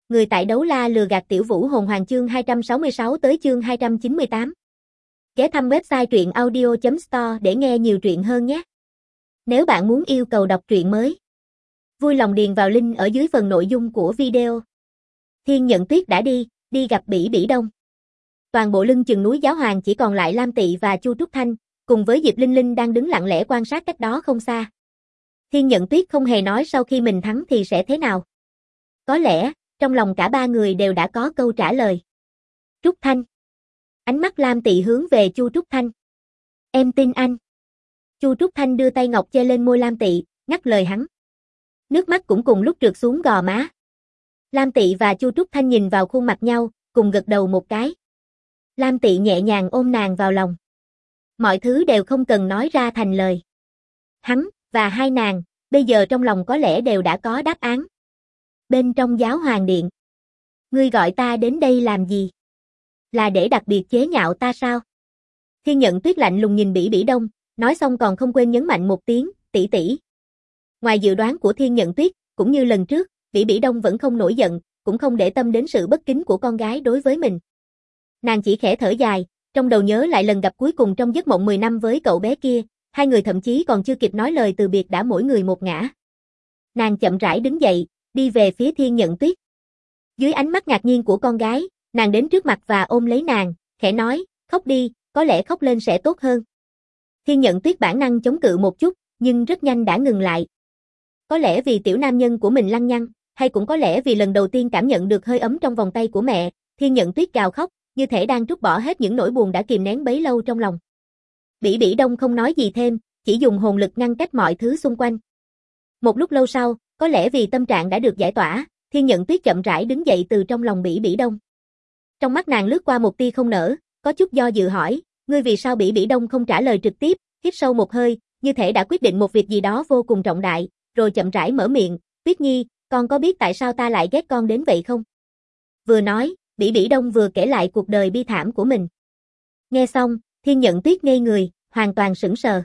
người tại đấu la lừa gạt tiểu vũ hồn hoàng chương 266 tới chương 298. Ghé thăm website truyện audio.store để nghe nhiều truyện hơn nhé. Nếu bạn muốn yêu cầu đọc truyện mới, vui lòng điền vào link ở dưới phần nội dung của video. Thiên Nhận Tuyết đã đi gặp Bỉ Bỉ Đông. Toàn bộ lưng chừng núi Giáo Hoàng chỉ còn lại Lam Tị và Chu Trúc Thanh, cùng với Diệp Linh Linh đang đứng lặng lẽ quan sát cách đó không xa. Thiên Nhận Tuyết không hề nói sau khi mình thắng thì sẽ thế nào. Có lẽ, trong lòng cả ba người đều đã có câu trả lời. Trúc Thanh. Ánh mắt Lam Tị hướng về Chu Trúc Thanh. Em tin anh. Chu Trúc Thanh đưa tay ngọc che lên môi Lam Tị, ngắt lời hắn. Nước mắt cũng cùng lúc trượt xuống gò má. Lam Tị và Chu Trúc Thanh nhìn vào khuôn mặt nhau, cùng gật đầu một cái. Lam Tị nhẹ nhàng ôm nàng vào lòng. Mọi thứ đều không cần nói ra thành lời. Hắn, và hai nàng, bây giờ trong lòng có lẽ đều đã có đáp án. Bên trong Giáo Hoàng Điện. Ngươi gọi ta đến đây làm gì? Là để đặc biệt chế nhạo ta sao? Thiên Nhận Tuyết lạnh lùng nhìn Bỉ Bỉ Đông, nói xong còn không quên nhấn mạnh một tiếng, tỷ tỷ. Ngoài dự đoán của Thiên Nhận Tuyết, cũng như lần trước, Bỉ Bỉ Đông vẫn không nổi giận, cũng không để tâm đến sự bất kính của con gái đối với mình. Nàng chỉ khẽ thở dài, trong đầu nhớ lại lần gặp cuối cùng trong giấc mộng 10 năm với cậu bé kia, hai người thậm chí còn chưa kịp nói lời từ biệt đã mỗi người một ngã. Nàng chậm rãi đứng dậy, đi về phía Thiên Nhận Tuyết. Dưới ánh mắt ngạc nhiên của con gái, nàng đến trước mặt và ôm lấy nàng, khẽ nói, khóc đi, có lẽ khóc lên sẽ tốt hơn. Thiên Nhận Tuyết bản năng chống cự một chút, nhưng rất nhanh đã ngừng lại. Có lẽ vì tiểu nam nhân của mình lăng nhăng, hay cũng có lẽ vì lần đầu tiên cảm nhận được hơi ấm trong vòng tay của mẹ, Thiên Nhận Tuyết gào khóc, như thể đang trút bỏ hết những nỗi buồn đã kìm nén bấy lâu trong lòng. Bỉ Bỉ Đông không nói gì thêm, chỉ dùng hồn lực ngăn cách mọi thứ xung quanh. Một lúc lâu sau, có lẽ vì tâm trạng đã được giải tỏa, Thiên Nhận Tuyết chậm rãi đứng dậy từ trong lòng Bỉ Bỉ Đông. Trong mắt nàng lướt qua một tia không nở, có chút do dự hỏi, ngươi vì sao Bỉ Bỉ Đông không trả lời trực tiếp, hít sâu một hơi, như thể đã quyết định một việc gì đó vô cùng trọng đại, rồi chậm rãi mở miệng, Tuyết Nhi, con có biết tại sao ta lại ghét con đến vậy không? Vừa nói, Bỉ Bỉ Đông vừa kể lại cuộc đời bi thảm của mình. Nghe xong, Thiên Nhận Tuyết ngây người, hoàn toàn sững sờ.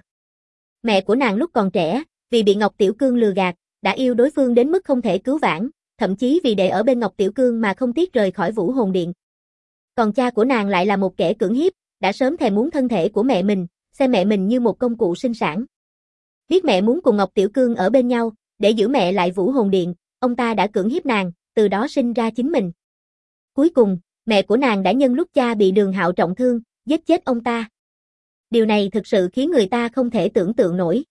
Mẹ của nàng lúc còn trẻ, vì bị Ngọc Tiểu Cương lừa gạt, đã yêu đối phương đến mức không thể cứu vãn, thậm chí vì để ở bên Ngọc Tiểu Cương mà không tiếc rời khỏi Vũ Hồn Điện. Còn cha của nàng lại là một kẻ cưỡng hiếp, đã sớm thèm muốn thân thể của mẹ mình, xem mẹ mình như một công cụ sinh sản. Biết mẹ muốn cùng Ngọc Tiểu Cương ở bên nhau, để giữ mẹ lại Vũ Hồn Điện, ông ta đã cưỡng hiếp nàng, từ đó sinh ra chính mình. Cuối cùng, mẹ của nàng đã nhân lúc cha bị Đường Hạo trọng thương, giết chết ông ta. Điều này thực sự khiến người ta không thể tưởng tượng nổi.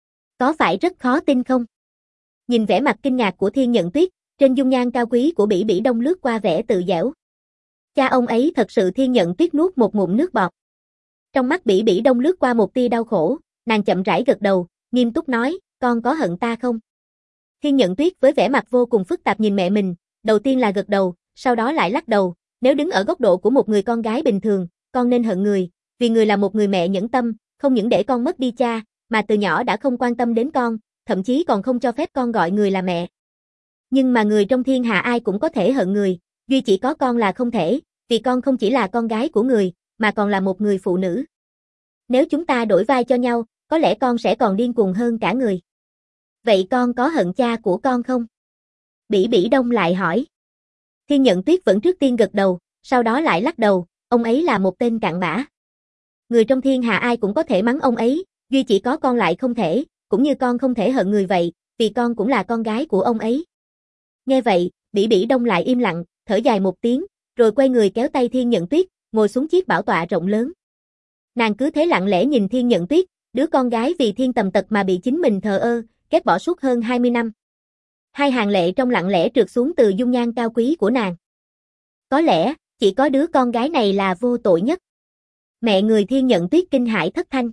Có phải rất khó tin không? Nhìn vẻ mặt kinh ngạc của Thiên Nhận Tuyết, trên dung nhan cao quý của Bỉ Bỉ Đông lướt qua vẻ tự giễu. Cha ông ấy thật sự Thiên Nhận Tuyết nuốt một ngụm nước bọt. Trong mắt Bỉ Bỉ Đông lướt qua một tia đau khổ, nàng chậm rãi gật đầu, nghiêm túc nói, con có hận ta không? Thiên Nhận Tuyết với vẻ mặt vô cùng phức tạp nhìn mẹ mình, đầu tiên là gật đầu, sau đó lại lắc đầu, nếu đứng ở góc độ của một người con gái bình thường, con nên hận người, vì người là một người mẹ nhẫn tâm, không những để con mất đi cha, mà từ nhỏ đã không quan tâm đến con, thậm chí còn không cho phép con gọi người là mẹ. Nhưng mà người trong thiên hạ ai cũng có thể hận người, duy chỉ có con là không thể, vì con không chỉ là con gái của người, mà còn là một người phụ nữ. Nếu chúng ta đổi vai cho nhau, có lẽ con sẽ còn điên cuồng hơn cả người. Vậy con có hận cha của con không? Bỉ Bỉ Đông lại hỏi. Thiên Nhận Tuyết vẫn trước tiên gật đầu, sau đó lại lắc đầu, ông ấy là một tên cặn bã. Người trong thiên hạ ai cũng có thể mắng ông ấy, duy chỉ có con lại không thể, cũng như con không thể hận người vậy, vì con cũng là con gái của ông ấy. Nghe vậy, Bỉ Bỉ Đông lại im lặng, thở dài một tiếng, rồi quay người kéo tay Thiên Nhận Tuyết, ngồi xuống chiếc bảo tọa rộng lớn. Nàng cứ thế lặng lẽ nhìn Thiên Nhận Tuyết, đứa con gái vì thiên tầm tật mà bị chính mình thờ ơ, ghét bỏ suốt hơn 20 năm. Hai hàng lệ trong lặng lẽ trượt xuống từ dung nhan cao quý của nàng. Có lẽ, chỉ có đứa con gái này là vô tội nhất. Mẹ người Thiên Nhận Tuyết kinh hãi thất thanh.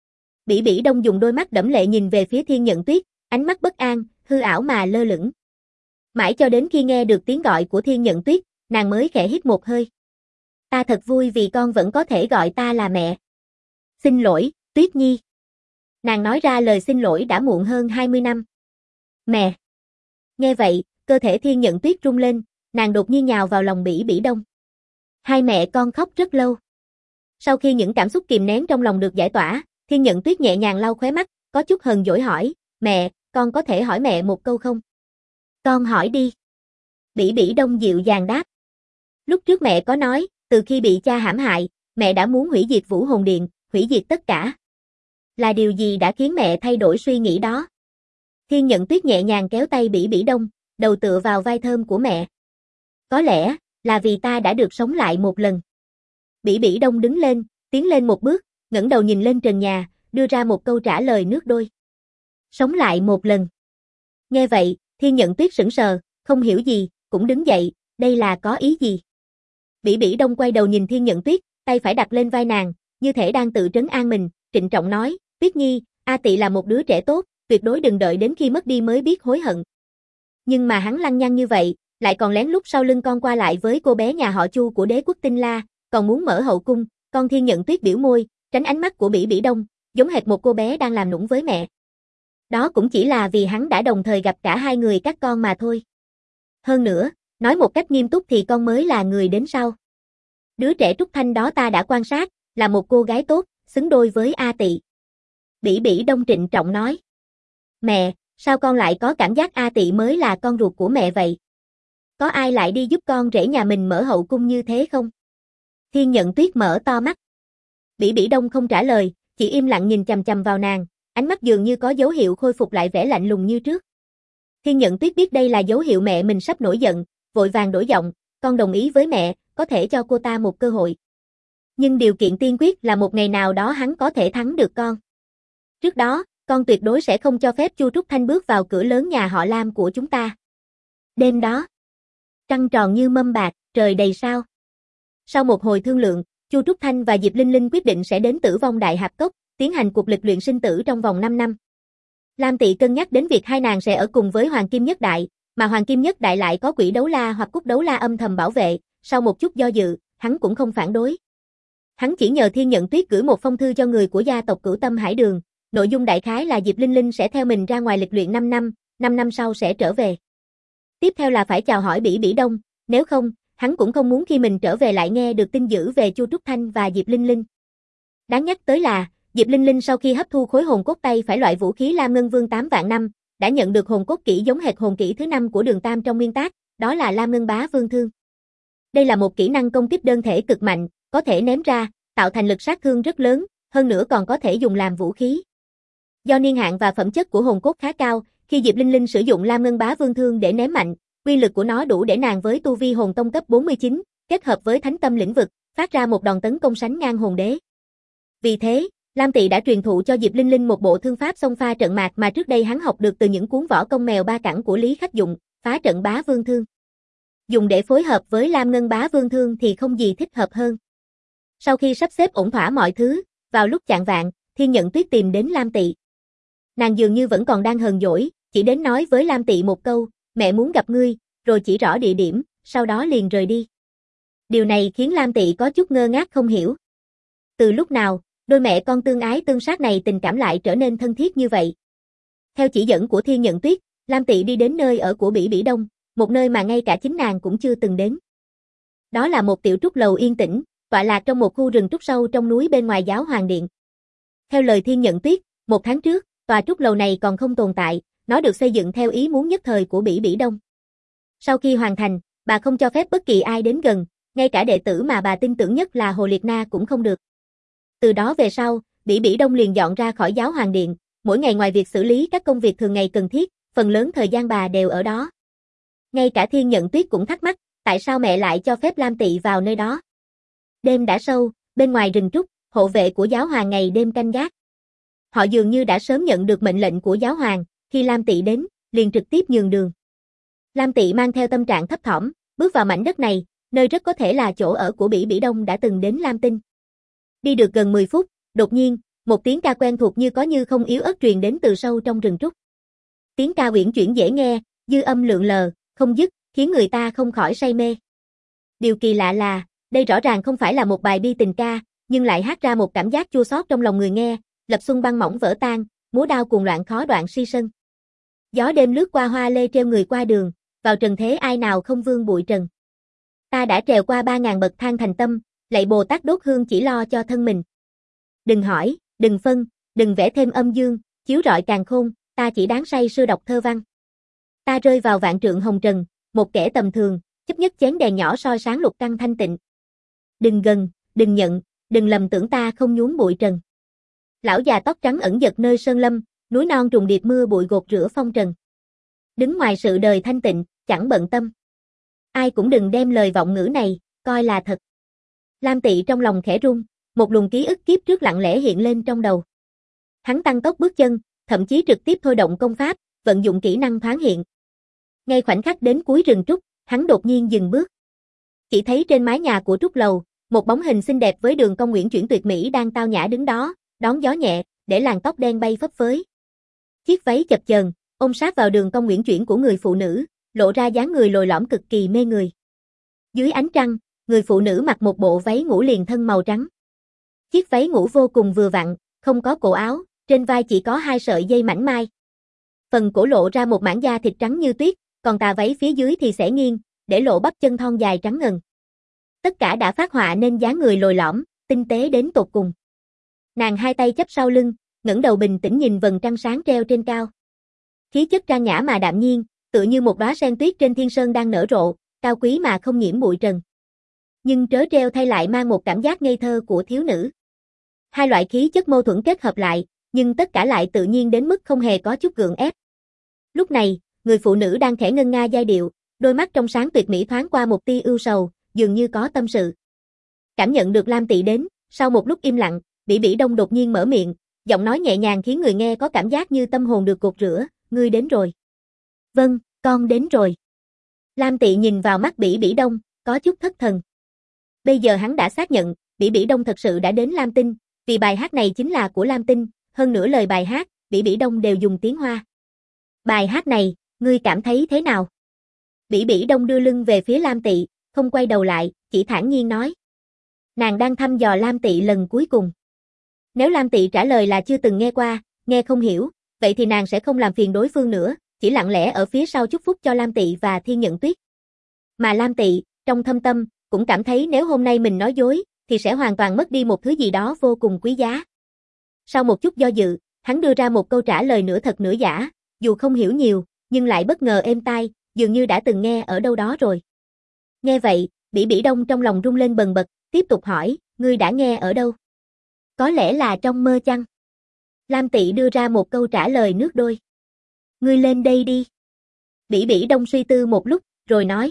Bỉ Bỉ Đông dùng đôi mắt đẫm lệ nhìn về phía Thiên Nhận Tuyết, ánh mắt bất an, hư ảo mà lơ lửng. Mãi cho đến khi nghe được tiếng gọi của Thiên Nhận Tuyết, nàng mới khẽ hít một hơi. Ta thật vui vì con vẫn có thể gọi ta là mẹ. Xin lỗi, Tuyết Nhi. Nàng nói ra lời xin lỗi đã muộn hơn 20 năm. Mẹ. Nghe vậy, cơ thể Thiên Nhận Tuyết rung lên, nàng đột nhiên nhào vào lòng Bỉ Bỉ Đông. Hai mẹ con khóc rất lâu. Sau khi những cảm xúc kìm nén trong lòng được giải tỏa, Thiên Nhận Tuyết nhẹ nhàng lau khóe mắt, có chút hờn dỗi hỏi, mẹ, con có thể hỏi mẹ một câu không? Con hỏi đi. Bỉ Bỉ Đông dịu dàng đáp. Lúc trước mẹ có nói, từ khi bị cha hãm hại, mẹ đã muốn hủy diệt Vũ Hồn Điện, hủy diệt tất cả. Là điều gì đã khiến mẹ thay đổi suy nghĩ đó? Thiên Nhận Tuyết nhẹ nhàng kéo tay Bỉ Bỉ Đông, đầu tựa vào vai thơm của mẹ. Có lẽ, là vì ta đã được sống lại một lần. Bỉ Bỉ Đông đứng lên, tiến lên một bước, ngẩng đầu nhìn lên trần nhà, đưa ra một câu trả lời nước đôi. Sống lại một lần. Nghe vậy, Thiên Nhận Tuyết sững sờ, không hiểu gì, cũng đứng dậy, đây là có ý gì? Bỉ Bỉ Đông quay đầu nhìn Thiên Nhận Tuyết, tay phải đặt lên vai nàng, như thể đang tự trấn an mình, trịnh trọng nói, Tuyết Nhi, A Tị là một đứa trẻ tốt, tuyệt đối đừng đợi đến khi mất đi mới biết hối hận. Nhưng mà hắn lăng nhăng như vậy, lại còn lén lút sau lưng con qua lại với cô bé nhà họ Chu của đế quốc Tinh La, còn muốn mở hậu cung, con Thiên Nhận Tuyết biểu môi, tránh ánh mắt của Bỉ Bỉ Đông, giống hệt một cô bé đang làm nũng với mẹ. Đó cũng chỉ là vì hắn đã đồng thời gặp cả hai người các con mà thôi. Hơn nữa, nói một cách nghiêm túc thì con mới là người đến sau. Đứa trẻ Trúc Thanh đó ta đã quan sát, là một cô gái tốt, xứng đôi với A Tị. Bỉ Bỉ Đông trịnh trọng nói. Mẹ, sao con lại có cảm giác A Tị mới là con ruột của mẹ vậy? Có ai lại đi giúp con rể nhà mình mở hậu cung như thế không? Thiên Nhận Tuyết mở to mắt. Bỉ Bỉ Đông không trả lời, chỉ im lặng nhìn chằm chằm vào nàng, ánh mắt dường như có dấu hiệu khôi phục lại vẻ lạnh lùng như trước. Thiên Nhận Tuyết biết đây là dấu hiệu mẹ mình sắp nổi giận, vội vàng đổi giọng, con đồng ý với mẹ, có thể cho cô ta một cơ hội. Nhưng điều kiện tiên quyết là một ngày nào đó hắn có thể thắng được con. Trước đó, con tuyệt đối sẽ không cho phép Chu Trúc Thanh bước vào cửa lớn nhà họ Lam của chúng ta. Đêm đó, trăng tròn như mâm bạc, trời đầy sao. Sau một hồi thương lượng, Chu Trúc Thanh và Diệp Linh Linh quyết định sẽ đến Tử Vong Đại Hạp Cốc, tiến hành cuộc lịch luyện sinh tử trong vòng 5 năm. Lam Tị cân nhắc đến việc hai nàng sẽ ở cùng với Hoàng Kim Nhất Đại, mà Hoàng Kim Nhất Đại lại có Quỷ Đấu La hoặc Cúc Đấu La âm thầm bảo vệ, sau một chút do dự, hắn cũng không phản đối. Hắn chỉ nhờ Thiên Nhận Tuyết gửi một phong thư cho người của gia tộc Cửu Tâm Hải Đường, nội dung đại khái là Diệp Linh Linh sẽ theo mình ra ngoài lịch luyện 5 năm, 5 năm sau sẽ trở về. Tiếp theo là phải chào hỏi Bỉ Bỉ Đông, nếu không, hắn cũng không muốn khi mình trở về lại nghe được tin dữ về Chu Trúc Thanh và Diệp Linh Linh. Đáng nhắc tới là, Diệp Linh Linh sau khi hấp thu khối hồn cốt tay phải loại vũ khí Lam Ngân Vương 8 vạn năm, đã nhận được hồn cốt kỹ giống hệt hồn kỹ thứ 5 của Đường Tam trong nguyên tác, đó là Lam Ngân Bá Vương Thương. Đây là một kỹ năng công kích đơn thể cực mạnh, có thể ném ra, tạo thành lực sát thương rất lớn, hơn nữa còn có thể dùng làm vũ khí. Do niên hạn và phẩm chất của hồn cốt khá cao, khi Diệp Linh Linh sử dụng Lam Ngân Bá Vương Thương để ném mạnh, uy lực của nó đủ để nàng với tu vi hồn tông cấp 49, kết hợp với thánh tâm lĩnh vực, phát ra một đòn tấn công sánh ngang hồn đế. Vì thế, Lam Tị đã truyền thụ cho Diệp Linh Linh một bộ thương pháp xông pha trận mạc mà trước đây hắn học được từ những cuốn võ công mèo ba cẳng của Lý Khách Dụng, phá trận bá vương thương. Dùng để phối hợp với Lam Ngân Bá Vương Thương thì không gì thích hợp hơn. Sau khi sắp xếp ổn thỏa mọi thứ, vào lúc chạng vạng, Thiên Nhận Tuyết tìm đến Lam Tị. Nàng dường như vẫn còn đang hờn dỗi, chỉ đến nói với Lam Tị một câu, mẹ muốn gặp ngươi, rồi chỉ rõ địa điểm, sau đó liền rời đi. Điều này khiến Lam Tị có chút ngơ ngác không hiểu. Từ lúc nào, đôi mẹ con tương ái tương sát này tình cảm lại trở nên thân thiết như vậy? Theo chỉ dẫn của Thiên Nhận Tuyết, Lam Tị đi đến nơi ở của Bỉ Bỉ Đông, một nơi mà ngay cả chính nàng cũng chưa từng đến. Đó là một tiểu trúc lầu yên tĩnh, tọa lạc trong một khu rừng trúc sâu trong núi bên ngoài Giáo Hoàng Điện. Theo lời Thiên Nhận Tuyết, 1 tháng trước, tòa trúc lầu này còn không tồn tại, nó được xây dựng theo ý muốn nhất thời của Bỉ Bỉ Đông. Sau khi hoàn thành, bà không cho phép bất kỳ ai đến gần, ngay cả đệ tử mà bà tin tưởng nhất là Hồ Liệt Na cũng không được. Từ đó về sau, Bỉ Bỉ Đông liền dọn ra khỏi Giáo Hoàng Điện, mỗi ngày ngoài việc xử lý các công việc thường ngày cần thiết, phần lớn thời gian bà đều ở đó. Ngay cả Thiên Nhận Tuyết cũng thắc mắc, tại sao mẹ lại cho phép Lam Tị vào nơi đó. Đêm đã sâu, bên ngoài rừng trúc, hộ vệ của Giáo Hoàng ngày đêm canh gác. Họ dường như đã sớm nhận được mệnh lệnh của Giáo Hoàng, khi Lam Tị đến, liền trực tiếp nhường đường. Lam Tị mang theo tâm trạng thấp thỏm, bước vào mảnh đất này, nơi rất có thể là chỗ ở của Bỉ Bỉ Đông đã từng đến Lam Tinh. Đi được gần 10 phút, đột nhiên, một tiếng ca quen thuộc như có như không yếu ớt truyền đến từ sâu trong rừng trúc. Tiếng ca uyển chuyển dễ nghe, dư âm lượn lờ, không dứt, khiến người ta không khỏi say mê. Điều kỳ lạ là, đây rõ ràng không phải là một bài bi tình ca, nhưng lại hát ra một cảm giác chua xót trong lòng người nghe, lập xuân băng mỏng vỡ tan, múa đao cuồng loạn khó đoạn si sân. Gió đêm lướt qua hoa lê treo người qua đường, vào trần thế ai nào không vương bụi trần. Ta đã trèo qua 3000 bậc thang thành tâm, lạy Bồ Tát đốt hương chỉ lo cho thân mình. Đừng hỏi, đừng phân, đừng vẽ thêm âm dương, chiếu rọi càn khôn, ta chỉ đáng say sưa đọc thơ văn. Ta rơi vào vạn trượng hồng trần, một kẻ tầm thường, chấp nhất chén đèn nhỏ soi sáng lục căn thanh tịnh. Đừng gần, đừng nhận, đừng lầm tưởng ta không nhuốm bụi trần. Lão già tóc trắng ẩn dật nơi sơn lâm, núi non trùng điệp mưa bụi gột rửa phong trần. Đứng ngoài sự đời thanh tịnh, chẳng bận tâm. Ai cũng đừng đem lời vọng ngữ này, coi là thật. Lam Tị trong lòng khẽ run, một luồng ký ức kiếp trước lặng lẽ hiện lên trong đầu. Hắn tăng tốc bước chân, thậm chí trực tiếp thôi động công pháp, vận dụng kỹ năng thoáng hiện. Ngay khoảnh khắc đến cuối rừng trúc, hắn đột nhiên dừng bước. Chỉ thấy trên mái nhà của trúc lầu, một bóng hình xinh đẹp với đường cong uyển chuyển tuyệt mỹ đang tao nhã đứng đó, đón gió nhẹ, để làn tóc đen bay phấp phới. Chiếc váy chập chờn, ôm sát vào đường cong uyển chuyển của người phụ nữ, lộ ra dáng người lồi lõm cực kỳ mê người. Dưới ánh trăng, người phụ nữ mặc một bộ váy ngủ liền thân màu trắng. Chiếc váy ngủ vô cùng vừa vặn, không có cổ áo, trên vai chỉ có 2 sợi dây mảnh mai. Phần cổ lộ ra một mảng da thịt trắng như tuyết, còn tà váy phía dưới thì xẻ nghiêng, để lộ bắp chân thon dài trắng ngần. Tất cả đã phát họa nên dáng người lồi lõm, tinh tế đến tột cùng. Nàng 2 tay chắp sau lưng, ngẩng đầu bình tĩnh nhìn vầng trăng sáng treo trên cao. Khí chất trang nhã mà đạm nhiên, tựa như một đóa sen tuyết trên thiên sơn đang nở rộ, cao quý mà không nhiễm bụi trần. Nhưng trớ trêu thay lại mang một cảm giác ngây thơ của thiếu nữ. Hai loại khí chất mâu thuẫn kết hợp lại, nhưng tất cả lại tự nhiên đến mức không hề có chút gượng ép. Lúc này, người phụ nữ đang khẽ ngân nga giai điệu, đôi mắt trong sáng tuyệt mỹ thoáng qua một tia ưu sầu, dường như có tâm sự. Cảm nhận được Lam Tị đến, sau một lúc im lặng, Bỉ Bỉ Đông đột nhiên mở miệng, giọng nói nhẹ nhàng khiến người nghe có cảm giác như tâm hồn được gột rửa, ngươi đến rồi. Vâng, con đến rồi. Lam Tị nhìn vào mắt Bỉ Bỉ Đông, có chút thất thần. Bây giờ hắn đã xác nhận, Bỉ Bỉ Đông thật sự đã đến Lam Tinh, vì bài hát này chính là của Lam Tinh, hơn nữa lời bài hát, Bỉ Bỉ Đông đều dùng tiếng Hoa. Bài hát này, ngươi cảm thấy thế nào? Bỉ Bỉ Đông đưa lưng về phía Lam Tị, không quay đầu lại, chỉ thản nhiên nói. Nàng đang thăm dò Lam Tị lần cuối cùng. Nếu Lam Tị trả lời là chưa từng nghe qua, nghe không hiểu, vậy thì nàng sẽ không làm phiền đối phương nữa, chỉ lặng lẽ ở phía sau chúc phúc cho Lam Tị và Thiên Nhận Tuyết. Mà Lam Tị, trong thâm tâm, cũng cảm thấy nếu hôm nay mình nói dối, thì sẽ hoàn toàn mất đi một thứ gì đó vô cùng quý giá. Sau một chút do dự, hắn đưa ra một câu trả lời nửa thật nửa giả, dù không hiểu nhiều, nhưng lại bất ngờ êm tai, dường như đã từng nghe ở đâu đó rồi. Nghe vậy, Bỉ Bỉ Đông trong lòng rung lên bần bật, tiếp tục hỏi, ngươi đã nghe ở đâu? Có lẽ là trong mơ chăng? Lam Tị đưa ra một câu trả lời nước đôi. Ngươi lên đây đi. Bỉ Bỉ Đông suy tư một lúc, rồi nói.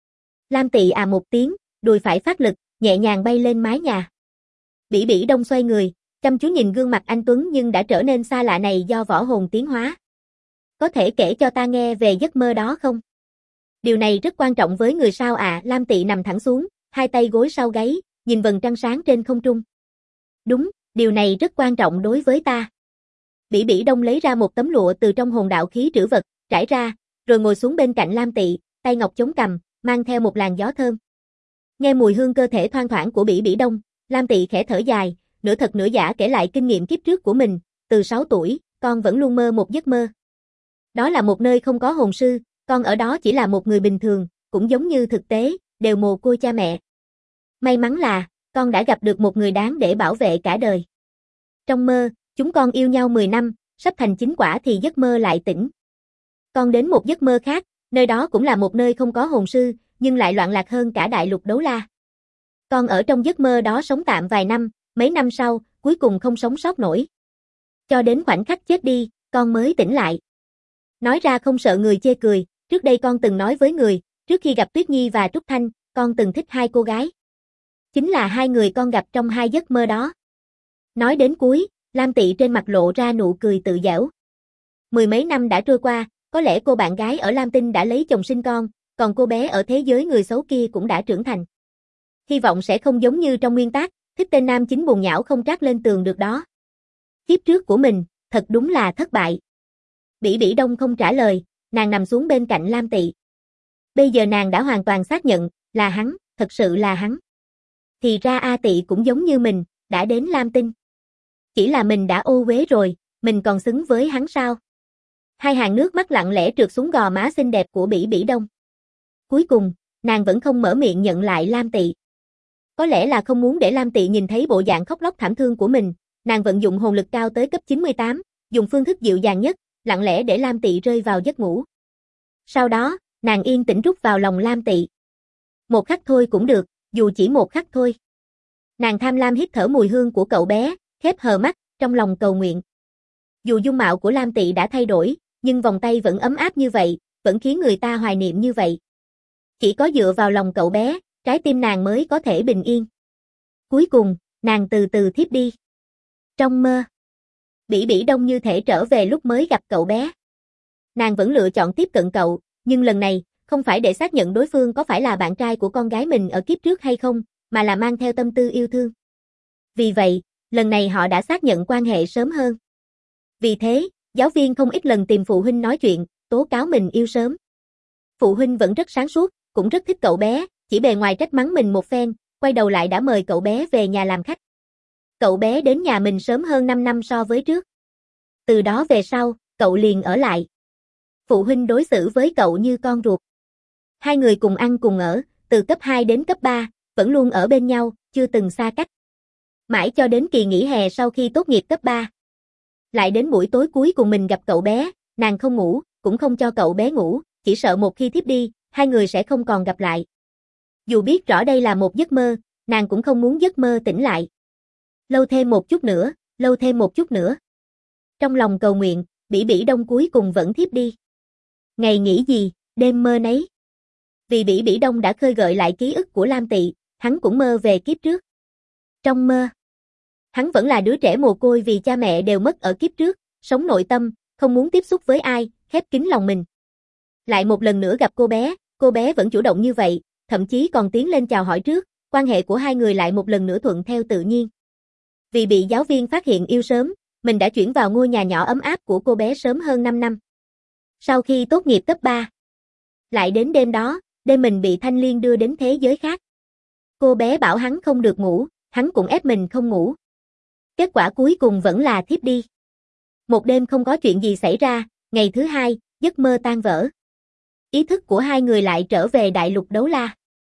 Lam Tị à một tiếng, đùi phải phát lực, nhẹ nhàng bay lên mái nhà. Bỉ Bỉ Đông xoay người, chăm chú nhìn gương mặt anh tuấn nhưng đã trở nên xa lạ này do võ hồn tiến hóa. Có thể kể cho ta nghe về giấc mơ đó không? Điều này rất quan trọng với người sao ạ? Lam Tị nằm thẳng xuống, 2 tay gối sau gáy, nhìn vầng trăng sáng trên không trung. Đúng, điều này rất quan trọng đối với ta. Bỉ Bỉ Đông lấy ra một tấm lụa từ trong hồn đạo khí trữ vật, trải ra, rồi ngồi xuống bên cạnh Lam Tị, tay ngọc chống cằm, mang theo một làn gió thơm. Nghe mùi hương cơ thể thoang thoảng của Bỉ Bỉ Đông, Lam Tị khẽ thở dài, nửa thật nửa giả kể lại kinh nghiệm kiếp trước của mình, từ 6 tuổi, con vẫn luôn mơ một giấc mơ. Đó là một nơi không có hồn sư, con ở đó chỉ là một người bình thường, cũng giống như thực tế, đều mồ côi cha mẹ. May mắn là, con đã gặp được một người đáng để bảo vệ cả đời. Trong mơ, chúng con yêu nhau 10 năm, sắp thành chính quả thì giấc mơ lại tỉnh. Con đến một giấc mơ khác, nơi đó cũng là một nơi không có hồn sư, nhưng lại loạn lạc hơn cả đại lục Đấu La. Con ở trong giấc mơ đó sống tạm vài năm, mấy năm sau, cuối cùng không sống sót nổi. Cho đến khoảnh khắc chết đi, con mới tỉnh lại. Nói ra không sợ người chê cười, trước đây con từng nói với người, trước khi gặp Tuyết Nhi và Trúc Thanh, con từng thích 2 cô gái. Chính là 2 người con gặp trong 2 giấc mơ đó. Nói đến cuối, Lam Tị trên mặt lộ ra nụ cười tự giễu. 10 mấy năm đã trôi qua, có lẽ cô bạn gái ở Lam Tinh đã lấy chồng sinh con, còn cô bé ở thế giới người xấu kia cũng đã trưởng thành. Hy vọng sẽ không giống như trong nguyên tác, thích tên nam chính buồn nhão không trát lên tường được đó. Kiếp trước của mình, thật đúng là thất bại. Bỉ Bỉ Đông không trả lời, nàng nằm xuống bên cạnh Lam Tị. Bây giờ nàng đã hoàn toàn xác nhận, là hắn, thật sự là hắn. Thì ra A Tị cũng giống như mình, đã đến Lam Tinh. Chỉ là mình đã ô uế rồi, mình còn xứng với hắn sao? 2 hàng nước mắt lặng lẽ trượt xuống gò má xinh đẹp của Bỉ Bỉ Đông. Cuối cùng, nàng vẫn không mở miệng nhận lại Lam Tị. Có lẽ là không muốn để Lam Tị nhìn thấy bộ dạng khóc lóc thảm thương của mình, nàng vận dụng hồn lực cao tới cấp 98, dùng phương thức dịu dàng nhất, lặng lẽ để Lam Tị rơi vào giấc ngủ. Sau đó, Nàng yên tĩnh rút vào lòng Lam Tị. Một khắc thôi cũng được, dù chỉ một khắc thôi. Nàng tham lam hít thở mùi hương của cậu bé, khép hờ mắt, trong lòng cầu nguyện. Dù dung mạo của Lam Tị đã thay đổi, nhưng vòng tay vẫn ấm áp như vậy, vẫn khiến người ta hoài niệm như vậy. Chỉ có dựa vào lòng cậu bé, trái tim nàng mới có thể bình yên. Cuối cùng, nàng từ từ thiếp đi. Trong mơ, Bỉ Bỉ Đông như thể trở về lúc mới gặp cậu bé. Nàng vẫn lựa chọn tiếp cận cậu, nhưng lần này, không phải để xác nhận đối phương có phải là bạn trai của con gái mình ở kiếp trước hay không, mà là mang theo tâm tư yêu thương. Vì vậy, lần này họ đã xác nhận quan hệ sớm hơn. Vì thế, giáo viên không ít lần tìm phụ huynh nói chuyện, tố cáo mình yêu sớm. Phụ huynh vẫn rất sáng suốt, cũng rất thích cậu bé, chỉ bề ngoài trách mắng mình một phen, quay đầu lại đã mời cậu bé về nhà làm khách. Cậu bé đến nhà mình sớm hơn 5 năm so với trước. Từ đó về sau, cậu liền ở lại. Phụ huynh đối xử với cậu như con ruột. Hai người cùng ăn cùng ở, từ cấp 2 đến cấp 3, vẫn luôn ở bên nhau, chưa từng xa cách. Mãi cho đến kỳ nghỉ hè sau khi tốt nghiệp cấp 3. Lại đến buổi tối cuối cùng mình gặp cậu bé, nàng không ngủ, cũng không cho cậu bé ngủ, chỉ sợ một khi thiếp đi, hai người sẽ không còn gặp lại. Dù biết rõ đây là một giấc mơ, nàng cũng không muốn giấc mơ tỉnh lại. Lâu thêm một chút nữa, lâu thêm một chút nữa. Trong lòng cầu nguyện, Bỉ Bỉ Đông cuối cùng vẫn thiếp đi. Ngày nghĩ gì, đêm mơ nấy. Vì Bỉ Bỉ Đông đã khơi gợi lại ký ức của Lam Tị, hắn cũng mơ về kiếp trước. Trong mơ, hắn vẫn là đứa trẻ mồ côi vì cha mẹ đều mất ở kiếp trước, sống nội tâm, không muốn tiếp xúc với ai, khép kín lòng mình. Lại một lần nữa gặp cô bé vẫn chủ động như vậy, thậm chí còn tiến lên chào hỏi trước, quan hệ của hai người lại một lần nữa thuận theo tự nhiên. Vì bị giáo viên phát hiện yêu sớm, mình đã chuyển vào ngôi nhà nhỏ ấm áp của cô bé sớm hơn 5 năm. Sau khi tốt nghiệp cấp 3, lại đến đêm đó, đêm mình bị Thanh Liên đưa đến thế giới khác. Cô bé bảo hắn không được ngủ, hắn cũng ép mình không ngủ. Kết quả cuối cùng vẫn là thiếp đi. Một đêm không có chuyện gì xảy ra, ngày thứ hai, giấc mơ tan vỡ. Ý thức của hai người lại trở về đại lục đấu la.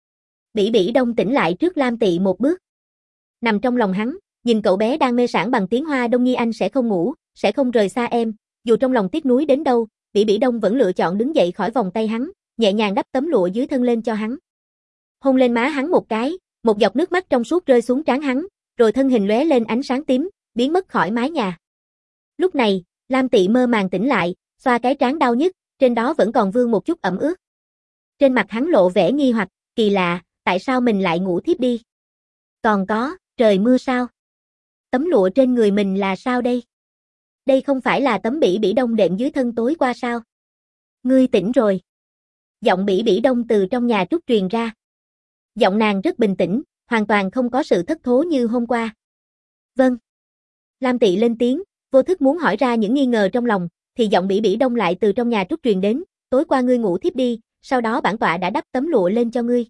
Bỉ Bỉ Đông tỉnh lại trước Lam Tị một bước. Nằm trong lòng hắn, nhìn cậu bé đang mê sảng bằng tiếng Hoa Đông Nhi anh sẽ không ngủ, sẽ không rời xa em, dù trong lòng tiếc nuối đến đâu, Bỉ Bỉ Đông vẫn lựa chọn đứng dậy khỏi vòng tay hắn, nhẹ nhàng đắp tấm lụa dưới thân lên cho hắn. Hôn lên má hắn một cái, một giọt nước mắt trong suốt rơi xuống trán hắn, rồi thân hình lóe lên ánh sáng tím, biến mất khỏi mái nhà. Lúc này, Lam Tị mơ màng tỉnh lại, xoa cái trán đau nhức, trên đó vẫn còn vương một chút ẩm ướt. Trên mặt hắn lộ vẻ nghi hoặc, kỳ lạ, tại sao mình lại ngủ thiếp đi? Còn có, trời mưa sao? Tấm lụa trên người mình là sao đây? Đây không phải là tấm Bỉ Bỉ Đông đệm dưới thân tối qua sao? Ngươi tỉnh rồi. Giọng Bỉ Bỉ Đông từ trong nhà trúc truyền ra. Giọng nàng rất bình tĩnh, hoàn toàn không có sự thất thố như hôm qua. Vâng. Lam Tị lên tiếng, vô thức muốn hỏi ra những nghi ngờ trong lòng, thì giọng Bỉ Bỉ Đông lại từ trong nhà trúc truyền đến, tối qua ngươi ngủ thiếp đi, sau đó bản tọa đã đắp tấm lụa lên cho ngươi.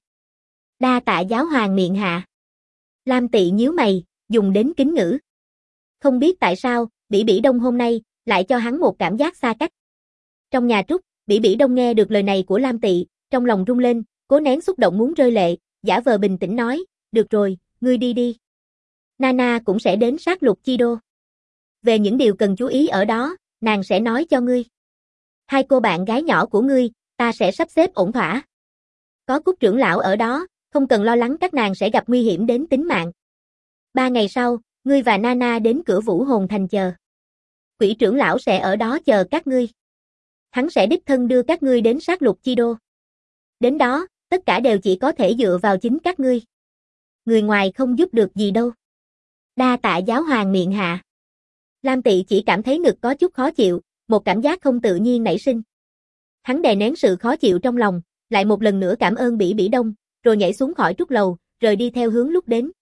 Đa tạ giáo hoàng miệng hạ. Lam Tị nhíu mày, dùng đến kính ngữ. Không biết tại sao, Bỉ Bỉ Đông hôm nay lại cho hắn một cảm giác xa cách. Trong nhà trúc, Bỉ Bỉ Đông nghe được lời này của Lam Tị, trong lòng rung lên, cố nén xúc động muốn rơi lệ, giả vờ bình tĩnh nói, được rồi, ngươi đi đi. Nana cũng sẽ đến sát lục chi đô. Về những điều cần chú ý ở đó, nàng sẽ nói cho ngươi. Hai cô bạn gái nhỏ của ngươi, ta sẽ sắp xếp ổn thỏa. Có Cúc trưởng lão ở đó, không cần lo lắng các nàng sẽ gặp nguy hiểm đến tính mạng. 3 ngày sau, ngươi và Nana đến cửa Vũ Hồn Thành chờ. Quỷ trưởng lão sẽ ở đó chờ các ngươi. Hắn sẽ đích thân đưa các ngươi đến sát lục chi đô. Đến đó, tất cả đều chỉ có thể dựa vào chính các ngươi. Người ngoài không giúp được gì đâu. Đa tạ giáo hoàng miệng hạ. Lam Tị chỉ cảm thấy ngực có chút khó chịu, một cảm giác không tự nhiên nảy sinh. Hắn đè nén sự khó chịu trong lòng, lại một lần nữa cảm ơn Bỉ Bỉ Đông, rồi nhảy xuống khỏi trúc lầu, rời đi theo hướng lúc đến.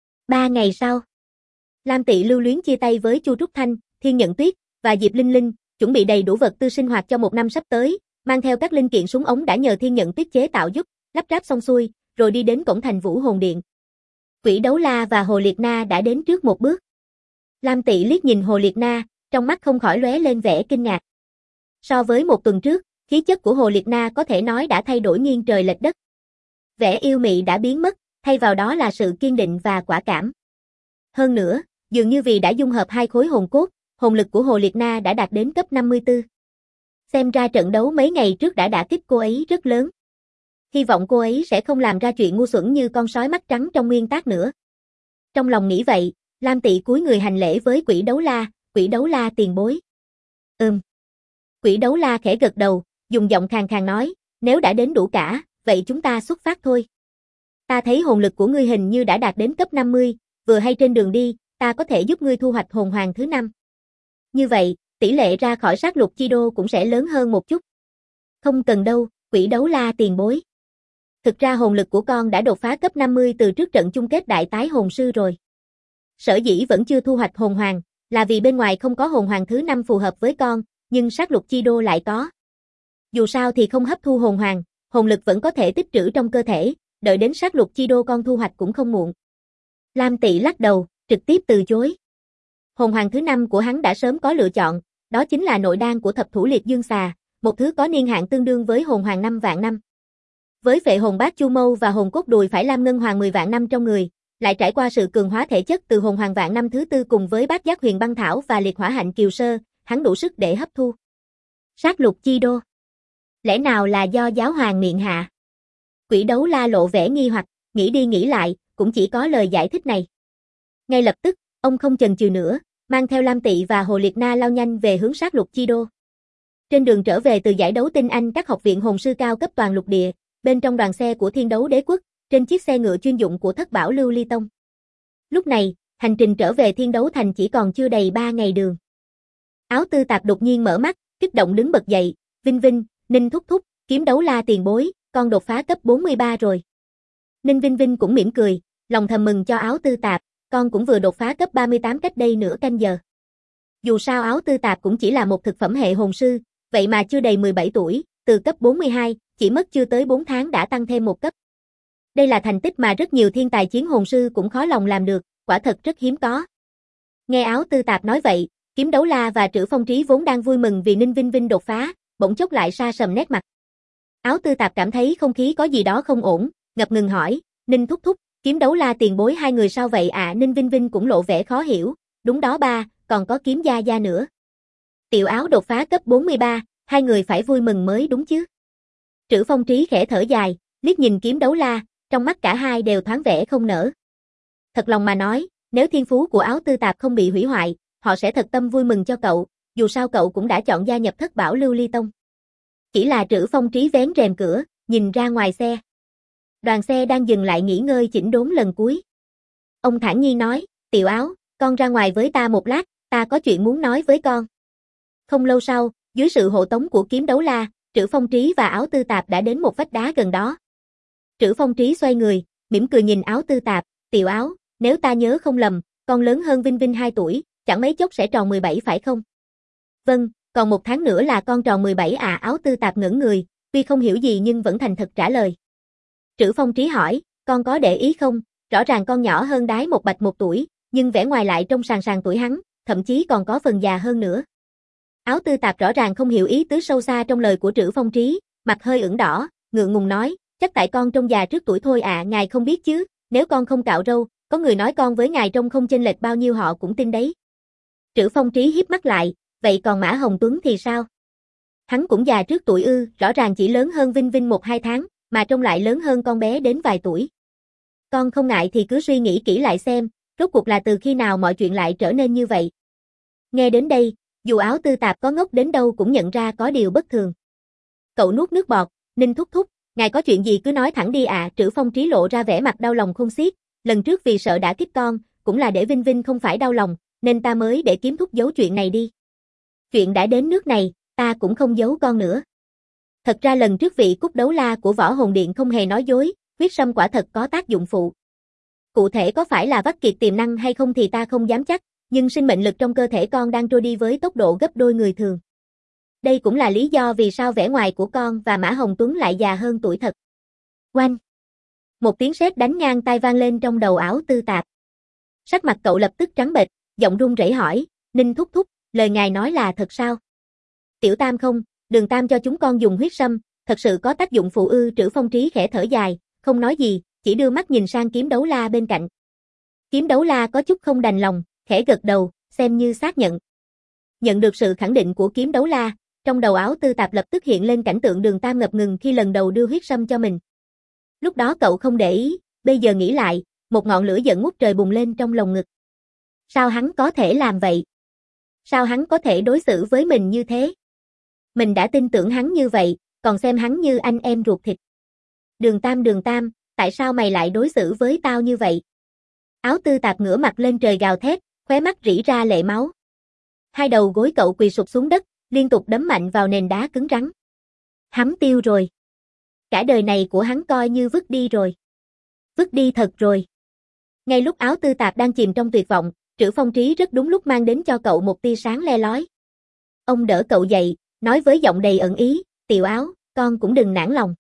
3 ngày sau, Lam Tị lưu luyến chia tay với Chu Trúc Thanh, Thiên Nhận Tuyết và Diệp Linh Linh, chuẩn bị đầy đủ vật tư sinh hoạt cho một năm sắp tới, mang theo các linh kiện súng ống đã nhờ Thiên Nhận Tuyết chế tạo giúp, lắp ráp xong xuôi, rồi đi đến cổng thành Vũ Hồn Điện. Quỷ Đấu La và Hồ Liệt Na đã đến trước một bước. Lam Tị liếc nhìn Hồ Liệt Na, trong mắt không khỏi lóe lên vẻ kinh ngạc. So với một tuần trước, khí chất của Hồ Liệt Na có thể nói đã thay đổi nghiêng trời lệch đất. Vẻ yêu mị đã biến mất, thay vào đó là sự kiên định và quả cảm. Hơn nữa, dường như vì đã dung hợp hai khối hồn cốt, hồn lực của Hồ Liệt Na đã đạt đến cấp 54. Xem ra trận đấu mấy ngày trước đã đả kích cô ấy rất lớn. Hy vọng cô ấy sẽ không làm ra chuyện ngu xuẩn như con sói mắt trắng trong nguyên tác nữa. Trong lòng nghĩ vậy, Lam Tị cúi người hành lễ với Quỷ Đấu La tiền bối. Quỷ Đấu La khẽ gật đầu, dùng giọng khàn khàn nói, nếu đã đến đủ cả, vậy chúng ta xuất phát thôi. Ta thấy hồn lực của ngươi hình như đã đạt đến cấp 50, vừa hay trên đường đi, ta có thể giúp ngươi thu hoạch hồn hoàng thứ 5. Như vậy, tỷ lệ ra khỏi sát lục chi đô cũng sẽ lớn hơn một chút. Không cần đâu, Quỷ Đấu La tiền bối. Thực ra hồn lực của con đã đột phá cấp 50 từ trước trận chung kết đại tái hồn sư rồi. Sở dĩ vẫn chưa thu hoạch hồn hoàng, là vì bên ngoài không có hồn hoàng thứ 5 phù hợp với con, nhưng sát lục chi đô lại có. Dù sao thì không hấp thu hồn hoàng, hồn lực vẫn có thể tích trữ trong cơ thể, đợi đến sát lục chi đô con thu hoạch cũng không muộn. Lam Tị lắc đầu, trực tiếp từ chối. Hồn hoàng thứ 5 của hắn đã sớm có lựa chọn, đó chính là nội đan của thập thủ liệt dương xà, một thứ có niên hạn tương đương với hồn hoàng 5 vạn năm. Với phệ hồn bát chu mâu và hồn cốt đùi phải lam ngân hoàng 10 vạn năm trong người, lại trải qua sự cường hóa thể chất từ hồn hoàng vạn năm thứ 4 cùng với bát giác huyền băng thảo và liệt hỏa hạnh kiều sơ, hắn đủ sức để hấp thu. Sát lục chi đô. Lẽ nào là do giáo hoàng miệng hạ? Quỷ Đấu La lộ vẻ nghi hoặc, nghĩ đi nghĩ lại, cũng chỉ có lời giải thích này. Ngay lập tức, ông không chần chừ nữa, mang theo Lam Tị và Hồ Liệt Na lao nhanh về hướng sát lục chi đô. Trên đường trở về từ giải đấu tinh anh các học viện hồn sư cao cấp toàn lục địa, bên trong đoàn xe của Thiên Đấu Đế Quốc, trên chiếc xe ngựa chuyên dụng của Thất Bảo Lưu Ly Tông. Lúc này, hành trình trở về Thiên Đấu Thành chỉ còn chưa đầy 3 ngày đường. Áo Tư Tạp đột nhiên mở mắt, kích động đứng bật dậy, Vinh Vinh, Ninh thúc thúc, Kiếm Đấu La tiền bối, con đột phá cấp 43 rồi. Ninh Vinh Vinh cũng mỉm cười, lòng thầm mừng cho Áo Tư Tạp, con cũng vừa đột phá cấp 38 cách đây nửa canh giờ. Dù sao Áo Tư Tạp cũng chỉ là một thực phẩm hệ hồn sư, vậy mà chưa đầy 17 tuổi, từ cấp 42, chỉ mất chưa tới 4 tháng đã tăng thêm một cấp. Đây là thành tích mà rất nhiều thiên tài chiến hồn sư cũng khó lòng làm được, quả thật rất hiếm có. Nghe Áo Tư Tạp nói vậy, Kiếm Đấu La và Trữ Phong Trí vốn đang vui mừng vì Ninh Vinh Vinh đột phá, bỗng chốc lại sa sầm nét mặt. Áo Tư Tạp cảm thấy không khí có gì đó không ổn, ngập ngừng hỏi, Ninh thúc thúc, Kiếm Đấu La tiền bối hai người sao vậy ạ? Ninh Vinh Vinh cũng lộ vẻ khó hiểu, đúng đó ba, còn có Kiếm Gia Gia nữa. Tiểu Áo đột phá cấp 43, hai người phải vui mừng mới đúng chứ. Trữ Phong Trí khẽ thở dài, liếc nhìn Kiếm Đấu La, trong mắt cả hai đều thoáng vẻ không nỡ. Thật lòng mà nói, nếu thiên phú của Áo Tư Tạp không bị hủy hoại, họ sẽ thật tâm vui mừng cho cậu, dù sao cậu cũng đã chọn gia nhập Thất Bảo Lưu Ly Tông. Chỉ là Trữ Phong Trí vén rèm cửa, nhìn ra ngoài xe. Đoàn xe đang dừng lại nghỉ ngơi chỉnh đốn lần cuối. Ông thản nhiên nói, Tiểu Áo, con ra ngoài với ta một lát, ta có chuyện muốn nói với con. Không lâu sau, dưới sự hộ tống của Kiếm Đấu La, Trữ Phong Trí và Áo Tư Tạp đã đến một vách đá gần đó. Trữ Phong Trí xoay người, mỉm cười nhìn Áo Tư Tạp, Tiểu Áo, nếu ta nhớ không lầm, con lớn hơn Vinh Vinh 2 tuổi, chẳng mấy chốc sẽ tròn 17 phải không? Vâng, còn 1 tháng nữa là con tròn 17 à? Áo Tư Tạp ngẩn người, tuy không hiểu gì nhưng vẫn thành thật trả lời. Trữ Phong Trí hỏi, con có để ý không, rõ ràng con nhỏ hơn Đái Một Bạch 1 tuổi, nhưng vẻ ngoài lại trông sàn sàn tuổi hắn, thậm chí còn có phần già hơn nữa. Áo Tư Tạp rõ ràng không hiểu ý tứ sâu xa trong lời của Trữ Phong Trí, mặt hơi ửng đỏ, ngượng ngùng nói, chắc tại con trông già trước tuổi thôi ạ, ngài không biết chứ, nếu con không cạo râu, có người nói con với ngài trông không chênh lệch bao nhiêu họ cũng tin đấy. Trữ Phong Trí híp mắt lại, vậy còn Mã Hồng Tuấn thì sao? Hắn cũng già trước tuổi ư? Rõ ràng chỉ lớn hơn Vinh Vinh 1-2 tháng, mà trông lại lớn hơn con bé đến vài tuổi. Con không ngại thì cứ suy nghĩ kỹ lại xem, rốt cuộc là từ khi nào mọi chuyện lại trở nên như vậy. Nghe đến đây, dù Áo Tư Tạp có ngốc đến đâu cũng nhận ra có điều bất thường. Cậu nuốt nước bọt, Ninh thúc thúc, ngài có chuyện gì cứ nói thẳng đi ạ. Trữ Phong Trí lộ ra vẻ mặt đau lòng khôn xiết, lần trước vì sợ đã kích con, cũng là để Vinh Vinh không phải đau lòng, nên ta mới để Kiếm thúc giấu chuyện này đi. Chuyện đã đến nước này, ta cũng không giấu con nữa. Thật ra lần trước vị Cúc Đấu La của Võ Hồn Điện không hề nói dối, huyết sâm quả thật có tác dụng phụ. Cụ thể có phải là vắt kiệt tiềm năng hay không thì ta không dám chắc, nhưng sinh mệnh lực trong cơ thể con đang trôi đi với tốc độ gấp đôi người thường. Đây cũng là lý do vì sao vẻ ngoài của con và Mã Hồng Tuấn lại già hơn tuổi thật. Oanh! Một tiếng sét đánh ngang tai vang lên trong đầu Áo Tư Tạp. Sắc mặt cậu lập tức trắng bệch, giọng run rẩy hỏi, Ninh thúc thúc, lời ngài nói là thật sao? Tiểu Tam không, Đường Tam cho chúng con dùng huyết sâm, thật sự có tác dụng phụ ư? Trữ Phong Trí khẽ thở dài, không nói gì, chỉ đưa mắt nhìn sang Kiếm Đấu La bên cạnh. Kiếm Đấu La có chút không đành lòng, khẽ gật đầu, xem như xác nhận. Nhận được sự khẳng định của Kiếm Đấu La, trong đầu Áo Tư Tạp lập tức hiện lên cảnh tượng Đường Tam ngập ngừng khi lần đầu đưa huyết sâm cho mình. Lúc đó cậu không để ý, bây giờ nghĩ lại, một ngọn lửa giận ngút trời bùng lên trong lồng ngực. Sao hắn có thể làm vậy? Sao hắn có thể đối xử với mình như thế? Mình đã tin tưởng hắn như vậy, còn xem hắn như anh em ruột thịt. Đường Tam, tại sao mày lại đối xử với tao như vậy? Áo Tư Tạp ngửa mặt lên trời gào thét, khóe mắt rỉ ra lệ máu. Hai đầu gối cậu quỳ sụp xuống đất, liên tục đấm mạnh vào nền đá cứng rắn. Hắn tiêu rồi. Cả đời này của hắn coi như vứt đi rồi. Vứt đi thật rồi. Ngay lúc Áo Tư Tạp đang chìm trong tuyệt vọng, Trữ Phong Trí rất đúng lúc mang đến cho cậu một tia sáng le lói. Ông đỡ cậu dậy, nói với giọng đầy ẩn ý, Tiểu Áo, con cũng đừng nản lòng.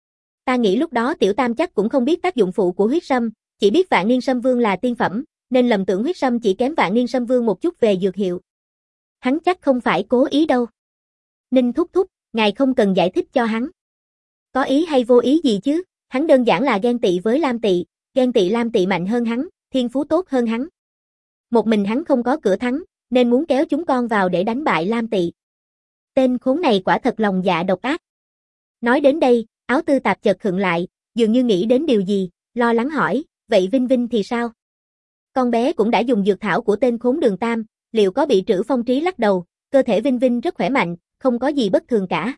Ta nghĩ lúc đó Tiểu Tam chắc cũng không biết tác dụng phụ của huyết sâm, chỉ biết Vạn Niên Sâm Vương là tiên phẩm, nên lầm tưởng huyết sâm chỉ kém Vạn Niên Sâm Vương một chút về dược hiệu. Hắn chắc không phải cố ý đâu. Ninh thúc thúc, ngài không cần giải thích cho hắn. Có ý hay vô ý gì chứ, hắn đơn giản là ghen tị với Lam Tị, ghen tị Lam Tị mạnh hơn hắn, thiên phú tốt hơn hắn. Một mình hắn không có cửa thắng, nên muốn kéo chúng con vào để đánh bại Lam Tị. Tên khốn này quả thật lòng dạ độc ác. Nói đến đây, Áo Tư Tạp chợt khựng lại, dường như nghĩ đến điều gì, lo lắng hỏi, vậy Vinh Vinh thì sao? Con bé cũng đã dùng dược thảo của tên khốn Đường Tam, liệu có bị Trữ Phong Trí lắc đầu, cơ thể Vinh Vinh rất khỏe mạnh, không có gì bất thường cả.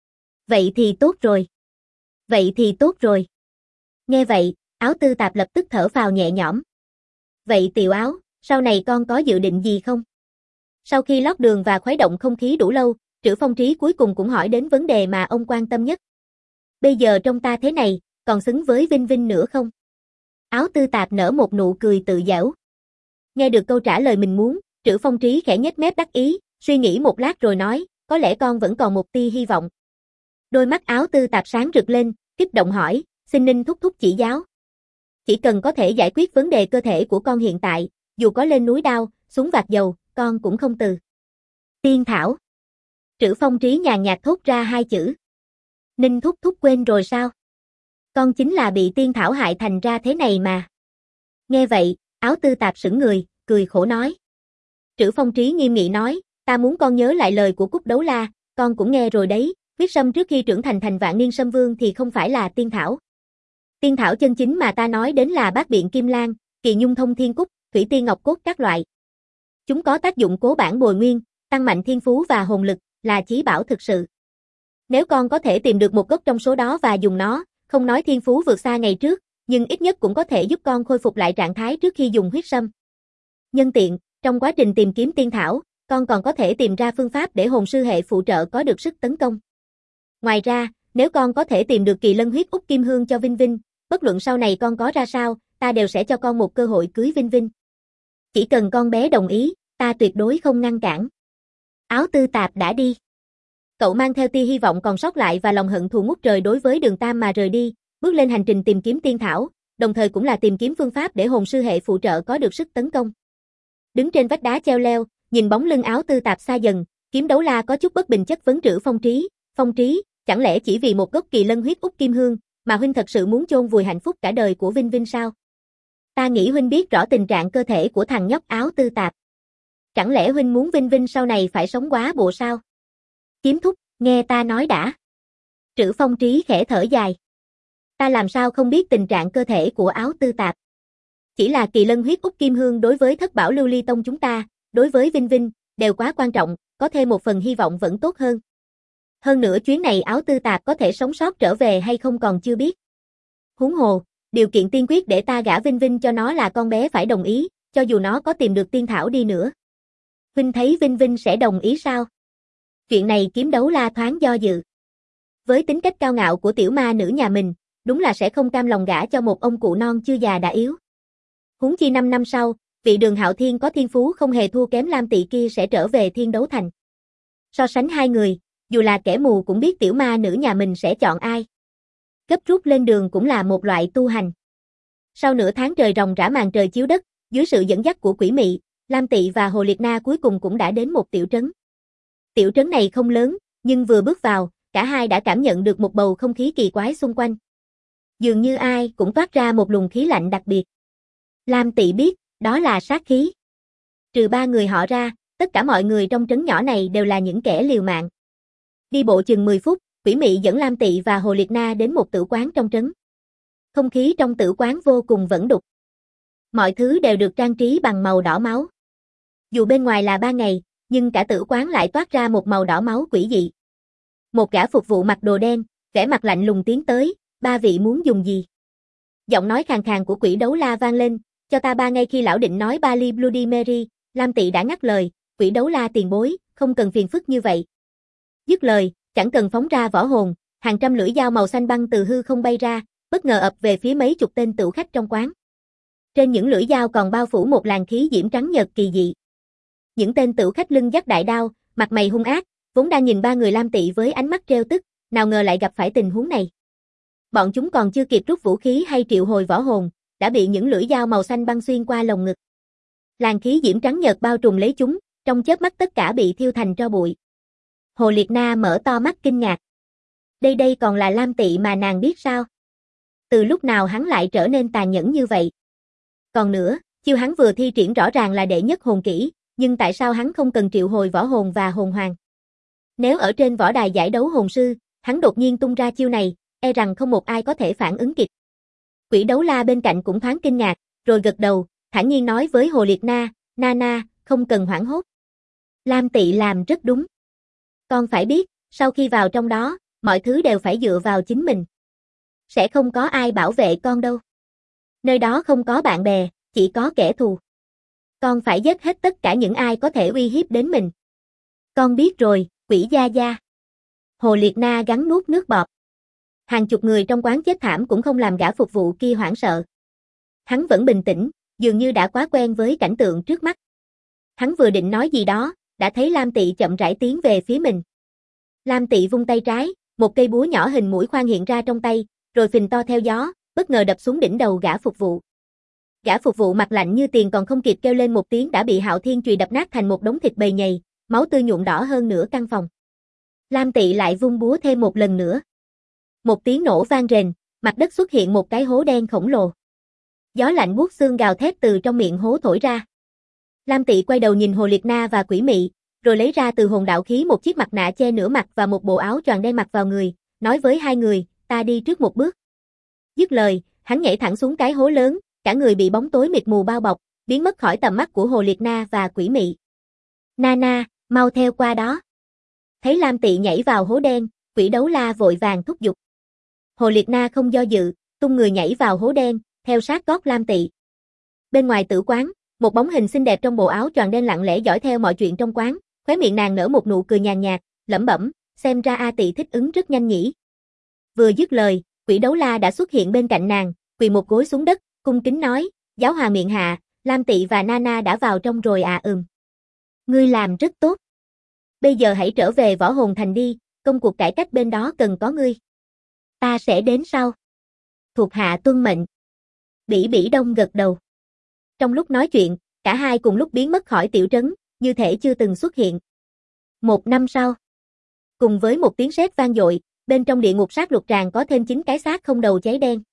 Vậy thì tốt rồi. Vậy thì tốt rồi. Nghe vậy, Áo Tư Tạp lập tức thở phào nhẹ nhõm. Vậy Tiểu Áo, sau này con có dự định gì không? Sau khi lót đường và khuấy động không khí đủ lâu, Trữ Phong Trí cuối cùng cũng hỏi đến vấn đề mà ông quan tâm nhất. Bây giờ trong ta thế này, còn xứng với Vinh Vinh nữa không? Áo Tư Tạp nở một nụ cười tự giễu. Nghe được câu trả lời mình muốn, Trữ Phong Trí khẽ nhếch mép đắc ý, suy nghĩ một lát rồi nói, có lẽ con vẫn còn một tia hy vọng. Đôi mắt Áo Tư Tạp sáng rực lên, kích động hỏi, xin Ninh thúc thúc chỉ giáo. Chỉ cần có thể giải quyết vấn đề cơ thể của con hiện tại, dù có lên núi đao, xuống vạc dầu, con cũng không từ. Tiên thảo. Trữ Phong Trí nhàn nhạt thốt ra hai chữ. Ninh thúc thúc quên rồi sao? Con chính là bị tiên thảo hại thành ra thế này mà. Nghe vậy, Áo Tư Tạp sững người, cười khổ nói. Trữ Phong Trí nghiêm nghị nói, ta muốn con nhớ lại lời của Cúc Đấu La, con cũng nghe rồi đấy, huyết sâm trước khi trưởng thành thành Vạn Niên Sâm Vương thì không phải là tiên thảo. Tiên thảo chân chính mà ta nói đến là Bát Biện Kim Lan, Kỳ Nhung Thông Thiên Cúc, Thủy Tiên Ngọc Cốt các loại. Chúng có tác dụng cố bản bồi nguyên, tăng mạnh thiên phú và hồn lực, là chí bảo thực sự. Nếu con có thể tìm được một gốc trong số đó và dùng nó, không nói thiên phú vượt xa ngày trước, nhưng ít nhất cũng có thể giúp con khôi phục lại trạng thái trước khi dùng huyết sâm. Nhân tiện, trong quá trình tìm kiếm tiên thảo, con còn có thể tìm ra phương pháp để hồn sư hệ phụ trợ có được sức tấn công. Ngoài ra, nếu con có thể tìm được kỳ lân huyết úc kim hương cho Vinh Vinh, bất luận sau này con có ra sao, ta đều sẽ cho con một cơ hội cưới Vinh Vinh. Chỉ cần con bé đồng ý, ta tuyệt đối không ngăn cản. Áo Tư Tạp đã đi. Cậu mang theo tia hy vọng còn sót lại và lòng hận thù ngút trời đối với Đường Tam mà rời đi, bước lên hành trình tìm kiếm tiên thảo, đồng thời cũng là tìm kiếm phương pháp để hồn sư hệ phụ trợ có được sức tấn công. Đứng trên vách đá treo leo, nhìn bóng lưng Áo Tư Tạp xa dần, Kiếm Đấu La có chút bất bình chất vấn Trữ Phong Trí, chẳng lẽ chỉ vì một gốc kỳ lân huyết úc kim hương, mà huynh thật sự muốn chôn vùi hạnh phúc cả đời của Vinh Vinh sao? Ta nghĩ huynh biết rõ tình trạng cơ thể của thằng nhóc Áo Tư Tạp. Chẳng lẽ huynh muốn Vinh Vinh sau này phải sống quá bộ sao? Kiếm thúc, nghe ta nói đã. Trữ Phong Trí khẽ thở dài. Ta làm sao không biết tình trạng cơ thể của Áo Tư Tạp. Chỉ là kỳ lân huyết úc kim hương đối với thất bảo lưu ly tông chúng ta, đối với Vinh Vinh, đều quá quan trọng, có thêm một phần hy vọng vẫn tốt hơn. Hơn nữa chuyến này Áo Tư Tạp có thể sống sót trở về hay không còn chưa biết. Huống hồ, điều kiện tiên quyết để ta gả Vinh Vinh cho nó là con bé phải đồng ý, cho dù nó có tìm được tiên thảo đi nữa. Huynh thấy Vinh Vinh sẽ đồng ý sao? Chuyện này Kiếm Đấu La thoáng do dự. Với tính cách cao ngạo của tiểu ma nữ nhà mình, đúng là sẽ không cam lòng gả cho một ông cụ non chưa già đã yếu. Huống chi 5 năm sau, vị Đường Hạo Thiên có thiên phú không hề thua kém Lam Tị kia sẽ trở về Thiên Đấu Thành. So sánh hai người, dù là kẻ mù cũng biết tiểu ma nữ nhà mình sẽ chọn ai. Gấp rút lên đường cũng là một loại tu hành. Sau nửa tháng trời ròng rã màn trời chiếu đất, dưới sự dẫn dắt của Quỷ Mị, Lam Tị và Hồ Liệt Na cuối cùng cũng đã đến một tiểu trấn. Tiểu trấn này không lớn, nhưng vừa bước vào, cả hai đã cảm nhận được một bầu không khí kỳ quái xung quanh. Dường như ai cũng toát ra một luồng khí lạnh đặc biệt. Lam Tị biết, đó là sát khí. Trừ ba người họ ra, tất cả mọi người trong trấn nhỏ này đều là những kẻ liều mạng. Đi bộ chừng 10 phút, Quỷ Mị dẫn Lam Tị và Hồ Liệt Na đến một tử quán trong trấn. Không khí trong tử quán vô cùng vẩn đục. Mọi thứ đều được trang trí bằng màu đỏ máu. Dù bên ngoài là ban ngày, nhưng cả tử quán lại toát ra một màu đỏ máu quỷ dị. Một gã phục vụ mặc đồ đen, vẻ mặt lạnh lùng tiến tới, ba vị muốn dùng gì? Giọng nói khàn khàn của Quỷ Đấu La vang lên, cho ta ba ngay khi lão định nói ba ly Bloody Mary, Lam Tị đã ngắt lời, Quỷ Đấu La tiền bối, không cần phiền phức như vậy. Dứt lời, chẳng cần phóng ra võ hồn, hàng trăm lưỡi dao màu xanh băng từ hư không bay ra, bất ngờ ập về phía mấy chục tên tửu khách trong quán. Trên những lưỡi dao còn bao phủ một làn khí diễm trắng nhợt kỳ dị. Những tên tửu khách lưng dắt đại đao, mặt mày hung ác, vốn đang nhìn ba người Lam Tị với ánh mắt trêu tức, nào ngờ lại gặp phải tình huống này. Bọn chúng còn chưa kịp rút vũ khí hay triệu hồi võ hồn, đã bị những lưỡi dao màu xanh băng xuyên qua lồng ngực. Làn khí diễm trắng nhợt bao trùm lấy chúng, trong chớp mắt tất cả bị thiêu thành tro bụi. Hồ Liệt Na mở to mắt kinh ngạc. Đây còn là Lam Tị mà nàng biết sao? Từ lúc nào hắn lại trở nên tàn nhẫn như vậy? Còn nữa, chiêu hắn vừa thi triển rõ ràng là đệ nhất hồn kỹ, nhưng tại sao hắn không cần triệu hồi võ hồn và hồn hoàng? Nếu ở trên võ đài giải đấu hồn sư, hắn đột nhiên tung ra chiêu này, e rằng không một ai có thể phản ứng kịp. Quỷ Đấu La bên cạnh cũng thoáng kinh ngạc, rồi gật đầu, thản nhiên nói với Hồ Liệt Na, Na, không cần hoảng hốt. Lam Tị làm rất đúng. Con phải biết, sau khi vào trong đó, mọi thứ đều phải dựa vào chính mình. Sẽ không có ai bảo vệ con đâu. Nơi đó không có bạn bè, chỉ có kẻ thù. Con phải giết hết tất cả những ai có thể uy hiếp đến mình. Con biết rồi, Quỷ gia gia. Hồ Liệt Na gắn nuốt nước bọt. Hàng chục người trong quán chết thảm cũng không làm gã phục vụ kia hoảng sợ. Hắn vẫn bình tĩnh, dường như đã quá quen với cảnh tượng trước mắt. Hắn vừa định nói gì đó, đã thấy Lam Tị chậm rãi tiến về phía mình. Lam Tị vung tay trái, một cây búa nhỏ hình mũi khoan hiện ra trong tay, rồi phình to theo gió, bất ngờ đập xuống đỉnh đầu gã phục vụ. Gã phục vụ mặt lạnh như tiền còn không kịp kêu lên một tiếng đã bị Hạo Thiên chùy đập nát thành một đống thịt bầy nhầy, máu tươi nhuộm đỏ hơn nửa căn phòng. Lam Tị lại vung búa thêm một lần nữa. Một tiếng nổ vang rền, mặt đất xuất hiện một cái hố đen khổng lồ. Gió lạnh buốt xương gào thét từ trong miệng hố thổi ra. Lam Tị quay đầu nhìn Hồ Liệt Na và Quỷ Mị, rồi lấy ra từ hồn đạo khí một chiếc mặt nạ che nửa mặt và một bộ áo choàng đen mặc vào người, nói với hai người, ta đi trước một bước. Dứt lời, hắn nhảy thẳng xuống cái hố lớn, cả người bị bóng tối mịt mù bao bọc, biến mất khỏi tầm mắt của Hồ Liệt Na và Quỷ Mị. Na, mau theo qua đó. Thấy Lam Tị nhảy vào hố đen, Quỷ Đấu La vội vàng thúc giục. Hồ Liệt Na không do dự, tung người nhảy vào hố đen, theo sát gót Lam Tị. Bên ngoài tử quán, một bóng hình xinh đẹp trong bộ áo choàng đen lặng lẽ dõi theo mọi chuyện trong quán, khóe miệng nàng nở một nụ cười nhàn nhạt, lẩm bẩm, xem ra A Tị thích ứng rất nhanh nhỉ. Vừa dứt lời, Quỷ Đấu La đã xuất hiện bên cạnh nàng, quỳ một gối xuống đất, cung kính nói, giáo hoàng miệng hạ, Lam Tị và Nana đã vào trong rồi à? Ngươi làm rất tốt. Bây giờ hãy trở về Võ Hồn Thành đi, công cuộc cải cách bên đó cần có ngươi. Ta sẽ đến sau. Thuộc hạ tuân mệnh. Bỉ Đông gật đầu. Trong lúc nói chuyện, cả hai cùng lúc biến mất khỏi tiểu trấn, như thể chưa từng xuất hiện. Một năm sau, cùng với một tiếng sét vang dội, bên trong địa ngục sát lục tràng có thêm 9 cái xác không đầu cháy đen.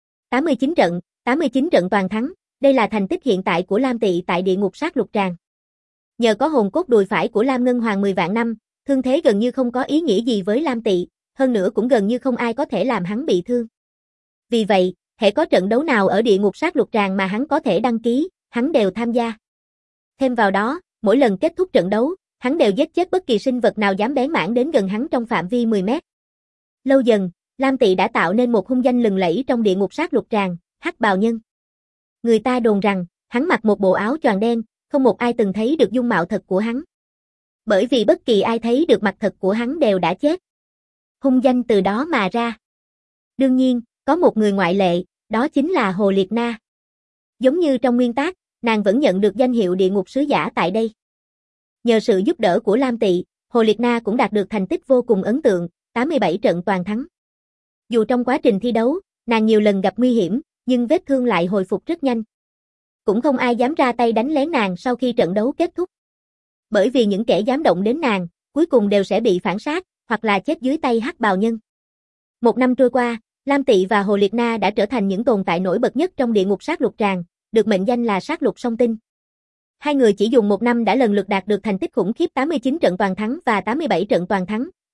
89 trận toàn thắng, đây là thành tích hiện tại của Lam Tị tại địa ngục sát lục tràng. Nhờ có hồn cốt đùi phải của Lam Ngân Hoàng 10 vạn năm, thương thế gần như không có ý nghĩa gì với Lam Tị, hơn nữa cũng gần như không ai có thể làm hắn bị thương. Vì vậy, hễ có trận đấu nào ở địa ngục sát lục tràng mà hắn có thể đăng ký, hắn đều tham gia. Thêm vào đó, mỗi lần kết thúc trận đấu, hắn đều giết chết bất kỳ sinh vật nào dám bén mảng đến gần hắn trong phạm vi 10 mét. Lâu dần, Lam Tị đã tạo nên một hung danh lừng lẫy trong địa ngục sát lục tràng, Hắc Bào Nhân. Người ta đồn rằng, hắn mặc một bộ áo choàng đen, không một ai từng thấy được dung mạo thật của hắn. Bởi vì bất kỳ ai thấy được mặt thật của hắn đều đã chết. Hung danh từ đó mà ra. Đương nhiên, có một người ngoại lệ, đó chính là Hồ Liệt Na. Giống như trong nguyên tác, nàng vẫn nhận được danh hiệu địa ngục sứ giả tại đây. Nhờ sự giúp đỡ của Lam Tị, Hồ Liệt Na cũng đạt được thành tích vô cùng ấn tượng, 87 trận toàn thắng. Dù trong quá trình thi đấu, nàng nhiều lần gặp nguy hiểm, nhưng vết thương lại hồi phục rất nhanh. Cũng không ai dám ra tay đánh lén nàng sau khi trận đấu kết thúc. Bởi vì những kẻ dám động đến nàng, cuối cùng đều sẽ bị phản sát, hoặc là chết dưới tay Hắc Bào Nhân. Một năm trôi qua, Lam Tị và Hồ Liệt Na đã trở thành những tồn tại nổi bật nhất trong địa ngục sát lục tràng, được mệnh danh là sát lục song tinh. Hai người chỉ dùng một năm đã lần lượt đạt được thành tích khủng khiếp 89 trận toàn thắng và 87 trận toàn thắng,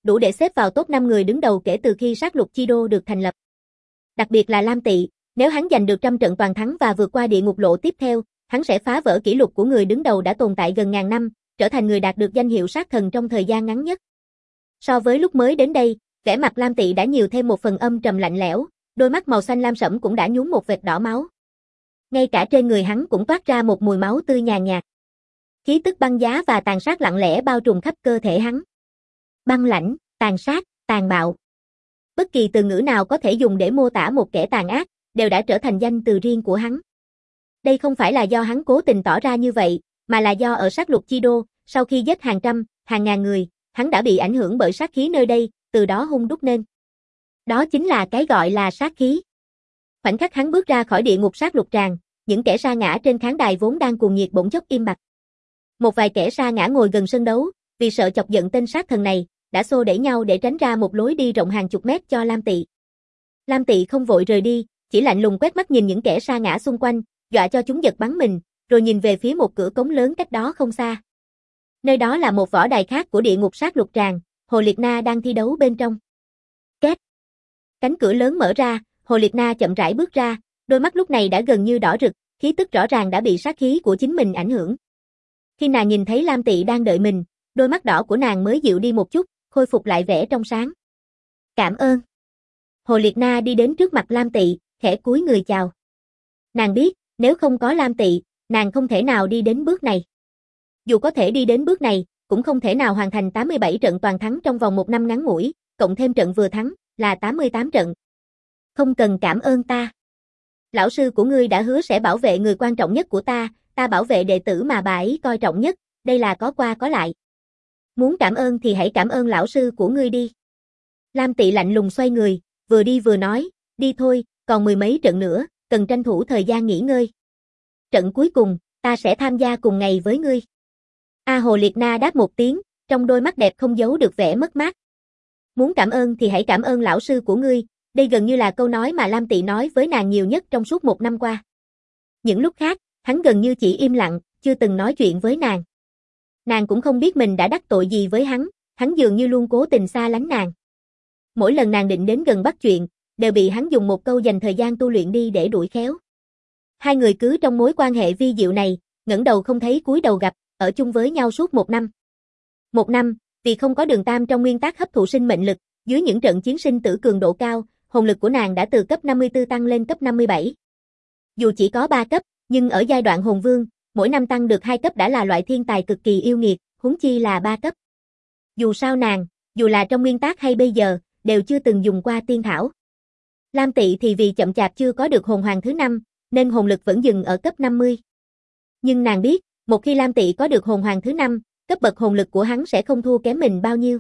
đủ để xếp vào top 5 người đứng đầu kể từ khi sát lục chi đô được thành lập. Đặc biệt là Lam Tị, nếu hắn giành được trăm trận toàn thắng và vượt qua địa ngục lộ tiếp theo, hắn sẽ phá vỡ kỷ lục của người đứng đầu đã tồn tại gần ngàn năm, trở thành người đạt được danh hiệu sát thần trong thời gian ngắn nhất. So với lúc mới đến đây, vẻ mặt Lam Tị đã nhiều thêm một phần âm trầm lạnh lẽo, đôi mắt màu xanh lam sẫm cũng đã nhuốm một vệt đỏ máu. Ngay cả trên người hắn cũng toát ra một mùi máu tươi nhàn nhạt. Khí tức băng giá và tàn sát lặng lẽ bao trùm khắp cơ thể hắn. Băng lãnh, tàn sát, tàn bạo. Bất kỳ từ ngữ nào có thể dùng để mô tả một kẻ tàn ác, đều đã trở thành danh từ riêng của hắn. Đây không phải là do hắn cố tình tỏ ra như vậy, mà là do ở sát lục chi đô, sau khi giết hàng trăm, hàng ngàn người, hắn đã bị ảnh hưởng bởi sát khí nơi đây, từ đó hun đúc nên. Đó chính là cái gọi là sát khí. Khoảnh khắc hắn bước ra khỏi địa ngục sát lục tràng, những kẻ sa ngã trên khán đài vốn đang cuồng nhiệt bỗng chốc im bặt. Một vài kẻ sa ngã ngồi gần sân đấu, vì sợ chọc giận tên sát thần này, đã xô đẩy nhau để tránh ra một lối đi rộng hàng chục mét cho Lam Tị. Lam Tị không vội rời đi, chỉ lạnh lùng quét mắt nhìn những kẻ sa ngã xung quanh, dọa cho chúng giật bắn mình, rồi nhìn về phía một cửa cống lớn cách đó không xa. Nơi đó là một võ đài khác của địa ngục sát lục tràng, Hồ Liệt Na đang thi đấu bên trong. Két. Cánh cửa lớn mở ra, Hồ Liệt Na chậm rãi bước ra, đôi mắt lúc này đã gần như đỏ rực, khí tức rõ ràng đã bị sát khí của chính mình ảnh hưởng. Khi nàng nhìn thấy Lam Tị đang đợi mình, đôi mắt đỏ của nàng mới dịu đi một chút, khôi phục lại vẻ trong sáng. Cảm ơn. Hồ Liệt Na đi đến trước mặt Lam Tị, khẽ cúi người chào. Nàng biết, nếu không có Lam Tị, nàng không thể nào đi đến bước này. Dù có thể đi đến bước này, cũng không thể nào hoàn thành 87 trận toàn thắng trong vòng một năm ngắn ngủi, cộng thêm trận vừa thắng, là 88 trận. Không cần cảm ơn ta. Lão sư của ngươi đã hứa sẽ bảo vệ người quan trọng nhất của ta bảo vệ đệ tử mà bà ấy coi trọng nhất, đây là có qua có lại. Muốn cảm ơn thì hãy cảm ơn lão sư của ngươi đi. Lam Tị lạnh lùng xoay người, vừa đi vừa nói, đi thôi, còn mười mấy trận nữa, cần tranh thủ thời gian nghỉ ngơi. Trận cuối cùng, ta sẽ tham gia cùng ngày với ngươi. Hồ Liệt Na đáp một tiếng, trong đôi mắt đẹp không giấu được vẻ mất mát. Muốn cảm ơn thì hãy cảm ơn lão sư của ngươi, đây gần như là câu nói mà Lam Tị nói với nàng nhiều nhất trong suốt một năm qua. Những lúc khác, hắn gần như chỉ im lặng, chưa từng nói chuyện với nàng. Nàng cũng không biết mình đã đắc tội gì với hắn dường như luôn cố tình xa lánh nàng. Mỗi lần nàng định đến gần bắt chuyện, đều bị hắn dùng một câu dành thời gian tu luyện đi để đuổi khéo. Hai người cứ trong mối quan hệ vi diệu này, ngẩng đầu không thấy cúi đầu gặp, ở chung với nhau suốt một năm. Một năm, vì không có Đường Tam trong nguyên tắc hấp thụ sinh mệnh lực, dưới những trận chiến sinh tử cường độ cao, hồn lực của nàng đã từ cấp 54 tăng lên cấp 57. Dù chỉ có 3 cấp, nhưng ở giai đoạn hồn vương, mỗi năm tăng được 2 cấp đã là loại thiên tài cực kỳ yêu nghiệt, huống chi là 3 cấp. Dù sao nàng, dù là trong nguyên tắc hay bây giờ, đều chưa từng dùng qua tiên thảo. Lam Tị thì vì chậm chạp chưa có được hồn hoàng thứ 5, nên hồn lực vẫn dừng ở cấp 50. Nhưng nàng biết, một khi Lam Tị có được hồn hoàng thứ 5, cấp bậc hồn lực của hắn sẽ không thua kém mình bao nhiêu.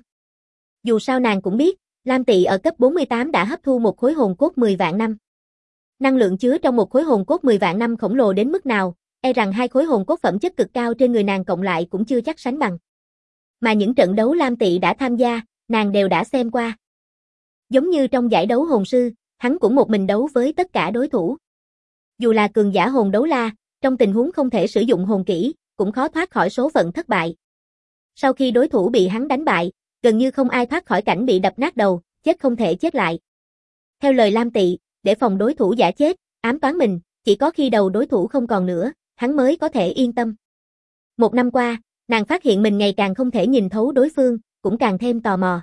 Dù sao nàng cũng biết, Lam Tị ở cấp 48 đã hấp thu một khối hồn cốt 10 vạn năm. Năng lượng chứa trong một khối hồn cốt 10 vạn năm khổng lồ đến mức nào, e rằng hai khối hồn cốt phẩm chất cực cao trên người nàng cộng lại cũng chưa chắc sánh bằng. Mà những trận đấu Lam Tị đã tham gia, nàng đều đã xem qua. Giống như trong giải đấu hồn sư, hắn cũng một mình đấu với tất cả đối thủ. Dù là cường giả hồn đấu la, trong tình huống không thể sử dụng hồn kỹ, cũng khó thoát khỏi số phận thất bại. Sau khi đối thủ bị hắn đánh bại, gần như không ai thoát khỏi cảnh bị đập nát đầu, chết không thể chết lại. Theo lời Lam Tị, để phòng đối thủ giả chết, ám toán mình, chỉ có khi đầu đối thủ không còn nữa, hắn mới có thể yên tâm. Một năm qua, nàng phát hiện mình ngày càng không thể nhìn thấu đối phương, cũng càng thêm tò mò.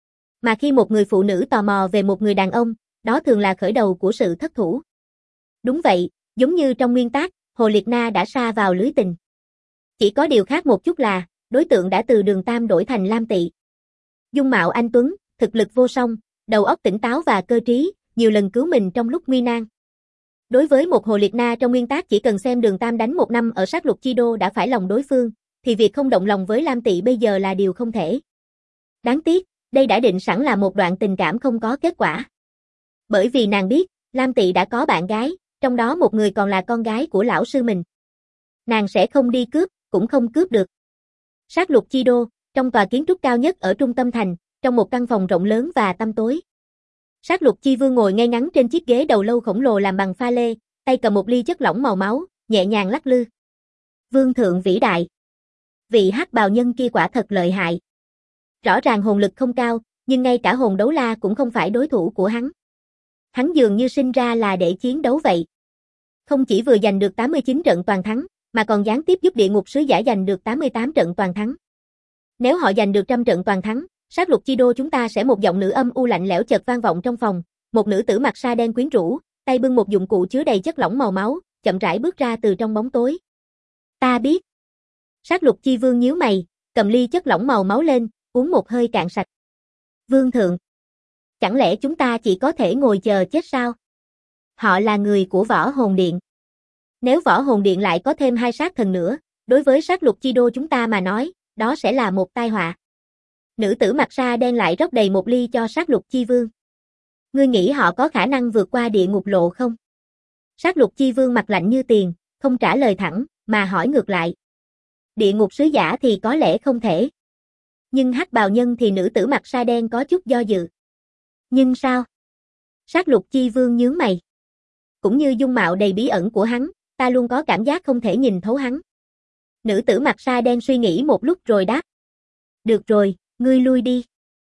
Mà khi một người phụ nữ tò mò về một người đàn ông, đó thường là khởi đầu của sự thất thủ. Đúng vậy, giống như trong nguyên tắc, Hồ Liệt Na đã sa vào lưới tình. Chỉ có điều khác một chút là, đối tượng đã từ Đường Tam đổi thành Lam Tị. Dung mạo anh tuấn, thực lực vô song, đầu óc tỉnh táo và cơ trí, nhiều lần cứu mình trong lúc nguy nan. Đối với một Hồ Liệt Na trong nguyên tắc chỉ cần xem Đường Tam đánh một năm ở sát lục chi đô đã phải lòng đối phương, thì việc không động lòng với Lam Tị bây giờ là điều không thể. Đáng tiếc, đây đã định sẵn là một đoạn tình cảm không có kết quả. Bởi vì nàng biết, Lam Tị đã có bạn gái, trong đó một người còn là con gái của lão sư mình. Nàng sẽ không đi cướp, cũng không cướp được. Sát lục chi đô, trong tòa kiến trúc cao nhất ở trung tâm thành, trong một căn phòng rộng lớn và tăm tối. Sát lục chi vương ngồi ngay ngắn trên chiếc ghế đầu lâu khổng lồ làm bằng pha lê, tay cầm một ly chất lỏng màu máu, nhẹ nhàng lắc lư. Vương thượng vĩ đại. Vị hắc bào nhân kia quả thật lợi hại. Rõ ràng hồn lực không cao, Nhưng ngay cả hồn đấu la cũng không phải đối thủ của hắn. Hắn dường như sinh ra là để chiến đấu vậy. Không chỉ vừa giành được 89 trận toàn thắng, mà còn gián tiếp giúp địa ngục sứ giả giành được 88 trận toàn thắng. Nếu họ giành được 100 trận toàn thắng, sát lục chi đô chúng ta sẽ một giọng nữ âm u lạnh lẽo chợt vang vọng trong phòng, một nữ tử mặc sa đen quyến rũ, tay bưng một dụng cụ chứa đầy chất lỏng màu máu, chậm rãi bước ra từ trong bóng tối. Ta biết. Sát lục chi vương nhíu mày, cầm ly chất lỏng màu máu lên, uống một hơi cạn sạch. Vương thượng. Chẳng lẽ chúng ta chỉ có thể ngồi chờ chết sao? Họ là người của Võ Hồn Điện. Nếu Võ Hồn Điện lại có thêm 2 sát thần nữa, đối với sát lục chi đô chúng ta mà nói, đó sẽ là một tai họa. Nữ tử mặc sa đen lại rót đầy một ly cho sát lục chi vương. Ngươi nghĩ họ có khả năng vượt qua địa ngục lộ không? Sát lục chi vương mặt lạnh như tiền, không trả lời thẳng, mà hỏi ngược lại. Địa ngục sứ giả thì có lẽ không thể. Nhưng hắc bào nhân thì nữ tử mặc sa đen có chút do dự. Nhưng sao? Sát lục chi vương nhướng mày. Cũng như dung mạo đầy bí ẩn của hắn, ta luôn có cảm giác không thể nhìn thấu hắn. Nữ tử mặc sa đen suy nghĩ một lúc rồi đáp. Được rồi, ngươi lui đi.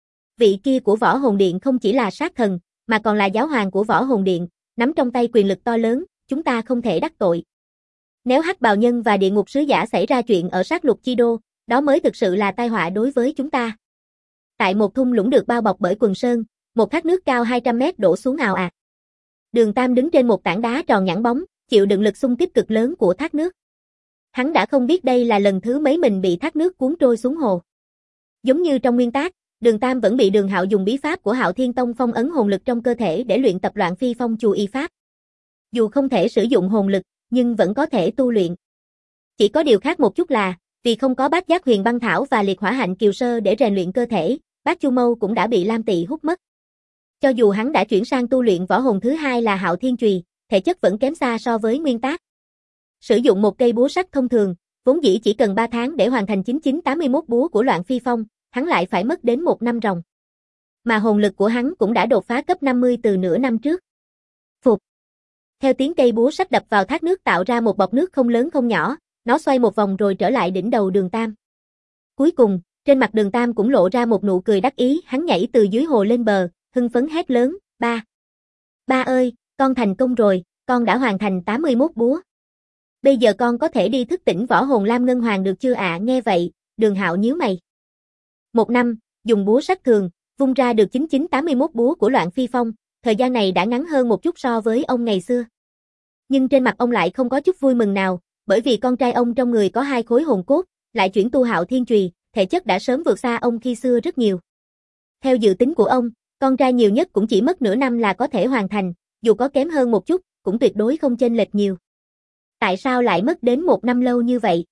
Vị kia của Võ Hồn Điện không chỉ là sát thần, mà còn là giáo hoàng của Võ Hồn Điện, nắm trong tay quyền lực to lớn, chúng ta không thể đắc tội. Nếu hắc bào nhân và địa ngục sứ giả xảy ra chuyện ở sát lục chi đô, đó mới thực sự là tai họa đối với chúng ta. Tại một thung lũng được bao bọc bởi quần sơn, một thác nước cao 200 mét đổ xuống ào ạt. Đường Tam đứng trên một tảng đá tròn nhẵn bóng, chịu đựng lực xung kích cực lớn của thác nước. Hắn đã không biết đây là lần thứ mấy mình bị thác nước cuốn trôi xuống hồ. Giống như trong nguyên tác, Đường Tam vẫn bị Đường Hạo dùng bí pháp của Hạo Thiên Tông phong ấn hồn lực trong cơ thể để luyện tập Loạn Phi Phong Chù Y pháp. Dù không thể sử dụng hồn lực, nhưng vẫn có thể tu luyện. Chỉ có điều khác một chút là, vì không có Bát Giác Huyền Băng Thảo và Liệt Hỏa Hạnh Kiều Sơ để rèn luyện cơ thể, Bát Chu Mâu cũng đã bị Lam Tị hút mất. Cho dù hắn đã chuyển sang tu luyện võ hồn thứ hai là Hạo Thiên Chùy, thể chất vẫn kém xa so với nguyên tác. Sử dụng một cây búa sắt thông thường, vốn dĩ chỉ cần 3 tháng để hoàn thành 9981 búa của Loạn Phi Phong, hắn lại phải mất đến 1 năm ròng. Mà hồn lực của hắn cũng đã đột phá cấp 50 từ nửa năm trước. Phục. Theo tiếng cây búa sắt đập vào thác nước tạo ra một bọt nước không lớn không nhỏ, nó xoay một vòng rồi trở lại đỉnh đầu Đường Tam. Cuối cùng, trên mặt Đường Tam cũng lộ ra một nụ cười đắc ý, hắn nhảy từ dưới hồ lên bờ, hưng phấn hét lớn, ba. Ba ơi, con thành công rồi, con đã hoàn thành 81 búa. Bây giờ con có thể đi thức tỉnh võ hồn Lam Ngân Hoàng được chưa ạ? Nghe vậy, Đường Hạo nhíu mày. 1 năm, dùng búa sắt thường, vung ra được 9981 búa của Loạn Phi Phong, thời gian này đã ngắn hơn một chút so với ông ngày xưa. Nhưng trên mặt ông lại không có chút vui mừng nào, bởi vì con trai ông trong người có 2 khối hồn cốt, lại chuyển tu Hạo Thiên Chùy, thể chất đã sớm vượt xa ông khi xưa rất nhiều. Theo dự tính của ông, con trai nhiều nhất cũng chỉ mất nửa năm là có thể hoàn thành, dù có kém hơn một chút, cũng tuyệt đối không chênh lệch nhiều. Tại sao lại mất đến 1 năm lâu như vậy?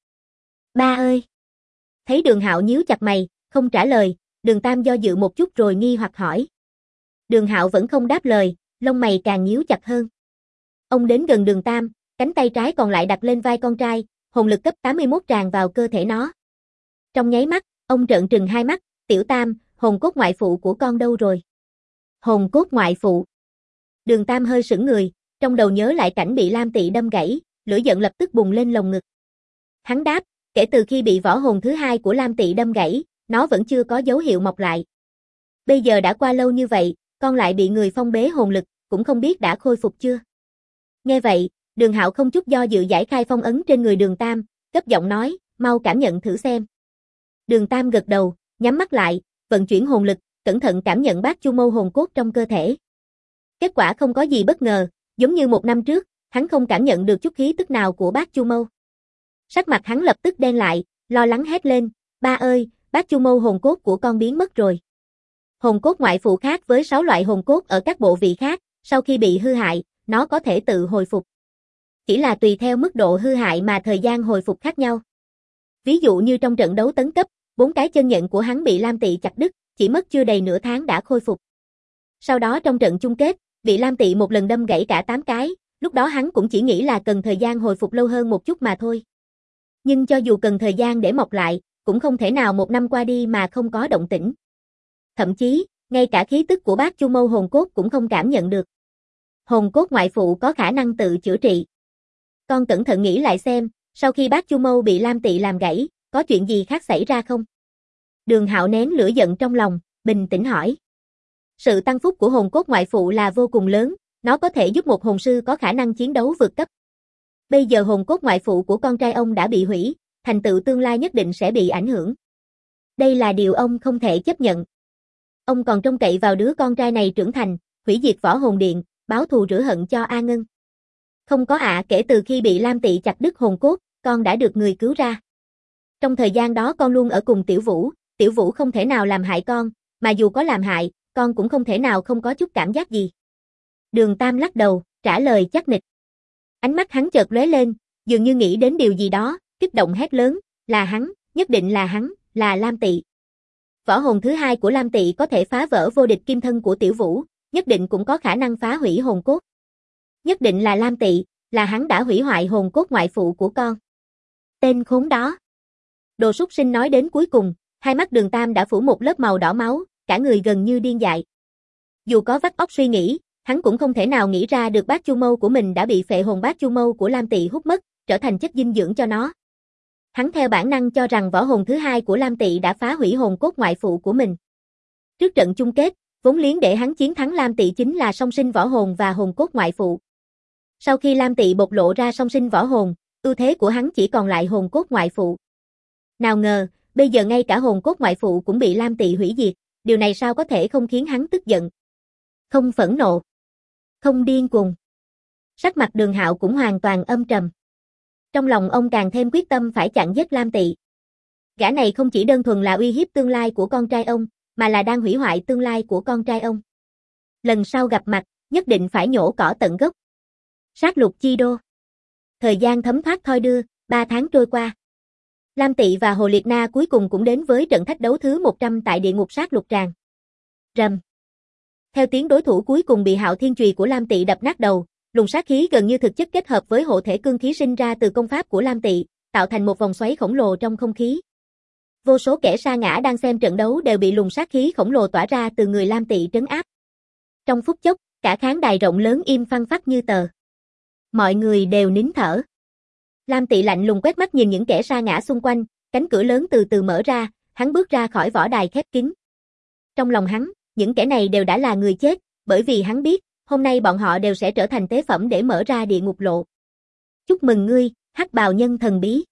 Ba ơi! Thấy Đường Hạo nhíu chặt mày, không trả lời, Đường Tam do dự một chút rồi nghi hoặc hỏi. Đường Hạo vẫn không đáp lời, lông mày càng nhíu chặt hơn. Ông đến gần Đường Tam, cánh tay trái còn lại đặt lên vai con trai, hồn lực cấp 81 tràn vào cơ thể nó. Trong nháy mắt, ông trợn trừng hai mắt, Tiểu Tam, hồn cốt ngoại phụ của con đâu rồi? Hồn cốt ngoại phụ. Đường Tam hơi sững người, trong đầu nhớ lại cảnh bị Lam Tị đâm gãy, lửa giận lập tức bùng lên lồng ngực. Hắn đáp, kể từ khi bị võ hồn thứ hai của Lam Tị đâm gãy, nó vẫn chưa có dấu hiệu mọc lại. Bây giờ đã qua lâu như vậy, con lại bị người phong bế hồn lực, cũng không biết đã khôi phục chưa. Nghe vậy, Đường Hạo không chút do dự giải khai phong ấn trên người Đường Tam, gấp giọng nói, mau cảm nhận thử xem. Đường Tam gật đầu, nhắm mắt lại, vận chuyển hồn lực, cẩn thận cảm nhận Bát Chu Mâu hồn cốt trong cơ thể. Kết quả không có gì bất ngờ, giống như 1 năm trước, hắn không cảm nhận được chút khí tức nào của Bát Chu Mâu. Sắc mặt hắn lập tức đen lại, lo lắng hét lên, ba ơi, Bát Chu Mâu hồn cốt của con biến mất rồi. Hồn cốt ngoại phụ khác với 6 loại hồn cốt ở các bộ vị khác, sau khi bị hư hại, nó có thể tự hồi phục. Chỉ là tùy theo mức độ hư hại mà thời gian hồi phục khác nhau. Ví dụ như trong trận đấu tấn cấp, 4 cái chân nhận của hắn bị Lam Tị chặt đứt, chỉ mất chưa đầy nửa tháng đã khôi phục. Sau đó trong trận chung kết, bị Lam Tị một lần đâm gãy cả 8 cái, lúc đó hắn cũng chỉ nghĩ là cần thời gian hồi phục lâu hơn một chút mà thôi. Nhưng cho dù cần thời gian để mọc lại, cũng không thể nào 1 năm qua đi mà không có động tĩnh. Thậm chí, ngay cả khí tức của Bát Chu Mâu hồn cốt cũng không cảm nhận được. Hồn cốt ngoại phụ có khả năng tự chữa trị. Con cẩn thận nghĩ lại xem, sau khi Bát Chu Mâu bị Lam Tị làm gãy, có chuyện gì khác xảy ra không? Đường Hạo nén lửa giận trong lòng, bình tĩnh hỏi. Sự tăng phúc của hồn cốt ngoại phụ là vô cùng lớn, nó có thể giúp một hồn sư có khả năng chiến đấu vượt cấp. Bây giờ hồn cốt ngoại phụ của con trai ông đã bị hủy, thành tựu tương lai nhất định sẽ bị ảnh hưởng. Đây là điều ông không thể chấp nhận. Ông còn trông cậy vào đứa con trai này trưởng thành, hủy diệt võ hồn điện, báo thù rửa hận cho A Ngân. Không có ạ, kể từ khi bị Lam Tị chặt đứt hồn cốt, con đã được người cứu ra. Trong thời gian đó con luôn ở cùng Tiểu Vũ không thể nào làm hại con, mà dù có làm hại, con cũng không thể nào không có chút cảm giác gì. Đường Tam lắc đầu, trả lời chắc nịch. Ánh mắt hắn chợt lóe lên, dường như nghĩ đến điều gì đó, kích động hét lớn, là hắn, nhất định là hắn, là Lam Tị. Võ hồn thứ hai của Lam Tị có thể phá vỡ vô địch kim thân của Tiểu Vũ, nhất định cũng có khả năng phá hủy hồn cốt. Nhất định là Lam Tị, là hắn đã hủy hoại hồn cốt ngoại phụ của con. Tên khốn đó. Đồ súc sinh nói đến cuối cùng, hai mắt Đường Tam đã phủ một lớp màu đỏ máu, cả người gần như điên dại. Dù có vắt óc suy nghĩ, hắn cũng không thể nào nghĩ ra được bát chu mâu của mình đã bị phệ hồn bát chu mâu của Lam Tị hút mất, trở thành chất dinh dưỡng cho nó. Hắn theo bản năng cho rằng võ hồn thứ hai của Lam Tị đã phá hủy hồn cốt ngoại phụ của mình. Trước trận chung kết, vốn liếng để hắn chiến thắng Lam Tị chính là song sinh võ hồn và hồn cốt ngoại phụ. Sau khi Lam Tị bộc lộ ra song sinh võ hồn, ưu thế của hắn chỉ còn lại hồn cốt ngoại phụ. Nào ngờ, bây giờ ngay cả hồn cốt ngoại phụ cũng bị Lam Tị hủy diệt, điều này sao có thể không khiến hắn tức giận. Không phẫn nộ, không điên cuồng. Sắc mặt Đường Hạo cũng hoàn toàn âm trầm. Trong lòng ông càng thêm quyết tâm phải chặn giết Lam Tị. Gã này không chỉ đơn thuần là uy hiếp tương lai của con trai ông, mà là đang hủy hoại tương lai của con trai ông. Lần sau gặp mặt, nhất định phải nhổ cỏ tận gốc. Sát lục chi đô. Thời gian thấm thoát thoi đưa, 3 tháng trôi qua. Lam Tị và Hồ Liệt Na cuối cùng cũng đến với trận thách đấu thứ 100 tại địa ngục sát lục tràng. Rầm. Theo tiếng đối thủ cuối cùng bị Hạo Thiên Chùy của Lam Tị đập nát đầu, luồng sát khí gần như thực chất kết hợp với hộ thể cương khí sinh ra từ công pháp của Lam Tị, tạo thành một vòng xoáy khổng lồ trong không khí. Vô số kẻ sa ngã đang xem trận đấu đều bị luồng sát khí khổng lồ tỏa ra từ người Lam Tị trấn áp. Trong phút chốc, cả khán đài rộng lớn im phăng phắc như tờ. Mọi người đều nín thở. Lam Tị lạnh lùng quét mắt nhìn những kẻ sa ngã xung quanh, cánh cửa lớn từ từ mở ra, hắn bước ra khỏi võ đài khép kín. Trong lòng hắn, những kẻ này đều đã là người chết, bởi vì hắn biết, hôm nay bọn họ đều sẽ trở thành tế phẩm để mở ra địa ngục lộ. Chúc mừng ngươi, hắc bào nhân thần bí.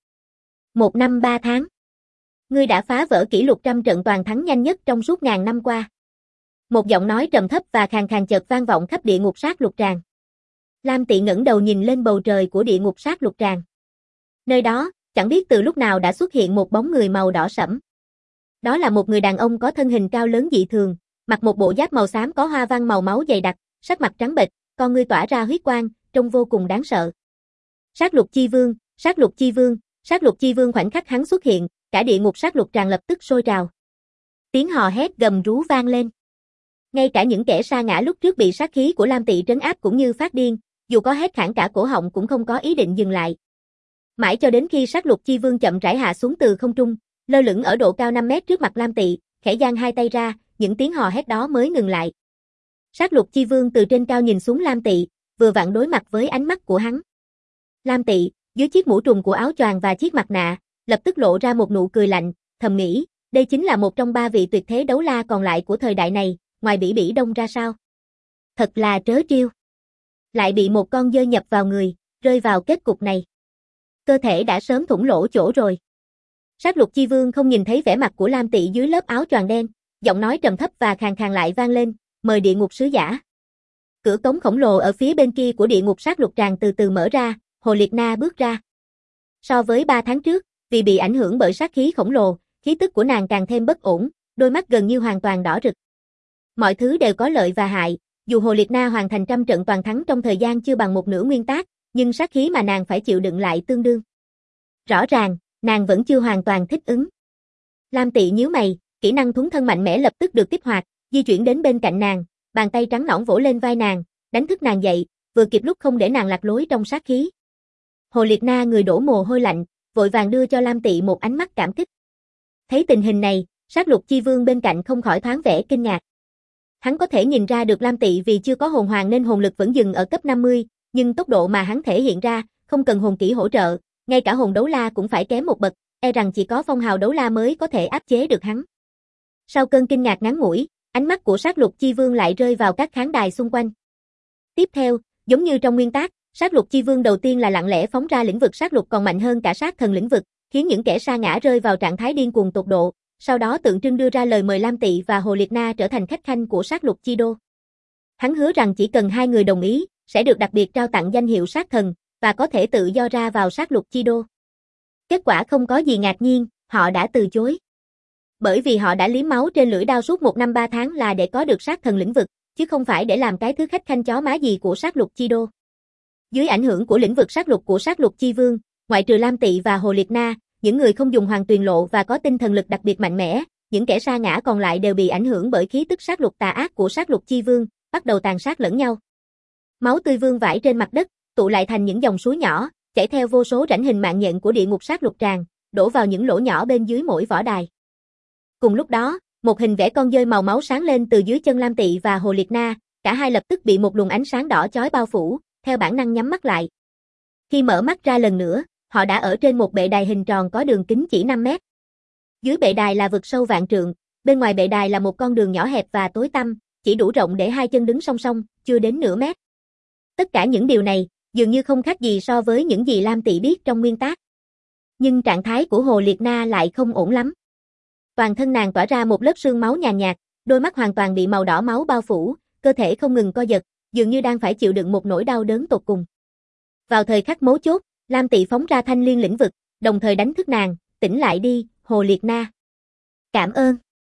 1 năm 3 tháng. Ngươi đã phá vỡ kỷ lục trăm trận toàn thắng nhanh nhất trong suốt ngàn năm qua. Một giọng nói trầm thấp và khàn khàn chợt vang vọng khắp địa ngục sát lục tràng. Lam Tị ngẩng đầu nhìn lên bầu trời của địa ngục sát lục tràng. Nơi đó, chẳng biết từ lúc nào đã xuất hiện một bóng người màu đỏ sẫm. Đó là một người đàn ông có thân hình cao lớn dị thường, mặc một bộ giáp màu xám có hoa văn màu máu dày đặc, sắc mặt trắng bệch, con ngươi tỏa ra huyết quang, trông vô cùng đáng sợ. Sát lục chi vương, sát lục chi vương, sát lục chi vương. Khoảnh khắc hắn xuất hiện, cả địa ngục sát lục tràng lập tức sôi trào. Tiếng hò hét gầm rú vang lên. Ngay cả những kẻ sa ngã lúc trước bị sát khí của Lam Tị trấn áp cũng như phát điên, dù có hét khản cả cổ họng cũng không có ý định dừng lại. Mãi cho đến khi sát lục chi vương chậm rãi hạ xuống từ không trung, lơ lửng ở độ cao 5 mét trước mặt Lam Tị, khẽ giang hai tay ra, những tiếng hò hét đó mới ngừng lại. Sát lục chi vương từ trên cao nhìn xuống Lam Tị, vừa vặn đối mặt với ánh mắt của hắn. Lam Tị, dưới chiếc mũ trùm của áo choàng và chiếc mặt nạ, lập tức lộ ra một nụ cười lạnh, thầm nghĩ, đây chính là một trong 3 vị tuyệt thế đấu la còn lại của thời đại này, ngoài Bỉ Bỉ Đông ra sao. Thật là trớ trêu. Lại bị một con dơi nhập vào người, rơi vào kết cục này. Cơ thể đã sớm thủng lỗ chỗ rồi. Sát lục chi vương không nhìn thấy vẻ mặt của Lam Tị dưới lớp áo choàng đen, giọng nói trầm thấp và khàn khàn lại vang lên, mời địa ngục sứ giả. Cửa cống khổng lồ ở phía bên kia của địa ngục sát lục tràng từ từ mở ra, Hồ Liệt Na bước ra. So với 3 tháng trước, vì bị ảnh hưởng bởi sát khí khổng lồ, khí tức của nàng càng thêm bất ổn, đôi mắt gần như hoàn toàn đỏ rực. Mọi thứ đều có lợi và hại, dù Hồ Liệt Na hoàn thành trăm trận toàn thắng trong thời gian chưa bằng một nửa nguyên tác, nhưng sát khí mà nàng phải chịu đựng lại tương đương. Rõ ràng, nàng vẫn chưa hoàn toàn thích ứng. Lam Tị nhíu mày, kỹ năng thuấn thân mạnh mẽ lập tức được kích hoạt, di chuyển đến bên cạnh nàng, bàn tay trắng nõn vỗ lên vai nàng, đánh thức nàng dậy, vừa kịp lúc không để nàng lạc lối trong sát khí. Hồ Liệt Na người đổ mồ hôi lạnh, vội vàng đưa cho Lam Tị một ánh mắt cảm kích. Thấy tình hình này, sát lục chi vương bên cạnh không khỏi thoáng vẻ kinh ngạc. Hắn có thể nhìn ra được Lam Tị vì chưa có hồn hoàng nên hồn lực vẫn dừng ở cấp 50, nhưng tốc độ mà hắn thể hiện ra, không cần hồn kỹ hỗ trợ, ngay cả hồn đấu la cũng phải kém một bậc, e rằng chỉ có phong hào đấu la mới có thể áp chế được hắn. Sau cơn kinh ngạc ngắn ngủi, ánh mắt của Sát Lục Chi Vương lại rơi vào các khán đài xung quanh. Tiếp theo, giống như trong nguyên tác, Sát Lục Chi Vương đầu tiên là lặng lẽ phóng ra lĩnh vực sát lục còn mạnh hơn cả sát thần lĩnh vực, khiến những kẻ sa ngã rơi vào trạng thái điên cuồng tột độ, sau đó tượng trưng đưa ra lời mời Lam Tị và Hồ Liệt Na trở thành khách khanh của Sát Lục Chi Đô. Hắn hứa rằng chỉ cần hai người đồng ý, sẽ được đặc biệt trao tặng danh hiệu sát thần, và có thể tự do ra vào Sát Lục Chi Đô. Kết quả không có gì ngạc nhiên, họ đã từ chối. Bởi vì họ đã liếm máu trên lưỡi đao suốt 1 năm 3 tháng là để có được sát thần lĩnh vực, chứ không phải để làm cái thứ khách khanh chó má gì của Sát Lục Chi Đô. Dưới ảnh hưởng của lĩnh vực sát lục của Sát Lục Chi Vương, ngoại trừ Lam Tị và Hồ Liệt Na, những người không dùng hoàng tuyền lộ và có tinh thần lực đặc biệt mạnh mẽ, những kẻ sa ngã còn lại đều bị ảnh hưởng bởi khí tức sát lục tà ác của Sát Lục Chi Vương, bắt đầu tàn sát lẫn nhau. Máu tươi vương vãi trên mặt đất, tụ lại thành những dòng suối nhỏ, chảy theo vô số rãnh hình mạng nhện của địa ngục sát lục tràng, đổ vào những lỗ nhỏ bên dưới mỗi võ đài. Cùng lúc đó, một hình vẽ con dơi màu máu sáng lên từ dưới chân Lam Tị và Hồ Liệt Na, cả hai lập tức bị một luồng ánh sáng đỏ chói bao phủ, theo bản năng nhắm mắt lại. Khi mở mắt ra lần nữa, họ đã ở trên một bệ đài hình tròn có đường kính chỉ 5 mét. Dưới bệ đài là vực sâu vạn trượng, bên ngoài bệ đài là một con đường nhỏ hẹp và tối tăm, chỉ đủ rộng để hai chân đứng song song, chưa đến nửa mét. Tất cả những điều này, dường như không khác gì so với những gì Lam Tị biết trong nguyên tác. Nhưng trạng thái của Hồ Liệt Na lại không ổn lắm. Toàn thân nàng tỏa ra một lớp sương máu nhàn nhạt, đôi mắt hoàn toàn bị màu đỏ máu bao phủ, cơ thể không ngừng co giật, dường như đang phải chịu đựng một nỗi đau đớn tột cùng. Vào thời khắc mấu chốt, Lam Tị phóng ra thanh liên lĩnh vực, đồng thời đánh thức nàng, tỉnh lại đi, Hồ Liệt Na. Cảm ơn.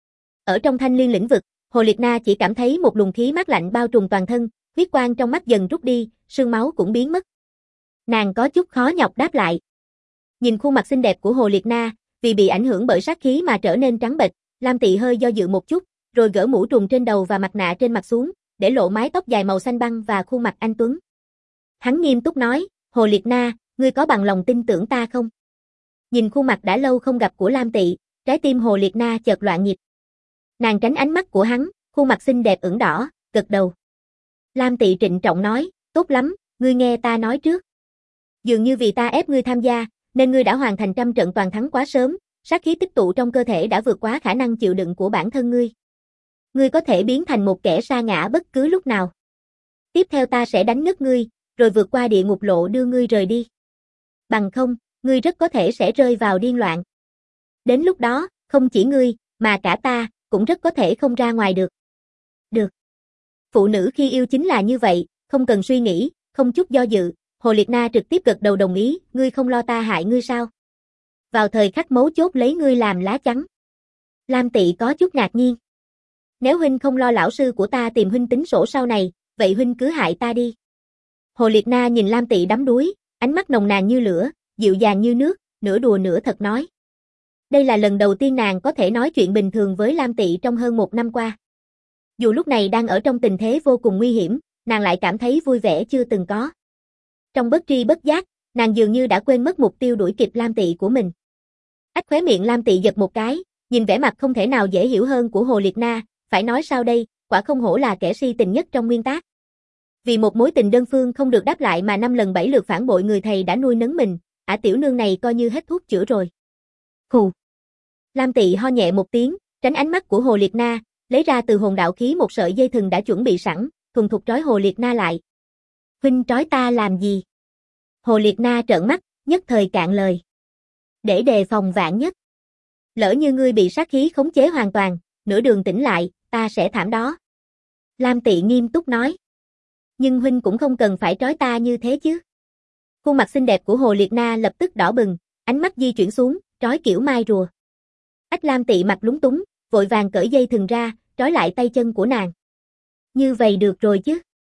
Ở trong thanh liên lĩnh vực, Hồ Liệt Na chỉ cảm thấy một luồng khí mát lạnh bao trùm toàn thân, huyết quang trong mắt dần rút đi, sương máu cũng biến mất. Nàng có chút khó nhọc đáp lại. Nhìn khuôn mặt xinh đẹp của Hồ Liệt Na, vì bị ảnh hưởng bởi sát khí mà trở nên trắng bệch, Lam Tị hơi do dự một chút, rồi gỡ mũ trùm trên đầu và mặt nạ trên mặt xuống, để lộ mái tóc dài màu xanh băng và khuôn mặt anh tuấn. Hắn nghiêm túc nói, Hồ Liệt Na, ngươi có bằng lòng tin tưởng ta không? Nhìn khuôn mặt đã lâu không gặp của Lam Tị, trái tim Hồ Liệt Na chợt loạn nhịp. Nàng tránh ánh mắt của hắn, khuôn mặt xinh đẹp ửng đỏ, gật đầu. Lam Tị trịnh trọng nói, tốt lắm, ngươi nghe ta nói trước. Dường như vì ta ép ngươi tham gia, nên ngươi đã hoàn thành 100 trận toàn thắng quá sớm, sát khí tích tụ trong cơ thể đã vượt quá khả năng chịu đựng của bản thân ngươi. Ngươi có thể biến thành một kẻ sa ngã bất cứ lúc nào. Tiếp theo ta sẽ đánh ngất ngươi, rồi vượt qua địa ngục lộ đưa ngươi rời đi. Bằng không, ngươi rất có thể sẽ rơi vào điên loạn. Đến lúc đó, không chỉ ngươi, mà cả ta, cũng rất có thể không ra ngoài được. Được. Phụ nữ khi yêu chính là như vậy, không cần suy nghĩ, không chút do dự, Hồ Liệt Na trực tiếp gật đầu đồng ý, ngươi không lo ta hại ngươi sao? Vào thời khắc mấu chốt lấy ngươi làm lá chắn. Lam Tị có chút ngạc nhiên. Nếu huynh không lo lão sư của ta tìm huynh tính sổ sau này, vậy huynh cứ hại ta đi. Hồ Liệt Na nhìn Lam Tị đắm đuối, ánh mắt nồng nàn như lửa, dịu dàng như nước, nửa đùa nửa thật nói. Đây là lần đầu tiên nàng có thể nói chuyện bình thường với Lam Tị trong hơn 1 năm qua. Dù lúc này đang ở trong tình thế vô cùng nguy hiểm, nàng lại cảm thấy vui vẻ chưa từng có. Trong bất tri bất giác, nàng dường như đã quên mất mục tiêu đuổi kịp Lam Tị của mình. Ách khóe miệng Lam Tị giật một cái, nhìn vẻ mặt không thể nào dễ hiểu hơn của Hồ Liệt Na, phải nói sao đây, quả không hổ là kẻ si tình nhất trong nguyên tác. Vì một mối tình đơn phương không được đáp lại mà 5 lần 7 lượt phản bội người thầy đã nuôi nấng mình, tiểu nương này coi như hết thuốc chữa rồi. Hù. Lam Tị ho nhẹ một tiếng, tránh ánh mắt của Hồ Liệt Na, lấy ra từ hồn đạo khí một sợi dây thừng đã chuẩn bị sẵn, thuần thục trói Hồ Liệt Na lại. Huynh trói ta làm gì? Hồ Liệt Na trợn mắt, nhất thời cạn lời. Để đề phòng vạn nhất. Lỡ như ngươi bị sát khí khống chế hoàn toàn, nửa đường tỉnh lại, ta sẽ thảm đó. Lam Tị nghiêm túc nói. Nhưng huynh cũng không cần phải trói ta như thế chứ. Khuôn mặt xinh đẹp của Hồ Liệt Na lập tức đỏ bừng, ánh mắt di chuyển xuống, trói kiểu mai rùa. Ách Lam Tị mặt lúng túng, vội vàng cởi dây thừng ra, trói lại tay chân của nàng. Như vậy được rồi chứ.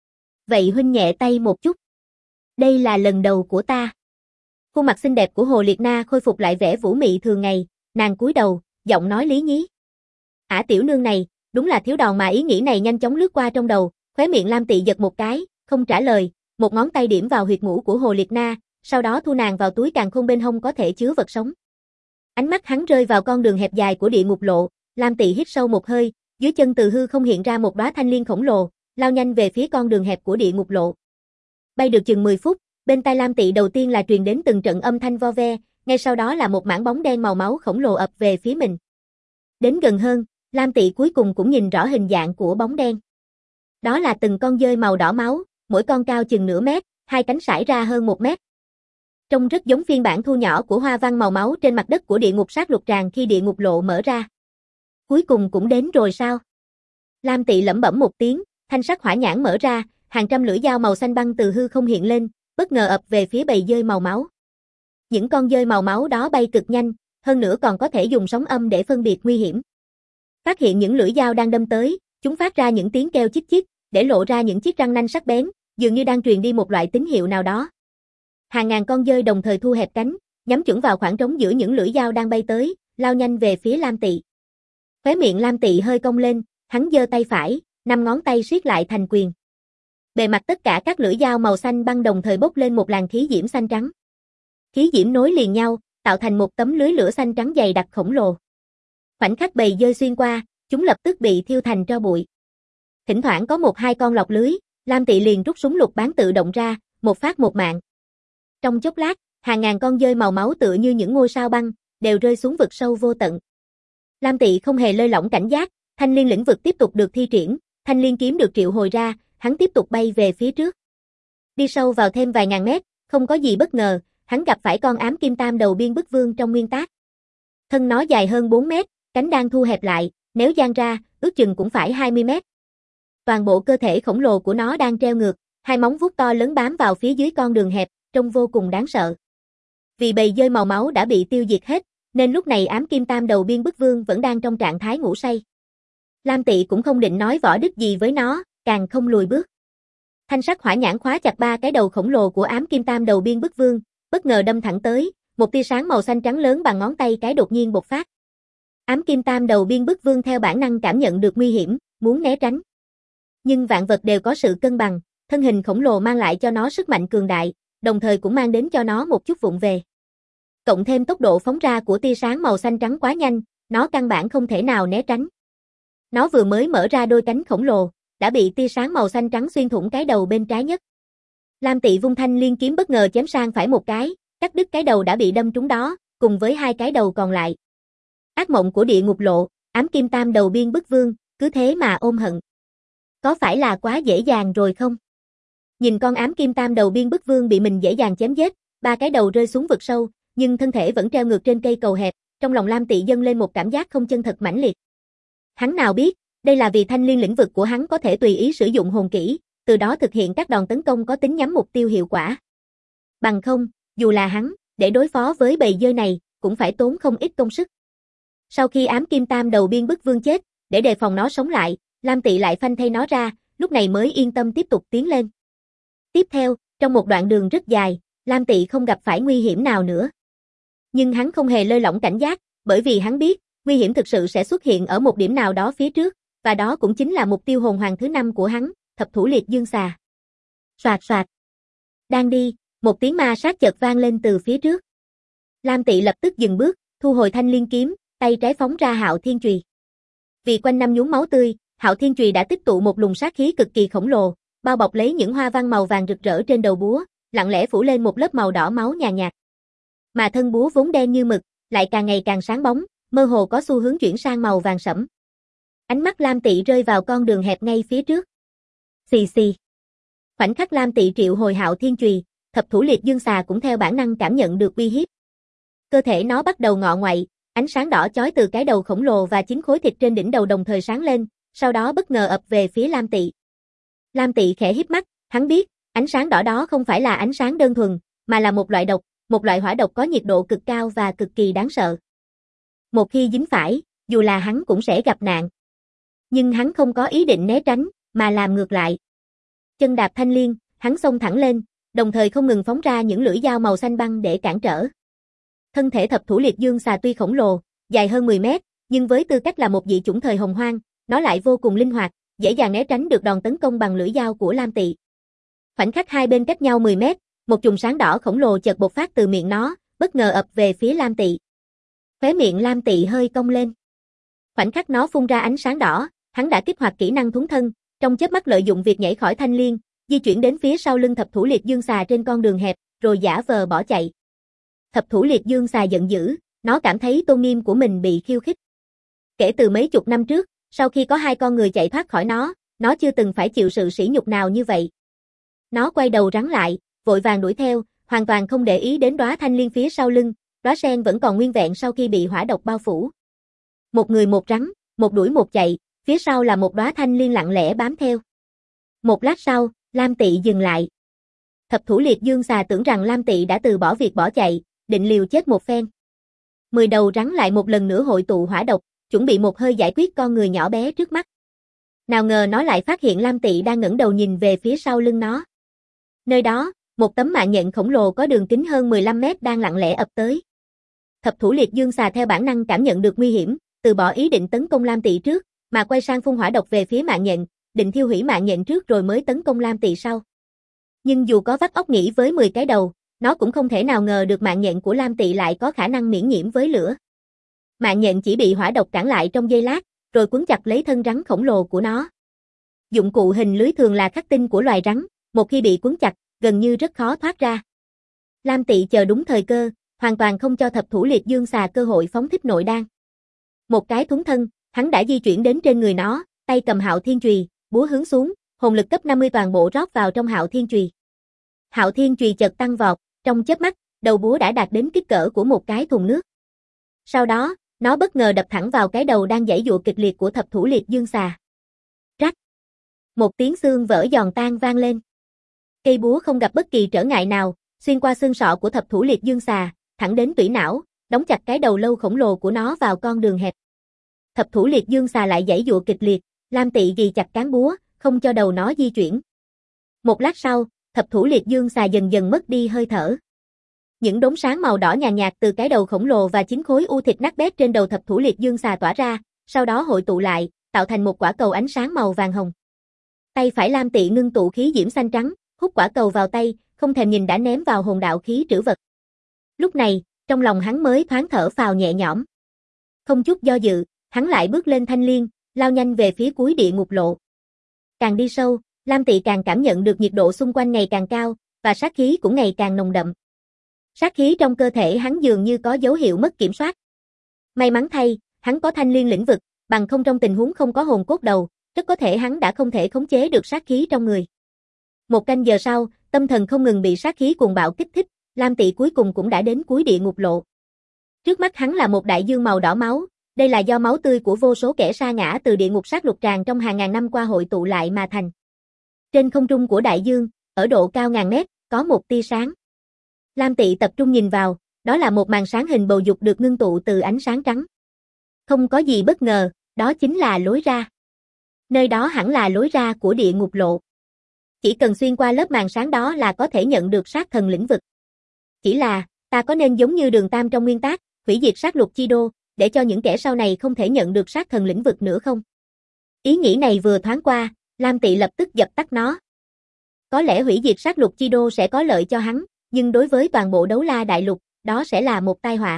Vậy huynh nhẹ tay một chút. Đây là lần đầu của ta. Khuôn mặt xinh đẹp của Hồ Liệt Na khôi phục lại vẻ vũ mị thường ngày, nàng cúi đầu, giọng nói lý nhí. Tiểu nương này, đúng là thiếu đòn mà ý nghĩ này nhanh chóng lướt qua trong đầu, khóe miệng Lam Tị giật một cái, không trả lời, một ngón tay điểm vào huyệt ngũ của Hồ Liệt Na, sau đó thu nàng vào túi càn khôn bên hông có thể chứa vật sống. Ánh mắt hắn rơi vào con đường hẹp dài của địa ngục lộ, Lam Tị hít sâu một hơi, dưới chân từ hư không hiện ra một đóa thanh liên khổng lồ, lao nhanh về phía con đường hẹp của địa ngục lộ. Bay được chừng 10 phút, bên tai Lam Tị đầu tiên là truyền đến từng trận âm thanh vo ve, ngay sau đó là một mảng bóng đen màu máu khổng lồ ập về phía mình. Đến gần hơn, Lam Tị cuối cùng cũng nhìn rõ hình dạng của bóng đen. Đó là từng con dơi màu đỏ máu, mỗi con cao chừng nửa mét, hai cánh sải ra hơn 1 mét. Trông rất giống phiên bản thu nhỏ của hoa văn màu máu trên mặt đất của địa ngục sát lục tràng khi địa ngục lộ mở ra. Cuối cùng cũng đến rồi sao? Lam Tị lẩm bẩm một tiếng, thanh sắc hỏa nhãn mở ra, hàng trăm lưỡi dao màu xanh băng từ hư không hiện lên, bất ngờ ập về phía bầy dơi màu máu. Những con dơi màu máu đó bay cực nhanh, hơn nữa còn có thể dùng sóng âm để phân biệt nguy hiểm. Phát hiện những lưỡi dao đang đâm tới, chúng phát ra những tiếng kêu chích chích, để lộ ra những chiếc răng nanh sắc bén, dường như đang truyền đi một loại tín hiệu nào đó. Hàng ngàn con dơi đồng thời thu hẹp cánh, nhắm chuẩn vào khoảng trống giữa những lưỡi dao đang bay tới, lao nhanh về phía Lam Tị. Khóe miệng Lam Tị hơi cong lên, hắn giơ tay phải, 5 ngón tay siết lại thành quyền. Bề mặt tất cả các lưỡi dao màu xanh băng đồng thời bốc lên một làn khí diễm xanh trắng. Khí diễm nối liền nhau, tạo thành một tấm lưới lửa xanh trắng dày đặc khổng lồ. Khoảnh khắc bầy dơi xuyên qua, chúng lập tức bị thiêu thành tro bụi. Thỉnh thoảng có 1-2 con lọt lưới, Lam Tị liền rút súng lục bán tự động ra, một phát một mạng. Trong chốc lát, hàng ngàn con dơi màu máu tựa như những ngôi sao băng, đều rơi xuống vực sâu vô tận. Lam Tị không hề lơi lỏng cảnh giác, thanh liên lĩnh vực tiếp tục được thi triển, thanh liên kiếm được triệu hồi ra, hắn tiếp tục bay về phía trước. Đi sâu vào thêm vài ngàn mét, không có gì bất ngờ, hắn gặp phải con ám kim tam đầu biên bức vương trong nguyên tác. Thân nó dài hơn 4 mét, cánh đang thu hẹp lại, nếu dang ra, ước chừng cũng phải 20 mét. Toàn bộ cơ thể khổng lồ của nó đang treo ngược, hai móng vuốt to lớn bám vào phía dưới con đường hẹp, trông vô cùng đáng sợ. Vì bầy dơi màu máu đã bị tiêu diệt hết, nên lúc này ám kim tam đầu biên bức vương vẫn đang trong trạng thái ngủ say. Lam Tị cũng không định nói võ đức gì với nó, càng không lùi bước. Thanh sắc hỏa nhãn khóa chặt 3 cái đầu khổng lồ của ám kim tam đầu biên bức vương, bất ngờ đâm thẳng tới, một tia sáng màu xanh trắng lớn bằng ngón tay cái đột nhiên bộc phát. Ám kim tam đầu biên bức vương theo bản năng cảm nhận được nguy hiểm, muốn né tránh. Nhưng vạn vật đều có sự cân bằng, thân hình khổng lồ mang lại cho nó sức mạnh cường đại, đồng thời cũng mang đến cho nó một chút vụng về. Cộng thêm tốc độ phóng ra của tia sáng màu xanh trắng quá nhanh, nó căn bản không thể nào né tránh. Nó vừa mới mở ra đôi cánh khổng lồ, đã bị tia sáng màu xanh trắng xuyên thủng cái đầu bên trái nhất. Lam Tị vung thanh liên kiếm bất ngờ chém sang phải một cái, cắt đứt cái đầu đã bị đâm trúng đó, cùng với 2 cái đầu còn lại. Ác mộng của địa ngục lộ, ám kim tam đầu biên bức vương, cứ thế mà ôm hận. Có phải là quá dễ dàng rồi không? Nhìn con ám kim tam đầu biên bức vương bị mình dễ dàng chém giết, 3 cái đầu rơi xuống vực sâu, nhưng thân thể vẫn treo ngược trên cây cầu hẹp, trong lòng Lam Tị dâng lên một cảm giác không chân thật mãnh liệt. Hắn nào biết, đây là vì thanh liên lĩnh vực của hắn có thể tùy ý sử dụng hồn kỹ, từ đó thực hiện các đòn tấn công có tính nhắm mục tiêu hiệu quả. Bằng không, dù là hắn, để đối phó với bầy dơi này, cũng phải tốn không ít công sức. Sau khi ám kim tam đầu biên bức vương chết, để đề phòng nó sống lại, Lam Tị lại phanh thay nó ra, lúc này mới yên tâm tiếp tục tiến lên. Tiếp theo, trong một đoạn đường rất dài, Lam Tị không gặp phải nguy hiểm nào nữa. Nhưng hắn không hề lơi lỏng cảnh giác, bởi vì hắn biết, nguy hiểm thực sự sẽ xuất hiện ở một điểm nào đó phía trước, và đó cũng chính là mục tiêu hồn hoàng thứ 5 của hắn, thập thủ liệt dương xà. Soạt soạt. Đang đi, một tiếng ma sát chợt vang lên từ phía trước. Lam Tị lập tức dừng bước, thu hồi thanh liên kiếm, tay trái phóng ra Hạo Thiên Chùy. Vì quanh năm nhuốm máu tươi, Hạo Thiên Chùy đã tích tụ một luồng sát khí cực kỳ khổng lồ, bao bọc lấy những hoa văn màu vàng rực rỡ trên đầu búa, lặng lẽ phủ lên một lớp màu đỏ máu nhàn nhạt. Mà thân búa vốn đen như mực, lại càng ngày càng sáng bóng, mơ hồ có xu hướng chuyển sang màu vàng sẫm. Ánh mắt Lam Tị rơi vào con đường hẹp ngay phía trước. Xì xì. Khoảnh khắc Lam Tị triệu hồi Hạo Thiên Chùy, thập thủ liệt dương xà cũng theo bản năng cảm nhận được uy hiếp. Cơ thể nó bắt đầu ngọ ngoại, ánh sáng đỏ chói từ cái đầu khổng lồ và 9 khối thịt trên đỉnh đầu đồng thời sáng lên, sau đó bất ngờ ập về phía Lam Tị. Lam Tị khẽ híp mắt, hắn biết, ánh sáng đỏ đó không phải là ánh sáng đơn thuần, mà là một loại độc, một loại hỏa độc có nhiệt độ cực cao và cực kỳ đáng sợ. Một khi dính phải, dù là hắn cũng sẽ gặp nạn. Nhưng hắn không có ý định né tránh, mà làm ngược lại. Chân đạp thanh liên, hắn xông thẳng lên, đồng thời không ngừng phóng ra những lưỡi dao màu xanh băng để cản trở. Thân thể thập thủ liệt dương xà tuy khổng lồ, dài hơn 10 mét, nhưng với tư cách là một dị chủng thời hồng hoang, nó lại vô cùng linh hoạt, dễ dàng né tránh được đòn tấn công bằng lưỡi dao của Lam Tị. Khoảnh khắc hai bên cách nhau 10 mét, một chùm sáng đỏ khổng lồ chợt bộc phát từ miệng nó, bất ngờ ập về phía Lam Tị. Khóe miệng Lam Tị hơi cong lên. Khoảnh khắc nó phun ra ánh sáng đỏ, hắn đã kích hoạt kỹ năng thúng thân, trong chớp mắt lợi dụng việc nhảy khỏi thanh liên, di chuyển đến phía sau lưng thập thủ liệt dương xà trên con đường hẹp, rồi giả vờ bỏ chạy. Thập thủ liệt dương xà giận dữ, nó cảm thấy tôn nghiêm của mình bị khiêu khích. Kể từ mấy chục năm trước, sau khi có hai con người chạy thoát khỏi nó chưa từng phải chịu sự sỉ nhục nào như vậy. Nó quay đầu rắn lại, vội vàng đuổi theo, hoàn toàn không để ý đến đóa thanh liên phía sau lưng, đóa sen vẫn còn nguyên vẹn sau khi bị hỏa độc bao phủ. Một người một rắn, một đuổi một chạy, phía sau là một đóa thanh liên lặng lẽ bám theo. Một lát sau, Lam Tị dừng lại. Thập thủ liệt dương xà tưởng rằng Lam Tị đã từ bỏ việc bỏ chạy, định liều chết một phen. 10 đầu rắn lại một lần nữa hội tụ hỏa độc, chuẩn bị một hơi giải quyết con người nhỏ bé trước mắt. Nào ngờ nó lại phát hiện Lam Tị đang ngẩng đầu nhìn về phía sau lưng nó. Nơi đó, một tấm mạng nhện khổng lồ có đường kính hơn 15 mét đang lặng lẽ ập tới. Thập thủ liệt dương xà theo bản năng cảm nhận được nguy hiểm, từ bỏ ý định tấn công Lam Tị trước, mà quay sang phun hỏa độc về phía mạng nhện, định thiêu hủy mạng nhện trước rồi mới tấn công Lam Tị sau. Nhưng dù có vắt óc nghĩ với 10 cái đầu, nó cũng không thể nào ngờ được mạng nhện của Lam Tị lại có khả năng miễn nhiễm với lửa. Mạng nhện chỉ bị hỏa độc cản lại trong giây lát, rồi quấn chặt lấy thân rắn khổng lồ của nó. Dụng cụ hình lưới thường là khắc tinh của loài rắn, một khi bị quấn chặt, gần như rất khó thoát ra. Lam Tị chờ đúng thời cơ, hoàn toàn không cho thập thủ liệt dương xà cơ hội phóng thích nội đan. Một cái thúng thân, hắn đã di chuyển đến trên người nó, tay cầm Hạo Thiên Chùy, búa hướng xuống, hồn lực cấp 50 toàn bộ rót vào trong Hạo Thiên Chùy. Hạo Thiên Chùy chợt tăng vọt, trong chớp mắt, đầu búa đã đạt đến kích cỡ của một cái thùng nước. Sau đó, nó bất ngờ đập thẳng vào cái đầu đang giãy giụa kịch liệt của thập thủ liệt dương xà. Rắc. Một tiếng xương vỡ giòn tan vang lên. Cây búa không gặp bất kỳ trở ngại nào, xuyên qua xương sọ của thập thủ liệt dương xà, thẳng đến tủy não, đóng chặt cái đầu lâu khổng lồ của nó vào con đường hẹp. Thập thủ liệt dương xà lại giãy giụa kịch liệt, Lam Tị ghì chặt cán búa, không cho đầu nó di chuyển. Một lát sau, thập thủ liệt dương xà dần dần mất đi hơi thở. Những đốm sáng màu đỏ nhàn nhạt từ cái đầu khổng lồ và 9 khối u thịt nát bét trên đầu thập thủ liệt dương xà tỏa ra, sau đó hội tụ lại, tạo thành một quả cầu ánh sáng màu vàng hồng. Tay phải Lam Tị ngưng tụ khí diễm xanh trắng, hút quả cầu vào tay, không thèm nhìn đã ném vào hồn đạo khí trữ vật. Lúc này, trong lòng hắn mới thoáng thở phào nhẹ nhõm. Không chút do dự, hắn lại bước lên thanh liên, lao nhanh về phía cuối địa ngục lộ. Càng đi sâu, Lam Tị càng cảm nhận được nhiệt độ xung quanh ngày càng cao, và sát khí cũng ngày càng nồng đậm. Sát khí trong cơ thể hắn dường như có dấu hiệu mất kiểm soát. May mắn thay, hắn có thanh liên lĩnh vực, bằng không trong tình huống không có hồn cốt đầu, rất có thể hắn đã không thể khống chế được sát khí trong người. Một canh giờ sau, tâm thần không ngừng bị sát khí cuồng bạo kích thích, Lam Tị cuối cùng cũng đã đến cuối địa ngục lộ. Trước mắt hắn là một đại dương màu đỏ máu, đây là do máu tươi của vô số kẻ sa ngã từ địa ngục sát lục tràn trong hàng ngàn năm qua hội tụ lại mà thành. Trên không trung của đại dương, ở độ cao ngàn mét, có một tia sáng. Lam Tị tập trung nhìn vào, đó là một màn sáng hình bầu dục được ngưng tụ từ ánh sáng trắng. Không có gì bất ngờ, đó chính là lối ra. Nơi đó hẳn là lối ra của địa ngục lộ. Chỉ cần xuyên qua lớp màn sáng đó là có thể nhận được sát thần lĩnh vực. Chỉ là, ta có nên giống như Đường Tam trong nguyên tác, hủy diệt sát lục chi đô, để cho những kẻ sau này không thể nhận được sát thần lĩnh vực nữa không? Ý nghĩ này vừa thoáng qua, Lam Tị lập tức dập tắt nó. Có lẽ hủy diệt sát lục chi đô sẽ có lợi cho hắn, nhưng đối với toàn bộ Đấu La đại lục, đó sẽ là một tai họa.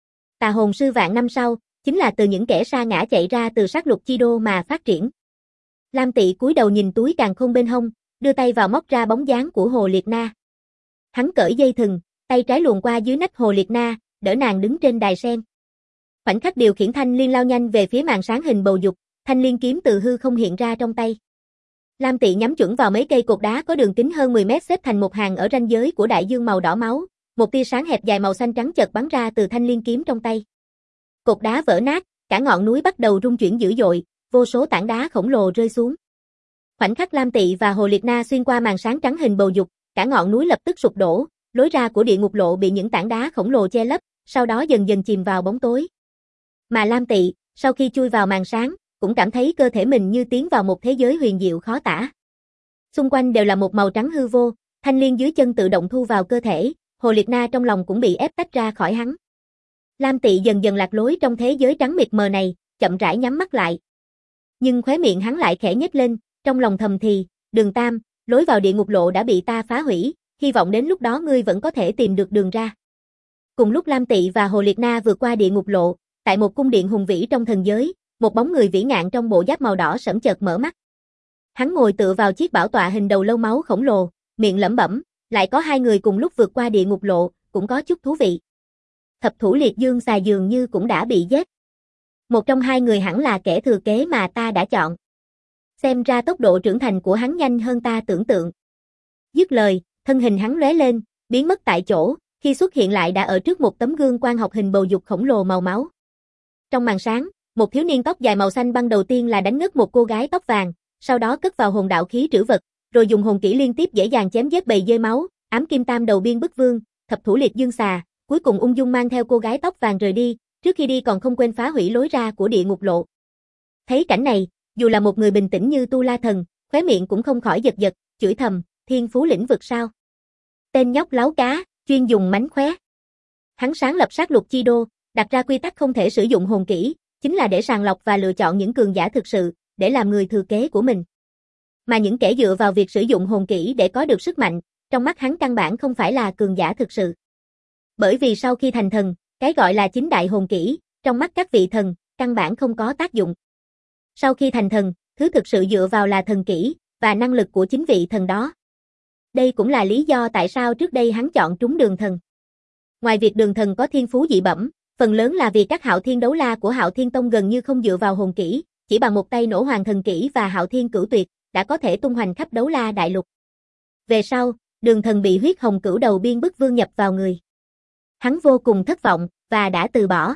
Tà hồn sư vạn năm sau, chính là từ những kẻ sa ngã chạy ra từ sát lục chi đô mà phát triển. Lam Tị cúi đầu nhìn túi càn khôn bên hông, đưa tay vào móc ra bóng dáng của Hồ Liệt Na. Hắn cởi dây thừng, tay trái luồn qua dưới nách Hồ Liệt Na, đỡ nàng đứng trên đài sen. Khoảnh khắc điều khiển thanh liên lao nhanh về phía màn sáng hình bầu dục, thanh liên kiếm từ hư không hiện ra trong tay. Lam Tị nhắm chuẩn vào mấy cây cột đá có đường kính hơn 10 mét xếp thành một hàng ở ranh giới của đại dương màu đỏ máu, một tia sáng hẹp dài màu xanh trắng chợt bắn ra từ thanh liên kiếm trong tay. Cột đá vỡ nát, cả ngọn núi bắt đầu rung chuyển dữ dội, vô số tảng đá khổng lồ rơi xuống. Khoảnh khắc Lam Tị và Hồ Liệt Na xuyên qua màn sáng trắng hình bầu dục, cả ngọn núi lập tức sụp đổ, lối ra của địa ngục lộ bị những tảng đá khổng lồ che lấp, sau đó dần dần chìm vào bóng tối. Mà Lam Tị, sau khi chui vào màn sáng, cũng cảm thấy cơ thể mình như tiến vào một thế giới huyền diệu khó tả. Xung quanh đều là một màu trắng hư vô, thanh liên dưới chân tự động thu vào cơ thể, Hồ Liệt Na trong lòng cũng bị ép tách ra khỏi hắn. Lam Tị dần dần lạc lối trong thế giới trắng mịt mờ này, chậm rãi nhắm mắt lại. Nhưng khóe miệng hắn lại khẽ nhếch lên, trong lòng thầm thì, Đường Tam, lối vào địa ngục lộ đã bị ta phá hủy, hy vọng đến lúc đó ngươi vẫn có thể tìm được đường ra. Cùng lúc Lam Tị và Hồ Liệt Na vượt qua địa ngục lộ, tại một cung điện hùng vĩ trong thần giới, một bóng người vĩ ngạn trong bộ giáp màu đỏ sẫm chợt mở mắt. Hắn ngồi tựa vào chiếc bảo tọa hình đầu lâu máu khổng lồ, miệng lẩm bẩm, lại có hai người cùng lúc vượt qua địa ngục lộ, cũng có chút thú vị. Thập thủ liệt dương xà dường như cũng đã bị giết. Một trong hai người hẳn là kẻ thừa kế mà ta đã chọn. Xem ra tốc độ trưởng thành của hắn nhanh hơn ta tưởng tượng. Dứt lời, thân hình hắn lóe lên, biến mất tại chỗ, khi xuất hiện lại đã ở trước một tấm gương quang học hình bầu dục khổng lồ màu máu. Trong màn sáng, một thiếu niên tóc dài màu xanh băng đầu tiên là đánh ngất một cô gái tóc vàng, sau đó cất vào hồn đạo khí trữ vật, rồi dùng hồn kỹ liên tiếp dễ dàng chém giết bầy dơi máu, ám kim tam đầu biên bức vương, thập thủ liệt dương xà, cuối cùng ung dung mang theo cô gái tóc vàng rời đi, trước khi đi còn không quên phá hủy lối ra của địa ngục lộ. Thấy cảnh này, dù là một người bình tĩnh như Tu La Thần, khóe miệng cũng không khỏi giật giật, chửi thầm, thiên phú lĩnh vực sao? Tên nhóc láo cá, chuyên dùng mánh khóe. Hắn sáng lập sát lục chi đô, đặt ra quy tắc không thể sử dụng hồn kỹ, chính là để sàng lọc và lựa chọn những cường giả thực sự, để làm người thừa kế của mình. Mà những kẻ dựa vào việc sử dụng hồn kỹ để có được sức mạnh, trong mắt hắn căn bản không phải là cường giả thực sự. Bởi vì sau khi thành thần, cái gọi là chính đại hồn kỹ, trong mắt các vị thần, căn bản không có tác dụng. Sau khi thành thần, thứ thực sự dựa vào là thần kỹ, và năng lực của chính vị thần đó. Đây cũng là lý do tại sao trước đây hắn chọn trúng Đường Thần. Ngoài việc Đường Thần có thiên phú dị bẩm, phần lớn là vì các Hạo Thiên đấu la của Hạo Thiên Tông gần như không dựa vào hồn kỹ, chỉ bằng một tay nổ hoàng thần kỹ và Hạo Thiên cửu tuyệt, đã có thể tung hoành khắp đấu la đại lục. Về sau, Đường Thần bị huyết hồng cửu đầu biên bức vương nhập vào người. Hắn vô cùng thất vọng, và đã từ bỏ.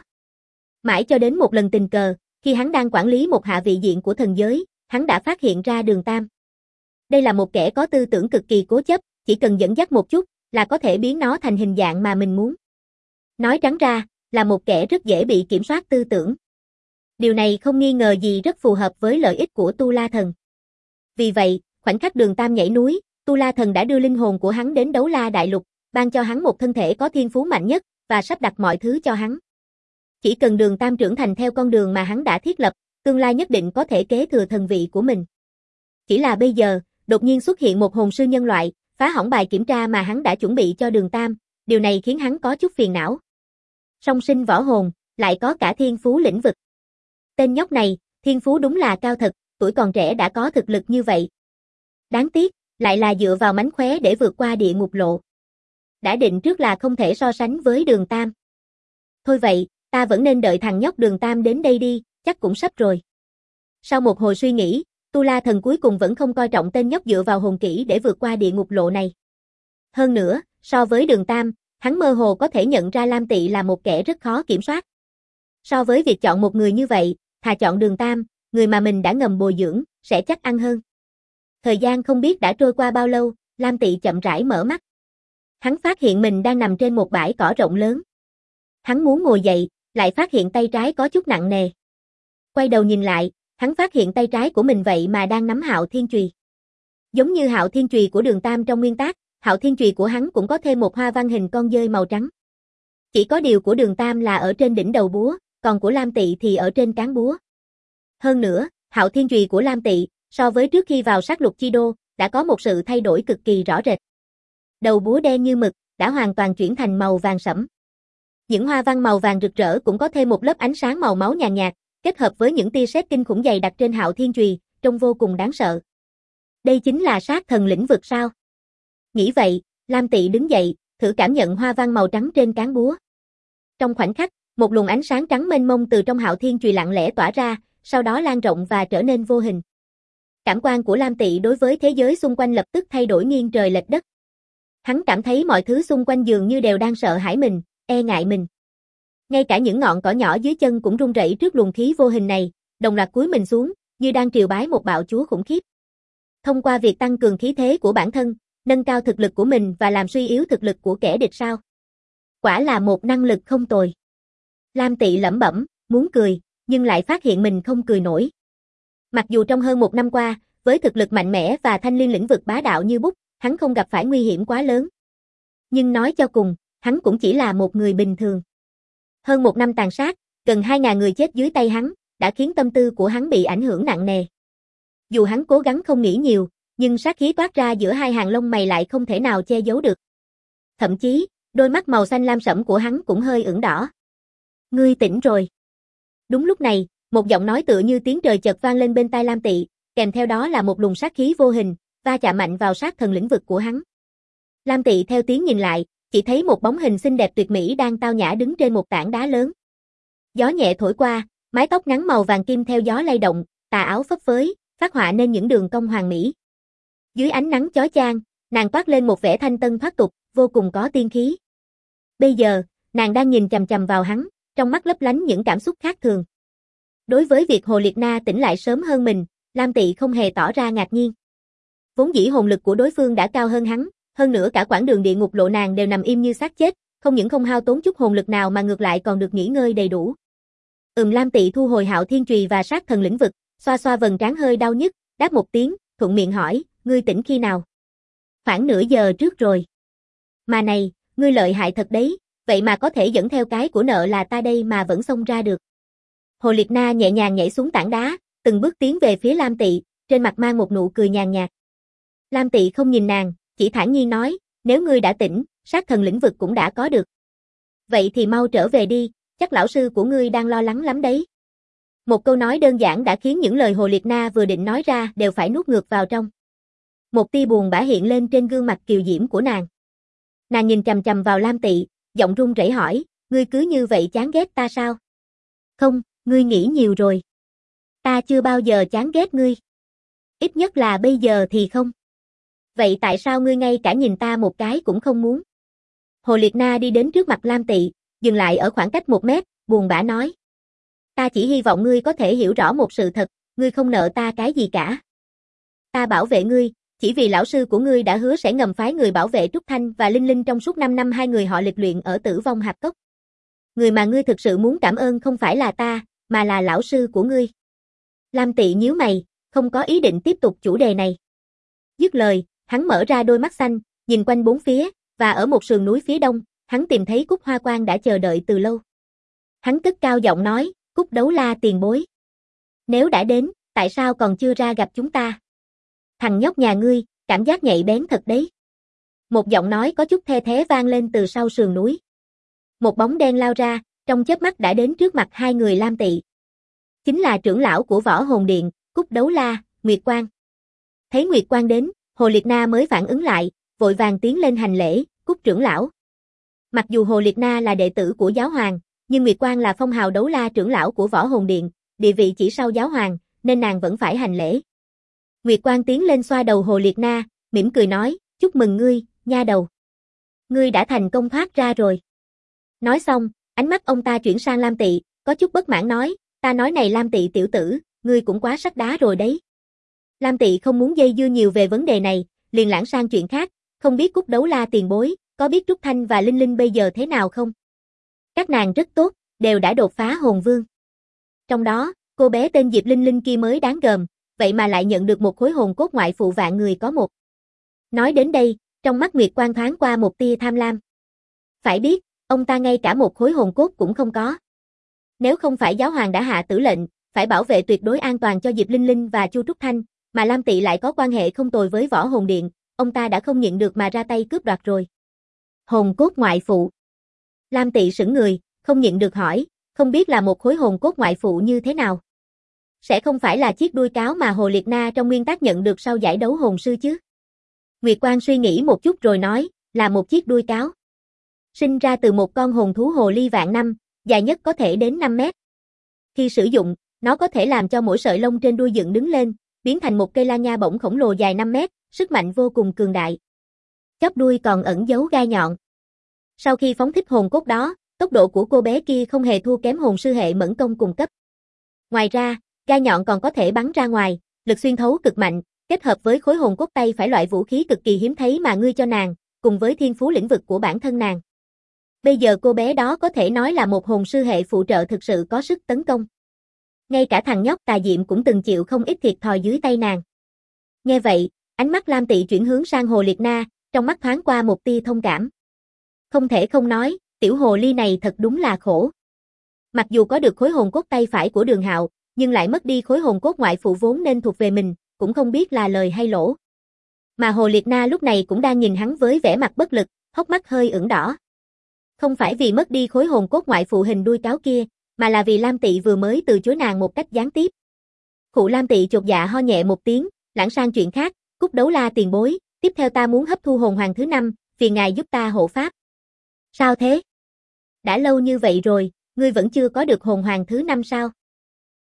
Mãi cho đến một lần tình cờ, khi hắn đang quản lý một hạ vị diện của thần giới, hắn đã phát hiện ra Đường Tam. Đây là một kẻ có tư tưởng cực kỳ cố chấp, chỉ cần dẫn dắt một chút, là có thể biến nó thành hình dạng mà mình muốn. Nói trắng ra, là một kẻ rất dễ bị kiểm soát tư tưởng. Điều này không nghi ngờ gì rất phù hợp với lợi ích của Tu La Thần. Vì vậy, khoảnh khắc Đường Tam nhảy núi, Tu La Thần đã đưa linh hồn của hắn đến đấu la đại lục, ban cho hắn một thân thể có thiên phú mạnh nhất, và sắp đặt mọi thứ cho hắn. Chỉ cần Đường Tam trưởng thành theo con đường mà hắn đã thiết lập, tương lai nhất định có thể kế thừa thần vị của mình. Chỉ là bây giờ, đột nhiên xuất hiện một hồn sư nhân loại, phá hỏng bài kiểm tra mà hắn đã chuẩn bị cho Đường Tam, điều này khiến hắn có chút phiền não. Song sinh võ hồn, lại có cả thiên phú lĩnh vực. Tên nhóc này, thiên phú đúng là cao thật, tuổi còn trẻ đã có thực lực như vậy. Đáng tiếc, lại là dựa vào mánh khóe để vượt qua địa ngục lộ. Đã định trước là không thể so sánh với Đường Tam. Thôi vậy, ta vẫn nên đợi thằng nhóc Đường Tam đến đây đi, chắc cũng sắp rồi. Sau một hồi suy nghĩ, Tu La Thần cuối cùng vẫn không coi trọng tên nhóc dựa vào hồn kỹ để vượt qua địa ngục lộ này. Hơn nữa, so với Đường Tam, hắn mơ hồ có thể nhận ra Lam Tị là một kẻ rất khó kiểm soát. So với việc chọn một người như vậy, thà chọn Đường Tam, người mà mình đã ngầm bồi dưỡng, sẽ chắc ăn hơn. Thời gian không biết đã trôi qua bao lâu, Lam Tị chậm rãi mở mắt. Hắn phát hiện mình đang nằm trên một bãi cỏ rộng lớn. Hắn muốn ngồi dậy, lại phát hiện tay trái có chút nặng nề. Quay đầu nhìn lại, hắn phát hiện tay trái của mình vậy mà đang nắm Hạo Thiên Chùy. Giống như Hạo Thiên Chùy của Đường Tam trong nguyên tác, Hạo Thiên Chùy của hắn cũng có thêm một hoa văn hình con dơi màu trắng. Chỉ có điều của Đường Tam là ở trên đỉnh đầu búa, còn của Lam Tị thì ở trên cán búa. Hơn nữa, Hạo Thiên Chùy của Lam Tị, so với trước khi vào sát lục chi đô, đã có một sự thay đổi cực kỳ rõ rệt. Đầu búa đen như mực, đã hoàn toàn chuyển thành màu vàng sẫm. Những hoa văn màu vàng rực rỡ cũng có thêm một lớp ánh sáng màu máu nhàn nhạt, kết hợp với những tia sét kinh khủng dày đặc trên Hạo Thiên Chùy, trông vô cùng đáng sợ. Đây chính là sát thần lĩnh vực sao? Nghĩ vậy, Lam Tị đứng dậy, thử cảm nhận hoa văn màu trắng trên cán búa. Trong khoảnh khắc, một luồng ánh sáng trắng mênh mông từ trong Hạo Thiên Chùy lặng lẽ tỏa ra, sau đó lan rộng và trở nên vô hình. Cảm quan của Lam Tị đối với thế giới xung quanh lập tức thay đổi nghiêng trời lệch đất. Hắn cảm thấy mọi thứ xung quanh dường như đều đang sợ hãi mình, e ngại mình. Ngay cả những ngọn cỏ nhỏ dưới chân cũng rung rẩy trước luồng khí vô hình này, đồng loạt cúi mình xuống, như đang triều bái một bạo chúa khủng khiếp. Thông qua việc tăng cường khí thế của bản thân, nâng cao thực lực của mình và làm suy yếu thực lực của kẻ địch sao? Quả là một năng lực không tồi. Lam Tị lẩm bẩm, muốn cười, nhưng lại phát hiện mình không cười nổi. Mặc dù trong hơn một năm qua, với thực lực mạnh mẽ và thanh liên lĩnh vực bá đạo như bút, hắn không gặp phải nguy hiểm quá lớn. Nhưng nói cho cùng, hắn cũng chỉ là một người bình thường. Hơn một năm tàn sát, gần 2.000 người chết dưới tay hắn, đã khiến tâm tư của hắn bị ảnh hưởng nặng nề. Dù hắn cố gắng không nghĩ nhiều, nhưng sát khí toát ra giữa hai hàng lông mày lại không thể nào che giấu được. Thậm chí, đôi mắt màu xanh lam sẫm của hắn cũng hơi ửng đỏ. Ngươi tỉnh rồi. Đúng lúc này, một giọng nói tựa như tiếng trời chợt vang lên bên tai Lam Tị, kèm theo đó là một luồng sát khí vô hình, va chạm mạnh vào sát thần lĩnh vực của hắn. Lam Tị theo tiếng nhìn lại, chỉ thấy một bóng hình xinh đẹp tuyệt mỹ đang tao nhã đứng trên một tảng đá lớn. Gió nhẹ thổi qua, Mái tóc ngắn màu vàng kim theo gió lay động, tà áo phấp phới, phát họa nên những đường cong hoàn mỹ. Dưới ánh nắng chói chang, nàng toát lên một vẻ thanh tân thoát tục, vô cùng có tiên khí. Bây giờ, nàng đang nhìn chằm chằm vào hắn, trong mắt lấp lánh những cảm xúc khác thường. Đối với việc Hồ Liệt Na tỉnh lại sớm hơn mình, Lam Tị không hề tỏ ra ngạc nhiên. Vốn dĩ hồn lực của đối phương đã cao hơn hắn, hơn nữa cả quãng đường địa ngục lộ nàng đều nằm im như xác chết, không những không hao tốn chút hồn lực nào mà ngược lại còn được nghỉ ngơi đầy đủ. Lam Tị thu hồi Hạo Thiên Chùy và Sát Thần Lĩnh Vực, xoa xoa vầng trán hơi đau nhức, đáp một tiếng, thuận miệng hỏi, ngươi tỉnh khi nào? Khoảng nửa giờ trước rồi. Mà này, ngươi lợi hại thật đấy, vậy mà có thể dẫn theo cái của nợ là ta đây mà vẫn xông ra được. Hồ Liệt Na nhẹ nhàng nhảy xuống tảng đá, từng bước tiến về phía Lam Tị, trên mặt mang một nụ cười nhàn nhạt. Lam Tị không nhìn nàng, chỉ thản nhiên nói, nếu ngươi đã tỉnh, Sát Thần Lĩnh Vực cũng đã có được. Vậy thì mau trở về đi, chắc lão sư của ngươi đang lo lắng lắm đấy. Một câu nói đơn giản đã khiến những lời Hồ Liệt Na vừa định nói ra đều phải nuốt ngược vào trong. Một tia buồn bã hiện lên trên gương mặt kiều diễm của nàng. Nàng nhìn chằm chằm vào Lam Tị, giọng run rẩy hỏi, ngươi cứ như vậy chán ghét ta sao? Không, ngươi nghĩ nhiều rồi. Ta chưa bao giờ chán ghét ngươi. Ít nhất là bây giờ thì không. Vậy tại sao ngươi ngay cả nhìn ta một cái cũng không muốn? Hồ Liệt Na đi đến trước mặt Lam Tị, dừng lại ở khoảng cách 1 mét, buồn bã nói. Ta chỉ hy vọng ngươi có thể hiểu rõ một sự thật, ngươi không nợ ta cái gì cả. Ta bảo vệ ngươi, chỉ vì lão sư của ngươi đã hứa sẽ ngầm phái người bảo vệ Trúc Thanh và Linh Linh trong suốt 5 năm hai người họ lịch luyện ở Tử Vong Hạp Cốc. Người mà ngươi thực sự muốn cảm ơn không phải là ta, mà là lão sư của ngươi. Lam Tị nhíu mày, không có ý định tiếp tục chủ đề này. Dứt lời, hắn mở ra đôi mắt xanh, nhìn quanh bốn phía, và ở một sườn núi phía đông, hắn tìm thấy Cúc Hoa Quan đã chờ đợi từ lâu. Hắn cất cao giọng nói, Cúc Đấu La tiền bối. Nếu đã đến, tại sao còn chưa ra gặp chúng ta? Thằng nhóc nhà ngươi, cảm giác nhạy bén thật đấy. Một giọng nói có chút the thé vang lên từ sau sườn núi. Một bóng đen lao ra, trong chớp mắt đã đến trước mặt hai người Lam Tị. Chính là trưởng lão của Võ Hồn Điện, Cúc Đấu La, Nguyệt Quang. Thấy Nguyệt Quang đến, Hồ Liệt Na mới phản ứng lại, vội vàng tiến lên hành lễ, Cúc trưởng lão. Mặc dù Hồ Liệt Na là đệ tử của giáo hoàng, nhưng Nguyệt Quang là phong hào Đấu La trưởng lão của Võ Hồn Điện, địa vị chỉ sau giáo hoàng, nên nàng vẫn phải hành lễ. Nguyệt Quang tiến lên xoa đầu Hồ Liệt Na, mỉm cười nói, chúc mừng ngươi, nha đầu. Ngươi đã thành công thoát ra rồi. Nói xong, ánh mắt ông ta chuyển sang Lam Tị, có chút bất mãn nói, ta nói này Lam Tị tiểu tử, ngươi cũng quá sắt đá rồi đấy. Lam Tị không muốn dây dưa nhiều về vấn đề này, liền lãng sang chuyện khác, không biết Cúc Đấu La tiền bối, có biết Trúc Thanh và Linh Linh bây giờ thế nào không? Các nàng rất tốt, đều đã đột phá hồn vương. Trong đó, cô bé tên Diệp Linh Linh kia mới đáng gờm, vậy mà lại nhận được một khối hồn cốt ngoại phụ vạn người có một. Nói đến đây, trong mắt Nguyệt Quang thoáng qua một tia tham lam. Phải biết, ông ta ngay cả một khối hồn cốt cũng không có. Nếu không phải giáo hoàng đã hạ tử lệnh, phải bảo vệ tuyệt đối an toàn cho Diệp Linh Linh và Chu Trúc Thanh, mà Lam Tị lại có quan hệ không tồi với Võ Hồn Điện, ông ta đã không nhịn được mà ra tay cướp đoạt rồi. Hồn cốt ngoại phụ. Lam Tị sững người, không nhịn được hỏi, không biết là một khối hồn cốt ngoại phụ như thế nào? Sẽ không phải là chiếc đuôi cáo mà Hồ Liệt Na trong nguyên tắc nhận được sau giải đấu hồn sư chứ? Nguyệt Quang suy nghĩ một chút rồi nói, là một chiếc đuôi cáo. Sinh ra từ một con hồn thú hồ ly vạn năm, dài nhất có thể đến 5 mét. Khi sử dụng, nó có thể làm cho mỗi sợi lông trên đuôi dựng đứng lên, biến thành một cây la nha bổng khổng lồ dài 5 mét, sức mạnh vô cùng cường đại. Chóp đuôi còn ẩn giấu gai nhọn. Sau khi phóng thích hồn cốt đó, tốc độ của cô bé kia không hề thua kém hồn sư hệ mẫn công cùng cấp. Ngoài ra, gai nhọn còn có thể bắn ra ngoài, lực xuyên thấu cực mạnh, kết hợp với khối hồn cốt tay phải loại vũ khí cực kỳ hiếm thấy mà ngươi cho nàng, cùng với thiên phú lĩnh vực của bản thân nàng. Bây giờ cô bé đó có thể nói là một hồn sư hệ phụ trợ thực sự có sức tấn công. Ngay cả thằng nhóc Tà Diệm cũng từng chịu không ít thiệt thòi dưới tay nàng. Nghe vậy, ánh mắt Lam Tị chuyển hướng sang Hồ Liệt Na, trong mắt thoáng qua một tia thông cảm. Không thể không nói, tiểu hồ ly này thật đúng là khổ. Mặc dù có được khối hồn cốt tay phải của Đường Hạo, nhưng lại mất đi khối hồn cốt ngoại phụ vốn nên thuộc về mình, cũng không biết là lời hay lỗ. Mà Hồ Liệt Na lúc này cũng đang nhìn hắn với vẻ mặt bất lực, hốc mắt hơi ửng đỏ. Không phải vì mất đi khối hồn cốt ngoại phụ hình đuôi cáo kia, mà là vì Lam Tị vừa mới từ chối nàng một cách gián tiếp. Khụ Lam Tị chột dạ ho nhẹ một tiếng, lãng sang chuyện khác, Cúc Đấu La tiền bối, tiếp theo ta muốn hấp thu hồn hoàng thứ 5, phiền ngài giúp ta hộ pháp. Sao thế? Đã lâu như vậy rồi, ngươi vẫn chưa có được hồn hoàng thứ 5 sao?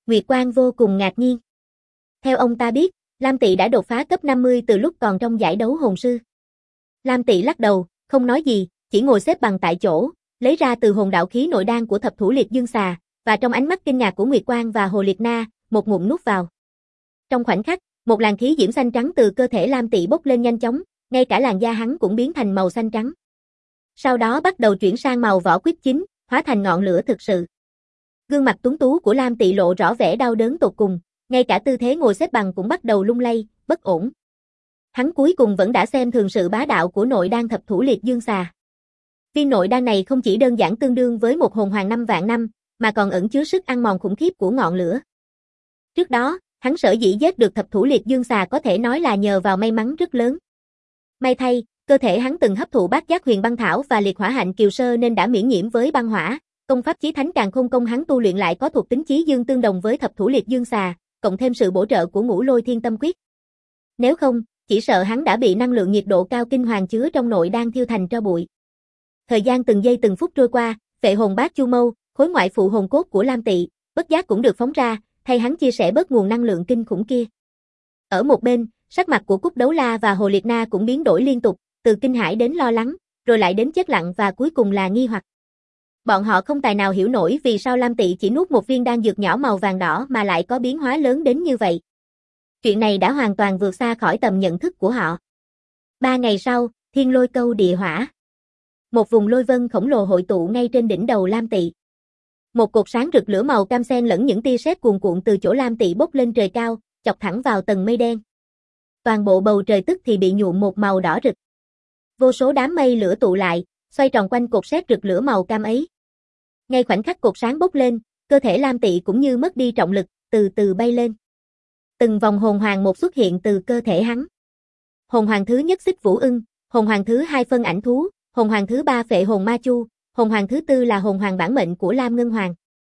Nguyệt Quang vô cùng ngạc nhiên. Theo ông ta biết, Lam Tị đã đột phá cấp 50 từ lúc còn trong giải đấu hồn sư. Lam Tị lắc đầu, không nói gì, chỉ ngồi xếp bằng tại chỗ, lấy ra từ hồn đạo khí nội đan của thập thủ liệt dương xà, và trong ánh mắt kinh ngạc của Nguyệt Quang và Hồ Liệt Na, một ngụm nuốt vào. Trong khoảnh khắc, một làn khí diễm xanh trắng từ cơ thể Lam Tị bốc lên nhanh chóng, ngay cả làn da hắn cũng biến thành màu xanh trắng. Sau đó bắt đầu chuyển sang màu vỏ quýt chín, hóa thành ngọn lửa thực sự. Gương mặt tuấn tú của Lam Tị lộ rõ vẻ đau đớn tột cùng, ngay cả tư thế ngồi xếp bằng cũng bắt đầu lung lay, bất ổn. Hắn cuối cùng vẫn đã xem thường sự bá đạo của nội đan thập thủ liệt dương xà. Viên nội đan này không chỉ đơn giản tương đương với một hồn hoàng 5 vạn năm, mà còn ẩn chứa sức ăn mòn khủng khiếp của ngọn lửa. Trước đó, hắn sở dĩ giết được thập thủ liệt dương xà có thể nói là nhờ vào may mắn rất lớn. May thay, cơ thể hắn từng hấp thụ bát giác huyền băng thảo và liệt hỏa hạnh kiều sơ nên đã miễn nhiễm với băng hỏa. Công pháp chí thánh càn khôn công hắn tu luyện lại có thuộc tính chí dương tương đồng với thập thủ liệt dương xà, cộng thêm sự bổ trợ của ngũ lôi thiên tâm quyết. Nếu không, chỉ sợ hắn đã bị năng lượng nhiệt độ cao kinh hoàng chứa trong nội đan thiêu thành tro bụi. Thời gian từng giây từng phút trôi qua, phệ hồn bát chu mâu, khối ngoại phụ hồn cốt của Lam Tị, bất giác cũng được phóng ra, thay hắn chia sẻ bớt nguồn năng lượng kinh khủng kia. Ở một bên, sắc mặt của Cúc Đấu La và Hồ Liệt Na cũng biến đổi liên tục, từ kinh hãi đến lo lắng, rồi lại đến chết lặng và cuối cùng là nghi hoặc. Bọn họ không tài nào hiểu nổi vì sao Lam Tị chỉ nuốt một viên đan dược nhỏ màu vàng đỏ mà lại có biến hóa lớn đến như vậy. Chuyện này đã hoàn toàn vượt xa khỏi tầm nhận thức của họ. 3 ngày sau, Thiên Lôi Câu địa hỏa. Một vùng lôi vân khổng lồ hội tụ ngay trên đỉnh đầu Lam Tị. Một cột sáng rực lửa màu cam xen lẫn những tia sét cuồn cuộn từ chỗ Lam Tị bốc lên trời cao, chọc thẳng vào tầng mây đen. Toàn bộ bầu trời tức thì bị nhuộm một màu đỏ rực. Vô số đám mây lửa tụ lại, xoay tròn quanh cột sét rực lửa màu cam ấy. Ngay khoảnh khắc cột sáng bốc lên, cơ thể Lam Tị cũng như mất đi trọng lực, từ từ bay lên. Từng vòng hồn hoàng một xuất hiện từ cơ thể hắn. Hồn hoàng thứ nhất Xích Vũ Ưng, hồn hoàng thứ hai Phân Ảnh Thú, hồn hoàng thứ ba Phệ Hồn Ma Chu, hồn hoàng thứ tư là hồn hoàng bản mệnh của Lam Ngân Hoàng.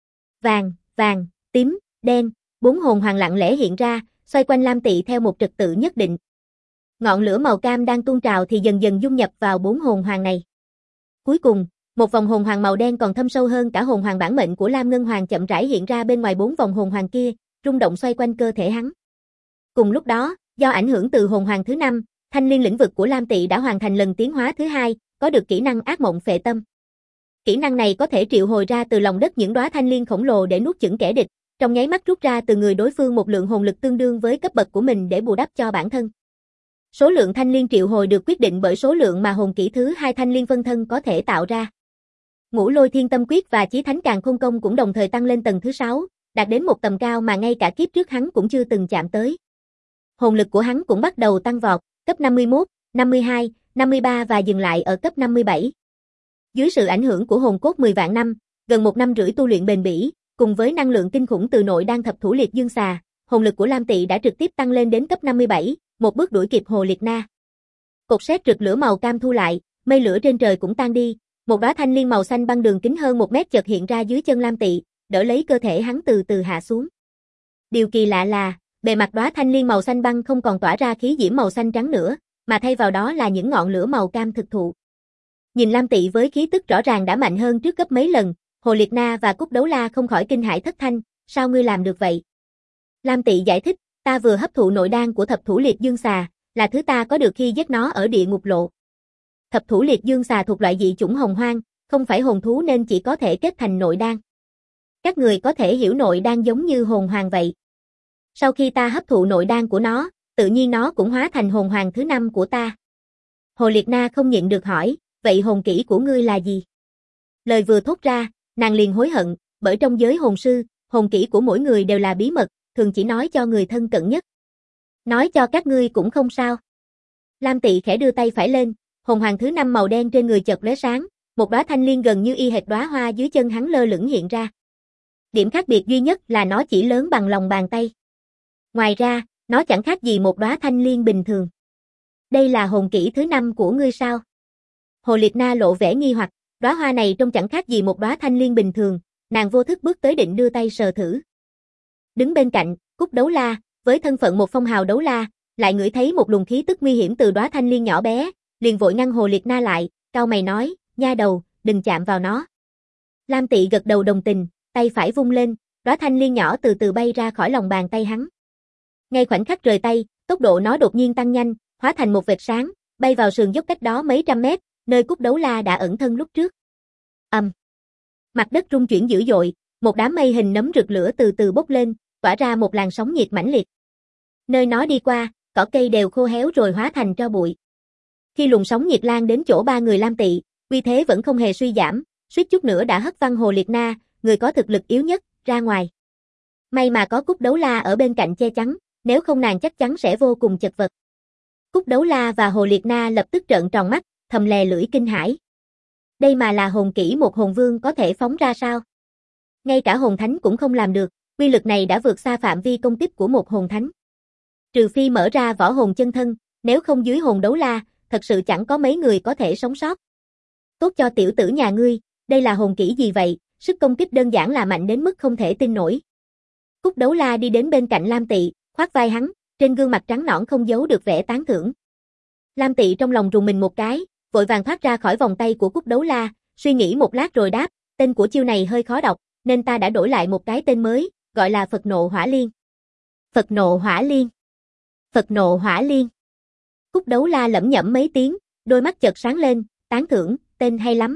Vàng, tím, đen, 4 hồn hoàng lặng lẽ hiện ra, xoay quanh Lam Tị theo một trật tự nhất định. Ngọn lửa màu cam đang tuôn trào thì dần dần dung nhập vào 4 hồn hoàng này. Cuối cùng, một vòng hồn hoàng màu đen còn thâm sâu hơn cả hồn hoàng bản mệnh của Lam Ngân Hoàng chậm rãi hiện ra bên ngoài 4 vòng hồn hoàng kia, rung động xoay quanh cơ thể hắn. Cùng lúc đó, do ảnh hưởng từ hồn hoàng thứ 5, thanh liên lĩnh vực của Lam Tị đã hoàn thành lần tiến hóa thứ 2, có được kỹ năng ác mộng phệ tâm. Kỹ năng này có thể triệu hồi ra từ lòng đất những đóa thanh liên khổng lồ để nuốt chửng kẻ địch, trong nháy mắt rút ra từ người đối phương một lượng hồn lực tương đương với cấp bậc của mình để bù đắp cho bản thân. Số lượng thanh liên triệu hồi được quyết định bởi số lượng mà hồn kỹ thứ 2 thanh liên phân thân có thể tạo ra. Ngũ lôi thiên tâm quyết và chí thánh càn khôn công cũng đồng thời tăng lên tầng thứ 6, đạt đến một tầm cao mà ngay cả kiếp trước hắn cũng chưa từng chạm tới. Hồn lực của hắn cũng bắt đầu tăng vọt, cấp 51, 52, 53 và dừng lại ở cấp 57. Dưới sự ảnh hưởng của hồn cốt 10 vạn năm, gần 1 năm rưỡi tu luyện bền bỉ, cùng với năng lượng kinh khủng từ nội đan thập thủ liệt dương xà, hồn lực của Lam Tị đã trực tiếp tăng lên đến cấp 57, một bước đuổi kịp Hồ Liệt Na. Cột sét rực lửa màu cam thu lại, mây lửa trên trời cũng tan đi, một đóa thanh liên màu xanh băng đường kính hơn 1 mét chợt hiện ra dưới chân Lam Tị, đỡ lấy cơ thể hắn từ từ hạ xuống. Điều kỳ lạ là, bề mặt đóa thanh liên màu xanh băng không còn tỏa ra khí diễm màu xanh trắng nữa, mà thay vào đó là những ngọn lửa màu cam thực thụ. Nhìn Lam Tị với khí tức rõ ràng đã mạnh hơn trước gấp mấy lần, Hồ Liệt Na và Cúc Đấu La không khỏi kinh hãi thất thanh, sao ngươi làm được vậy? Lam Tị giải thích, ta vừa hấp thụ nội đan của thập thủ liệt dương xà, là thứ ta có được khi giết nó ở địa ngục lộ. Thập thủ liệt dương xà thuộc loại dị chủng hồng hoang, không phải hồn thú nên chỉ có thể kết thành nội đan. Các người có thể hiểu nội đan giống như hồn hoàng vậy. Sau khi ta hấp thụ nội đan của nó, tự nhiên nó cũng hóa thành hồn hoàng thứ 5 của ta. Hồ Liệt Na không nhịn được hỏi, vậy hồn kỹ của ngươi là gì? Lời vừa thốt ra, nàng liền hối hận, bởi trong giới hồn sư, hồn kỹ của mỗi người đều là bí mật, thường chỉ nói cho người thân cận nhất. Nói cho các ngươi cũng không sao. Lam Tị khẽ đưa tay phải lên, hồn hoàng thứ 5 màu đen trên người chợt lóe sáng, một đóa thanh liên gần như y hệt đóa hoa dưới chân hắn lơ lửng hiện ra. Điểm khác biệt duy nhất là nó chỉ lớn bằng lòng bàn tay. Ngoài ra, nó chẳng khác gì một đóa thanh liên bình thường. Đây là hồn kỹ thứ 5 của ngươi sao? Hồ Liệt Na lộ vẻ nghi hoặc, đóa hoa này trông chẳng khác gì một đóa thanh liên bình thường, nàng vô thức bước tới định đưa tay sờ thử. Đứng bên cạnh, Cúc Đấu La, với thân phận một phong hào đấu la, lại ngửi thấy một luồng khí tức nguy hiểm từ đóa thanh liên nhỏ bé, liền vội ngăn Hồ Liệt Na lại, cau mày nói, nha đầu, đừng chạm vào nó. Lam Tị gật đầu đồng tình, tay phải vung lên, đóa thanh liên nhỏ từ từ bay ra khỏi lòng bàn tay hắn. Ngay khoảnh khắc rời tay, tốc độ nó đột nhiên tăng nhanh, hóa thành một vệt sáng, bay vào sườn dốc cách đó mấy trăm mét, nơi Cúc Đấu La đã ẩn thân lúc trước. Mặt đất rung chuyển dữ dội, một đám mây hình nấm rực lửa từ từ bốc lên, tỏa ra một làn sóng nhiệt mãnh liệt. Nơi nó đi qua, cỏ cây đều khô héo rồi hóa thành tro bụi. Khi luồng sóng nhiệt lan đến chỗ ba người Lam Tị, uy thế vẫn không hề suy giảm, suýt chút nữa đã hất văng Hồ Liệt Na, người có thực lực yếu nhất, ra ngoài. May mà có Cúc Đấu La ở bên cạnh che chắn, nếu không nàng chắc chắn sẽ vô cùng chật vật. Cúc Đấu La và Hồ Liệt Na lập tức trợn tròn mắt, thầm lè lưỡi kinh hãi. Đây mà là hồn kỹ một hồn vương có thể phóng ra sao? Ngay cả hồn thánh cũng không làm được, uy lực này đã vượt xa phạm vi công kích của một hồn thánh. Trừ phi mở ra võ hồn chân thân, nếu không dưới hồn đấu la, thật sự chẳng có mấy người có thể sống sót. Tốt cho tiểu tử nhà ngươi, đây là hồn kỹ gì vậy, sức công kích đơn giản là mạnh đến mức không thể tin nổi. Cúc Đấu La đi đến bên cạnh Lam Tị, khoác vai hắn, trên gương mặt trắng nõn không giấu được vẻ tán thưởng. Lam Tị trong lòng rùng mình một cái, vội vàng thoát ra khỏi vòng tay của Cúc Đấu La, suy nghĩ một lát rồi đáp, tên của chiêu này hơi khó đọc, nên ta đã đổi lại một cái tên mới, gọi là Phật Nộ Hỏa Liên. Phật Nộ Hỏa Liên. Phật Nộ Hỏa Liên. Cúc Đấu La lẩm nhẩm mấy tiếng, đôi mắt chợt sáng lên, tán thưởng, tên hay lắm.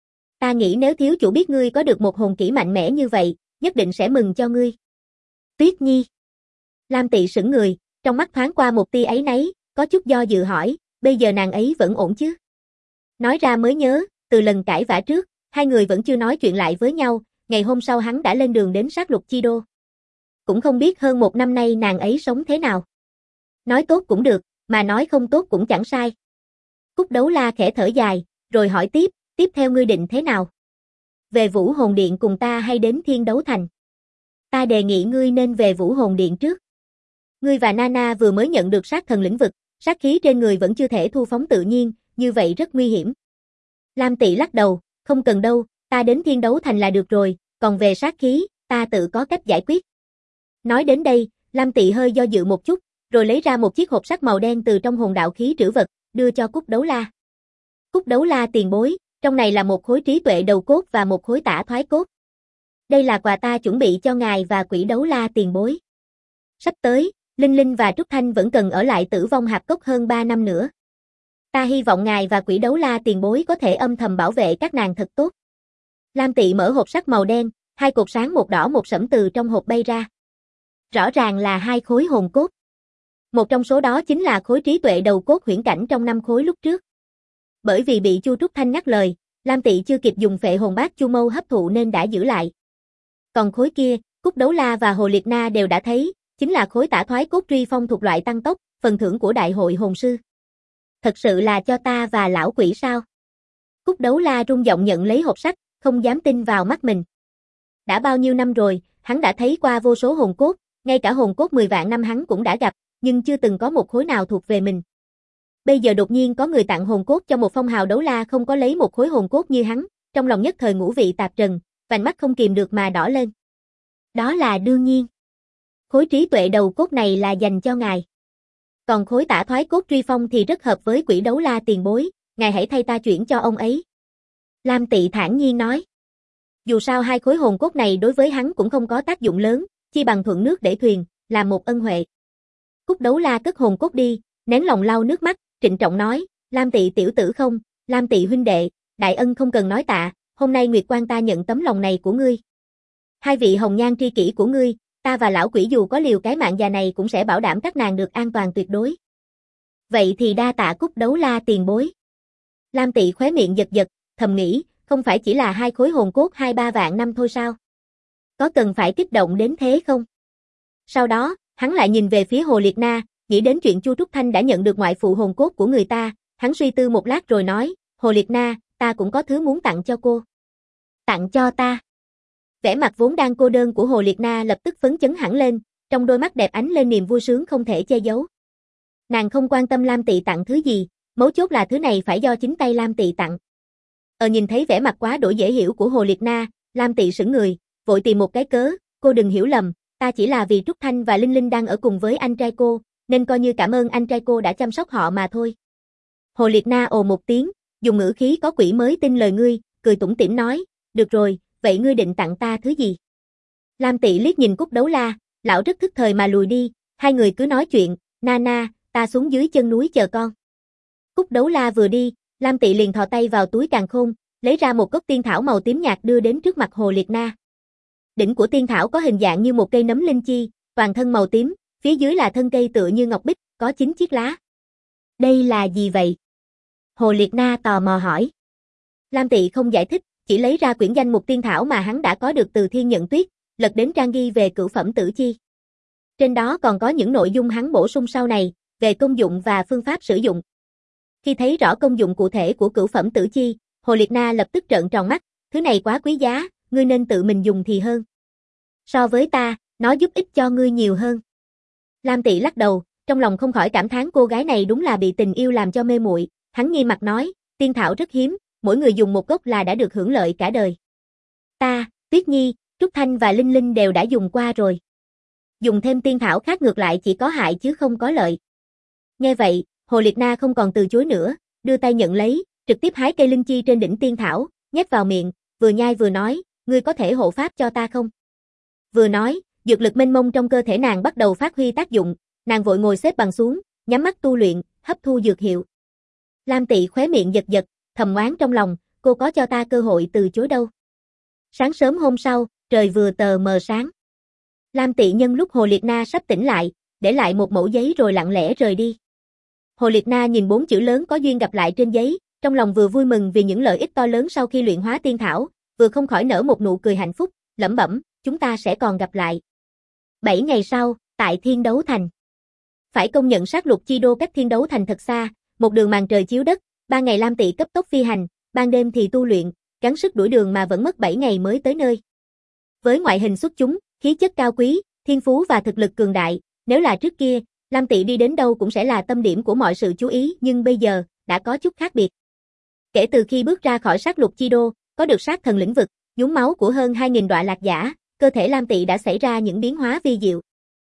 Ta nghĩ nếu thiếu chủ biết ngươi có được một hồn kỹ mạnh mẽ như vậy, nhất định sẽ mừng cho ngươi. Tuyết Nhi. Lam Tị sững người, trong mắt thoáng qua một tia áy náy, có chút do dự hỏi, bây giờ nàng ấy vẫn ổn chứ? Nói ra mới nhớ, từ lần cãi vã trước, hai người vẫn chưa nói chuyện lại với nhau, ngày hôm sau hắn đã lên đường đến sát lục chi đô. Cũng không biết hơn một năm nay nàng ấy sống thế nào. Nói tốt cũng được, mà nói không tốt cũng chẳng sai. Cúc Đấu La khẽ thở dài, rồi hỏi tiếp theo ngươi định thế nào? Về Vũ Hồn Điện cùng ta hay đến Thiên Đấu Thành? Ta đề nghị ngươi nên về Vũ Hồn Điện trước. Ngươi và Nana vừa mới nhận được sát thần lĩnh vực, sát khí trên người vẫn chưa thể thu phóng tự nhiên, như vậy rất nguy hiểm. Lam Tị lắc đầu, không cần đâu, ta đến Thiên Đấu Thành là được rồi, còn về sát khí, ta tự có cách giải quyết. Nói đến đây, Lam Tị hơi do dự một chút, rồi lấy ra một chiếc hộp sắt màu đen từ trong hồn đạo khí trữ vật, đưa cho Cúc Đấu La. Cúc Đấu La tiền bối, trong này là một khối trí tuệ đầu cốt và một khối tả thoái cốt. Đây là quà ta chuẩn bị cho ngài và Quỷ Đấu La tiền bối. Sắp tới, Linh Linh và Trúc Thanh vẫn cần ở lại Tử Vong Hạp Cốc hơn 3 năm nữa. Ta hy vọng ngài và Quỷ Đấu La tiền bối có thể âm thầm bảo vệ các nàng thật tốt. Lam Tị mở hộp sắt màu đen, hai cột sáng một đỏ một sẫm từ trong hộp bay ra. Rõ ràng là hai khối hồn cốt. Một trong số đó chính là khối trí tuệ đầu cốt huyễn cảnh trong 5 khối lúc trước. Bởi vì bị Chu Trúc Thanh ngắt lời, Lam Tị chưa kịp dùng phệ hồn bát Chu Mâu hấp thụ nên đã giữ lại. Còn khối kia, Cúc Đấu La và Hồ Liệt Na đều đã thấy, chính là khối tả thoái cốt truy phong thuộc loại tăng tốc, phần thưởng của Đại hội hồn sư. Thật sự là cho ta và lão quỷ sao? Cúc Đấu La rung giọng nhận lấy hộp sắt, không dám tin vào mắt mình. Đã bao nhiêu năm rồi, hắn đã thấy qua vô số hồn cốt, ngay cả hồn cốt 10 vạn năm hắn cũng đã gặp, nhưng chưa từng có một khối nào thuộc về mình. Bây giờ đột nhiên có người tặng hồn cốt cho một phong hào đấu la không có lấy một khối hồn cốt như hắn, trong lòng nhất thời ngũ vị tạp trần, vành mắt không kìm được mà đỏ lên. Đó là đương nhiên. Khối trí tuệ đầu cốt này là dành cho ngài. Còn khối tả thoái cốt truy phong thì rất hợp với Quỷ Đấu La tiền bối, ngài hãy thay ta chuyển cho ông ấy. Lam Tị thản nhiên nói. Dù sao hai khối hồn cốt này đối với hắn cũng không có tác dụng lớn, chi bằng thuận nước để thuyền, làm một ân huệ. Cúc Đấu La cất hồn cốt đi, nén lòng lau nước mắt, trịnh trọng nói, Lam Tị tiểu tử không, Lam Tị huynh đệ, đại ân không cần nói tạ, hôm nay Nguyệt Quan ta nhận tấm lòng này của ngươi. Hai vị hồng nhan tri kỷ của ngươi, ta và lão quỷ dù có liều cái mạng già này cũng sẽ bảo đảm các nàng được an toàn tuyệt đối. Vậy thì đa tạ Cúc Đấu La tiền bối. Lam Tị khóe miệng giật giật, thầm nghĩ, không phải chỉ là hai khối hồn cốt 2-3 vạn năm thôi sao? Có cần phải kích động đến thế không? Sau đó, hắn lại nhìn về phía Hồ Liệt Na, nghĩ đến chuyện Chu Trúc Thanh đã nhận được ngoại phụ hồn cốt của người ta, hắn suy tư một lát rồi nói, Hồ Liệt Na, ta cũng có thứ muốn tặng cho cô. Tặng cho ta. Vẻ mặt vốn đang cô đơn của Hồ Liệt Na lập tức phấn chấn hẳn lên, trong đôi mắt đẹp ánh lên niềm vui sướng không thể che giấu. Nàng không quan tâm Lam Tị tặng thứ gì, mấu chốt là thứ này phải do chính tay Lam Tị tặng. Nhìn thấy vẻ mặt quá đổi dễ hiểu của Hồ Liệt Na, Lam Tị sững người, vội tìm một cái cớ, cô đừng hiểu lầm, ta chỉ là vì Trúc Thanh và Linh Linh đang ở cùng với anh trai cô, nên coi như cảm ơn anh trai cô đã chăm sóc họ mà thôi. Hồ Liệt Na ồ một tiếng, dùng ngữ khí có quỷ mới tin lời ngươi, cười tủm tỉm nói, được rồi, vậy ngươi định tặng ta thứ gì? Lam Tị liếc nhìn Cúc Đấu La, lão rất thức thời mà lùi đi, hai người cứ nói chuyện, Nana, ta xuống dưới chân núi chờ con. Cúc Đấu La vừa đi, Lam Tị liền thò tay vào túi càn khôn, lấy ra một gốc tiên thảo màu tím nhạt đưa đến trước mặt Hồ Liệt Na. Đỉnh của tiên thảo có hình dạng như một cây nấm linh chi, toàn thân màu tím, phía dưới là thân cây tựa như ngọc bích, có 9 chiếc lá. Đây là gì vậy? Hồ Liệt Na tò mò hỏi. Lam Tị không giải thích, chỉ lấy ra quyển danh mục tiên thảo mà hắn đã có được từ Thiên Nhận Tuyết, lật đến trang ghi về cửu phẩm tử chi. Trên đó còn có những nội dung hắn bổ sung sau này, về công dụng và phương pháp sử dụng. Khi thấy rõ công dụng cụ thể của cửu phẩm tử chi, Hồ Liệt Na lập tức trợn tròn mắt, thứ này quá quý giá, ngươi nên tự mình dùng thì hơn. So với ta, nó giúp ích cho ngươi nhiều hơn. Lam Tị lắc đầu, trong lòng không khỏi cảm thán cô gái này đúng là bị tình yêu làm cho mê muội. Hắn nghiêm mặt nói, tiên thảo rất hiếm, mỗi người dùng một gốc là đã được hưởng lợi cả đời. Ta, Tuyết Nhi, Trúc Thanh và Linh Linh đều đã dùng qua rồi. Dùng thêm tiên thảo khác ngược lại chỉ có hại chứ không có lợi. Nghe vậy, Hồ Liệt Na không còn từ chối nữa, đưa tay nhận lấy, trực tiếp hái cây linh chi trên đỉnh tiên thảo, nhét vào miệng, vừa nhai vừa nói, ngươi có thể hộ pháp cho ta không? Vừa nói, dược lực mênh mông trong cơ thể nàng bắt đầu phát huy tác dụng, nàng vội ngồi xếp bằng xuống, nhắm mắt tu luyện, hấp thu dược hiệu. Lam Tị khóe miệng giật giật, thầm oán trong lòng, cô có cho ta cơ hội từ chối đâu. Sáng sớm hôm sau, trời vừa tờ mờ sáng. Lam Tị nhân lúc Hồ Liệt Na sắp tỉnh lại, để lại một mẩu giấy rồi lặng lẽ rời đi. Hồ Liệt Na nhìn 4 chữ lớn có duyên gặp lại trên giấy, trong lòng vừa vui mừng vì những lợi ích to lớn sau khi luyện hóa tiên thảo, vừa không khỏi nở một nụ cười hạnh phúc, lẩm bẩm, chúng ta sẽ còn gặp lại. 7 ngày sau, tại Thiên Đấu Thành. Phải công nhận sát lục chi đô cách Thiên Đấu Thành thật xa, một đường màn trời chiếu đất, 3 ngày Lam Tị cấp tốc phi hành, ban đêm thì tu luyện, gắng sức đuổi đường mà vẫn mất 7 ngày mới tới nơi. Với ngoại hình xuất chúng, khí chất cao quý, thiên phú và thực lực cường đại, nếu là trước kia, Lam Tị đi đến đâu cũng sẽ là tâm điểm của mọi sự chú ý, nhưng bây giờ, đã có chút khác biệt. Kể từ khi bước ra khỏi sát lục chi đô, có được sát thần lĩnh vực, nhúng máu của hơn 2.000 đọa lạc giả, cơ thể Lam Tị đã xảy ra những biến hóa vi diệu.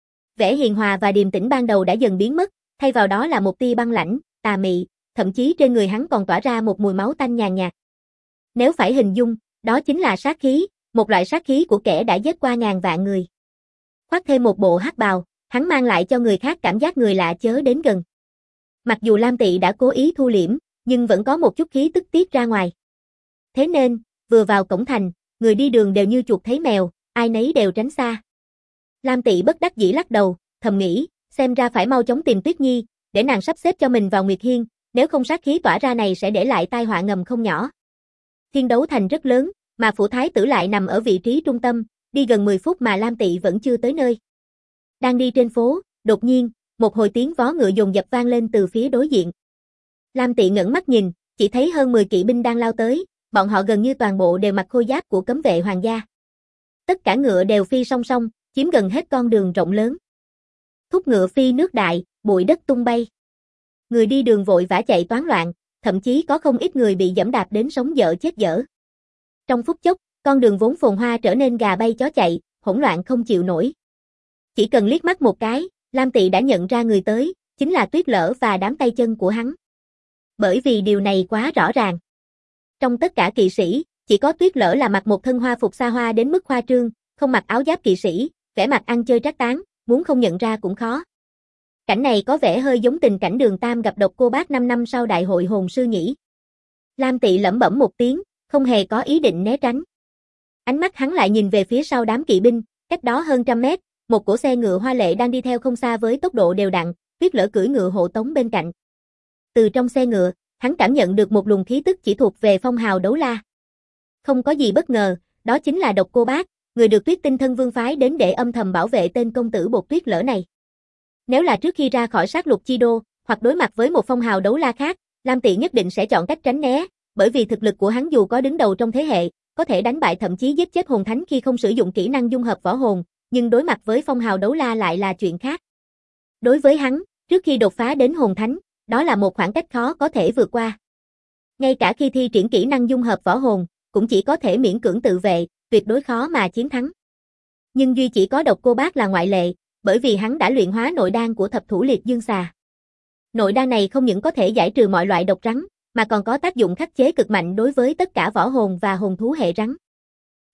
Vẻ hiền hòa và điềm tĩnh ban đầu đã dần biến mất, thay vào đó là một tia băng lãnh, tà mị, thậm chí trên người hắn còn tỏa ra một mùi máu tanh nhàn nhạt. Nếu phải hình dung, đó chính là sát khí, một loại sát khí của kẻ đã giết qua ngàn vạn người. Khoác thêm một bộ hắc bào, hắn mang lại cho người khác cảm giác người lạ chớ đến gần. Mặc dù Lam Tị đã cố ý thu liễm, nhưng vẫn có một chút khí tức tiết ra ngoài. Thế nên, vừa vào cổng thành, người đi đường đều như chuột thấy mèo, ai nấy đều tránh xa. Lam Tị bất đắc dĩ lắc đầu, thầm nghĩ, xem ra phải mau chóng tìm Tuyết Nhi, để nàng sắp xếp cho mình vào Nguyệt Hiên, nếu không sát khí tỏa ra này sẽ để lại tai họa ngầm không nhỏ. Thiên Đấu Thành rất lớn, mà phủ thái tử lại nằm ở vị trí trung tâm, đi gần 10 phút mà Lam Tị vẫn chưa tới nơi. Đang đi trên phố, đột nhiên, một hồi tiếng vó ngựa dồn dập vang lên từ phía đối diện. Lam Tị ngẩng mắt nhìn, chỉ thấy hơn 10 kỵ binh đang lao tới, bọn họ gần như toàn bộ đều mặc khôi giáp của cấm vệ hoàng gia. Tất cả ngựa đều phi song song, chiếm gần hết con đường rộng lớn. Thúc ngựa phi nước đại, bụi đất tung bay. Người đi đường vội vã chạy toán loạn, thậm chí có không ít người bị giẫm đạp đến sống dở chết dở. Trong phút chốc, con đường vốn phồn hoa trở nên gà bay chó chạy, hỗn loạn không chịu nổi. Chỉ cần liếc mắt một cái, Lam Tị đã nhận ra người tới, chính là Tuyết Lở và đám tay chân của hắn. Bởi vì điều này quá rõ ràng. Trong tất cả kỵ sĩ, chỉ có Tuyết Lở là mặc một thân hoa phục xa hoa đến mức khoa trương, không mặc áo giáp kỵ sĩ, vẻ mặt ăn chơi trác táng, muốn không nhận ra cũng khó. Cảnh này có vẻ hơi giống tình cảnh Đường Tam gặp Độc Cô Bác 5 năm sau đại hội hồn sư nhỉ. Lam Tị lẩm bẩm một tiếng, không hề có ý định né tránh. Ánh mắt hắn lại nhìn về phía sau đám kỵ binh, cách đó hơn trăm mét, một cỗ xe ngựa hoa lệ đang đi theo không xa với tốc độ đều đặn, Tuyết Lở cưỡi ngựa hộ tống bên cạnh. Từ trong xe ngựa, hắn cảm nhận được một luồng khí tức chỉ thuộc về phong hào đấu la. Không có gì bất ngờ, đó chính là Độc Cô Bác, người được Tuyết Tinh Thân Vương phái đến để âm thầm bảo vệ tên công tử bột Tuyết Lở này. Nếu là trước khi ra khỏi sát lục chi đô, hoặc đối mặt với một phong hào đấu la khác, Lam Tị nhất định sẽ chọn cách tránh né, bởi vì thực lực của hắn dù có đứng đầu trong thế hệ, có thể đánh bại thậm chí giết chết hồn thánh khi không sử dụng kỹ năng dung hợp võ hồn, nhưng đối mặt với phong hào đấu la lại là chuyện khác. Đối với hắn, trước khi đột phá đến hồn thánh, đó là một khoảng cách khó có thể vượt qua. Ngay cả khi thi triển kỹ năng dung hợp võ hồn, cũng chỉ có thể miễn cưỡng tự vệ, tuyệt đối khó mà chiến thắng. Nhưng duy chỉ có Độc Cô Bác là ngoại lệ, bởi vì hắn đã luyện hóa nội đan của thập thủ liệt dương xà. Nội đan này không những có thể giải trừ mọi loại độc rắn, mà còn có tác dụng khắc chế cực mạnh đối với tất cả võ hồn và hồn thú hệ rắn.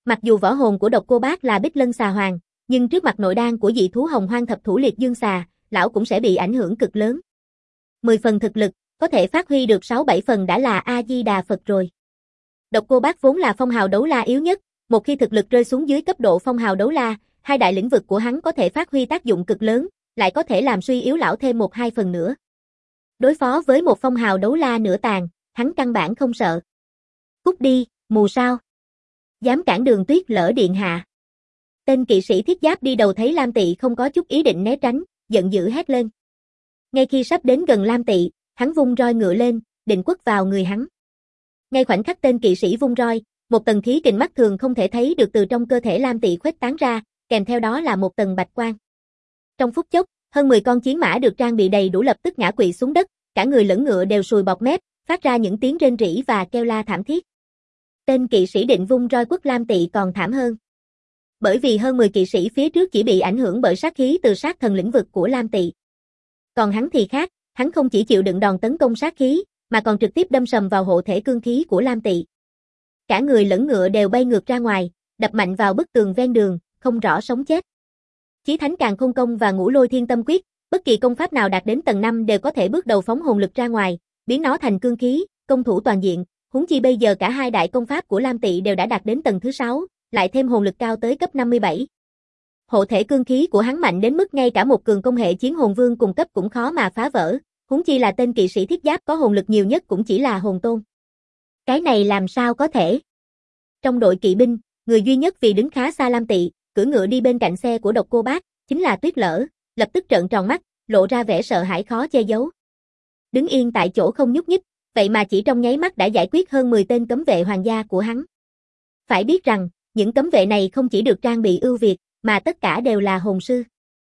Mặc dù võ hồn của độc cô bác là Bích Lân Xà Hoàng, nhưng trước mặt nội đan của dị thú Hồng Hoang Thập Thủ Liệt Dương Xà, lão cũng sẽ bị ảnh hưởng cực lớn. 10 phần thực lực, có thể phát huy được 6-7 phần đã là A-di-đà Phật rồi. Độc cô bác vốn là phong hào đấu la yếu nhất, một khi thực lực rơi xuống dưới cấp độ phong hào đấu la, hai đại lĩnh vực của hắn có thể phát huy tác dụng cực lớn, lại có thể làm suy yếu lão thêm 1-2 phần nữa. Đối phó với một phong hào đấu la nửa tàn, hắn căn bản không sợ. Cút đi, mù sao? Dám cản Đường Tuyết Lở điện hạ. Tên kỵ sĩ thiết giáp đi đầu thấy Lam Tị không có chút ý định né tránh, giận dữ hét lên. Ngay khi sắp đến gần Lam Tị, hắn vung roi ngựa lên, định quất vào người hắn. Ngay khoảnh khắc tên kỵ sĩ vung roi, một tầng khí kình mắt thường không thể thấy được từ trong cơ thể Lam Tị khuếch tán ra, kèm theo đó là một tầng bạch quang. Trong phút chốc, hơn 10 con chiến mã được trang bị đầy đủ lập tức ngã quỵ xuống đất, cả người lẫn ngựa đều sùi bọt mép, phát ra những tiếng rên rỉ và kêu la thảm thiết. Tên kỵ sĩ định vung roi quất Lam Tị còn thảm hơn. Bởi vì hơn 10 kỵ sĩ phía trước chỉ bị ảnh hưởng bởi sát khí từ sát thần lĩnh vực của Lam Tị. Còn hắn thì khác, hắn không chỉ chịu đựng đòn tấn công sát khí, mà còn trực tiếp đâm sầm vào hộ thể cương khí của Lam Tị. Cả người lẫn ngựa đều bay ngược ra ngoài, đập mạnh vào bức tường ven đường, không rõ sống chết. Chí Thánh Càn Khôn Công và Ngũ Lôi Thiên Tâm Quyết, bất kỳ công pháp nào đạt đến tầng 5 đều có thể bước đầu phóng hồn lực ra ngoài, biến nó thành cương khí, công thủ toàn diện, huống chi bây giờ cả hai đại công pháp của Lam Tị đều đã đạt đến tầng thứ 6, lại thêm hồn lực cao tới cấp 57. Hộ thể cương khí của hắn mạnh đến mức ngay cả một cường công hệ chiến hồn vương cùng cấp cũng khó mà phá vỡ, huống chi là tên kỵ sĩ thiết giáp có hồn lực nhiều nhất cũng chỉ là hồn tôn. Cái này làm sao có thể? Trong đội kỵ binh, người duy nhất vì đứng khá xa Lam Tị, cưỡi ngựa đi bên cạnh xe của độc cô bác, chính là Tuyết Lở, lập tức trợn tròn mắt, lộ ra vẻ sợ hãi khó che giấu. Đứng yên tại chỗ không nhúc nhích, vậy mà chỉ trong nháy mắt đã giải quyết hơn 10 tên cấm vệ hoàng gia của hắn. Phải biết rằng, những cấm vệ này không chỉ được trang bị ưu việt, mà tất cả đều là hồn sư.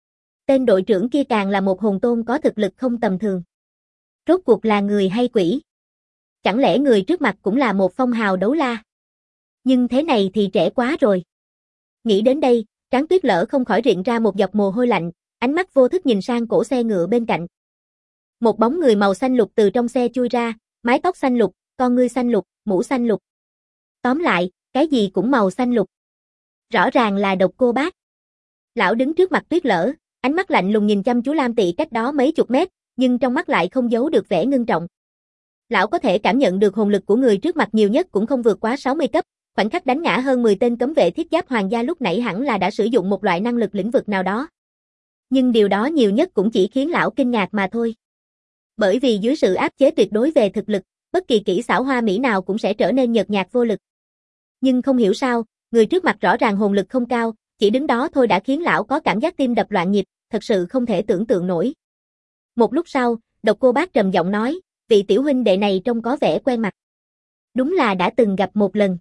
Tên đội trưởng kia càng là một hồn tôn có thực lực không tầm thường. Rốt cuộc là người hay quỷ? Chẳng lẽ người trước mặt cũng là một phong hào đấu la? Nhưng thế này thì trẻ quá rồi. Nghĩ đến đây, trán Tuyết Lở không khỏi rịn ra một giọt mồ hôi lạnh, ánh mắt vô thức nhìn sang cổ xe ngựa bên cạnh. Một bóng người màu xanh lục từ trong xe chui ra, mái tóc xanh lục, con ngươi xanh lục, mũ xanh lục. Tóm lại, cái gì cũng màu xanh lục. Rõ ràng là độc cô bác. Lão đứng trước mặt Tuyết Lở, ánh mắt lạnh lùng nhìn chăm chú Lam Tị cách đó mấy chục mét, nhưng trong mắt lại không giấu được vẻ ngưng trọng. Lão có thể cảm nhận được hồn lực của người trước mặt nhiều nhất cũng không vượt quá 60 cấp, khoảnh khắc đánh ngã hơn 10 tên cấm vệ thiết giáp hoàng gia lúc nãy hẳn là đã sử dụng một loại năng lực lĩnh vực nào đó. Nhưng điều đó nhiều nhất cũng chỉ khiến lão kinh ngạc mà thôi. Bởi vì dưới sự áp chế tuyệt đối về thực lực, bất kỳ kỹ xảo hoa mỹ nào cũng sẽ trở nên nhợt nhạt vô lực. Nhưng không hiểu sao, người trước mặt rõ ràng hồn lực không cao, chỉ đứng đó thôi đã khiến lão có cảm giác tim đập loạn nhịp, thật sự không thể tưởng tượng nổi. Một lúc sau, độc cô bác trầm giọng nói, vị tiểu huynh đệ này trông có vẻ quen mặt. Đúng là đã từng gặp một lần.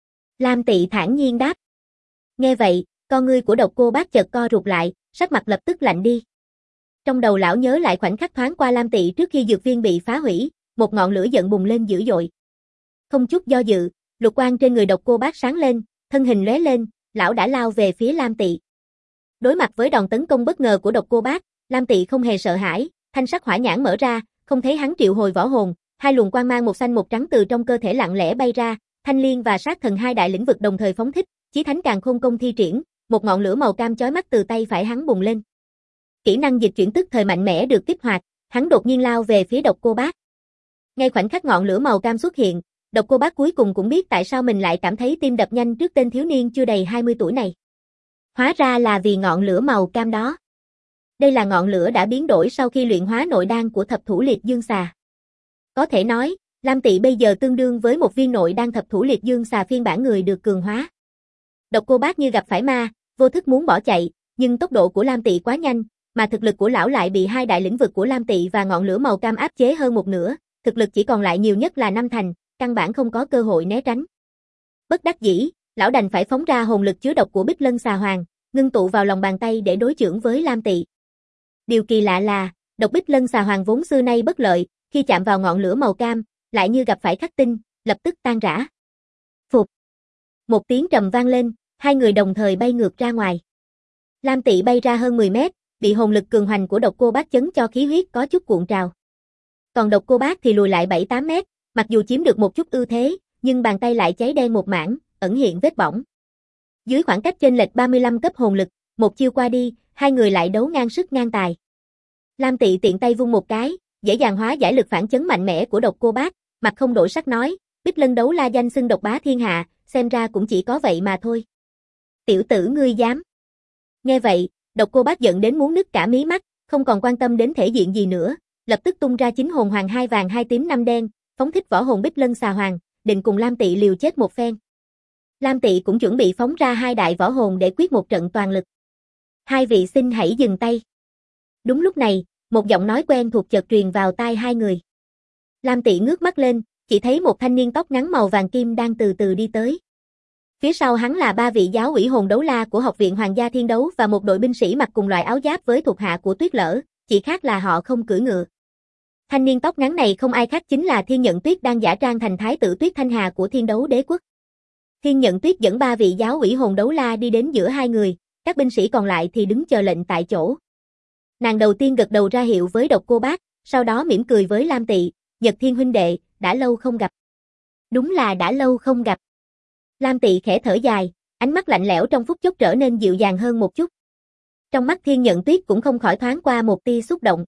Lam Tị thản nhiên đáp. Nghe vậy, con ngươi của độc cô bác chợt co rụt lại, sắc mặt lập tức lạnh đi. Trong đầu lão nhớ lại khoảnh khắc thoáng qua Lam Tị trước khi dược viên bị phá hủy, một ngọn lửa giận bùng lên dữ dội. Không chút do dự, lục quang trên người độc cô bác sáng lên, thân hình lóe lên, lão đã lao về phía Lam Tị. Đối mặt với đòn tấn công bất ngờ của độc cô bác, Lam Tị không hề sợ hãi, thanh sắc hỏa nhãn mở ra, không thấy hắn triệu hồi võ hồn, hai luồng quang mang một xanh một trắng từ trong cơ thể lặng lẽ bay ra, thanh liên và sát thần hai đại lĩnh vực đồng thời phóng thích, Chí Thánh Càn Khôn Công thi triển, một ngọn lửa màu cam chói mắt từ tay phải hắn bùng lên. Kỹ năng dịch chuyển tức thời mạnh mẽ được kích hoạt, hắn đột nhiên lao về phía độc cô bác. Ngay khoảnh khắc ngọn lửa màu cam xuất hiện, độc cô bác cuối cùng cũng biết tại sao mình lại cảm thấy tim đập nhanh trước tên thiếu niên chưa đầy 20 tuổi này. Hóa ra là vì ngọn lửa màu cam đó. Đây là ngọn lửa đã biến đổi sau khi luyện hóa nội đan của Thập Thủ Liệt Dương Xà. Có thể nói, Lam Tị bây giờ tương đương với một viên nội đan Thập Thủ Liệt Dương Xà phiên bản người được cường hóa. Độc cô bác như gặp phải ma, vô thức muốn bỏ chạy, nhưng tốc độ của Lam Tị quá nhanh, mà thực lực của lão lại bị hai đại lĩnh vực của Lam Tị và ngọn lửa màu cam áp chế hơn một nửa, thực lực chỉ còn lại nhiều nhất là 5 thành, căn bản không có cơ hội né tránh. Bất đắc dĩ, lão đành phải phóng ra hồn lực chứa độc của Bích Lân Xà Hoàng, ngưng tụ vào lòng bàn tay để đối chưởng với Lam Tị. Điều kỳ lạ là, độc Bích Lân Xà Hoàng vốn xưa nay bất lợi, khi chạm vào ngọn lửa màu cam, lại như gặp phải khắc tinh, lập tức tan rã. Phụt. Một tiếng trầm vang lên, hai người đồng thời bay ngược ra ngoài. Lam Tị bay ra hơn 10 mét, bị hồn lực cường hoành của độc cô bác chấn cho khí huyết có chút cuộn trào. Còn độc cô bác thì lùi lại 7-8 mét, mặc dù chiếm được một chút ưu thế, nhưng bàn tay lại cháy đen một mảng, ẩn hiện vết bỏng. Dưới khoảng cách chênh lệch 35 cấp hồn lực, một chiêu qua đi, hai người lại đấu ngang sức ngang tài. Lam Tị tiện tay vung một cái, dễ dàng hóa giải lực phản chấn mạnh mẽ của Độc Cô Bác, mặt không đổi sắc nói, Bích Lân đấu la danh xưng độc bá thiên hạ, xem ra cũng chỉ có vậy mà thôi. Tiểu tử ngươi dám. Nghe vậy, Độc Cô Bác giận đến muốn nứt cả mí mắt, không còn quan tâm đến thể diện gì nữa, lập tức tung ra chính hồn hoàng 2 vàng 2 tím 5 đen, phóng thích võ hồn Bích Lân xà hoàng, định cùng Lam Tị liều chết một phen. Lam Tị cũng chuẩn bị phóng ra hai đại võ hồn để quyết một trận toàn lực. Hai vị xin hãy dừng tay. Đúng lúc này, một giọng nói quen thuộc chợt truyền vào tai hai người. Lam Tị ngước mắt lên, chỉ thấy một thanh niên tóc ngắn màu vàng kim đang từ từ đi tới. Phía sau hắn là ba vị giáo ủy hồn đấu la của Học viện Hoàng gia Thiên Đấu và một đội binh sĩ mặc cùng loại áo giáp với thuộc hạ của Tuyết Lở, chỉ khác là họ không cưỡi ngựa. Thanh niên tóc ngắn này không ai khác chính là Thiên Nhận Tuyết đang giả trang thành thái tử Tuyết Thanh Hà của Thiên Đấu Đế quốc. Thiên Nhận Tuyết dẫn ba vị giáo ủy hồn đấu la đi đến giữa hai người, các binh sĩ còn lại thì đứng chờ lệnh tại chỗ. Nàng đầu tiên gật đầu ra hiệu với Độc Cô Bác, sau đó mỉm cười với Lam Tị, Nhật Thiên huynh đệ, đã lâu không gặp. Đúng là đã lâu không gặp. Lam Tị khẽ thở dài, ánh mắt lạnh lẽo trong phút chốc trở nên dịu dàng hơn một chút. Trong mắt Thiên Nhận Tuyết cũng không khỏi thoáng qua một tia xúc động.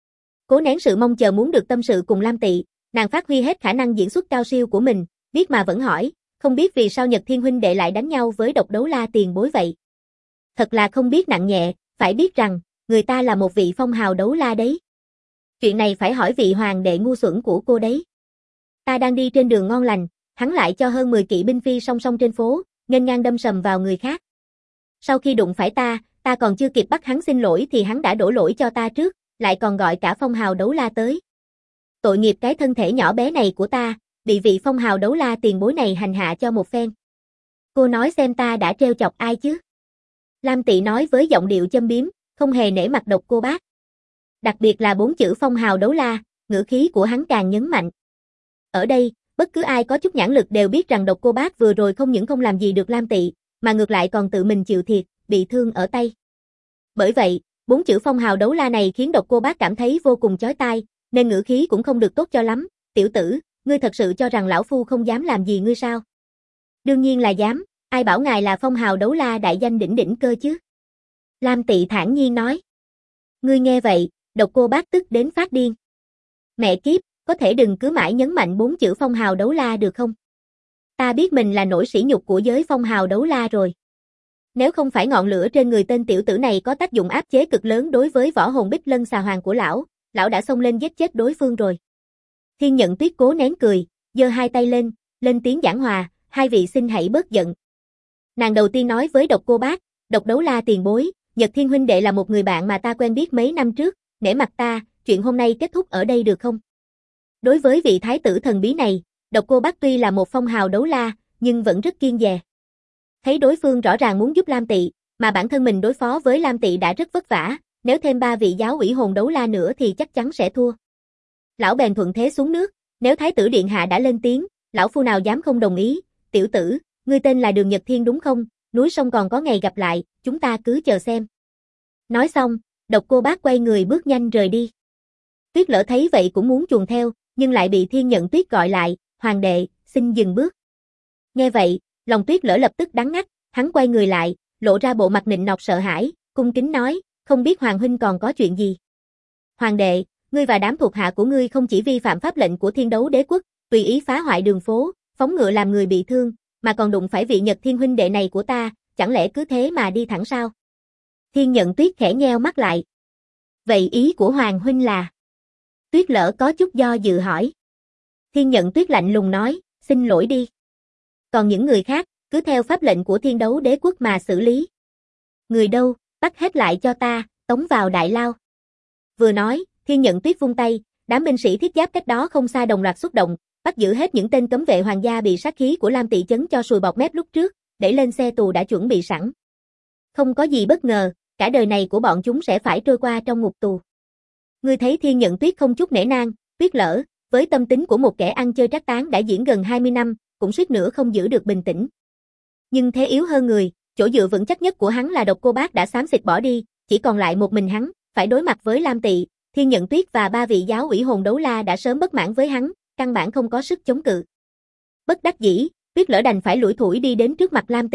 Cố nén sự mong chờ muốn được tâm sự cùng Lam Tị, nàng phát huy hết khả năng diễn xuất cao siêu của mình, biết mà vẫn hỏi, không biết vì sao Nhật Thiên huynh đệ lại đánh nhau với Độc đấu la tiền bối vậy. Thật là không biết nặng nhẹ, phải biết rằng, người ta là một vị phong hào đấu la đấy. Chuyện này phải hỏi vị hoàng đệ ngu xuẩn của cô đấy. Ta đang đi trên đường ngon lành, hắn lại cho hơn 10 kỵ binh phi song song trên phố, nghênh ngang đâm sầm vào người khác. Sau khi đụng phải ta còn chưa kịp bắt hắn xin lỗi thì hắn đã đổ lỗi cho ta trước, lại còn gọi cả phong hào đấu la tới. Tội nghiệp cái thân thể nhỏ bé này của ta, bị vị phong hào đấu la tiền bối này hành hạ cho một phen. Cô nói xem ta đã trêu chọc ai chứ? Lam Tị nói với giọng điệu châm biếm, không hề nể mặt Độc Cô Bác. Đặc biệt là 4 chữ phong hào đấu la, ngữ khí của hắn càng nhấn mạnh. Ở đây, bất cứ ai có chút nhãn lực đều biết rằng Độc Cô Bác vừa rồi không những không làm gì được Lam Tị, mà ngược lại còn tự mình chịu thiệt, bị thương ở tay. Bởi vậy, 4 chữ phong hào đấu la này khiến Độc Cô Bác cảm thấy vô cùng chói tai, nên ngữ khí cũng không được tốt cho lắm. Tiểu tử, ngươi thật sự cho rằng lão phu không dám làm gì ngươi sao? Đương nhiên là dám, ai bảo ngài là phong hào đấu la đại danh đỉnh đỉnh cơ chứ? Lam Tị thản nhiên nói. Ngươi nghe vậy, Độc Cô Bác tức đến phát điên. Mẹ kiếp, có thể đừng cứ mãi nhấn mạnh 4 chữ phong hào đấu la được không? Ta biết mình là nỗi sỉ nhục của giới phong hào đấu la rồi. Nếu không phải ngọn lửa trên người tên tiểu tử này có tác dụng áp chế cực lớn đối với võ hồn Bích Lân xà hoàng của lão đã xông lên giết chết đối phương rồi. Thiên Nhận Tuyết cố nén cười, giơ hai tay lên tiếng giảng hòa, hai vị xin hãy bớt giận. Nàng đầu tiên nói với Độc Cô Bác, Độc đấu la tiền bối, Nhật Thiên huynh đệ là một người bạn mà ta quen biết mấy năm trước, nể mặt ta, chuyện hôm nay kết thúc ở đây được không? Đối với vị thái tử thần bí này, Độc Cô Bác tuy là một phong hào đấu la, nhưng vẫn rất kiêng dè. Thấy đối phương rõ ràng muốn giúp Lam Tị, mà bản thân mình đối phó với Lam Tị đã rất vất vả, nếu thêm 3 vị giáo ủy hồn đấu la nữa thì chắc chắn sẽ thua. Lão bèn thuận thế xuống nước, nếu thái tử điện hạ đã lên tiếng, lão phu nào dám không đồng ý. Tiểu tử, ngươi tên là Đường Nhật Thiên đúng không? Núi sông còn có ngày gặp lại, chúng ta cứ chờ xem. Nói xong, Độc Cô Bác quay người bước nhanh rời đi. Tuyết Lở thấy vậy cũng muốn chuồn theo, nhưng lại bị Thiên Nhận Tuyết gọi lại, hoàng đệ, xin dừng bước. Nghe vậy, lòng Tuyết Lở lập tức đắng ngắt, hắn quay người lại, lộ ra bộ mặt nịnh nọt sợ hãi, cung kính nói, không biết hoàng huynh còn có chuyện gì. Hoàng đệ, ngươi và đám thuộc hạ của ngươi không chỉ vi phạm pháp lệnh của Thiên Đấu Đế quốc, tùy ý phá hoại đường phố, phóng ngựa làm người bị thương, mà còn đụng phải vị Nhật Thiên huynh đệ này của ta, chẳng lẽ cứ thế mà đi thẳng sao? Thiên Nhận Tuyết khẽ nheo mắt lại. Vậy ý của hoàng huynh là? Tuyết Lở có chút do dự hỏi. Thiên Nhận Tuyết lạnh lùng nói, xin lỗi đi. Còn những người khác, cứ theo pháp lệnh của Thiên Đấu Đế quốc mà xử lý. Người đâu, bắt hết lại cho ta, tống vào đại lao. Vừa nói, Thiên Nhận Tuyết vung tay, đám binh sĩ thiết giáp cách đó không xa đồng loạt xuất động, bắt giữ hết những tên cấm vệ hoàng gia bị sát khí của Lam Tị chấn cho sùi bọt mép lúc trước, để lên xe tù đã chuẩn bị sẵn. Không có gì bất ngờ, cả đời này của bọn chúng sẽ phải trôi qua trong ngục tù. Ngươi thấy Thiên Nhận Tuyết không chút nể nang, Tuyết Lở, với tâm tính của một kẻ ăn chơi trác táng đã diễn gần 20 năm, cũng suýt nữa không giữ được bình tĩnh. Nhưng thế yếu hơn người, chỗ dựa vững chắc nhất của hắn là Độc Cô Bác đã xám xịt bỏ đi, chỉ còn lại một mình hắn, phải đối mặt với Lam Tị, Thiên Nhận Tuyết và 3 vị giáo ủy hồn đấu la đã sớm bất mãn với hắn, căn bản không có sức chống cự. Bất đắc dĩ, Tuyết Lở đành phải lủi thủi đi đến trước mặt Lam Tị,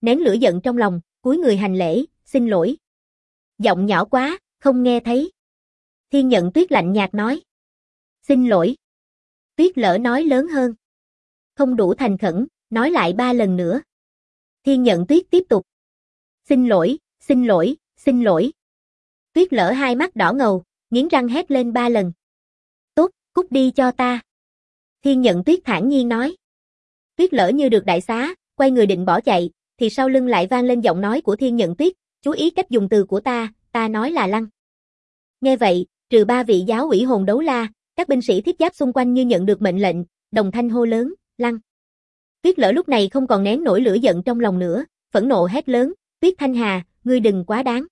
nén lửa giận trong lòng, cúi người hành lễ, xin lỗi. Giọng nhỏ quá, không nghe thấy. Thiên Nhận Tuyết lạnh nhạt nói. Xin lỗi. Tuyết Lở nói lớn hơn. Không đủ thành khẩn, nói lại 3 lần nữa. Thiên Nhận Tuyết tiếp tục. Xin lỗi, xin lỗi, xin lỗi. Tuyết Lở hai mắt đỏ ngầu, nghiến răng hét lên 3 lần. Tốt, cút đi cho ta. Thiên Nhận Tuyết thản nhiên nói. Tuyết Lở như được đại xá, quay người định bỏ chạy, thì sau lưng lại vang lên giọng nói của Thiên Nhận Tuyết, chú ý cách dùng từ của ta nói là Lăng. Nghe vậy, trừ 3 vị giáo ủy hồn đấu la, các binh sĩ thiết giáp xung quanh như nhận được mệnh lệnh, đồng thanh hô lớn, Lăng. Tuyết Lở lúc này không còn nén nổi lửa giận trong lòng nữa, phẫn nộ hét lớn, Tuyết Thanh Hà, ngươi đừng quá đáng.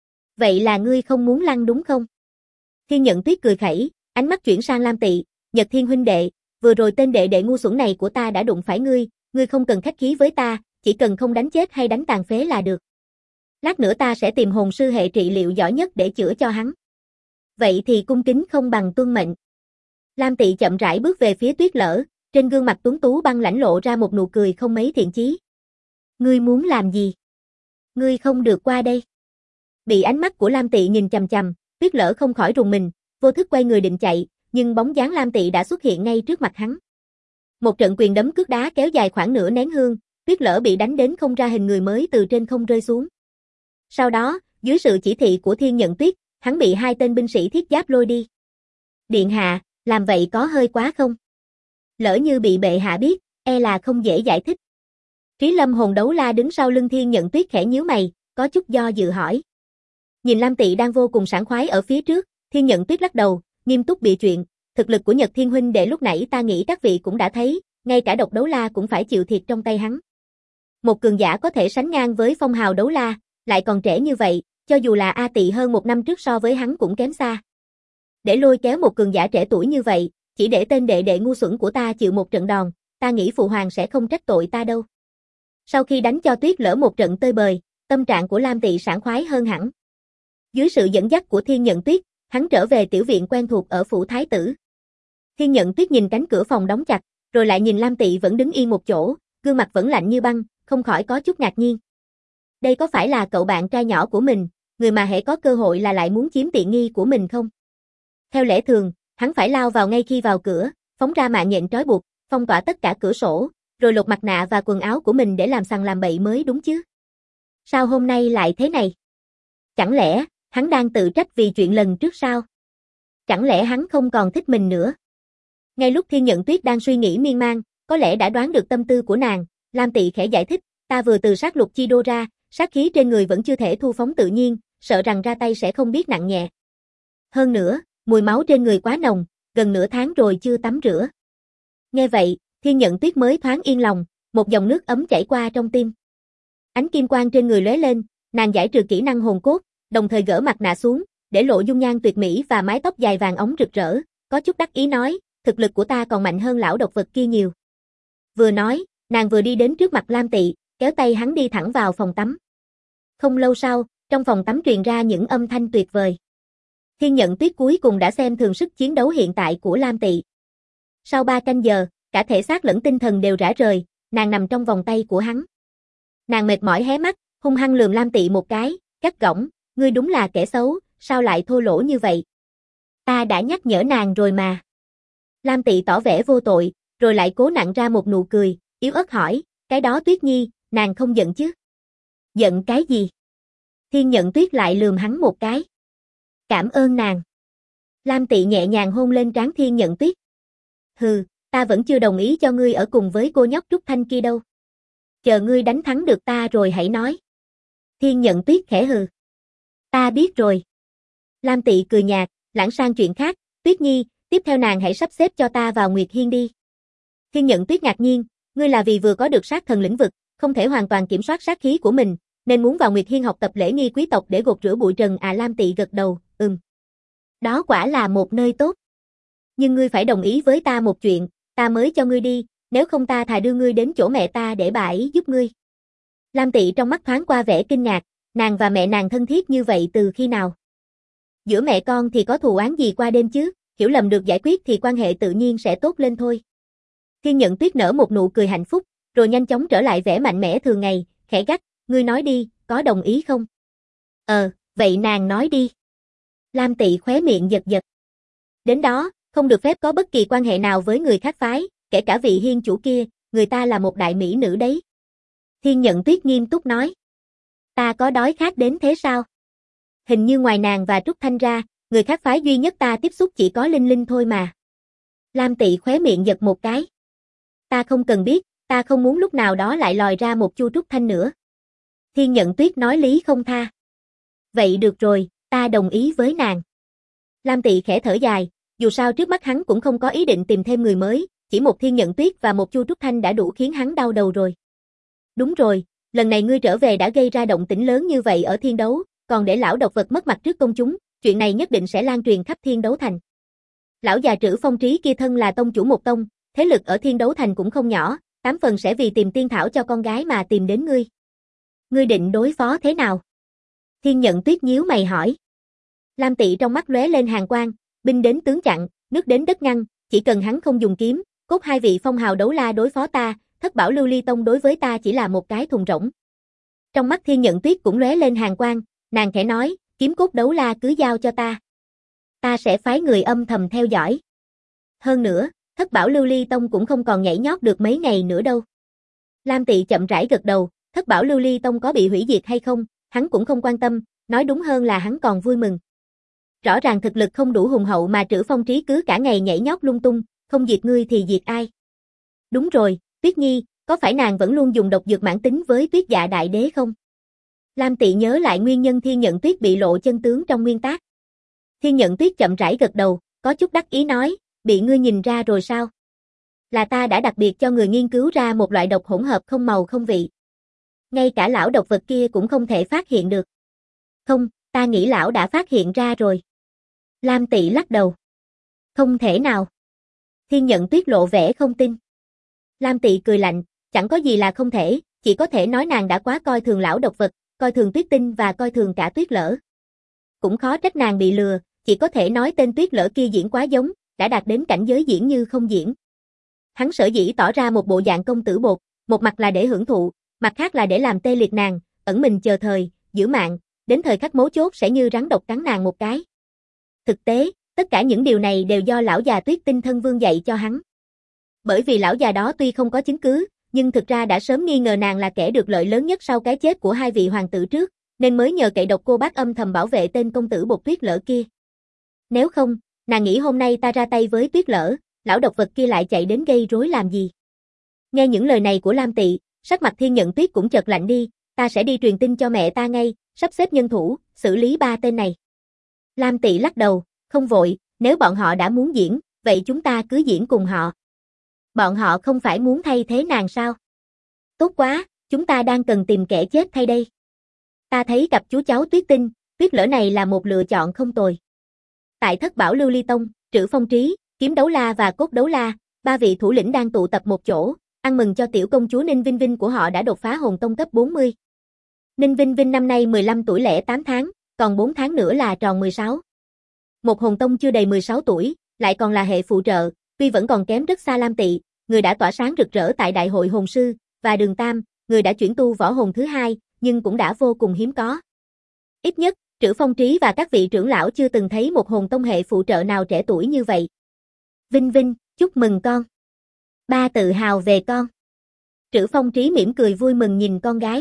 Vậy là ngươi không muốn Lăng đúng không? Thiên Nhận Tuyết cười khẩy, ánh mắt chuyển sang Lam Tị, Nhật Thiên huynh đệ, vừa rồi tên đệ đệ ngu xuẩn này của ta đã đụng phải ngươi không cần khách khí với ta, chỉ cần không đánh chết hay đánh tàn phế là được. Lát nữa ta sẽ tìm hồn sư hệ trị liệu giỏi nhất để chữa cho hắn. Vậy thì cung kính không bằng tuân mệnh. Lam Tị chậm rãi bước về phía Tuyết Lở, trên gương mặt tuấn tú băng lãnh lộ ra một nụ cười không mấy thiện chí. Ngươi muốn làm gì? Ngươi không được qua đây. Bị ánh mắt của Lam Tị nhìn chằm chằm, Tuyết Lở không khỏi rùng mình, vô thức quay người định chạy, nhưng bóng dáng Lam Tị đã xuất hiện ngay trước mặt hắn. Một trận quyền đấm cước đá kéo dài khoảng nửa nén hương, Tuyết Lở bị đánh đến không ra hình người mới từ trên không rơi xuống. Sau đó, dưới sự chỉ thị của Thiên Nhận Tuyết, hắn bị 2 tên binh sĩ thiết giáp lôi đi. Điện hạ, làm vậy có hơi quá không? Lỡ như bị bệ hạ biết, e là không dễ giải thích. Trí Lâm hồn đấu la đứng sau lưng Thiên Nhận Tuyết khẽ nhíu mày, có chút do dự hỏi. Nhìn Lam Tị đang vô cùng sảng khoái ở phía trước, Thiên Nhận Tuyết lắc đầu, nghiêm túc bịa chuyện, thực lực của Nhật Thiên huynh đệ lúc nãy ta nghĩ các vị cũng đã thấy, ngay cả độc đấu la cũng phải chịu thiệt trong tay hắn. Một cường giả có thể sánh ngang với phong hào đấu la, lại còn trẻ như vậy, cho dù là A Tị hơn 1 năm trước so với hắn cũng kém xa. Để lôi kéo một cường giả trẻ tuổi như vậy, chỉ để tên đệ đệ ngu xuẩn của ta chịu một trận đòn, ta nghĩ phụ hoàng sẽ không trách tội ta đâu. Sau khi đánh cho Tuyết Lở một trận tơi bời, tâm trạng của Lam Tị sảng khoái hơn hẳn. Dưới sự dẫn dắt của Thiên Nhận Tuyết, hắn trở về tiểu viện quen thuộc ở phủ thái tử. Thiên Nhận Tuyết nhìn cánh cửa phòng đóng chặt, rồi lại nhìn Lam Tị vẫn đứng yên một chỗ, gương mặt vẫn lạnh như băng, không khỏi có chút ngạc nhiên. Đây có phải là cậu bạn trai nhỏ của mình, người mà hễ có cơ hội là lại muốn chiếm tiện nghi của mình không? Theo lẽ thường, hắn phải lao vào ngay khi vào cửa, phóng ra mạng nhện trói buộc, phong tỏa tất cả cửa sổ, rồi lột mặt nạ và quần áo của mình để làm sằng làm bậy mới đúng chứ. Sao hôm nay lại thế này? Chẳng lẽ, hắn đang tự trách vì chuyện lần trước sao? Chẳng lẽ hắn không còn thích mình nữa? Ngay lúc Thiên Nhận Tuyết đang suy nghĩ miên man, có lẽ đã đoán được tâm tư của nàng, Lam Tị khẽ giải thích, ta vừa từ sát lục chi đô ra, sát khí trên người vẫn chưa thể thu phóng tự nhiên, sợ rằng ra tay sẽ không biết nặng nhẹ. Hơn nữa, mùi máu trên người quá nồng, gần nửa tháng rồi chưa tắm rửa. Nghe vậy, Thiên Nhận Tuyết mới thoáng yên lòng, một dòng nước ấm chảy qua trong tim. Ánh kim quang trên người lóe lên, nàng giải trừ kỹ năng hồn cốt, đồng thời gỡ mặt nạ xuống, để lộ dung nhan tuyệt mỹ và mái tóc dài vàng óng rực rỡ, có chút đắc ý nói, thực lực của ta còn mạnh hơn lão độc vật kia nhiều. Vừa nói, nàng vừa đi đến trước mặt Lam Tị, kéo tay hắn đi thẳng vào phòng tắm. Không lâu sau, trong phòng tắm truyền ra những âm thanh tuyệt vời. Thiên Nhận Tuyết cuối cùng đã xem thường sức chiến đấu hiện tại của Lam Tị. Sau 3 canh giờ, cả thể xác lẫn tinh thần đều rã rời, nàng nằm trong vòng tay của hắn. Nàng mệt mỏi hé mắt, hung hăng lườm Lam Tị một cái, gắt gỏng, ngươi đúng là kẻ xấu, sao lại thô lỗ như vậy? Ta đã nhắc nhở nàng rồi mà. Lam Tị tỏ vẻ vô tội, rồi lại cố nặn ra một nụ cười, yếu ớt hỏi, cái đó Tuyết Nhi, nàng không giận chứ? Giận cái gì? Thiên Nhận Tuyết lại lườm hắn một cái. Cảm ơn nàng. Lam Tị nhẹ nhàng hôn lên trán Thiên Nhận Tuyết. Hừ, ta vẫn chưa đồng ý cho ngươi ở cùng với cô nhóc Trúc Thanh kia đâu. Chờ ngươi đánh thắng được ta rồi hãy nói. Thiên Nhận Tuyết khẽ hừ. Ta biết rồi. Lam Tị cười nhạt, lãng sang chuyện khác, Tuyết Nhi, tiếp theo nàng hãy sắp xếp cho ta vào Nguyệt Hiên đi. Thiên Nhận Tuyết ngạc nhiên, ngươi là vì vừa có được sát thần lĩnh vực, không thể hoàn toàn kiểm soát sát khí của mình, nên muốn vào Nguyệt Hiên học tập lễ nghi quý tộc để gột rửa bụi trần à? Lam Tị gật đầu, Đó quả là một nơi tốt. Nhưng ngươi phải đồng ý với ta một chuyện, ta mới cho ngươi đi, nếu không ta thà đưa ngươi đến chỗ mẹ ta để bà ấy giúp ngươi. Lam Tị trong mắt thoáng qua vẻ kinh ngạc, nàng và mẹ nàng thân thiết như vậy từ khi nào? Giữa mẹ con thì có thù oán gì qua đêm chứ, hiểu lầm được giải quyết thì quan hệ tự nhiên sẽ tốt lên thôi. Thiên Nhận Tuyết nở một nụ cười hạnh phúc, rồi nhanh chóng trở lại vẻ mạnh mẽ thường ngày, khẽ gắt, ngươi nói đi, có đồng ý không? Vậy nàng nói đi. Lam Tị khóe miệng giật giật. Đến đó, không được phép có bất kỳ quan hệ nào với người khác phái, kể cả vị hiên chủ kia, người ta là một đại mỹ nữ đấy. Thiên Nhận Tuyết nghiêm túc nói. Ta có đói khát đến thế sao? Hình như ngoài nàng và Trúc Thanh ra, người khác phái duy nhất ta tiếp xúc chỉ có Linh Linh thôi mà. Lam Tị khóe miệng giật một cái. Ta không cần biết, ta không muốn lúc nào đó lại lòi ra một Chu Trúc Thanh nữa. Thiên Nhận Tuyết nói lý không tha. Vậy được rồi, ta đồng ý với nàng. Lam Tị khẽ thở dài, dù sao trước mắt hắn cũng không có ý định tìm thêm người mới, chỉ một Thiên Nhận Tuyết và một Chu Trúc Thanh đã đủ khiến hắn đau đầu rồi. Đúng rồi, lần này ngươi trở về đã gây ra động tĩnh lớn như vậy ở Thiên Đấu, còn để lão độc vật mất mặt trước công chúng, chuyện này nhất định sẽ lan truyền khắp Thiên Đấu Thành. Lão già Trữ Phong Trí kia thân là tông chủ một tông, thế lực ở Thiên Đấu Thành cũng không nhỏ, 8 phần sẽ vì tìm tiên thảo cho con gái mà tìm đến ngươi. Ngươi định đối phó thế nào? Thiên Nhận Tuyết nhíu mày hỏi. Lam Tị trong mắt lóe lên hàn quang, binh đến tướng chặn, nước đến đất ngăn, chỉ cần hắn không dùng kiếm, cốt hai vị phong hào đấu la đối phó ta, Thất Bảo Lưu Ly Tông đối với ta chỉ là một cái thùng rỗng. Trong mắt Thiên Nhận Tuyết cũng lóe lên hàn quang, nàng khẽ nói, kiếm cốt đấu la cứ giao cho ta. Ta sẽ phái người âm thầm theo dõi. Hơn nữa, Thất Bảo Lưu Ly Tông cũng không còn nhảy nhót được mấy ngày nữa đâu. Lam Tị chậm rãi gật đầu, Thất Bảo Lưu Ly Tông có bị hủy diệt hay không, hắn cũng không quan tâm, nói đúng hơn là hắn còn vui mừng. Rõ ràng thực lực không đủ hùng hậu mà Trữ Phong Trí cứ cả ngày nhảy nhót lung tung, không diệt ngươi thì diệt ai. Đúng rồi, Tuyết Nhi, có phải nàng vẫn luôn dùng độc dược mãn tính với Tuyết Dạ Đại Đế không? Lam Tị nhớ lại nguyên nhân Thiên Nhận Tuyết bị lộ chân tướng trong nguyên tác. Thiên Nhận Tuyết chậm rãi gật đầu, có chút đắc ý nói, bị ngươi nhìn ra rồi sao? Là ta đã đặc biệt cho người nghiên cứu ra một loại độc hỗn hợp không màu không vị. Ngay cả lão độc vật kia cũng không thể phát hiện được. Không, ta nghĩ lão đã phát hiện ra rồi. Lam Tị lắc đầu. Không thể nào. Thiên Nhận Tuyết lộ vẻ không tin. Lam Tị cười lạnh, chẳng có gì là không thể, chỉ có thể nói nàng đã quá coi thường lão độc vật, coi thường Tuyết Tinh và coi thường cả Tuyết Lỡ. Cũng khó trách nàng bị lừa, chỉ có thể nói tên Tuyết Lỡ kia diễn quá giống, đã đạt đến cảnh giới diễn như không diễn. Hắn sở dĩ tỏ ra một bộ dạng công tử bột, một mặt là để hưởng thụ, mặt khác là để làm tê liệt nàng, ẩn mình chờ thời, giữ mạng, đến thời khắc mấu chốt sẽ như rắn độc cắn nàng một cái. Thực tế, tất cả những điều này đều do lão già Tuyết Tinh thân vương dạy cho hắn. Bởi vì lão già đó tuy không có chứng cứ, nhưng thực ra đã sớm nghi ngờ nàng là kẻ được lợi lớn nhất sau cái chết của hai vị hoàng tử trước, nên mới nhờ cậy độc cô bác âm thầm bảo vệ tên công tử bột Tuyết Lỡ kia. Nếu không, nàng nghĩ hôm nay ta ra tay với Tuyết Lỡ, lão độc vật kia lại chạy đến gây rối làm gì? Nghe những lời này của Lam Tị, sắc mặt Thiên Nhận Tuyết cũng chợt lạnh đi, ta sẽ đi truyền tin cho mẹ ta ngay, sắp xếp nhân thủ, xử lý 3 tên này. Lam Tị lắc đầu, không vội, nếu bọn họ đã muốn diễn, vậy chúng ta cứ diễn cùng họ. Bọn họ không phải muốn thay thế nàng sao? Tốt quá, chúng ta đang cần tìm kẻ chết thay đây. Ta thấy cặp chú cháu Tuyết Tinh, Tuyết Lỡ này là một lựa chọn không tồi. Tại Thất Bảo Lưu Ly Tông, Trữ Phong Trí, Kiếm Đấu La và Cốt Đấu La, 3 vị thủ lĩnh đang tụ tập một chỗ, ăn mừng cho tiểu công chúa Ninh Vinh Vinh của họ đã đột phá hồn tông cấp 40. Ninh Vinh Vinh năm nay 15 tuổi lẻ 8 tháng, còn 4 tháng nữa là tròn 16. Một hồn tông chưa đầy 16 tuổi, lại còn là hệ phụ trợ, tuy vẫn còn kém rất xa Lam Tị, người đã tỏa sáng rực rỡ tại Đại hội Hồn Sư, và Đường Tam, người đã chuyển tu võ hồn thứ 2, nhưng cũng đã vô cùng hiếm có. Ít nhất, Trữ Phong Trí và các vị trưởng lão chưa từng thấy một hồn tông hệ phụ trợ nào trẻ tuổi như vậy. Vinh Vinh, chúc mừng con. Ba tự hào về con. Trữ Phong Trí mỉm cười vui mừng nhìn con gái.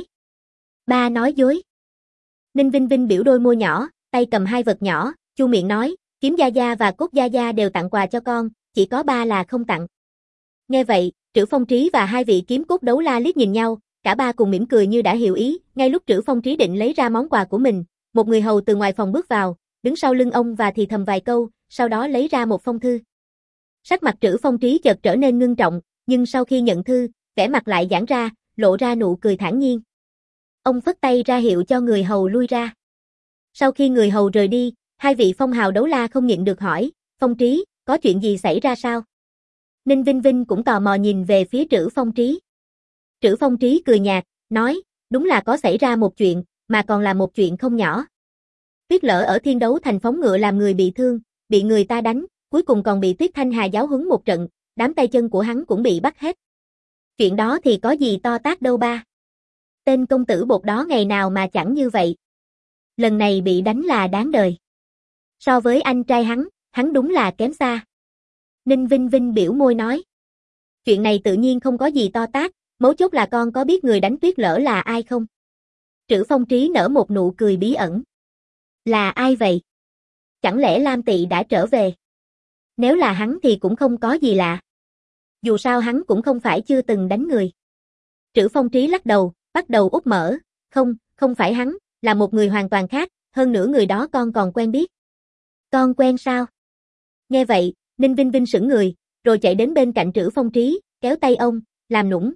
Ba nói dối. Ninh Vinh Vinh biểu đôi môi nhỏ, tay cầm 2 vật nhỏ, chu miệng nói, Kiếm Gia Gia và Cốt Gia Gia đều tặng quà cho con, chỉ có ba là không tặng. Nghe vậy, Trữ Phong Trí và 2 vị kiếm cốt đấu la liếc nhìn nhau, cả ba cùng mỉm cười như đã hiểu ý, ngay lúc Trữ Phong Trí định lấy ra món quà của mình, một người hầu từ ngoài phòng bước vào, đứng sau lưng ông và thì thầm vài câu, sau đó lấy ra một phong thư. Sắc mặt Trữ Phong Trí chợt trở nên ngưng trọng, nhưng sau khi nhận thư, vẻ mặt lại giãn ra, lộ ra nụ cười thản nhiên. Ông phất tay ra hiệu cho người hầu lui ra. Sau khi người hầu rời đi, 2 vị phong hào đấu la không nhịn được hỏi, Phong Trí, có chuyện gì xảy ra sao? Ninh Vinh Vinh cũng tò mò nhìn về phía Trữ Phong Trí. Trữ Phong Trí cười nhạt, nói, đúng là có xảy ra một chuyện, mà còn là một chuyện không nhỏ. Tuyết Lỡ ở Thiên Đấu Thành phóng ngựa làm người bị thương, bị người ta đánh, cuối cùng còn bị Tuyết Thanh Hà giáo huấn một trận, đám tay chân của hắn cũng bị bắt hết. Chuyện đó thì có gì to tát đâu ba. Tên công tử bột đó ngày nào mà chẳng như vậy. Lần này bị đánh là đáng đời. So với anh trai hắn đúng là kém xa. Ninh Vinh Vinh biểu môi nói. Chuyện này tự nhiên không có gì to tát, mấu chốt là con có biết người đánh Tuyết Lở là ai không? Trữ Phong Trí nở một nụ cười bí ẩn. Là ai vậy? Chẳng lẽ Lam Tị đã trở về? Nếu là hắn thì cũng không có gì lạ. Dù sao hắn cũng không phải chưa từng đánh người. Trữ Phong Trí lắc đầu, bắt đầu úp mở. Không phải hắn, là một người hoàn toàn khác, hơn nữa người đó con còn quen biết. Con quen sao? Nghe vậy, Ninh Vinh Vinh sững người, rồi chạy đến bên cạnh Trữ Phong Trí, kéo tay ông, làm nũng,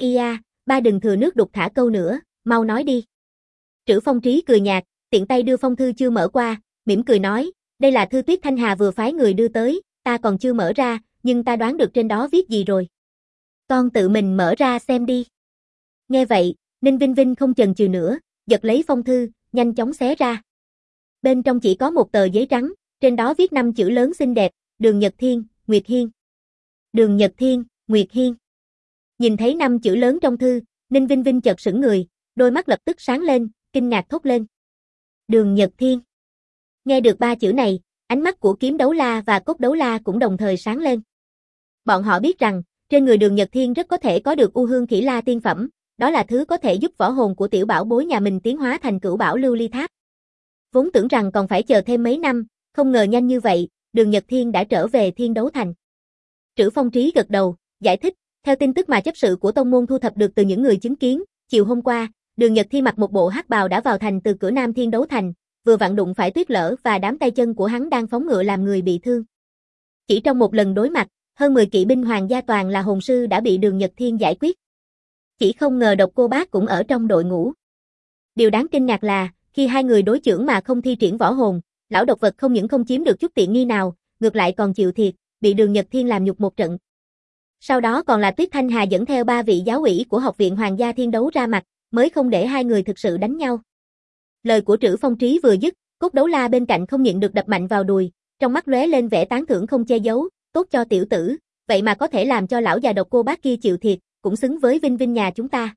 ba đừng thừa nước đục thả câu nữa, mau nói đi. Trữ Phong Trí cười nhạt, tiện tay đưa phong thư chưa mở qua, mỉm cười nói, đây là thư Tuyết Thanh Hà vừa phái người đưa tới, ta còn chưa mở ra, nhưng ta đoán được trên đó viết gì rồi. Con tự mình mở ra xem đi. Nghe vậy, Ninh Vinh Vinh không chần chừ nữa, giật lấy phong thư, nhanh chóng xé ra. Bên trong chỉ có một tờ giấy trắng, trên đó viết 5 chữ lớn xinh đẹp, Đường Nhật Thiên, Nguyệt Hiên. Đường Nhật Thiên, Nguyệt Hiên. Nhìn thấy 5 chữ lớn trong thư, Ninh Vinh Vinh chợt sững người, đôi mắt lập tức sáng lên, kinh ngạc thốt lên. Đường Nhật Thiên. Nghe được 3 chữ này, ánh mắt của Kiếm Đấu La và Cốt Đấu La cũng đồng thời sáng lên. Bọn họ biết rằng, trên người Đường Nhật Thiên rất có thể có được U Hương Khỉ La tiên phẩm, đó là thứ có thể giúp võ hồn của tiểu bảo bối nhà mình tiến hóa thành Cửu Bảo Lưu Ly Tháp. Vốn tưởng rằng còn phải chờ thêm mấy năm, không ngờ nhanh như vậy, Đường Nhật Thiên đã trở về Thiên Đấu Thành. Trữ Phong Trí gật đầu, giải thích, theo tin tức mà chấp sự của tông môn thu thập được từ những người chứng kiến, chiều hôm qua, Đường Nhật Thiên mặc một bộ hắc bào đã vào thành từ cửa Nam Thiên Đấu Thành, vừa vặn đụng phải Tuyết Lở và đám tay chân của hắn đang phóng ngựa làm người bị thương. Chỉ trong một lần đối mặt, hơn 10 kỵ binh hoàng gia toàn là hồn sư đã bị Đường Nhật Thiên giải quyết. Chỉ không ngờ Độc Cô Bác cũng ở trong đội ngũ. Điều đáng kinh ngạc là, khi hai người đối chưởng mà không thi triển võ hồn, lão độc vật không những không chiếm được chút tiện nghi nào, ngược lại còn chịu thiệt, bị Đường Nhật Thiên làm nhục một trận. Sau đó còn là Tuyết Thanh Hà dẫn theo 3 vị giáo ủy của Học viện Hoàng gia Thiên Đấu ra mặt, mới không để hai người thực sự đánh nhau. Lời của Trữ Phong Trí vừa dứt, Cốt Đấu La bên cạnh không nhịn được đập mạnh vào đùi, trong mắt lóe lên vẻ tán thưởng không che giấu, tốt cho tiểu tử, vậy mà có thể làm cho lão già Độc Cô Bác kia chịu thiệt, cũng xứng với Vinh Vinh nhà chúng ta.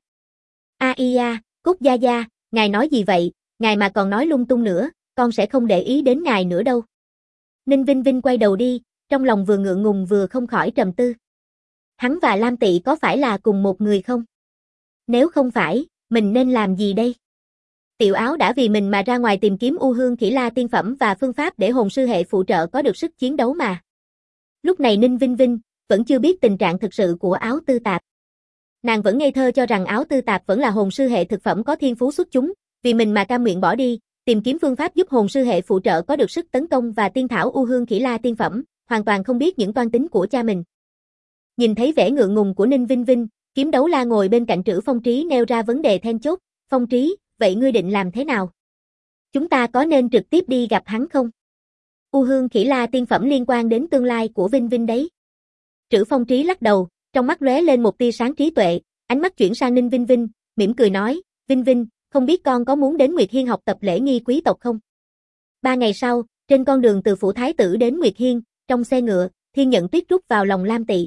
Cốt gia gia, ngài nói gì vậy, ngài mà còn nói lung tung nữa, con sẽ không để ý đến ngài nữa đâu. Ninh Vinh Vinh quay đầu đi, trong lòng vừa ngượng ngùng vừa không khỏi trầm tư. Hắn và Lam Tị có phải là cùng một người không? Nếu không phải, mình nên làm gì đây? Tiểu Áo đã vì mình mà ra ngoài tìm kiếm U Hương Khỉ La tiên phẩm và phương pháp để hồn sư hệ phụ trợ có được sức chiến đấu mà. Lúc này Ninh Vinh Vinh vẫn chưa biết tình trạng thực sự của Áo Tư Tạp. Nàng vẫn ngây thơ cho rằng Áo Tư Tạp vẫn là hồn sư hệ thực phẩm có thiên phú xuất chúng, vì mình mà cam nguyện bỏ đi, tìm kiếm phương pháp giúp hồn sư hệ phụ trợ có được sức tấn công và tiên thảo U Hương Khỉ La tiên phẩm, hoàn toàn không biết những toan tính của cha mình. Nhìn thấy vẻ ngượng ngùng của Ninh Vinh Vinh, Kiếm Đấu La ngồi bên cạnh Trữ Phong Trí nêu ra vấn đề then chốt, Phong Trí, vậy ngươi định làm thế nào? Chúng ta có nên trực tiếp đi gặp hắn không? U Hương Khỉ La tiên phẩm liên quan đến tương lai của Vinh Vinh đấy. Trữ Phong Trí lắc đầu, trong mắt lóe lên một tia sáng trí tuệ, ánh mắt chuyển sang Ninh Vinh Vinh, mỉm cười nói, Vinh Vinh, không biết con có muốn đến Nguyệt Hiên học tập lễ nghi quý tộc không? 3 ngày sau, trên con đường từ phủ thái tử đến Nguyệt Hiên, trong xe ngựa, Thiên Nhận Tuyết rút vào lòng Lam Tị.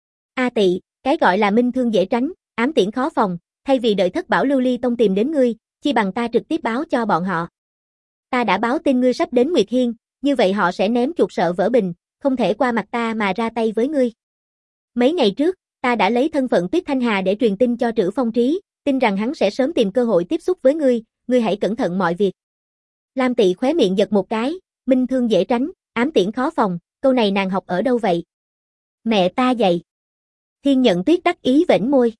A Tị, cái gọi là minh thương dễ tránh, ám tiễn khó phòng, thay vì đợi Thất Bảo Lưu Ly Tông tìm đến ngươi, chi bằng ta trực tiếp báo cho bọn họ. Ta đã báo tin ngươi sắp đến Nguyệt Hiên, như vậy họ sẽ ném chuột sợ vỡ bình, không thể qua mặt ta mà ra tay với ngươi. Mấy ngày trước, ta đã lấy thân phận Tuyết Thanh Hà để truyền tin cho Trữ Phong Trí, tin rằng hắn sẽ sớm tìm cơ hội tiếp xúc với ngươi hãy cẩn thận mọi việc. Lam Tị khóe miệng giật một cái, minh thương dễ tránh, ám tiễn khó phòng, câu này nàng học ở đâu vậy? Mẹ ta dạy. Thiên Nhận Tuyết đắc ý vểnh môi.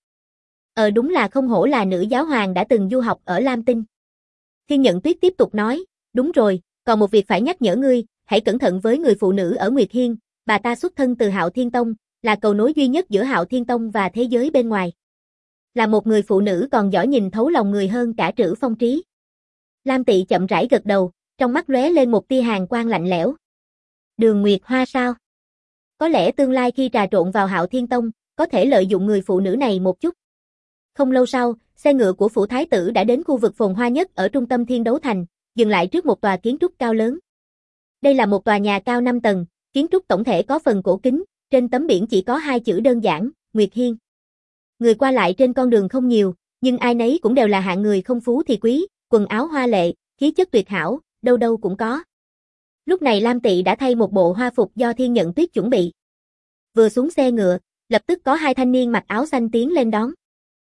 Đúng là không hổ là nữ giáo hoàng đã từng du học ở Lam Tinh. Thiên Nhận Tuyết tiếp tục nói, đúng rồi, còn một việc phải nhắc nhở ngươi, hãy cẩn thận với người phụ nữ ở Nguyệt Hiên, bà ta xuất thân từ Hạo Thiên Tông, là cầu nối duy nhất giữa Hạo Thiên Tông và thế giới bên ngoài. Là một người phụ nữ còn giỏi nhìn thấu lòng người hơn cả Trữ Phong Trí. Lam Tị chậm rãi gật đầu, trong mắt lóe lên một tia hàn quang lạnh lẽo. Đường Nguyệt Hoa sao? Có lẽ tương lai khi trà trộn vào Hạo Thiên Tông, có thể lợi dụng người phụ nữ này một chút. Không lâu sau, xe ngựa của phủ thái tử đã đến khu vực phồn hoa nhất ở trung tâm Thiên Đấu Thành, dừng lại trước một tòa kiến trúc cao lớn. Đây là một tòa nhà cao 5 tầng, kiến trúc tổng thể có phần cổ kính, trên tấm biển chỉ có 2 chữ đơn giản, Nguyệt Hiên. Người qua lại trên con đường không nhiều, nhưng ai nấy cũng đều là hạng người không phú thì quý, quần áo hoa lệ, khí chất tuyệt hảo, đâu đâu cũng có. Lúc này Lam Tị đã thay một bộ hoa phục do Thiên Nhận Tuyết chuẩn bị. Vừa xuống xe ngựa, lập tức có hai thanh niên mặc áo xanh tiến lên đón.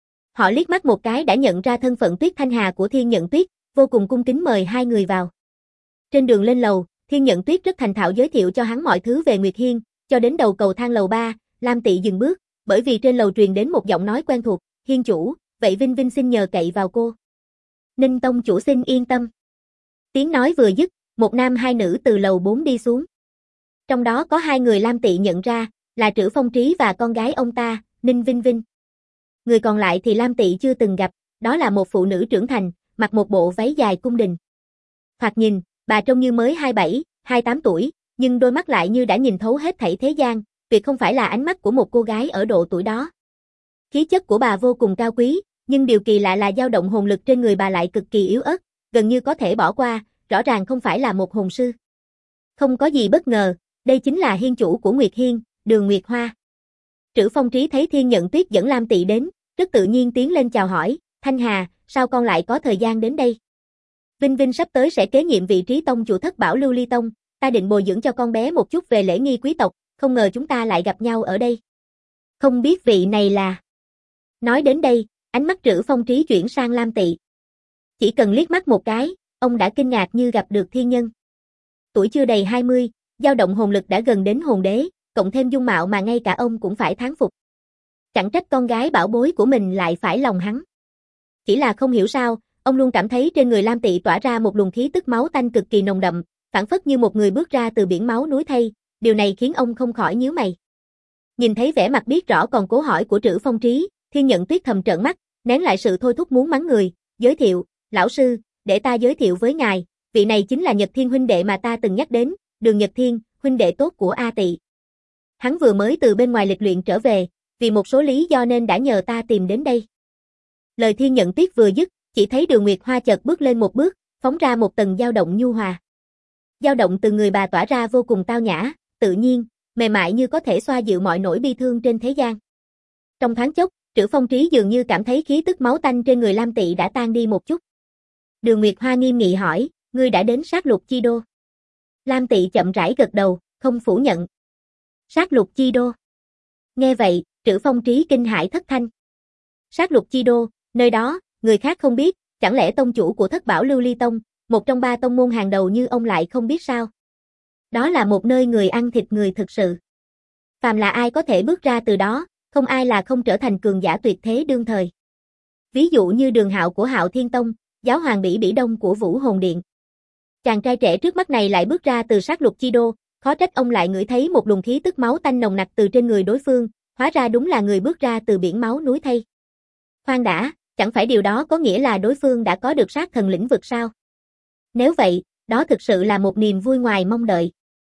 Họ liếc mắt một cái đã nhận ra thân phận Tuyết Thanh Hà của Thiên Nhận Tuyết, vô cùng cung kính mời hai người vào. Trên đường lên lầu, Thiên Nhận Tuyết rất thành thạo giới thiệu cho hắn mọi thứ về Nguyệt Hiên, cho đến đầu cầu thang lầu 3, Lam Tị dừng bước, bởi vì trên lầu truyền đến một giọng nói quen thuộc, "Hiên chủ, vậy Vinh Vinh xin nhờ cậy vào cô." "Ninh tông chủ xin yên tâm." Tiếng nói vừa dứt, một nam hai nữ từ lầu 4 đi xuống. Trong đó có hai người Lam Tị nhận ra, là Trữ Phong Trí và con gái ông ta, Ninh Vinh Vinh. Người còn lại thì Lam Tị chưa từng gặp, đó là một phụ nữ trưởng thành, mặc một bộ váy dài cung đình. Thoạt nhìn, bà trông như mới 27, 28 tuổi, nhưng đôi mắt lại như đã nhìn thấu hết thảy thế gian, tuyệt không phải là ánh mắt của một cô gái ở độ tuổi đó. Khí chất của bà vô cùng cao quý, nhưng điều kỳ lạ là dao động hồn lực trên người bà lại cực kỳ yếu ớt, gần như có thể bỏ qua, rõ ràng không phải là một hồn sư. Không có gì bất ngờ, đây chính là hiên chủ của Nguyệt Hiên, Đường Nguyệt Hoa. Trữ Phong Trí thấy Thiên Nhận Tuyết dẫn Lam Tị đến, rất tự nhiên tiến lên chào hỏi, "Thanh Hà, sao con lại có thời gian đến đây? Vinh Vinh sắp tới sẽ kế nhiệm vị trí tông chủ Thất Bảo Lưu Ly Tông, ta định bồi dưỡng cho con bé một chút về lễ nghi quý tộc, không ngờ chúng ta lại gặp nhau ở đây. Không biết vị này là..." Nói đến đây, ánh mắt Trữ Phong Trí chuyển sang Lam Tị. Chỉ cần liếc mắt một cái, ông đã kinh ngạc như gặp được thiên nhân. Tuổi chưa đầy 20, dao động hồn lực đã gần đến hồn đế, cộng thêm dung mạo mà ngay cả ông cũng phải thán phục. Chẳng trách con gái bảo bối của mình lại phải lòng hắn. Chỉ là không hiểu sao, ông luôn cảm thấy trên người Lam Tị tỏa ra một luồng khí tức máu tanh cực kỳ nồng đậm, phảng phất như một người bước ra từ biển máu núi thây, điều này khiến ông không khỏi nhíu mày. Nhìn thấy vẻ mặt biết rõ còn cố hỏi của Trữ Phong Trí, Thiên Nhận Tuyết thầm trợn mắt, nén lại sự thôi thúc muốn mắng người, giới thiệu, "Lão sư, để ta giới thiệu với ngài, vị này chính là Nhật Thiên huynh đệ mà ta từng nhắc đến, Đường Nhật Thiên, huynh đệ tốt của A Tị. Hắn vừa mới từ bên ngoài lịch luyện trở về, vì một số lý do nên đã nhờ ta tìm đến đây." Lời Thiên Nhận Tuyết vừa dứt, chỉ thấy Đường Nguyệt Hoa chợt bước lên một bước, phóng ra một tầng dao động nhu hòa. Dao động từ người bà tỏa ra vô cùng tao nhã, tự nhiên, mềm mại như có thể xoa dịu mọi nỗi bi thương trên thế gian. Trong thoáng chốc, Trữ Phong Trí dường như cảm thấy khí tức máu tanh trên người Lam Tị đã tan đi một chút. Đường Nguyệt Hoa nghiêm nghị hỏi, "Ngươi đã đến sát lục chi đô?" Lam Tị chậm rãi gật đầu, không phủ nhận. Sát lục chi đô. Nghe vậy, Trữ Phong Trí kinh hãi thất thanh. Sát lục chi đô, nơi đó, người khác không biết, chẳng lẽ tông chủ của Thất Bảo Lưu Ly Tông, một trong 3 tông môn hàng đầu như ông lại không biết sao? Đó là một nơi người ăn thịt người thực sự. Phàm là ai có thể bước ra từ đó, không ai là không trở thành cường giả tuyệt thế đương thời. Ví dụ như Đường Hạo của Hạo Thiên Tông, Giáo hoàng Bỉ Bỉ Đông của Vũ Hồn Điện. Chàng trai trẻ trước mắt này lại bước ra từ sát lục chi đô, khó trách ông lại ngửi thấy một luồng khí tức máu tanh nồng nặc từ trên người đối phương, hóa ra đúng là người bước ra từ biển máu núi thây. Khoan đã, chẳng phải điều đó có nghĩa là đối phương đã có được sát thần lĩnh vực sao? Nếu vậy, đó thực sự là một niềm vui ngoài mong đợi.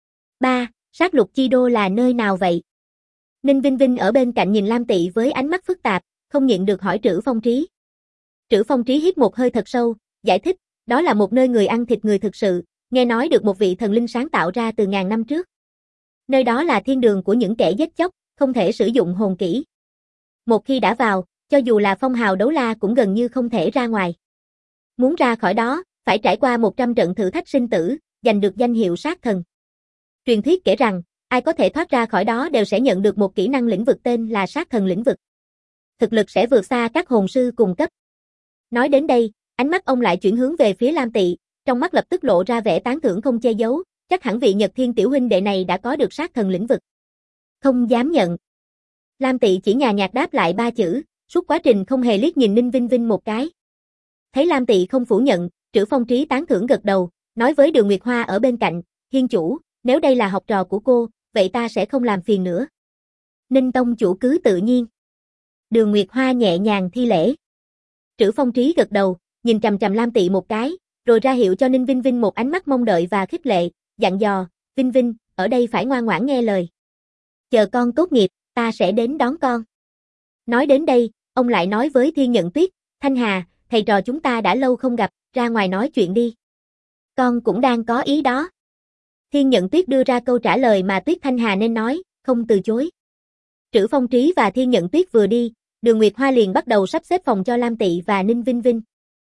3. Sát lục chi đô là nơi nào vậy? Ninh Vinh Vinh ở bên cạnh nhìn Lam Tị với ánh mắt phức tạp, không nhịn được hỏi Trữ Phong Trí. Trữ Phong Trí hít một hơi thật sâu, giải thích, đó là một nơi người ăn thịt người thực sự, nghe nói được một vị thần linh sáng tạo ra từ ngàn năm trước. Nơi đó là thiên đường của những kẻ giết chóc, không thể sử dụng hồn kỹ. Một khi đã vào, cho dù là phong hào đấu la cũng gần như không thể ra ngoài. Muốn ra khỏi đó, phải trải qua 100 trận thử thách sinh tử, giành được danh hiệu sát thần. Truyền thuyết kể rằng, ai có thể thoát ra khỏi đó đều sẽ nhận được một kỹ năng lĩnh vực tên là sát thần lĩnh vực. Thực lực sẽ vượt xa các hồn sư cùng cấp. Nói đến đây, ánh mắt ông lại chuyển hướng về phía Lam Tị, trong mắt lập tức lộ ra vẻ tán thưởng không che giấu, chắc hẳn vị Nhật Thiên tiểu huynh đệ này đã có được sát thần lĩnh vực. Không dám nhận. Lam Tị chỉ nhàn nhạt đáp lại 3 chữ, suốt quá trình không hề liếc nhìn Ninh Vinh Vinh một cái. Thấy Lam Tị không phủ nhận, Trữ Phong Trí tán thưởng gật đầu, nói với Đường Nguyệt Hoa ở bên cạnh, "Hiên chủ, nếu đây là học trò của cô, vậy ta sẽ không làm phiền nữa." Ninh tông chủ cứ tự nhiên. Đường Nguyệt Hoa nhẹ nhàng thi lễ. Trữ Phong Trí gật đầu, nhìn chằm chằm Lam Tị một cái, rồi ra hiệu cho Ninh Vinh Vinh một ánh mắt mong đợi và khích lệ, dặn dò, "Vinh Vinh, ở đây phải ngoan ngoãn nghe lời. Chờ con tốt nghiệp, ta sẽ đến đón con." Nói đến đây, ông lại nói với Thiên Nhận Tuyết, "Thanh Hà, thầy trò chúng ta đã lâu không gặp, ra ngoài nói chuyện đi." "Con cũng đang có ý đó." Thiên Nhận Tuyết đưa ra câu trả lời mà Tuyết Thanh Hà nên nói, không từ chối. Trữ Phong Trí và Thiên Nhận Tuyết vừa đi, Đường Nguyệt Hoa liền bắt đầu sắp xếp phòng cho Lam Tị và Ninh Vinh Vinh.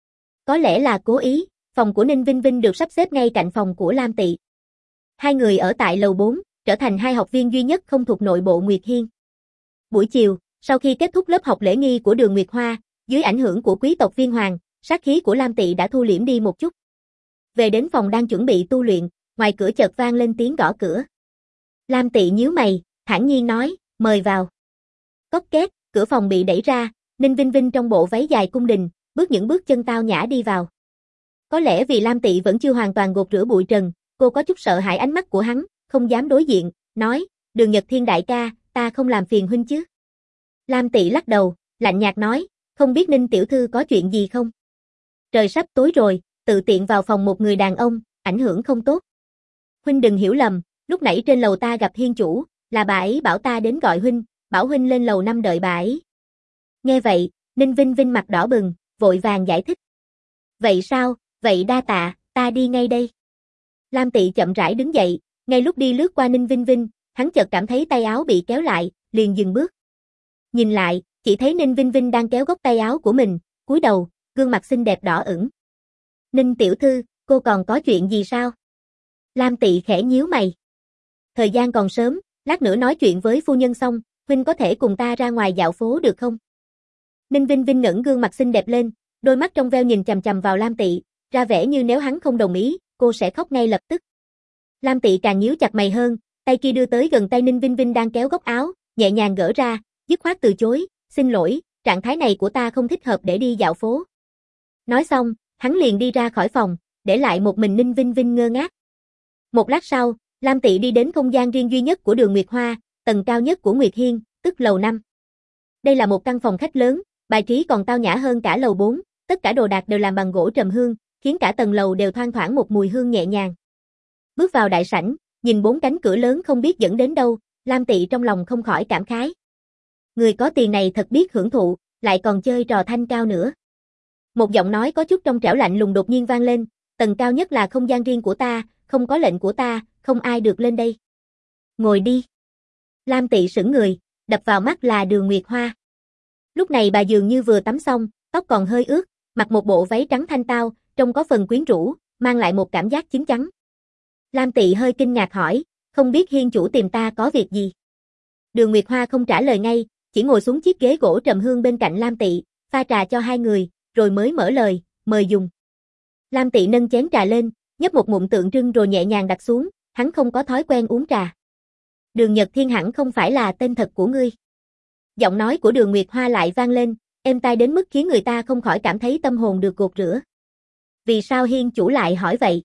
Có lẽ là cố ý, phòng của Ninh Vinh Vinh được sắp xếp ngay cạnh phòng của Lam Tị. Hai người ở tại lầu 4, trở thành hai học viên duy nhất không thuộc nội bộ Nguyệt Hiên. Buổi chiều, sau khi kết thúc lớp học lễ nghi của Đường Nguyệt Hoa, dưới ảnh hưởng của quý tộc viên hoàng, sát khí của Lam Tị đã thu liễm đi một chút. Về đến phòng đang chuẩn bị tu luyện, ngoài cửa chợt vang lên tiếng gõ cửa. Lam Tị nhíu mày, thản nhiên nói, mời vào. Cót két, cửa phòng bị đẩy ra, Ninh Vinh Vinh trong bộ váy dài cung đình, bước những bước chân tao nhã đi vào. Có lẽ vì Lam Tị vẫn chưa hoàn toàn gột rửa bụi trần, cô có chút sợ hãi ánh mắt của hắn, không dám đối diện, nói, Đường Nhật Thiên đại ca, ta không làm phiền huynh chứ. Lam Tị lắc đầu, lạnh nhạt nói, không biết Ninh tiểu thư có chuyện gì không? Trời sắp tối rồi, tự tiện vào phòng một người đàn ông, ảnh hưởng không tốt. Huynh đừng hiểu lầm, lúc nãy trên lầu ta gặp Hiên chủ, là bà ấy bảo ta đến gọi huynh, bảo huynh lên lầu 5 đợi bà ấy. Nghe vậy, Ninh Vinh Vinh mặt đỏ bừng, vội vàng giải thích. Vậy sao, vậy đa tạ, ta đi ngay đây. Lam Tị chậm rãi đứng dậy, ngay lúc đi lướt qua Ninh Vinh Vinh, hắn chợt cảm thấy tay áo bị kéo lại, liền dừng bước. Nhìn lại, chỉ thấy Ninh Vinh Vinh đang kéo góc tay áo của mình, cúi đầu, gương mặt xinh đẹp đỏ ửng. Ninh tiểu thư, cô còn có chuyện gì sao? Lam Tị khẽ nhíu mày. Thời gian còn sớm, lát nữa nói chuyện với phu nhân xong, huynh có thể cùng ta ra ngoài dạo phố được không? Ninh Vinh Vinh ngẩng gương mặt xinh đẹp lên, đôi mắt trong veo nhìn chằm chằm vào Lam Tị, ra vẻ như nếu hắn không đồng ý, cô sẽ khóc ngay lập tức. Lam Tị càng nhíu chặt mày hơn, tay kia đưa tới gần tay Ninh Vinh Vinh đang kéo góc áo, nhẹ nhàng gỡ ra, dứt khoát từ chối, xin lỗi, trạng thái này của ta không thích hợp để đi dạo phố. Nói xong, hắn liền đi ra khỏi phòng, để lại một mình Ninh Vinh Vinh ngơ ngác. Một lát sau, Lam Tị đi đến không gian riêng duy nhất của Đường Nguyệt Hoa, tầng cao nhất của Nguyệt Hiên, tức lầu 5. Đây là một căn phòng khách lớn, bài trí còn tao nhã hơn cả lầu 4, tất cả đồ đạc đều làm bằng gỗ trầm hương, khiến cả tầng lầu đều thoang thoảng một mùi hương nhẹ nhàng. Bước vào đại sảnh, nhìn 4 cánh cửa lớn không biết dẫn đến đâu, Lam Tị trong lòng không khỏi cảm khái. Người có tiền này thật biết hưởng thụ, lại còn chơi trò thanh cao nữa. Một giọng nói có chút trong trẻo lạnh lùng đột nhiên vang lên, tầng cao nhất là không gian riêng của ta, không có lệnh của ta, không ai được lên đây. Ngồi đi. Lam Tị sững người, đập vào mắt là Đường Nguyệt Hoa. Lúc này bà dường như vừa tắm xong, tóc còn hơi ướt, mặc một bộ váy trắng thanh tao, trông có phần quyến rũ, mang lại một cảm giác chín chắn. Lam Tị hơi kinh ngạc hỏi, không biết Hiên chủ tìm ta có việc gì? Đường Nguyệt Hoa không trả lời ngay, chỉ ngồi xuống chiếc ghế gỗ trầm hương bên cạnh Lam Tị, pha trà cho hai người, rồi mới mở lời, mời dùng. Lam Tị nâng chén trà lên, nhấp một ngụm tượng trưng rồi nhẹ nhàng đặt xuống, hắn không có thói quen uống trà. Đường Nhật Thiên hẳn không phải là tên thật của ngươi. Giọng nói của Đường Nguyệt Hoa lại vang lên, êm tai đến mức khiến người ta không khỏi cảm thấy tâm hồn được gột rửa. Vì sao Hiên chủ lại hỏi vậy?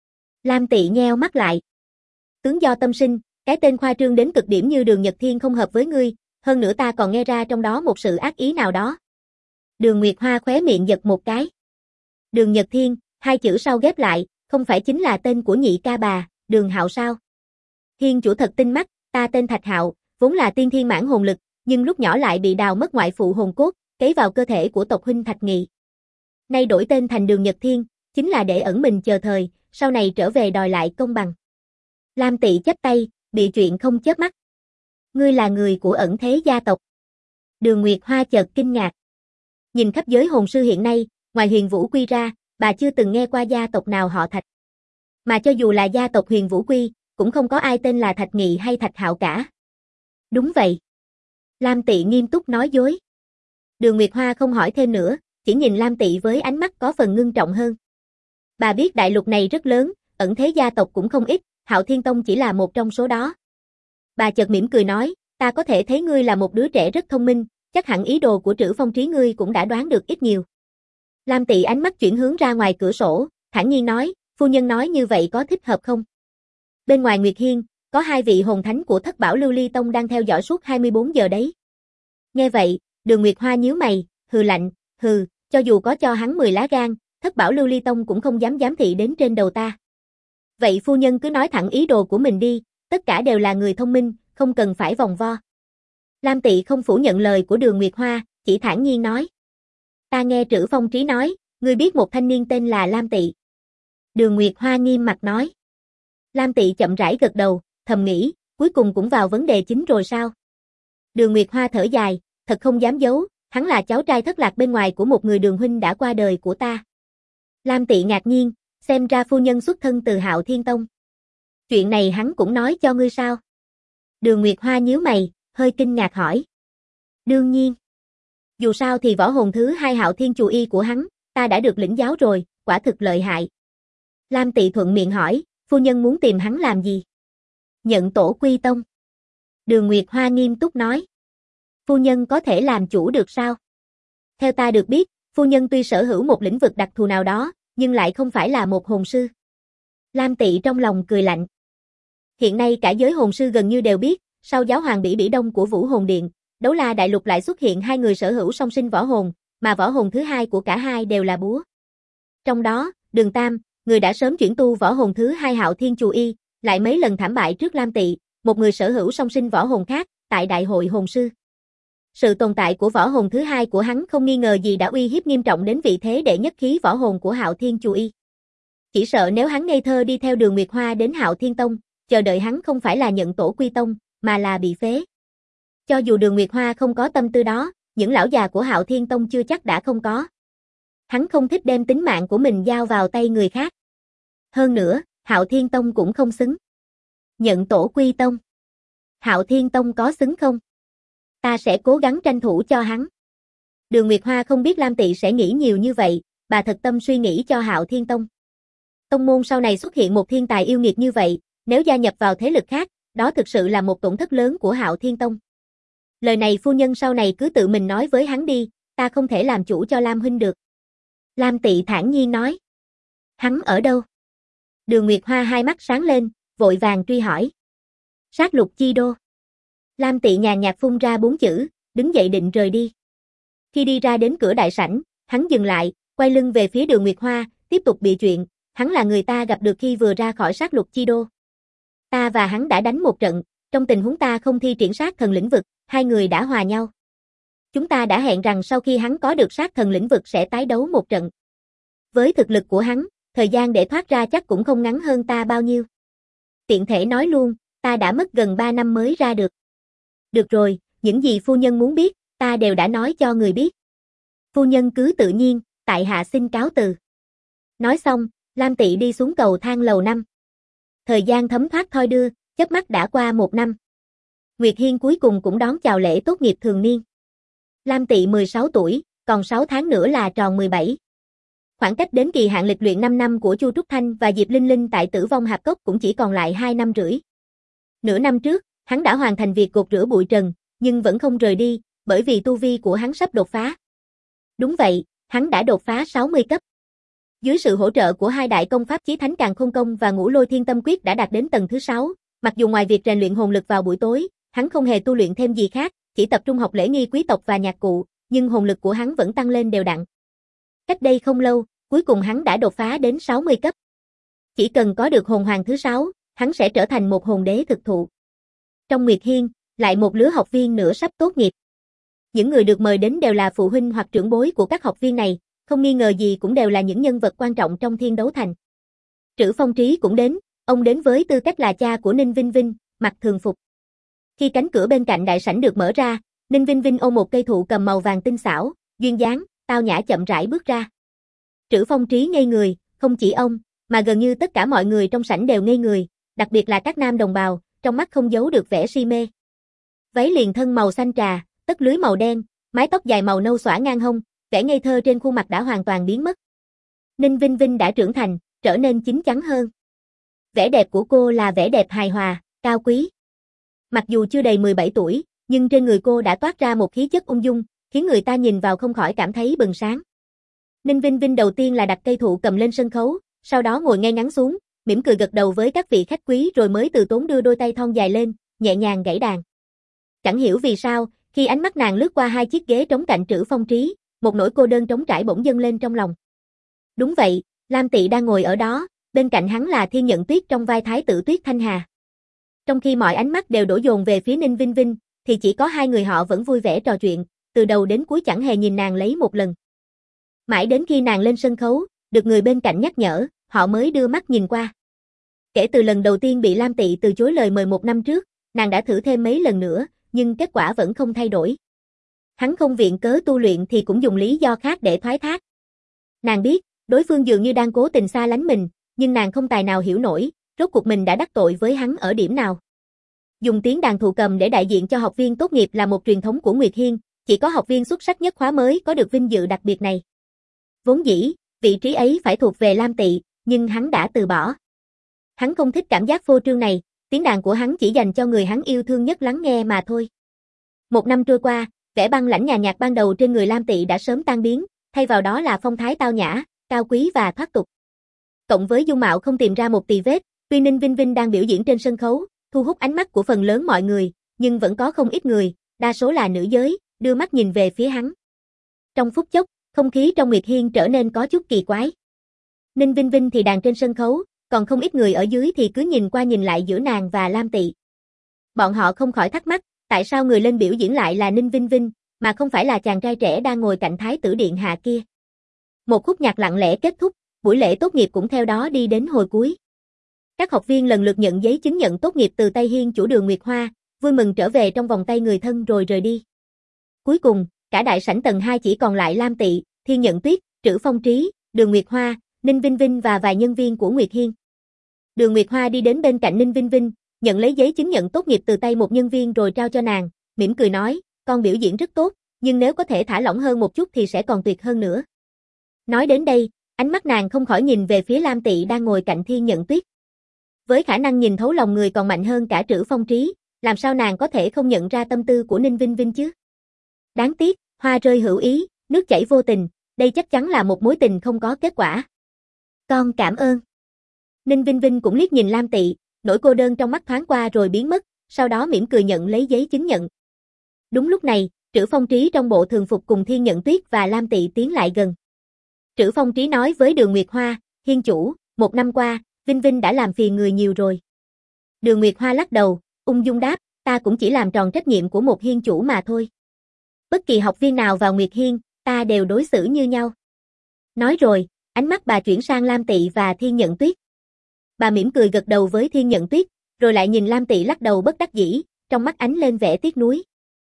Lam Tị nheo mắt lại. Tướng do tâm sinh, cái tên khoa trương đến cực điểm như Đường Nhật Thiên không hợp với ngươi, hơn nữa ta còn nghe ra trong đó một sự ác ý nào đó. Đường Nguyệt Hoa khóe miệng giật một cái. Đường Nhật Thiên, hai chữ sau ghép lại, không phải chính là tên của nhị ca bà, Đường Hạo sao? Hiên chủ thật tinh mắt, ta tên Thạch Hạo, vốn là tiên thiên mãn hồn lực, nhưng lúc nhỏ lại bị đào mất ngoại phụ hồn cốt, cấy vào cơ thể của tộc huynh Thạch Nghị. Nay đổi tên thành Đường Nhật Thiên, chính là để ẩn mình chờ thời, sau này trở về đòi lại công bằng. Lam Tị chắp tay, bị chuyện không chớp mắt. Ngươi là người của ẩn thế gia tộc. Đường Nguyệt Hoa chợt kinh ngạc. Nhìn khắp giới hồn sư hiện nay, ngoài Huyền Vũ Quy ra, bà chưa từng nghe qua gia tộc nào họ Thạch. Mà cho dù là gia tộc Huyền Vũ Quy, cũng không có ai tên là Thạch Nghị hay Thạch Hạo cả. Đúng vậy. Lam Tị nghiêm túc nói dối. Đường Nguyệt Hoa không hỏi thêm nữa, chỉ nhìn Lam Tị với ánh mắt có phần ngưng trọng hơn. Bà biết đại lục này rất lớn, ẩn thế gia tộc cũng không ít, Hạo Thiên Tông chỉ là một trong số đó. Bà chợt mỉm cười nói, ta có thể thấy ngươi là một đứa trẻ rất thông minh, chắc hẳn ý đồ của Trử Phong Trí ngươi cũng đã đoán được ít nhiều. Lam Tị ánh mắt chuyển hướng ra ngoài cửa sổ, thản nhiên nói, phu nhân nói như vậy có thích hợp không? Bên ngoài Nguyệt Hiên, có 2 vị hồn thánh của Thất Bảo Lưu Ly Tông đang theo dõi suốt 24 giờ đấy. Nghe vậy, Đường Nguyệt Hoa nhíu mày, hừ lạnh, hừ, cho dù có cho hắn 10 lá gan, Thất Bảo Lưu Ly Tông cũng không dám giám thị đến trên đầu ta. Vậy phu nhân cứ nói thẳng ý đồ của mình đi, tất cả đều là người thông minh, không cần phải vòng vo. Lam Tị không phủ nhận lời của Đường Nguyệt Hoa, chỉ thản nhiên nói. Ta nghe Trử Phong Trí nói, ngươi biết một thanh niên tên là Lam Tị. Đường Nguyệt Hoa nghiêm mặt nói. Lam Tị chậm rãi gật đầu, thầm nghĩ, cuối cùng cũng vào vấn đề chính rồi sao? Đường Nguyệt Hoa thở dài, thật không dám giấu, hắn là cháu trai thất lạc bên ngoài của một người đường huynh đã qua đời của ta. Lam Tị ngạc nhiên, xem ra phu nhân xuất thân từ Hạo Thiên Tông. Chuyện này hắn cũng nói cho ngươi sao? Đường Nguyệt Hoa nhíu mày, hơi kinh ngạc hỏi. Đương nhiên. Dù sao thì võ hồn thứ 2 Hạo Thiên Chù Y của hắn, ta đã được lĩnh giáo rồi, quả thực lợi hại. Lam Tị thuận miệng hỏi, phu nhân muốn tìm hắn làm gì? Nhận tổ quy tông. Đường Nguyệt Hoa nghiêm túc nói. Phu nhân có thể làm chủ được sao? Theo ta được biết, phu nhân tuy sở hữu một lĩnh vực đặc thù nào đó, nhưng lại không phải là một hồn sư. Lam Tị trong lòng cười lạnh. Hiện nay cả giới hồn sư gần như đều biết, sau giáo hoàng Bỉ Bỉ Đông của Vũ Hồn Điện, Đấu La Đại Lục lại xuất hiện 2 người sở hữu song sinh võ hồn, mà võ hồn thứ 2 của cả hai đều là búa. Trong đó, Đường Tam, người đã sớm chuyển tu võ hồn thứ 2 Hạo Thiên Chù Y, lại mấy lần thảm bại trước Lam Tị, một người sở hữu song sinh võ hồn khác, tại Đại hội hồn sư. Sự tồn tại của võ hồn thứ 2 của hắn không nghi ngờ gì đã uy hiếp nghiêm trọng đến vị thế đệ nhất khí võ hồn của Hạo Thiên Chù Y. Chỉ sợ nếu hắn ngây thơ đi theo Đường Nguyệt Hoa đến Hạo Thiên Tông, chờ đợi hắn không phải là nhận tổ quy tông, mà là bị phế. Cho dù Đường Nguyệt Hoa không có tâm tư đó, những lão già của Hạo Thiên Tông chưa chắc đã không có. Hắn không thích đem tính mạng của mình giao vào tay người khác. Hơn nữa, Hạo Thiên Tông cũng không xứng. Nhận tổ quy tông. Hạo Thiên Tông có xứng không? Ta sẽ cố gắng tranh thủ cho hắn. Đường Nguyệt Hoa không biết Lam Tị sẽ nghĩ nhiều như vậy, bà thật tâm suy nghĩ cho Hạo Thiên Tông. Tông môn sau này xuất hiện một thiên tài yêu nghiệt như vậy, nếu gia nhập vào thế lực khác, đó thực sự là một tổn thất lớn của Hạo Thiên Tông. Lời này phu nhân sau này cứ tự mình nói với hắn đi, ta không thể làm chủ cho Lam huynh được. Lam Tị thản nhiên nói. Hắn ở đâu? Đường Nguyệt Hoa hai mắt sáng lên, vội vàng truy hỏi. Sát lục chi đô. Lam Tị nhàn nhạt phun ra 4 chữ, đứng dậy định rời đi. Khi đi ra đến cửa đại sảnh, hắn dừng lại, quay lưng về phía Đường Nguyệt Hoa, tiếp tục bịa chuyện, hắn là người ta gặp được khi vừa ra khỏi sát lục chi đô. Ta và hắn đã đánh một trận, trong tình huống ta không thi triển sát thần lĩnh vực, hai người đã hòa nhau. Chúng ta đã hẹn rằng sau khi hắn có được sát thần lĩnh vực sẽ tái đấu một trận. Với thực lực của hắn, thời gian để thoát ra chắc cũng không ngắn hơn ta bao nhiêu. Tiện thể nói luôn, ta đã mất gần 3 năm mới ra được. Được rồi, những gì phu nhân muốn biết, ta đều đã nói cho người biết. Phu nhân cứ tự nhiên, tại hạ xin cáo từ. Nói xong, Lam Tị đi xuống cầu thang lầu 5. Thời gian thấm thoát thoi đưa, chớp mắt đã qua 1 năm. Nguyệt Hiên cuối cùng cũng đón chào lễ tốt nghiệp thường niên. Lam Tị 16 tuổi, còn 6 tháng nữa là tròn 17. Khoảng cách đến kỳ hạn lịch luyện 5 năm của Chu Trúc Thanh và Diệp Linh Linh tại Tử Vong Hạp Cốc cũng chỉ còn lại 2 năm rưỡi. Nửa năm trước, hắn đã hoàn thành việc gột rửa bụi trần, nhưng vẫn không rời đi, bởi vì tu vi của hắn sắp đột phá. Đúng vậy, hắn đã đột phá 60 cấp. Dưới sự hỗ trợ của 2 đại công pháp Chí Thánh Càn Khôn Công và Ngũ Lôi Thiên Tâm Quyết đã đạt đến tầng thứ 6, mặc dù ngoài việc rèn luyện hồn lực vào buổi tối, hắn không hề tu luyện thêm gì khác, chỉ tập trung học lễ nghi quý tộc và nhạc cụ, nhưng hồn lực của hắn vẫn tăng lên đều đặn. Cách đây không lâu, cuối cùng hắn đã đột phá đến 60 cấp. Chỉ cần có được hồn hoàng thứ 6, hắn sẽ trở thành một hồn đế thực thụ. Trong Nguyệt Hiên, lại một lứa học viên nữa sắp tốt nghiệp. Những người được mời đến đều là phụ huynh hoặc trưởng bối của các học viên này, không nghi ngờ gì cũng đều là những nhân vật quan trọng trong Thiên Đấu Thành. Trữ Phong Trí cũng đến, ông đến với tư cách là cha của Ninh Vinh Vinh, mặc thường phục. Khi cánh cửa bên cạnh đại sảnh được mở ra, Ninh Vinh Vinh ôm một cây thụ cầm màu vàng tinh xảo, duyên dáng, tao nhã chậm rãi bước ra. Trữ Phong Trí ngây người, không chỉ ông, mà gần như tất cả mọi người trong sảnh đều ngây người, đặc biệt là các nam đồng bào, trong mắt không giấu được vẻ si mê. Váy liền thân màu xanh trà, tất lưới màu đen, mái tóc dài màu nâu xõa ngang hông, vẻ ngây thơ trên khuôn mặt đã hoàn toàn biến mất. Ninh Vinh Vinh đã trưởng thành, trở nên chín chắn hơn. Vẻ đẹp của cô là vẻ đẹp hài hòa, cao quý. Mặc dù chưa đầy 17 tuổi, nhưng trên người cô đã toát ra một khí chất ung dung, khiến người ta nhìn vào không khỏi cảm thấy bừng sáng. Ninh Vinh Vinh đầu tiên là đặt cây thụ cầm lên sân khấu, sau đó ngồi ngay ngắn xuống, mỉm cười gật đầu với các vị khách quý rồi mới từ tốn đưa đôi tay thon dài lên, nhẹ nhàng gảy đàn. Chẳng hiểu vì sao, khi ánh mắt nàng lướt qua 2 chiếc ghế trống cạnh Trữ Phong Trí, một nỗi cô đơn trống trải bỗng dâng lên trong lòng. Đúng vậy, Lam Tị đang ngồi ở đó, bên cạnh hắn là Thiên Nhận Tuyết trong vai Thái tử Tuyết Thanh Hà. Trong khi mọi ánh mắt đều đổ dồn về phía Ninh Vinh Vinh, thì chỉ có 2 người họ vẫn vui vẻ trò chuyện, từ đầu đến cuối chẳng hề nhìn nàng lấy một lần. Mãi đến khi nàng lên sân khấu, được người bên cạnh nhắc nhở, họ mới đưa mắt nhìn qua. Kể từ lần đầu tiên bị Lam Tị từ chối lời mời 1 năm trước, nàng đã thử thêm mấy lần nữa, nhưng kết quả vẫn không thay đổi. Hắn không viện cớ tu luyện thì cũng dùng lý do khác để thoái thác. Nàng biết, đối phương dường như đang cố tình xa lánh mình, nhưng nàng không tài nào hiểu nổi, rốt cuộc mình đã đắc tội với hắn ở điểm nào. Dùng tiếng đàn thụ cầm để đại diện cho học viên tốt nghiệp là một truyền thống của Nguyệt Hiên, chỉ có học viên xuất sắc nhất khóa mới có được vinh dự đặc biệt này. Vốn dĩ, vị trí ấy phải thuộc về Lam Tị, nhưng hắn đã từ bỏ. Hắn không thích cảm giác phô trương này, tiếng đàn của hắn chỉ dành cho người hắn yêu thương nhất lắng nghe mà thôi. Một năm trôi qua, vẻ băng lãnh nhàn nhạt ban đầu trên người Lam Tị đã sớm tan biến, thay vào đó là phong thái tao nhã, cao quý và thoát tục. Cộng với dung mạo không tìm ra một tì vết, tuy Ninh Vinh Vinh đang biểu diễn trên sân khấu, thu hút ánh mắt của phần lớn mọi người, nhưng vẫn có không ít người, đa số là nữ giới, đưa mắt nhìn về phía hắn. Trong phút chốc, không khí trong Nguyệt Hiên trở nên có chút kỳ quái. Ninh Vinh Vinh thì đàn trên sân khấu, còn không ít người ở dưới thì cứ nhìn qua nhìn lại giữa nàng và Lam Tị. Bọn họ không khỏi thắc mắc, tại sao người lên biểu diễn lại là Ninh Vinh Vinh, mà không phải là chàng trai trẻ đang ngồi cạnh Thái tử điện hạ kia. Một khúc nhạc lặng lẽ kết thúc, buổi lễ tốt nghiệp cũng theo đó đi đến hồi cuối. Các học viên lần lượt nhận giấy chứng nhận tốt nghiệp từ tay Hiên chủ Đường Nguyệt Hoa, vui mừng trở về trong vòng tay người thân rồi rời đi. Cuối cùng, cả đại sảnh tầng 2 chỉ còn lại Lam Tị, Thiên Nhận Tuyết, Trữ Phong Trí, Đường Nguyệt Hoa, Ninh Vinh Vinh và vài nhân viên của Nguyệt Hiên. Đường Nguyệt Hoa đi đến bên cạnh Ninh Vinh Vinh, nhận lấy giấy chứng nhận tốt nghiệp từ tay một nhân viên rồi trao cho nàng, mỉm cười nói, con biểu diễn rất tốt, nhưng nếu có thể thả lỏng hơn một chút thì sẽ còn tuyệt hơn nữa. Nói đến đây, ánh mắt nàng không khỏi nhìn về phía Lam Tị đang ngồi cạnh Thiên Nhận Tuyết. Với khả năng nhìn thấu lòng người còn mạnh hơn cả Trữ Phong Trí, làm sao nàng có thể không nhận ra tâm tư của Ninh Vinh Vinh chứ? Đáng tiếc, hoa rơi hữu ý, nước chảy vô tình, đây chắc chắn là một mối tình không có kết quả. Con cảm ơn. Ninh Vinh Vinh cũng liếc nhìn Lam Tị, nỗi cô đơn trong mắt thoáng qua rồi biến mất, sau đó mỉm cười nhận lấy giấy chứng nhận. Đúng lúc này, Trữ Phong Trí trong bộ thường phục cùng Thiên Nhận Tuyết và Lam Tị tiến lại gần. Trữ Phong Trí nói với Đường Nguyệt Hoa, Hiên chủ, một năm qua, Vinh Vinh đã làm phiền người nhiều rồi. Đường Nguyệt Hoa lắc đầu, ung dung đáp, ta cũng chỉ làm tròn trách nhiệm của một hiên chủ mà thôi. Bất kỳ học viên nào vào Nguyệt Hiên, ta đều đối xử như nhau. Nói rồi, ánh mắt bà chuyển sang Lam Tị và Thiên Nhận Tuyết. Bà mỉm cười gật đầu với Thiên Nhận Tuyết, rồi lại nhìn Lam Tị lắc đầu bất đắc dĩ, trong mắt ánh lên vẻ tiếc nuối.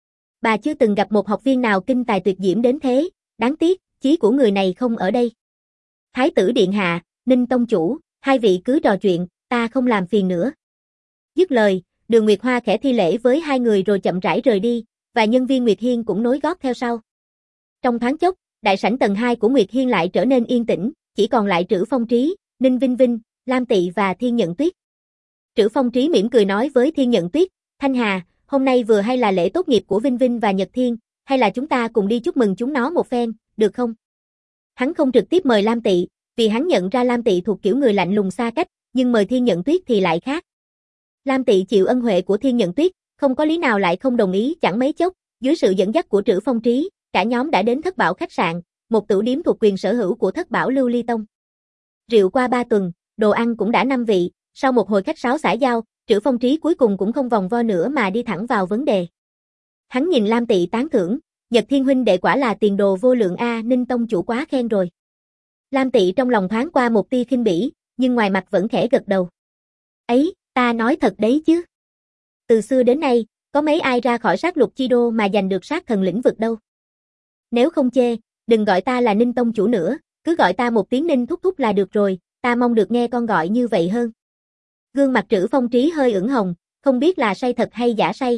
Bà chưa từng gặp một học viên nào kinh tài tuyệt diễm đến thế, đáng tiếc, chí của người này không ở đây. Thái tử điện hạ, Ninh tông chủ, hai vị cứ trò chuyện, ta không làm phiền nữa. Dứt lời, Đường Nguyệt Hoa khẽ thi lễ với hai người rồi chậm rãi rời đi, và nhân viên Nguyệt Hiên cũng nối gót theo sau. Trong thoáng chốc, đại sảnh tầng 2 của Nguyệt Hiên lại trở nên yên tĩnh, chỉ còn lại Trữ Phong Trí, Ninh Vinh Vinh, Lam Tị và Thiên Nhận Tuyết. Trữ Phong Trí mỉm cười nói với Thiên Nhận Tuyết, Thanh Hà, hôm nay vừa hay là lễ tốt nghiệp của Vinh Vinh và Nhật Thiên, hay là chúng ta cùng đi chúc mừng chúng nó một phen, được không? Hắn không trực tiếp mời Lam Tị, vì hắn nhận ra Lam Tị thuộc kiểu người lạnh lùng xa cách, nhưng mời Thiên Nhận Tuyết thì lại khác. Lam Tị chịu ân huệ của Thiên Nhận Tuyết, không có lý nào lại không đồng ý. Chẳng mấy chốc, dưới sự dẫn dắt của Trữ Phong Trí, cả nhóm đã đến Thất Bảo khách sạn, một tửu điếm thuộc quyền sở hữu của Thất Bảo Lưu Ly Tông. Rượu qua 3 tuần, đồ ăn cũng đã 5 vị, sau một hồi khách sáo xã giao, Trữ Phong Trí cuối cùng cũng không vòng vo nữa mà đi thẳng vào vấn đề. Hắn nhìn Lam Tị tán thưởng, Nhật Thiên huynh đệ quả là tiền đồ vô lượng a, Ninh tông chủ quá khen rồi. Lam Tị trong lòng thoáng qua một tia khinh bỉ, nhưng ngoài mặt vẫn khẽ gật đầu. Ấy, ta nói thật đấy chứ. Từ xưa đến nay, có mấy ai ra khỏi sát lục chi đô mà giành được sát thần lĩnh vực đâu. Nếu không chê, đừng gọi ta là Ninh tông chủ nữa, cứ gọi ta một tiếng Ninh thúc thúc là được rồi, ta mong được nghe con gọi như vậy hơn. Gương mặt Trữ Phong Trí hơi ửng hồng, không biết là say thật hay giả say.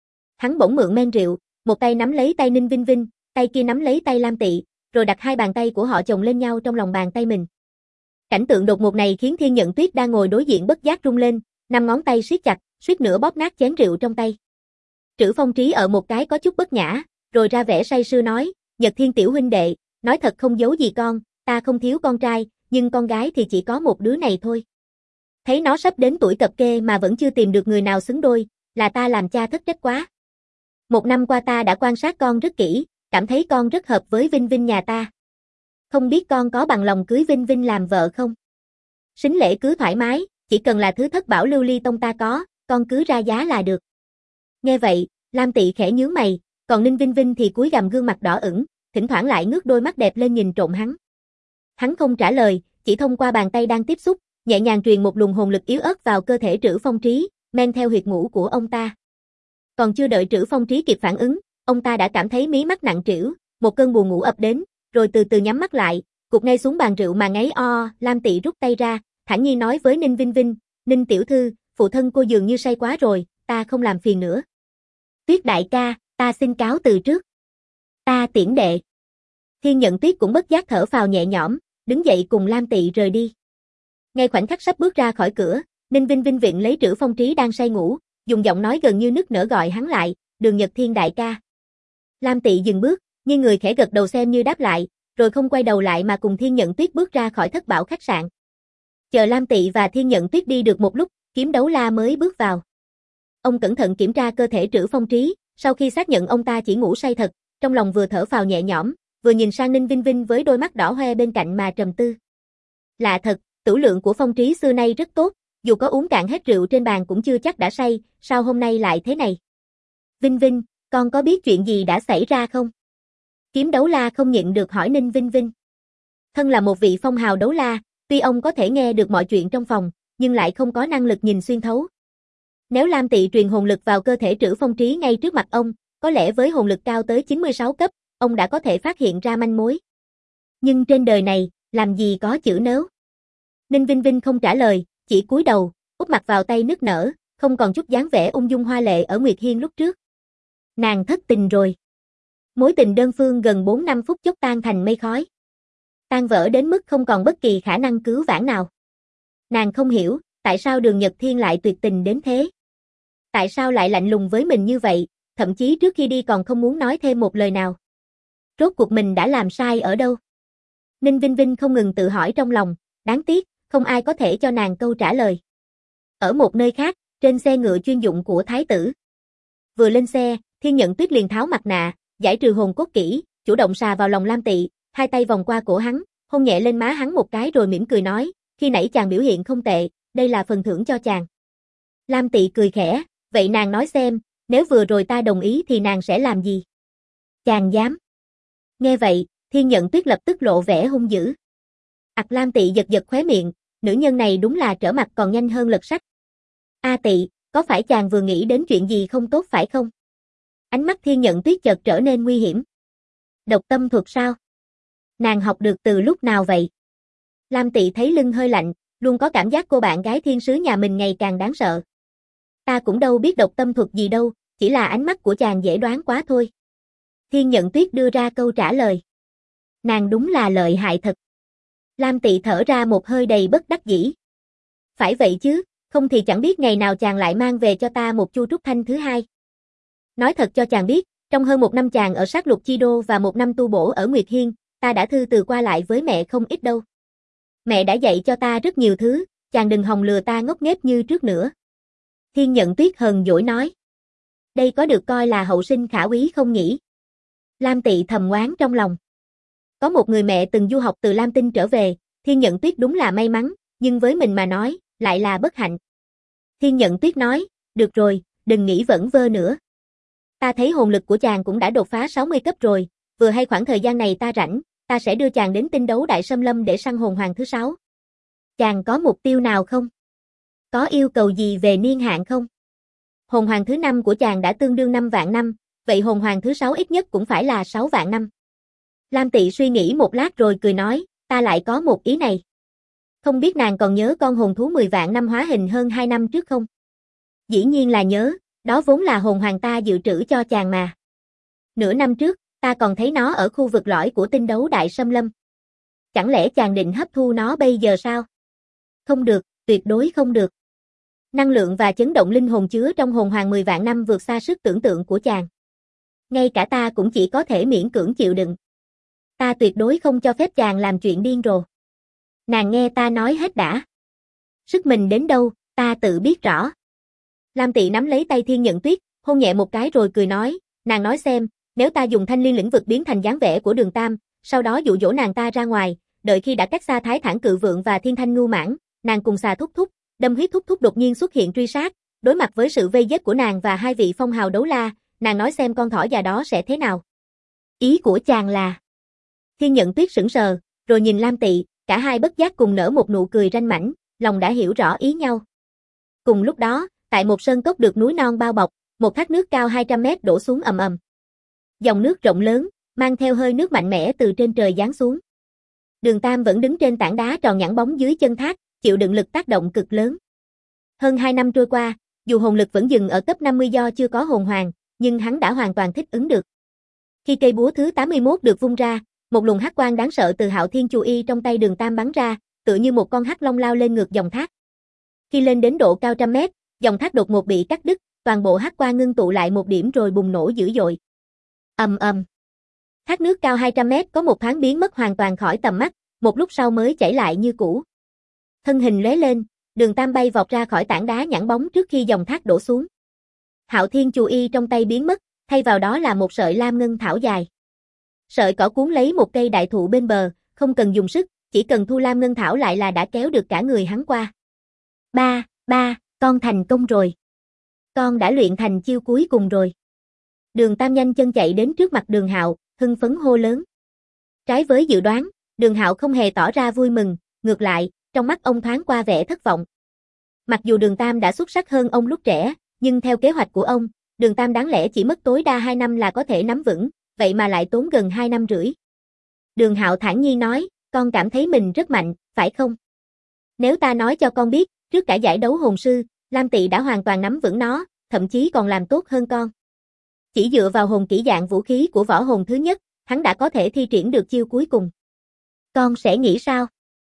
Hắn bỗng mượn men rượu, một tay nắm lấy tay Ninh Vinh Vinh, tay kia nắm lấy tay Lam Tị, rồi đặt hai bàn tay của họ chồng lên nhau trong lòng bàn tay mình. Cảnh tượng đột ngột này khiến Thiên Nhận Tuyết đang ngồi đối diện bất giác rung lên, 5 ngón tay siết chặt, suýt nữa bóp nát chén rượu trong tay. Trữ Phong Trí ở một cái có chút bất nhã, rồi ra vẻ say sưa nói, Nhật Thiên tiểu huynh đệ, nói thật không giấu gì con, ta không thiếu con trai, nhưng con gái thì chỉ có một đứa này thôi. Thấy nó sắp đến tuổi cập kê mà vẫn chưa tìm được người nào xứng đôi, là ta làm cha thất trách quá. Một năm qua ta đã quan sát con rất kỹ, cảm thấy con rất hợp với Vinh Vinh nhà ta. Không biết con có bằng lòng cưới Vinh Vinh làm vợ không? Sính lễ cứ thoải mái, chỉ cần là thứ Thất Bảo Lưu Ly Tông ta có, con cứ ra giá là được. Nghe vậy, Lam Tị khẽ nhướng mày, còn Ninh Vinh Vinh thì cúi gằm gương mặt đỏ ửng, thỉnh thoảng lại ngước đôi mắt đẹp lên nhìn trộm hắn. Hắn không trả lời, chỉ thông qua bàn tay đang tiếp xúc, nhẹ nhàng truyền một luồng hồn lực yếu ớt vào cơ thể Trữ Phong Trí, men theo huyệt ngũ của ông ta. Còn chưa đợi Trữ Phong Trí kịp phản ứng, ông ta đã cảm thấy mí mắt nặng trĩu, một cơn buồn ngủ ập đến, rồi từ từ nhắm mắt lại, gục ngay xuống bàn rượu mà ngáy o. Lam Tị rút tay ra, thản nhiên nói với Ninh Vinh Vinh, Ninh tiểu thư, phụ thân cô dường như say quá rồi, ta không làm phiền nữa. Tuyết đại ca, ta xin cáo từ trước. Ta tiễn đệ. Thiên Nhận Tuyết cũng bất giác thở phào nhẹ nhõm, đứng dậy cùng Lam Tị rời đi. Ngay khoảnh khắc sắp bước ra khỏi cửa, Ninh Vinh Vinh viện lấy Trữ Phong Trí đang say ngủ, dùng giọng nói gần như nức nở gọi hắn lại, Đường Nhật Thiên đại ca. Lam Tị dừng bước, nghiêng người khẽ gật đầu xem như đáp lại, rồi không quay đầu lại mà cùng Thiên Nhận Tuyết bước ra khỏi Thất Bảo khách sạn. Chờ Lam Tị và Thiên Nhận Tuyết đi được một lúc, Kiếm Đấu La mới bước vào. Ông cẩn thận kiểm tra cơ thể Trữ Phong Trí, sau khi xác nhận ông ta chỉ ngủ say thật, trong lòng vừa thở phào nhẹ nhõm, vừa nhìn sang Ninh Vinh Vinh với đôi mắt đỏ hoe bên cạnh mà trầm tư. Lạ thật, tửu lượng của Phong Trí xưa nay rất tốt, dù có uống cạn hết rượu trên bàn cũng chưa chắc đã say, sao hôm nay lại thế này? Vinh Vinh, con có biết chuyện gì đã xảy ra không? Kiếm Đấu La không nhịn được hỏi Ninh Vinh Vinh. Thân là một vị phong hào đấu la, tuy ông có thể nghe được mọi chuyện trong phòng, nhưng lại không có năng lực nhìn xuyên thấu. Nếu Lam Tị truyền hồn lực vào cơ thể Trữ Phong Trí ngay trước mặt ông, có lẽ với hồn lực cao tới 96 cấp, ông đã có thể phát hiện ra manh mối. Nhưng trên đời này, làm gì có chữ nếu. Ninh Vinh Vinh không trả lời, chỉ cúi đầu, úp mặt vào tay nức nở, không còn chút dáng vẻ ung dung hoa lệ ở Nguyệt Hiên lúc trước. Nàng thất tình rồi. Mối tình đơn phương gần 4-5 phút chốc tan thành mây khói. Tan vỡ đến mức không còn bất kỳ khả năng cứu vãn nào. Nàng không hiểu, tại sao Đường Nhật Thiên lại tuyệt tình đến thế? Tại sao lại lạnh lùng với mình như vậy, thậm chí trước khi đi còn không muốn nói thêm một lời nào? Rốt cuộc mình đã làm sai ở đâu? Ninh Vinh Vinh không ngừng tự hỏi trong lòng, đáng tiếc, không ai có thể cho nàng câu trả lời. Ở một nơi khác, trên xe ngựa chuyên dụng của Thái tử. Vừa lên xe, Thiên Nhận Tuyết liền tháo mặt nạ, giải trừ hồn cốt kỹ, chủ động sà vào lòng Lam Tị, hai tay vòng qua cổ hắn, hôn nhẹ lên má hắn một cái rồi mỉm cười nói, khi nãy chàng biểu hiện không tệ, đây là phần thưởng cho chàng. Lam Tị cười khẽ, vậy nàng nói xem, nếu vừa rồi ta đồng ý thì nàng sẽ làm gì? Chàng dám? Nghe vậy, Thiên Nhận Tuyết lập tức lộ vẻ hung dữ. Lam Tị giật giật khóe miệng, nữ nhân này đúng là trở mặt còn nhanh hơn lật sách. A Tị, có phải chàng vừa nghĩ đến chuyện gì không tốt phải không? Ánh mắt Thiên Nhận Tuyết chợt trở nên nguy hiểm. Độc tâm thuật sao? Nàng học được từ lúc nào vậy? Lam Tị thấy lưng hơi lạnh, luôn có cảm giác cô bạn gái thiên sứ nhà mình ngày càng đáng sợ. Ta cũng đâu biết độc tâm thuật gì đâu, chỉ là ánh mắt của chàng dễ đoán quá thôi. Thiên Nhận Tuyết đưa ra câu trả lời. Nàng đúng là lợi hại thật. Lam Tị thở ra một hơi đầy bất đắc dĩ. Phải vậy chứ, không thì chẳng biết ngày nào chàng lại mang về cho ta một Chu Trúc Thanh thứ hai. Nói thật cho chàng biết, trong hơn một năm chàng ở sát lục chi đô và một năm tu bổ ở Nguyệt Hiên, ta đã thư từ qua lại với mẹ không ít đâu. Mẹ đã dạy cho ta rất nhiều thứ, chàng đừng hòng lừa ta ngốc nghếch như trước nữa. Thiên Nhận Tuyết hờn dỗi nói. Đây có được coi là hậu sinh khả úy không nhỉ? Lam Tị thầm oán trong lòng. Có một người mẹ từng du học từ Lam Tinh trở về, Thiên Nhận Tuyết đúng là may mắn, nhưng với mình mà nói, lại là bất hạnh. Thiên Nhận Tuyết nói, được rồi, đừng nghĩ vẩn vơ nữa. Ta thấy hồn lực của chàng cũng đã đột phá 60 cấp rồi, vừa hay khoảng thời gian này ta rảnh, ta sẽ đưa chàng đến Tinh Đấu Đại Sâm Lâm để săn hồn hoàng thứ 6. Chàng có mục tiêu nào không? Có yêu cầu gì về niên hạn không? Hồn hoàng thứ 5 của chàng đã tương đương 5 vạn năm, vậy hồn hoàng thứ 6 ít nhất cũng phải là 6 vạn năm. Lam Tị suy nghĩ một lát rồi cười nói, ta lại có một ý này. Không biết nàng còn nhớ con hồn thú 10 vạn năm hóa hình hơn 2 năm trước không? Dĩ nhiên là nhớ, đó vốn là hồn hoàng ta dự trữ cho chàng mà. Nửa năm trước, ta còn thấy nó ở khu vực lõi của Tinh Đấu Đại Sâm Lâm. Chẳng lẽ chàng định hấp thu nó bây giờ sao? Không được, tuyệt đối không được. Năng lượng và chấn động linh hồn chứa trong hồn hoàng 10 vạn năm vượt xa sức tưởng tượng của chàng. Ngay cả ta cũng chỉ có thể miễn cưỡng chịu đựng. Ta tuyệt đối không cho phép chàng làm chuyện điên rồ. Nàng nghe ta nói hết đã. Sức mình đến đâu, ta tự biết rõ. Lam Tị nắm lấy tay Thiên Nhận Tuyết, hôn nhẹ một cái rồi cười nói, nàng nói xem, nếu ta dùng thanh liên lĩnh vực biến thành dáng vẻ của Đường Tam, sau đó dụ dỗ nàng ta ra ngoài, đợi khi đã cách xa Thái Thản Cự Vượng và Thiên Thanh Ngưu Mãn, nàng cùng xà thúc thúc, Đâm Huyết thúc thúc đột nhiên xuất hiện truy sát, đối mặt với sự vây giết của nàng và hai vị phong hào đấu la, nàng nói xem con thỏ già đó sẽ thế nào. Ý của chàng là... Thiên Nhận Tuyết sững sờ, rồi nhìn Lam Tị, cả hai bất giác cùng nở một nụ cười ranh mãnh, lòng đã hiểu rõ ý nhau. Cùng lúc đó, tại một sơn cốc được núi non bao bọc, một thác nước cao 200 mét đổ xuống ầm ầm. Dòng nước rộng lớn, mang theo hơi nước mạnh mẽ từ trên trời giáng xuống. Đường Tam vẫn đứng trên tảng đá tròn nhẵn bóng dưới chân thác, chịu đựng lực tác động cực lớn. Hơn 2 năm trôi qua, dù hồn lực vẫn dừng ở cấp 50 do chưa có hồn hoàng, nhưng hắn đã hoàn toàn thích ứng được. Khi cây búa thứ 81 được vung ra, một luồng hắc quang đáng sợ từ Hạo Thiên Chu Y trong tay Đường Tam bắn ra, tựa như một con hắc long lao lên ngược dòng thác. Khi lên đến độ cao trăm mét, dòng thác đột ngột bị cắt đứt, toàn bộ hắc quang ngưng tụ lại một điểm rồi bùng nổ dữ dội. Ầm ầm. Thác nước cao 200 mét có một thoáng biến mất hoàn toàn khỏi tầm mắt, một lúc sau mới chảy lại như cũ. Thân hình lóe lên, Đường Tam bay vọt ra khỏi tảng đá nhẵn bóng trước khi dòng thác đổ xuống. Hạo Thiên Chu Y trong tay biến mất, thay vào đó là một sợi lam ngân thảo dài. Sợi cỏ cuốn lấy một cây đại thụ bên bờ, không cần dùng sức, chỉ cần thu lam ngân thảo lại là đã kéo được cả người hắn qua. Ba, con thành công rồi. Con đã luyện thành chiêu cuối cùng rồi. Đường Tam nhanh chân chạy đến trước mặt Đường Hạo, hưng phấn hô lớn. Trái với dự đoán, Đường Hạo không hề tỏ ra vui mừng, ngược lại, trong mắt ông thoáng qua vẻ thất vọng. Mặc dù Đường Tam đã xuất sắc hơn ông lúc trẻ, nhưng theo kế hoạch của ông, Đường Tam đáng lẽ chỉ mất tối đa 2 năm là có thể nắm vững, vậy mà lại tốn gần 2 năm rưỡi. Đường Hạo thản nhiên nói, con cảm thấy mình rất mạnh, phải không? Nếu ta nói cho con biết, trước cả giải đấu hồn sư, Lam Tị đã hoàn toàn nắm vững nó, thậm chí còn làm tốt hơn con. Chỉ dựa vào hồn kỹ dạng vũ khí của võ hồn thứ nhất, hắn đã có thể thi triển được chiêu cuối cùng. Con sẽ nghĩ sao?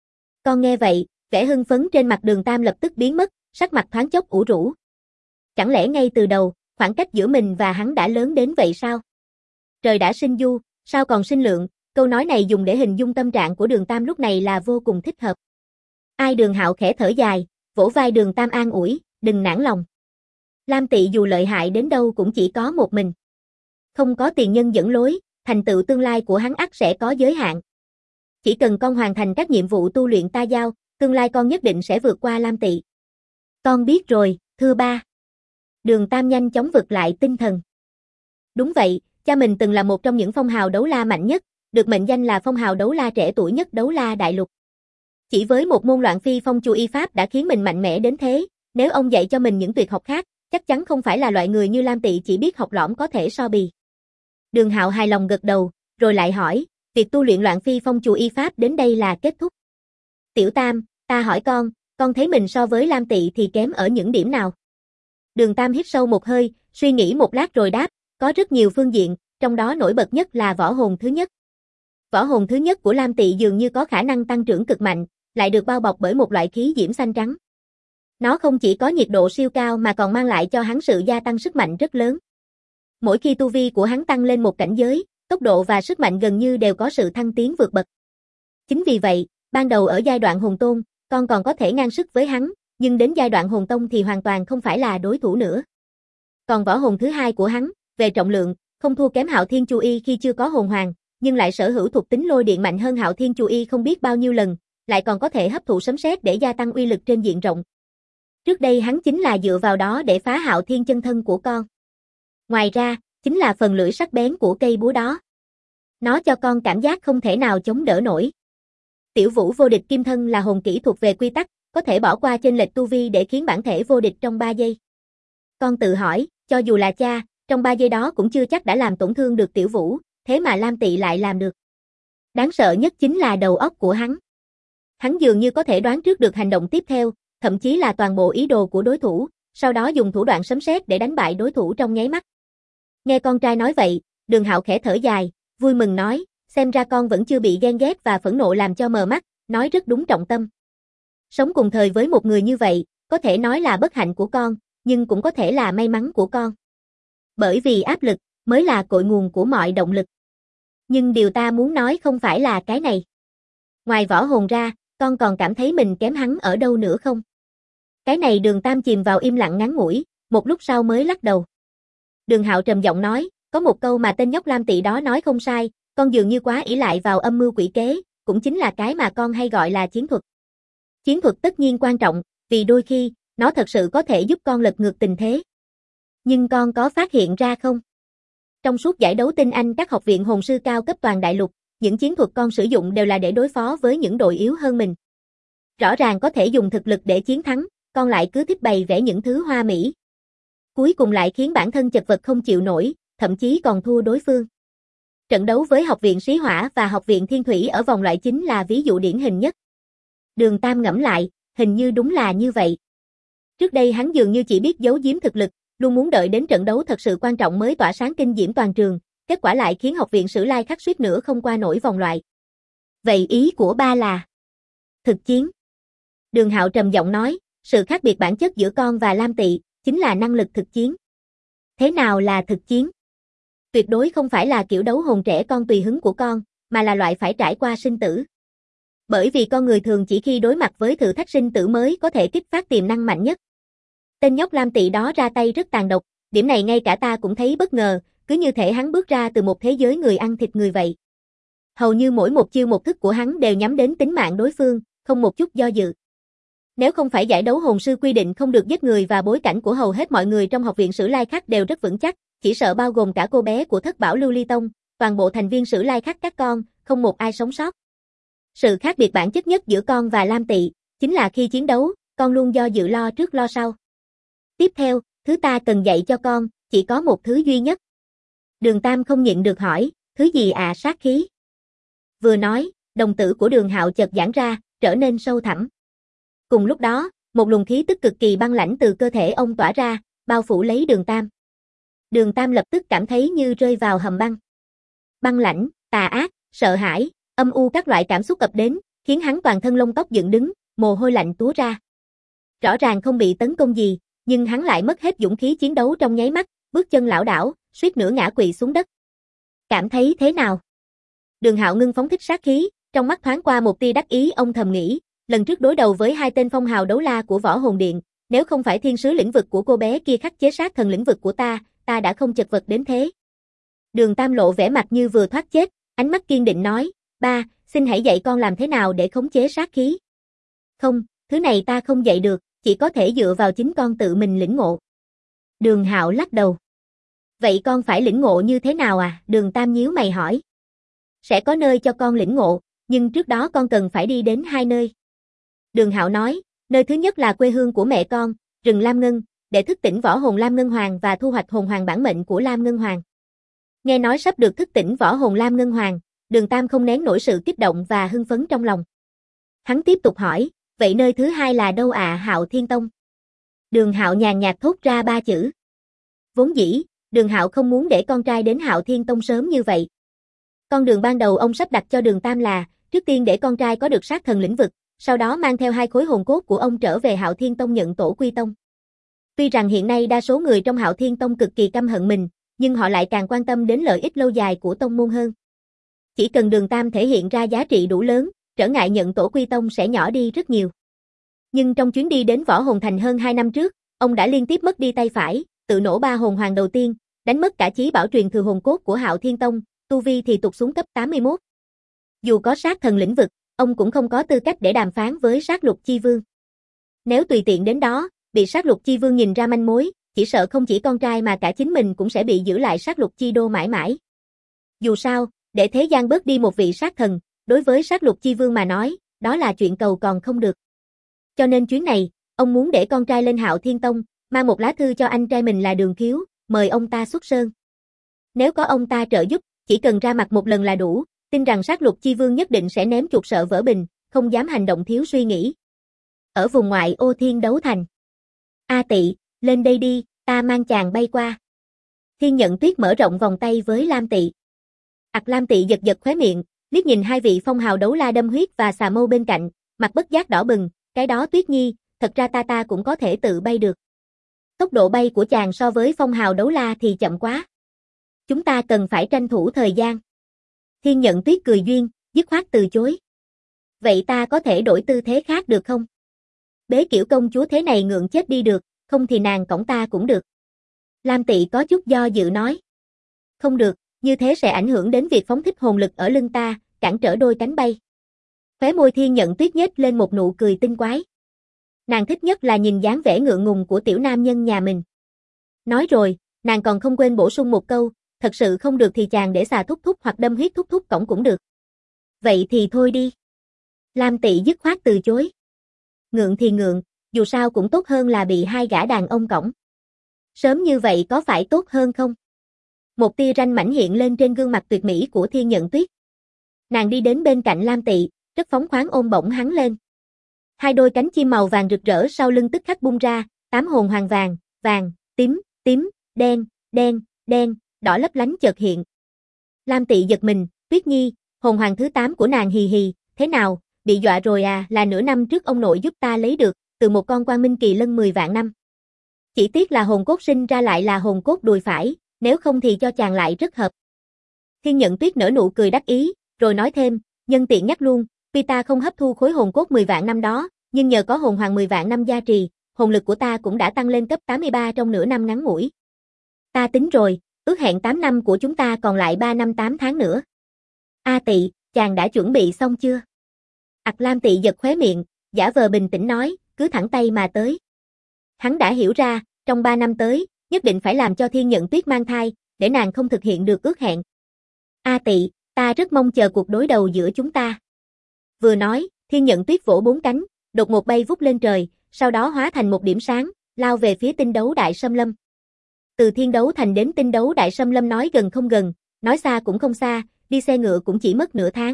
Con nghe vậy, vẻ hưng phấn trên mặt Đường Tam lập tức biến mất, sắc mặt thoáng chốc ủ rũ. Chẳng lẽ ngay từ đầu, khoảng cách giữa mình và hắn đã lớn đến vậy sao? Trời đã sinh du, sao còn sinh lượng, câu nói này dùng để hình dung tâm trạng của Đường Tam lúc này là vô cùng thích hợp. Ai? Đường Hạo khẽ thở dài, vỗ vai Đường Tam an ủi, đừng nản lòng. Lam Tị dù lợi hại đến đâu cũng chỉ có một mình. Không có tiền nhân dẫn lối, thành tựu tương lai của hắn ắt sẽ có giới hạn. Chỉ cần con hoàn thành các nhiệm vụ tu luyện ta giao, tương lai con nhất định sẽ vượt qua Lam Tị. Con biết rồi, thưa ba. Đường Tam nhanh chóng vực lại tinh thần. Đúng vậy, cha mình từng là một trong những phong hào đấu la mạnh nhất, được mệnh danh là phong hào đấu la trẻ tuổi nhất đấu la đại lục. Chỉ với một môn loạn phi phong chu y pháp đã khiến mình mạnh mẽ đến thế, nếu ông dạy cho mình những tuyệt học khác, chắc chắn không phải là loại người như Lam Tị chỉ biết học lõm có thể so bì. Đường Hạo hài lòng gật đầu, rồi lại hỏi, việc tu luyện loạn phi phong chu y pháp đến đây là kết thúc. Tiểu Tam, ta hỏi con thấy mình so với Lam Tị thì kém ở những điểm nào? Đường Tam hít sâu một hơi, suy nghĩ một lát rồi đáp, có rất nhiều phương diện, trong đó nổi bật nhất là võ hồn thứ nhất. Võ hồn thứ nhất của Lam Tị dường như có khả năng tăng trưởng cực mạnh, lại được bao bọc bởi một loại khí diễm xanh trắng. Nó không chỉ có nhiệt độ siêu cao mà còn mang lại cho hắn sự gia tăng sức mạnh rất lớn. Mỗi khi tu vi của hắn tăng lên một cảnh giới, tốc độ và sức mạnh gần như đều có sự thăng tiến vượt bậc. Chính vì vậy, ban đầu ở giai đoạn hồn tôn, con còn có thể ngang sức với hắn, nhưng đến giai đoạn hồn tông thì hoàn toàn không phải là đối thủ nữa. Còn võ hồn thứ hai của hắn, về trọng lượng, không thua kém Hạo Thiên Chu Y khi chưa có hồn hoàng, nhưng lại sở hữu thuộc tính lôi điện mạnh hơn Hạo Thiên Chu Y không biết bao nhiêu lần, lại còn có thể hấp thụ sấm sét để gia tăng uy lực trên diện rộng. Trước đây hắn chính là dựa vào đó để phá Hạo Thiên chân thân của con. Ngoài ra, chính là phần lưỡi sắc bén của cây búa đó. Nó cho con cảm giác không thể nào chống đỡ nổi. Tiểu Vũ vô địch kim thân là hồn kỹ thuộc về quy tắc, có thể bỏ qua chênh lệch tu vi để khiến bản thể vô địch trong 3 giây. Con tự hỏi, cho dù là cha, trong 3 giây đó cũng chưa chắc đã làm tổn thương được Tiểu Vũ, thế mà Lam Tị lại làm được. Đáng sợ nhất chính là đầu óc của hắn. Hắn dường như có thể đoán trước được hành động tiếp theo, thậm chí là toàn bộ ý đồ của đối thủ, sau đó dùng thủ đoạn sấm sét để đánh bại đối thủ trong nháy mắt. Nghe con trai nói vậy, Đường Hạo khẽ thở dài, vui mừng nói, xem ra con vẫn chưa bị ghen ghét và phẫn nộ làm cho mờ mắt, nói rất đúng trọng tâm. Sống cùng thời với một người như vậy, có thể nói là bất hạnh của con, nhưng cũng có thể là may mắn của con. Bởi vì áp lực, mới là cội nguồn của mọi động lực. Nhưng điều ta muốn nói không phải là cái này. Ngoài võ hồn ra, con còn cảm thấy mình kém hắn ở đâu nữa không? Cái này Đường Tam chìm vào im lặng ngắn ngủi, một lúc sau mới lắc đầu. Đường Hạo trầm giọng nói, có một câu mà tên nhóc Lam Tị đó nói không sai, con dường như quá ỷ lại vào âm mưu quỷ kế, cũng chính là cái mà con hay gọi là chiến thuật. Chiến thuật tất nhiên quan trọng, vì đôi khi, nó thật sự có thể giúp con lật ngược tình thế. Nhưng con có phát hiện ra không? Trong suốt giải đấu tinh anh các học viện hồn sư cao cấp toàn đại lục, những chiến thuật con sử dụng đều là để đối phó với những đội yếu hơn mình. Rõ ràng có thể dùng thực lực để chiến thắng, con lại cứ thích bày vẽ những thứ hoa mỹ. Cuối cùng lại khiến bản thân chật vật không chịu nổi, thậm chí còn thua đối phương. Trận đấu với Học viện Sĩ Hỏa và Học viện Thiên Thủy ở vòng loại chính là ví dụ điển hình nhất. Đường Tam ngẫm lại, hình như đúng là như vậy. Trước đây hắn dường như chỉ biết giấu giếm thực lực, luôn muốn đợi đến trận đấu thật sự quan trọng mới tỏa sáng kinh diễm toàn trường, kết quả lại khiến Học viện Sử Lai Khắc suýt nữa không qua nổi vòng loại. Vậy ý của ba là thực chiến. Đường Hạo trầm giọng nói, sự khác biệt bản chất giữa con và Lam Tị chính là năng lực thực chiến. Thế nào là thực chiến? Tuyệt đối không phải là kiểu đấu hồn trẻ con tùy hứng của con, mà là loại phải trải qua sinh tử. Bởi vì con người thường chỉ khi đối mặt với thử thách sinh tử mới có thể kích phát tiềm năng mạnh nhất. Tên nhóc Lam Tị đó ra tay rất tàn độc, điểm này ngay cả ta cũng thấy bất ngờ, cứ như thể hắn bước ra từ một thế giới người ăn thịt người vậy. Hầu như mỗi một chiêu một thức của hắn đều nhắm đến tính mạng đối phương, không một chút do dự. Nếu không phải giải đấu hồn sư quy định không được giết người và bối cảnh của hầu hết mọi người trong Học viện Sử Lai Khắc đều rất vững chắc, chỉ sợ bao gồm cả cô bé của Thất Bảo Lưu Ly Tông, toàn bộ thành viên Sử Lai Khắc các con, không một ai sống sót. Sự khác biệt bản chất nhất giữa con và Lam Tị, chính là khi chiến đấu, con luôn do dự lo trước lo sau. Tiếp theo, thứ ta cần dạy cho con, chỉ có một thứ duy nhất. Đường Tam không nhịn được hỏi, thứ gì ạ? Sát khí. Vừa nói, đồng tử của Đường Hạo chợt giãn ra, trở nên sâu thẳm. Cùng lúc đó, một luồng khí tức cực kỳ băng lãnh từ cơ thể ông tỏa ra, bao phủ lấy Đường Tam. Đường Tam lập tức cảm thấy như rơi vào hầm băng. Băng lãnh, tà ác, sợ hãi, âm u các loại cảm xúc ập đến, khiến hắn toàn thân lông tóc dựng đứng, mồ hôi lạnh túa ra. Rõ ràng không bị tấn công gì, nhưng hắn lại mất hết dũng khí chiến đấu trong nháy mắt, bước chân lảo đảo, suýt nữa ngã quỵ xuống đất. Cảm thấy thế nào? Đường Hạo ngưng phóng thích sát khí, trong mắt thoáng qua một tia đắc ý, ông thầm nghĩ, lần trước đối đầu với hai tên phong hào đấu la của Võ Hồn Điện, nếu không phải thiên sứ lĩnh vực của cô bé kia khắc chế sát thần lĩnh vực của ta đã không chật vật đến thế. Đường Tam lộ vẻ mặt như vừa thoát chết, ánh mắt kiên định nói, ba, xin hãy dạy con làm thế nào để khống chế sát khí. Không, thứ này ta không dạy được, chỉ có thể dựa vào chính con tự mình lĩnh ngộ. Đường Hạo lắc đầu. Vậy con phải lĩnh ngộ như thế nào à? Đường Tam nhíu mày hỏi. Sẽ có nơi cho con lĩnh ngộ, nhưng trước đó con cần phải đi đến hai nơi. Đường Hạo nói, nơi thứ nhất là quê hương của mẹ con, rừng Lam Ngân, để thức tỉnh võ hồn Lam Ngân Hoàng và thu hoạch hồn hoàng bản mệnh của Lam Ngân Hoàng. Nghe nói sắp được thức tỉnh võ hồn Lam Ngân Hoàng, Đường Tam không nén nổi sự kích động và hưng phấn trong lòng. Hắn tiếp tục hỏi, vậy nơi thứ hai là đâu ạ? Hạo Thiên Tông. Đường Hạo nhàn nhạt thốt ra ba chữ. Vốn dĩ, Đường Hạo không muốn để con trai đến Hạo Thiên Tông sớm như vậy. Con đường ban đầu ông sắp đặt cho Đường Tam là, trước tiên để con trai có được sát thần lĩnh vực, sau đó mang theo hai khối hồn cốt của ông trở về Hạo Thiên Tông nhận tổ quy tông. Tuy rằng hiện nay đa số người trong Hạo Thiên Tông cực kỳ căm hận mình, nhưng họ lại càng quan tâm đến lợi ích lâu dài của tông môn hơn. Chỉ cần Đường Tam thể hiện ra giá trị đủ lớn, trở ngại nhận tổ quy tông sẽ nhỏ đi rất nhiều. Nhưng trong chuyến đi đến Võ Hồn Thành hơn 2 năm trước, ông đã liên tiếp mất đi tay phải, tự nổ 3 hồn hoàng đầu tiên, đánh mất cả chí bảo truyền thừa hồn cốt của Hạo Thiên Tông, tu vi thì tụt xuống cấp 81. Dù có sát thần lĩnh vực, ông cũng không có tư cách để đàm phán với sát lục chi vương. Nếu tùy tiện đến đó, bị sát lục chi vương nhìn ra manh mối, chỉ sợ không chỉ con trai mà cả chính mình cũng sẽ bị giữ lại sát lục chi đô mãi mãi. Dù sao, để thế gian bớt đi một vị sát thần, đối với sát lục chi vương mà nói, đó là chuyện cầu còn không được. Cho nên chuyến này, ông muốn để con trai lên Hạo Thiên Tông, mang một lá thư cho anh trai mình là Đường Khiếu, mời ông ta xuất sơn. Nếu có ông ta trợ giúp, chỉ cần ra mặt một lần là đủ, tin rằng sát lục chi vương nhất định sẽ ném chuột sợ vỡ bình, không dám hành động thiếu suy nghĩ. Ở vùng ngoại ô Thiên Đấu Thành. A Tị, lên đây đi, ta mang chàng bay qua. Thiên Nhận Tuyết mở rộng vòng tay với Lam Tị. Lam Tị giật giật khóe miệng, liếc nhìn hai vị phong hào đấu la Đâm Huyết và Xà Mâu bên cạnh, mặt bất giác đỏ bừng, cái đó Tuyết Nhi, thật ra ta cũng có thể tự bay được. Tốc độ bay của chàng so với phong hào đấu la thì chậm quá. Chúng ta cần phải tranh thủ thời gian. Thiên Nhận Tuyết cười duyên, dứt khoát từ chối. Vậy ta có thể đổi tư thế khác được không? Bế kiểu công chúa thế này ngượng chết đi được, không thì nàng cõng ta cũng được. Lam Tị có chút do dự nói. Không được, như thế sẽ ảnh hưởng đến việc phóng thích hồn lực ở lưng ta, cản trở đôi cánh bay. Khóe môi Thiên Nhận Tuyết nhếch lên một nụ cười tinh quái. Nàng thích nhất là nhìn dáng vẻ ngượng ngùng của tiểu nam nhân nhà mình. Nói rồi, nàng còn không quên bổ sung một câu, thật sự không được thì chàng để Xà thúc thúc hoặc Đâm Huyết thúc thúc cõng cũng được. Vậy thì thôi đi. Lam Tị dứt khoát từ chối. Ngượng thì ngượng, dù sao cũng tốt hơn là bị hai gã đàn ông cõng. Sớm như vậy có phải tốt hơn không? Một tia ranh mãnh hiện lên trên gương mặt tuyệt mỹ của Thiên Nhận Tuyết. Nàng đi đến bên cạnh Lam Tị, rất phóng khoáng ôm bổng hắn lên. Hai đôi cánh chim màu vàng rực rỡ sau lưng tức khắc bung ra, 8 hồn hoàng vàng, vàng, tím, tím, đen, đen, đen, đỏ lấp lánh chợt hiện. Lam Tị giật mình, Tuyết Nhi, hồn hoàng thứ 8 của nàng hì hì, thế nào, bị dọa rồi à, là nửa năm trước ông nội giúp ta lấy được, từ một con quang minh kỳ lân 10 vạn năm. Chỉ tiếc là hồn cốt sinh ra lại là hồn cốt đùi phải, nếu không thì cho chàng lại rất hợp. Thiên Nhận Tuyết nở nụ cười đắc ý, rồi nói thêm, nhân tiện nhắc luôn, tuy ta không hấp thu khối hồn cốt 10 vạn năm đó, nhưng nhờ có hồn hoàng 10 vạn năm gia trì, hồn lực của ta cũng đã tăng lên cấp 83 trong nửa năm ngắn ngủi. Ta tính rồi, ước hẹn 8 năm của chúng ta còn lại 3 năm 8 tháng nữa. A Tị, chàng đã chuẩn bị xong chưa? Lam Tị giật khóe miệng, giả vờ bình tĩnh nói, cứ thẳng tay mà tới. Hắn đã hiểu ra, trong 3 năm tới, nhất định phải làm cho Thiên Nhận Tuyết mang thai, để nàng không thực hiện được ước hẹn. A Tị, ta rất mong chờ cuộc đối đầu giữa chúng ta. Vừa nói, Thiên Nhận Tuyết vỗ 4 cánh, đột ngột bay vút lên trời, sau đó hóa thành một điểm sáng, lao về phía tinh đấu đại xâm lâm. Từ Thiên Đấu Thành đến tinh đấu đại xâm lâm nói gần không gần, nói xa cũng không xa, đi xe ngựa cũng chỉ mất nửa tháng.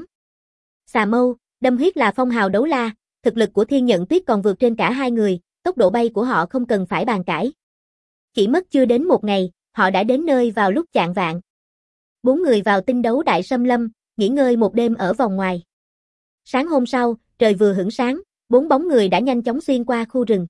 Xà Mâu, Đâm Huyết là phong hào đấu la, thực lực của Thiên Nhận Tuyết còn vượt trên cả hai người, tốc độ bay của họ không cần phải bàn cãi. Chỉ mất chưa đến một ngày, họ đã đến nơi vào lúc chạng vạng. 4 người vào tinh đấu đại xâm lâm, nghỉ ngơi một đêm ở vòng ngoài. Sáng hôm sau, trời vừa hửng sáng, 4 bóng người đã nhanh chóng xuyên qua khu rừng.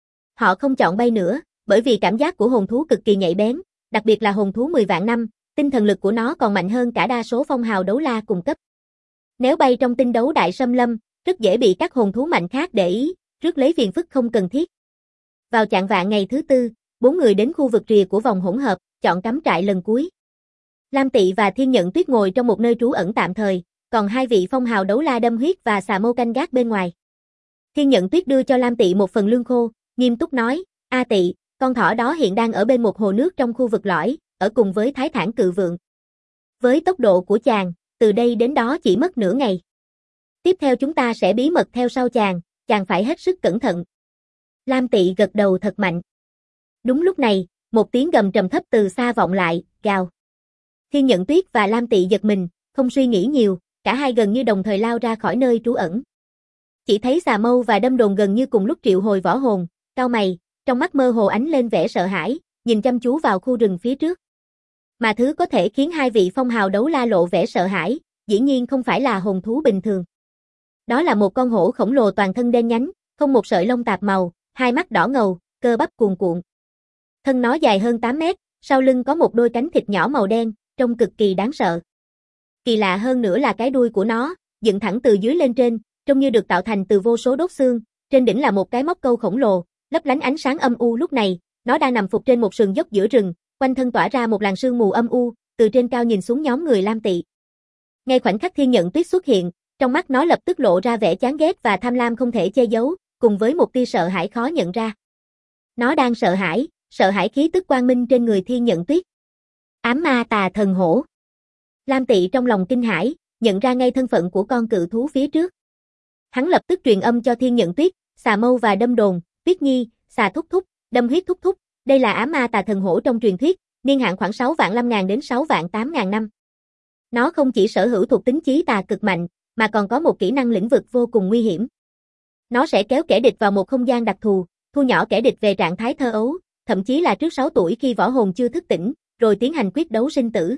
Họ không chọn bay nữa, bởi vì cảm giác của hồn thú cực kỳ nhạy bén, đặc biệt là hồn thú 10 vạn năm, tinh thần lực của nó còn mạnh hơn cả đa số phong hào đấu la cùng cấp. Nếu bay trong tinh đấu đại xâm lâm, rất dễ bị các hồn thú mạnh khác để ý, rước lấy phiền phức không cần thiết. Vào chạng vạng ngày thứ 4, 4 người đến khu vực rìa của vòng hỗn hợp, chọn cắm trại lần cuối. Lam Tị và Thiên Nhận Tuyết ngồi trong một nơi trú ẩn tạm thời, còn hai vị phong hào đấu la Đâm Huyết và Xà Mâu canh gác bên ngoài. Thiên Nhận Tuyết đưa cho Lam Tị một phần lương khô, nghiêm túc nói, A Tị, con thỏ đó hiện đang ở bên một hồ nước trong khu vực lõi, ở cùng với Thái Thản Cự Vượng. Với tốc độ của chàng, từ đây đến đó chỉ mất nửa ngày. Tiếp theo chúng ta sẽ bí mật theo sau chàng phải hết sức cẩn thận. Lam Tị gật đầu thật mạnh. Đúng lúc này, một tiếng gầm trầm thấp từ xa vọng lại, gào. Thiên Nhận Tuyết và Lam Tị giật mình, không suy nghĩ nhiều, cả hai gần như đồng thời lao ra khỏi nơi trú ẩn. Chỉ thấy Xà Mâu và Đâm Đồn gần như cùng lúc triệu hồi võ hồn, cau mày, trong mắt mơ hồ ánh lên vẻ sợ hãi, nhìn chăm chú vào khu rừng phía trước. Mà thứ có thể khiến hai vị phong hào đấu la lộ vẻ sợ hãi, dĩ nhiên không phải là hồn thú bình thường. Đó là một con hổ khổng lồ toàn thân đen nhánh, không một sợi lông tạp màu, hai mắt đỏ ngầu, cơ bắp cuồn cuộn. Thân nó dài hơn 8 mét, sau lưng có một đôi cánh thịt nhỏ màu đen, trông cực kỳ đáng sợ. Kỳ lạ hơn nữa là cái đuôi của nó, dựng thẳng từ dưới lên trên, trông như được tạo thành từ vô số đốt xương, trên đỉnh là một cái móc câu khổng lồ, lấp lánh ánh sáng âm u lúc này, nó đang nằm phục trên một sườn dốc giữa rừng, quanh thân tỏa ra một làn sương mù âm u, từ trên cao nhìn xuống nhóm người Lam Tị. Ngay khoảnh khắc Thiên Nhận Tuyết xuất hiện, trong mắt nó lập tức lộ ra vẻ chán ghét và tham lam không thể che giấu, cùng với một tia sợ hãi khó nhận ra. Nó đang sợ hãi khí tức quang minh trên người Thiên Nhận Tuyết. Ám ma tà thần hổ. Lam Tị trong lòng kinh hãi, nhận ra ngay thân phận của con cự thú phía trước. Hắn lập tức truyền âm cho Thiên Nhận Tuyết, Xà Mâu và Đâm Đồn, Tuyết Nhi, Xà Thúc Thúc, Đâm Huyết Thúc Thúc, đây là ám ma tà thần hổ trong truyền thuyết, niên hạn khoảng 6 vạn 5.000 đến 6 vạn 8.000 năm. Nó không chỉ sở hữu thuộc tính chí tà cực mạnh, mà còn có một kỹ năng lĩnh vực vô cùng nguy hiểm. Nó sẽ kéo kẻ địch vào một không gian đặc thù, thu nhỏ kẻ địch về trạng thái thơ ấu, thậm chí là trước 6 tuổi khi võ hồn chưa thức tỉnh, rồi tiến hành quyết đấu sinh tử.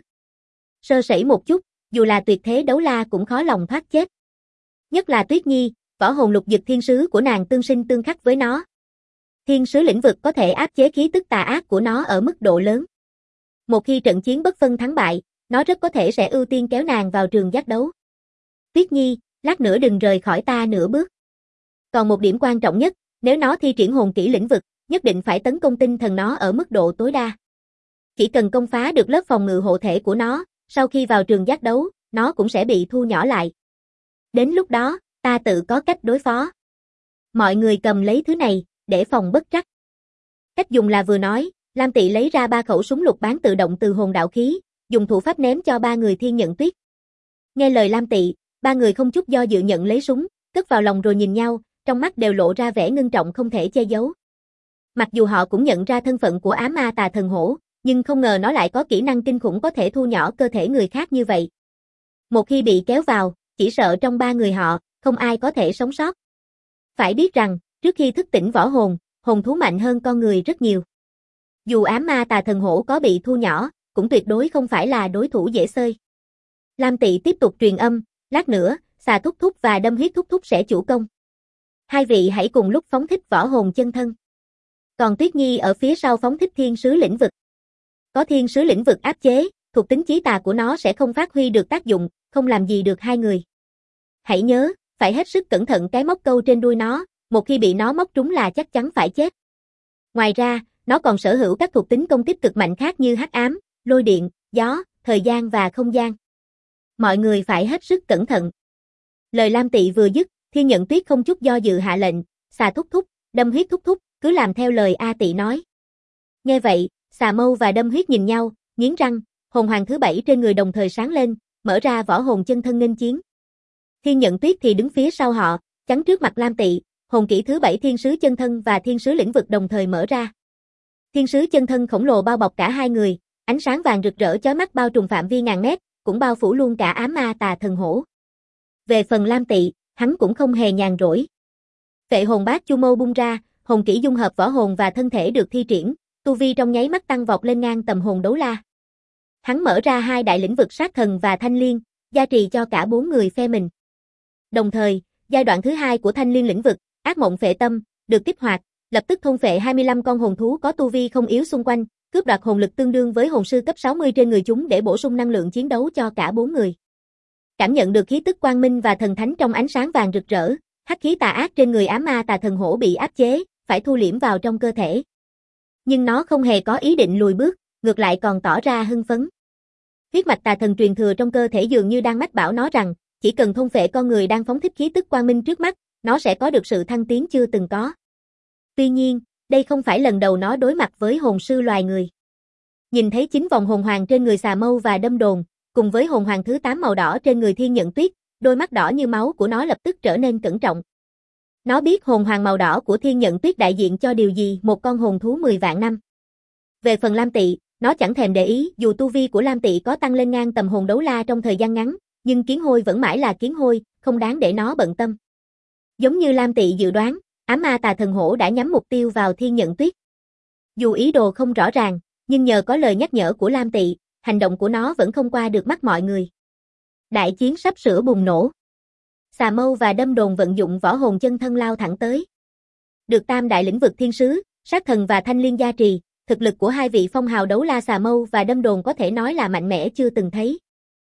Sơ sẩy một chút, dù là tuyệt thế đấu la cũng khó lòng thoát chết. Nhất là Tuyết Nhi, võ hồn lục dực thiên sứ của nàng tương sinh tương khắc với nó. Thiên sứ lĩnh vực có thể áp chế khí tức tà ác của nó ở mức độ lớn. Một khi trận chiến bất phân thắng bại, nó rất có thể sẽ ưu tiên kéo nàng vào trường giác đấu. Tuyết Nhi, lát nữa đừng rời khỏi ta nửa bước. Còn một điểm quan trọng nhất, nếu nó thi triển hồn kỹ lĩnh vực, nhất định phải tấn công tinh thần nó ở mức độ tối đa. Chỉ cần công phá được lớp phòng ngự hộ thể của nó, sau khi vào trường giác đấu, nó cũng sẽ bị thu nhỏ lại. Đến lúc đó, ta tự có cách đối phó. Mọi người cầm lấy thứ này, để phòng bất trắc. Cách dùng là vừa nói, Lam Tị lấy ra 3 khẩu súng lục bán tự động từ hồn đạo khí, dùng thủ pháp ném cho 3 người Thiên Nhận Tuyết. Nghe lời Lam Tị, 3 người không chút do dự nhận lấy súng, cất vào lòng rồi nhìn nhau, trong mắt đều lộ ra vẻ ngưng trọng không thể che giấu. Mặc dù họ cũng nhận ra thân phận của ám ma tà thần hổ, nhưng không ngờ nó lại có kỹ năng kinh khủng có thể thu nhỏ cơ thể người khác như vậy. Một khi bị kéo vào, chỉ sợ trong ba người họ, không ai có thể sống sót. Phải biết rằng, trước khi thức tỉnh võ hồn, hồn thú mạnh hơn con người rất nhiều. Dù ám ma tà thần hổ có bị thu nhỏ, cũng tuyệt đối không phải là đối thủ dễ xơi. Lam Tị tiếp tục truyền âm, lát nữa, Xà Thúc Thúc và Đâm Huyết Thúc Thúc sẽ chủ công. Hai vị hãy cùng lúc phóng thích võ hồn chân thân. Còn Tuyết Nhi ở phía sau phóng thích thiên sứ lĩnh vực. Có thiên sứ lĩnh vực áp chế, thuộc tính chí tà của nó sẽ không phát huy được tác dụng, không làm gì được hai người. Hãy nhớ, phải hết sức cẩn thận cái móc câu trên đuôi nó, một khi bị nó móc trúng là chắc chắn phải chết. Ngoài ra, nó còn sở hữu các thuộc tính công kích cực mạnh khác như hắc ám, lôi điện, gió, thời gian và không gian. Mọi người phải hết sức cẩn thận. Lời Lam Tị vừa dứt, Thiên Nhận Tuyết không chút do dự hạ lệnh, Xà Thúc Thúc, Đâm Huyết Thúc Thúc, cứ làm theo lời A Tị nói. Nghe vậy, Xà Mâu và Đâm Huyết nhìn nhau, nghiến răng, hồn hoàng thứ 7 trên người đồng thời sáng lên, mở ra võ hồn chân thân nghênh chiến. Thiên Nhận Tuyết thì đứng phía sau họ, chắn trước mặt Lam Tị, hồn kỹ thứ 7 thiên sứ chân thân và thiên sứ lĩnh vực đồng thời mở ra. Thiên sứ chân thân khổng lồ bao bọc cả hai người, ánh sáng vàng rực rỡ chói mắt bao trùm phạm vi ngàn mét, cũng bao phủ luôn cả ám ma tà thần hổ. Về phần Lam Tị, hắn cũng không hề nhàn rỗi. Phệ hồn bát chu mâu bung ra, hồn kỹ dung hợp võ hồn và thân thể được thi triển, tu vi trong nháy mắt tăng vọt lên ngang tầm hồn đấu la. Hắn mở ra hai đại lĩnh vực sát thần và thanh liên, gia trì cho cả bốn người phe mình. Đồng thời, giai đoạn thứ hai của thanh liên lĩnh vực, ác mộng phệ tâm, được kích hoạt, lập tức thôn phệ 25 con hồn thú có tu vi không yếu xung quanh, cướp đoạt hồn lực tương đương với hồn sư cấp 60 trên người chúng để bổ sung năng lượng chiến đấu cho cả bốn người. Cảm nhận được khí tức quang minh và thần thánh trong ánh sáng vàng rực rỡ, hắc khí tà ác trên người ám ma tà thần hổ bị áp chế, phải thu liễm vào trong cơ thể. Nhưng nó không hề có ý định lùi bước, ngược lại còn tỏ ra hưng phấn. Huyết mạch tà thần truyền thừa trong cơ thể dường như đang mách bảo nó rằng, chỉ cần thôn phệ con người đang phóng thích khí tức quang minh trước mắt, nó sẽ có được sự thăng tiến chưa từng có. Tuy nhiên, đây không phải lần đầu nó đối mặt với hồn sư loài người. Nhìn thấy 9 vòng hồn hoàng trên người Xà Mâu và Đâm Đồn, cùng với hồn hoàng thứ 8 màu đỏ trên người Thiên Nhận Tuyết, đôi mắt đỏ như máu của nó lập tức trở nên cẩn trọng. Nó biết hồn hoàng màu đỏ của Thiên Nhận Tuyết đại diện cho điều gì, một con hồn thú 10 vạn năm. Về phần Lam Tị, nó chẳng thèm để ý, dù tu vi của Lam Tị có tăng lên ngang tầm hồn đấu la trong thời gian ngắn, nhưng kiến hôi vẫn mãi là kiến hôi, không đáng để nó bận tâm. Giống như Lam Tị dự đoán, ám ma tà thần hổ đã nhắm mục tiêu vào Thiên Nhận Tuyết. Dù ý đồ không rõ ràng, nhưng nhờ có lời nhắc nhở của Lam Tị, hành động của nó vẫn không qua được mắt mọi người. Đại chiến sắp sửa bùng nổ. Xà Mâu và Đâm Đồn vận dụng võ hồn chân thân lao thẳng tới. Được tam đại lĩnh vực thiên sứ, sát thần và thanh liên gia trì, thực lực của hai vị phong hào đấu la Xà Mâu và Đâm Đồn có thể nói là mạnh mẽ chưa từng thấy.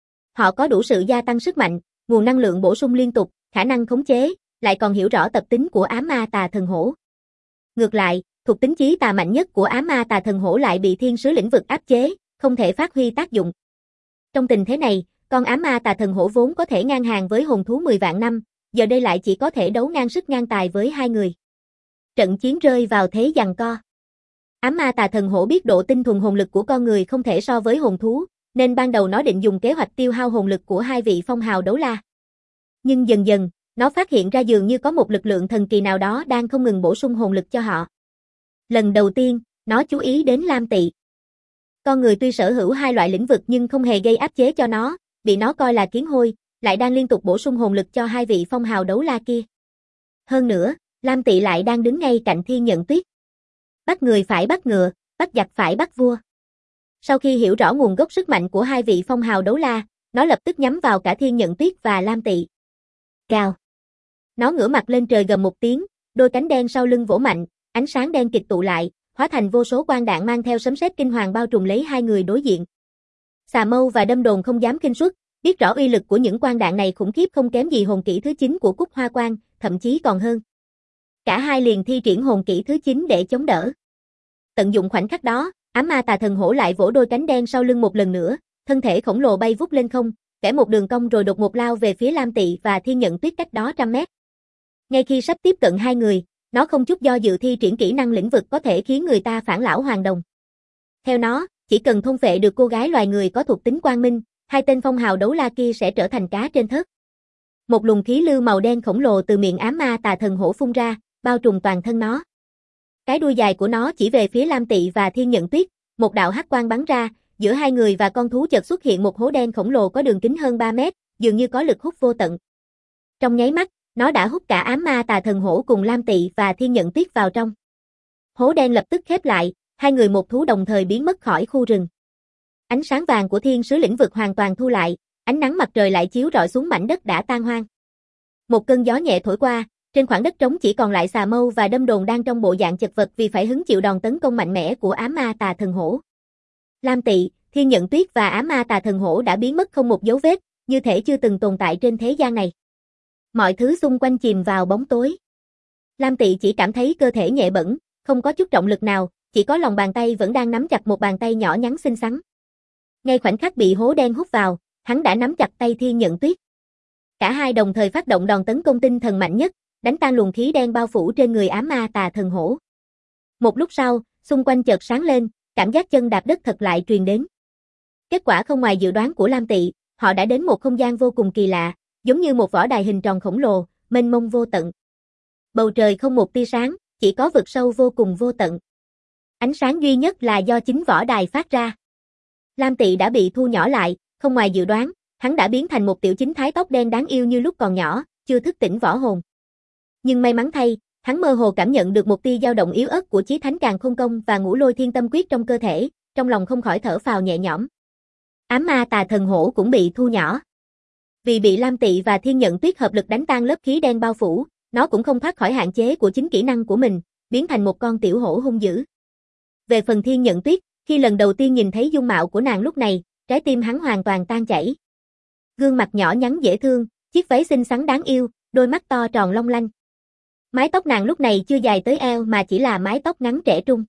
Họ có đủ sự gia tăng sức mạnh, nguồn năng lượng bổ sung liên tục, khả năng khống chế, lại còn hiểu rõ tập tính của ám ma tà thần hổ. Ngược lại, thuộc tính chí tà mạnh nhất của ám ma tà thần hổ lại bị thiên sứ lĩnh vực áp chế, không thể phát huy tác dụng. Trong tình thế này, con ám ma tà thần hổ vốn có thể ngang hàng với hồn thú 10 vạn năm, giờ đây lại chỉ có thể đấu ngang sức ngang tài với hai người. Trận chiến rơi vào thế giằng co. Ám ma tà thần hổ biết độ tinh thuần hồn lực của con người không thể so với hồn thú, nên ban đầu nó định dùng kế hoạch tiêu hao hồn lực của hai vị phong hào đấu la. Nhưng dần dần, nó phát hiện ra dường như có một lực lượng thần kỳ nào đó đang không ngừng bổ sung hồn lực cho họ. Lần đầu tiên, nó chú ý đến Lam Tị. Con người tuy sở hữu hai loại lĩnh vực nhưng không hề gây áp chế cho nó, bị nó coi là kiến hôi, lại đang liên tục bổ sung hồn lực cho hai vị phong hào đấu la kia. Hơn nữa, Lam Tị lại đang đứng ngay cạnh Thiên Nhận Tuyết. Bắt người phải bắt ngựa, bắt giặc phải bắt vua. Sau khi hiểu rõ nguồn gốc sức mạnh của hai vị phong hào đấu la, nó lập tức nhắm vào cả Thiên Nhận Tuyết và Lam Tị. Cào. Nó ngửa mặt lên trời gầm một tiếng, đôi cánh đen sau lưng vỗ mạnh, ánh sáng đen kịt tụ lại, hóa thành vô số quang đạn mang theo sấm sét kinh hoàng bao trùm lấy hai người đối diện. Xà Mâu và Đâm Đồn không dám khinh suất, biết rõ uy lực của những quang đạn này khủng khiếp không kém gì hồn kỹ thứ 9 của Cúc Hoa Quang, thậm chí còn hơn. Cả hai liền thi triển hồn kỹ thứ 9 để chống đỡ. Tận dụng khoảnh khắc đó, ám ma tà thần hổ lại vỗ đôi cánh đen sau lưng một lần nữa, thân thể khổng lồ bay vút lên không, vẽ một đường cong rồi đột ngột lao về phía Lam Tị và Thiên Nhận Tuyết cách đó trăm mét. Ngay khi sắp tiếp cận hai người, nó không chút do dự thi triển kỹ năng lĩnh vực có thể khiến người ta phản lão hoàn đồng. Theo nó, chỉ cần thôn phệ được cô gái loài người có thuộc tính quang minh, hai tên phong hào đấu la kia sẽ trở thành cá trên thớt. Một luồng khí lưu màu đen khổng lồ từ miệng ám ma tà thần hổ phun ra, bao trùm toàn thân nó. Cái đuôi dài của nó chỉ về phía Lam Tị và Thiên Nhận Tuyết, một đạo hắc quang bắn ra, giữa hai người và con thú chợt xuất hiện một hố đen khổng lồ có đường kính hơn 3 mét, dường như có lực hút vô tận. Trong nháy mắt, nó đã hút cả ám ma tà thần hổ cùng Lam Tị và Thiên Nhận Tuyết vào trong. Hố đen lập tức khép lại, hai người một thú đồng thời biến mất khỏi khu rừng. Ánh sáng vàng của thiên sứ lĩnh vực hoàn toàn thu lại, ánh nắng mặt trời lại chiếu rọi xuống mảnh đất đã tan hoang. Một cơn gió nhẹ thổi qua, trên khoảng đất trống chỉ còn lại xà mâu và đâm đồn đang trong bộ dạng chật vật vì phải hứng chịu đòn tấn công mạnh mẽ của ám ma tà thần hổ. Lam Tị, Thiên Nhận Tuyết và ám ma tà thần hổ đã biến mất không một dấu vết, như thể chưa từng tồn tại trên thế gian này. Mọi thứ xung quanh chìm vào bóng tối. Lam Tị chỉ cảm thấy cơ thể nhẹ bẫng, không có chút trọng lực nào, chỉ có lòng bàn tay vẫn đang nắm chặt một bàn tay nhỏ nhắn xinh xắn. Ngay khoảnh khắc bị hố đen hút vào, hắn đã nắm chặt tay Thiên Nhận Tuyết. Cả hai đồng thời phát động đòn tấn công tinh thần mạnh nhất, đánh tan luồng khí đen bao phủ trên người ám ma tà thần hổ. Một lúc sau, xung quanh chợt sáng lên, cảm giác chân đạp đất thật lại truyền đến. Kết quả không ngoài dự đoán của Lam Tị, họ đã đến một không gian vô cùng kỳ lạ, giống như một võ đài hình tròn khổng lồ, mênh mông vô tận. Bầu trời không một tia sáng, chỉ có vực sâu vô cùng vô tận. Ánh sáng duy nhất là do chính võ đài phát ra. Lam Tị đã bị thu nhỏ lại, không ngoài dự đoán, hắn đã biến thành một tiểu chính thái tóc đen đáng yêu như lúc còn nhỏ, chưa thức tỉnh võ hồn. Nhưng may mắn thay, hắn mơ hồ cảm nhận được một tia dao động yếu ớt của chí thánh càn khôn công và ngũ lôi thiên tâm quyết trong cơ thể, trong lòng không khỏi thở phào nhẹ nhõm. Ám ma tà thần hổ cũng bị thu nhỏ. Vì bị Lam Tị và Thiên Nhận Tuyết hợp lực đánh tan lớp khí đen bao phủ, nó cũng không thoát khỏi hạn chế của chính kỹ năng của mình, biến thành một con tiểu hổ hung dữ. Về phần Thiên Nhận Tuyết, khi lần đầu tiên nhìn thấy dung mạo của nàng lúc này, trái tim hắn hoàn toàn tan chảy. Gương mặt nhỏ nhắn dễ thương, chiếc váy xinh xắn đáng yêu, đôi mắt to tròn long lanh. Mái tóc nàng lúc này chưa dài tới eo mà chỉ là mái tóc ngắn trẻ trung.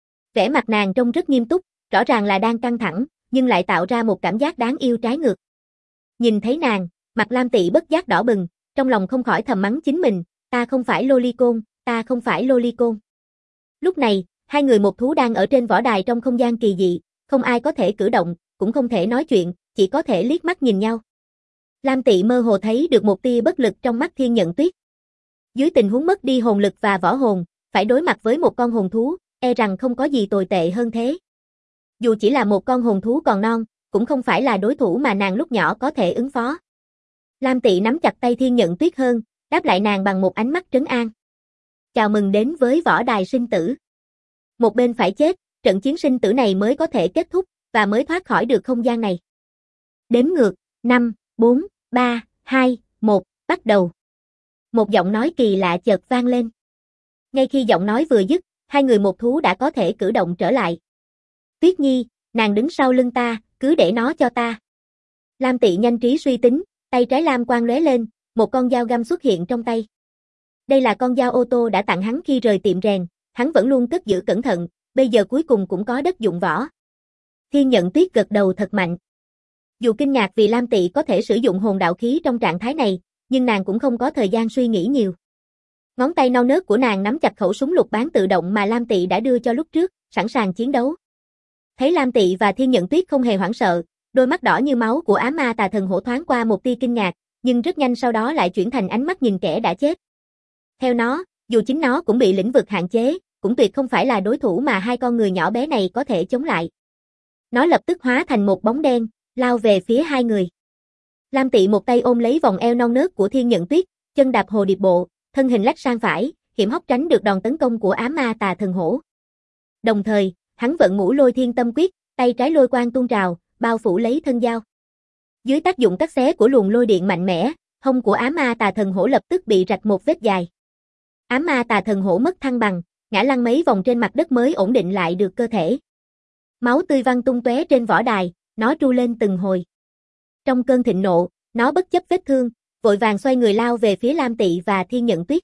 Vẻ mặt nàng trông rất nghiêm túc, rõ ràng là đang căng thẳng, nhưng lại tạo ra một cảm giác đáng yêu trái ngược. Nhìn thấy nàng, mặt Lam Tị bất giác đỏ bừng, trong lòng không khỏi thầm mắng chính mình, ta không phải lolicon, ta không phải lolicon. Lúc này, hai người một thú đang ở trên võ đài trong không gian kỳ dị, không ai có thể cử động, cũng không thể nói chuyện, chỉ có thể liếc mắt nhìn nhau. Lam Tị mơ hồ thấy được một tia bất lực trong mắt Thiên Nhận Tuyết. Dưới tình huống mất đi hồn lực và võ hồn, phải đối mặt với một con hồn thú, e rằng không có gì tồi tệ hơn thế. Dù chỉ là một con hồn thú còn non, cũng không phải là đối thủ mà nàng lúc nhỏ có thể ứng phó. Lam Tị nắm chặt tay Thiên Nhận Tuyết hơn, đáp lại nàng bằng một ánh mắt trấn an. Chào mừng đến với võ đài sinh tử. Một bên phải chết, trận chiến sinh tử này mới có thể kết thúc, và mới thoát khỏi được không gian này. Đếm ngược, 5, 4, 3, 2, 1, bắt đầu. Một giọng nói kỳ lạ chợt vang lên. Ngay khi giọng nói vừa dứt, hai người một thú đã có thể cử động trở lại. Tuyết Nhi, nàng đứng sau lưng ta, cứ để nó cho ta. Lam Tị nhanh trí suy tính, tay trái lam quang lóe lên, một con dao găm xuất hiện trong tay. Đây là con dao ô tô đã tặng hắn khi rời tiệm rèn, hắn vẫn luôn cất giữ cẩn thận, bây giờ cuối cùng cũng có đất dụng võ. Thiên Nhận Tuyết gật đầu thật mạnh. Dù kinh ngạc vì Lam Tị có thể sử dụng hồn đạo khí trong trạng thái này, nhưng nàng cũng không có thời gian suy nghĩ nhiều. Ngón tay non nớt của nàng nắm chặt khẩu súng lục bán tự động mà Lam Tị đã đưa cho lúc trước, sẵn sàng chiến đấu. Thấy Lam Tị và Thiên Nhận Tuyết không hề hoảng sợ, đôi mắt đỏ như máu của ám ma tà thần hổ thoáng qua một tia kinh ngạc, nhưng rất nhanh sau đó lại chuyển thành ánh mắt nhìn kẻ đã chết. Theo nó, dù chính nó cũng bị lĩnh vực hạn chế, cũng tuyệt không phải là đối thủ mà hai con người nhỏ bé này có thể chống lại. Nó lập tức hóa thành một bóng đen, lao về phía hai người. Lam Tị một tay ôm lấy vòng eo non nớt của Thiên Nhận Tuyết, chân đạp hồ điệp bộ, thân hình lách sang phải, hiểm hóc tránh được đòn tấn công của ám ma tà thần hổ. Đồng thời, hắn vận ngũ lôi thiên tâm quyết, tay trái lôi quang tuôn trào, bao phủ lấy thân dao. Dưới tác dụng cắt xé của luồng lôi điện mạnh mẽ, hông của ám ma tà thần hổ lập tức bị rạch một vết dài. Ám ma tà thần hổ mất thăng bằng, ngã lăn mấy vòng trên mặt đất mới ổn định lại được cơ thể. Máu tươi văng tung tóe trên võ đài, nó tru lên từng hồi. Trong cơn thịnh nộ, nó bất chấp vết thương, vội vàng xoay người lao về phía Lam Tị và Thiên Nhận Tuyết.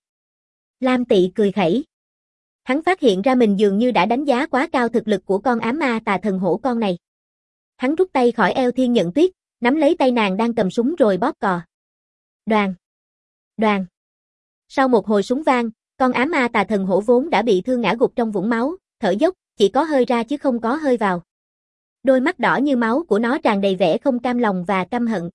Lam Tị cười khẩy. Hắn phát hiện ra mình dường như đã đánh giá quá cao thực lực của con ám ma tà thần hổ con này. Hắn rút tay khỏi eo Thiên Nhận Tuyết, nắm lấy tay nàng đang cầm súng rồi bóp cò. Đoàn! Đoàn! Sau một hồi súng vang, con ám ma tà thần hổ vốn đã bị thương ngã gục trong vũng máu, thở dốc, chỉ có hơi ra chứ không có hơi vào. Đôi mắt đỏ như máu của nó tràn đầy vẻ không cam lòng và căm hận.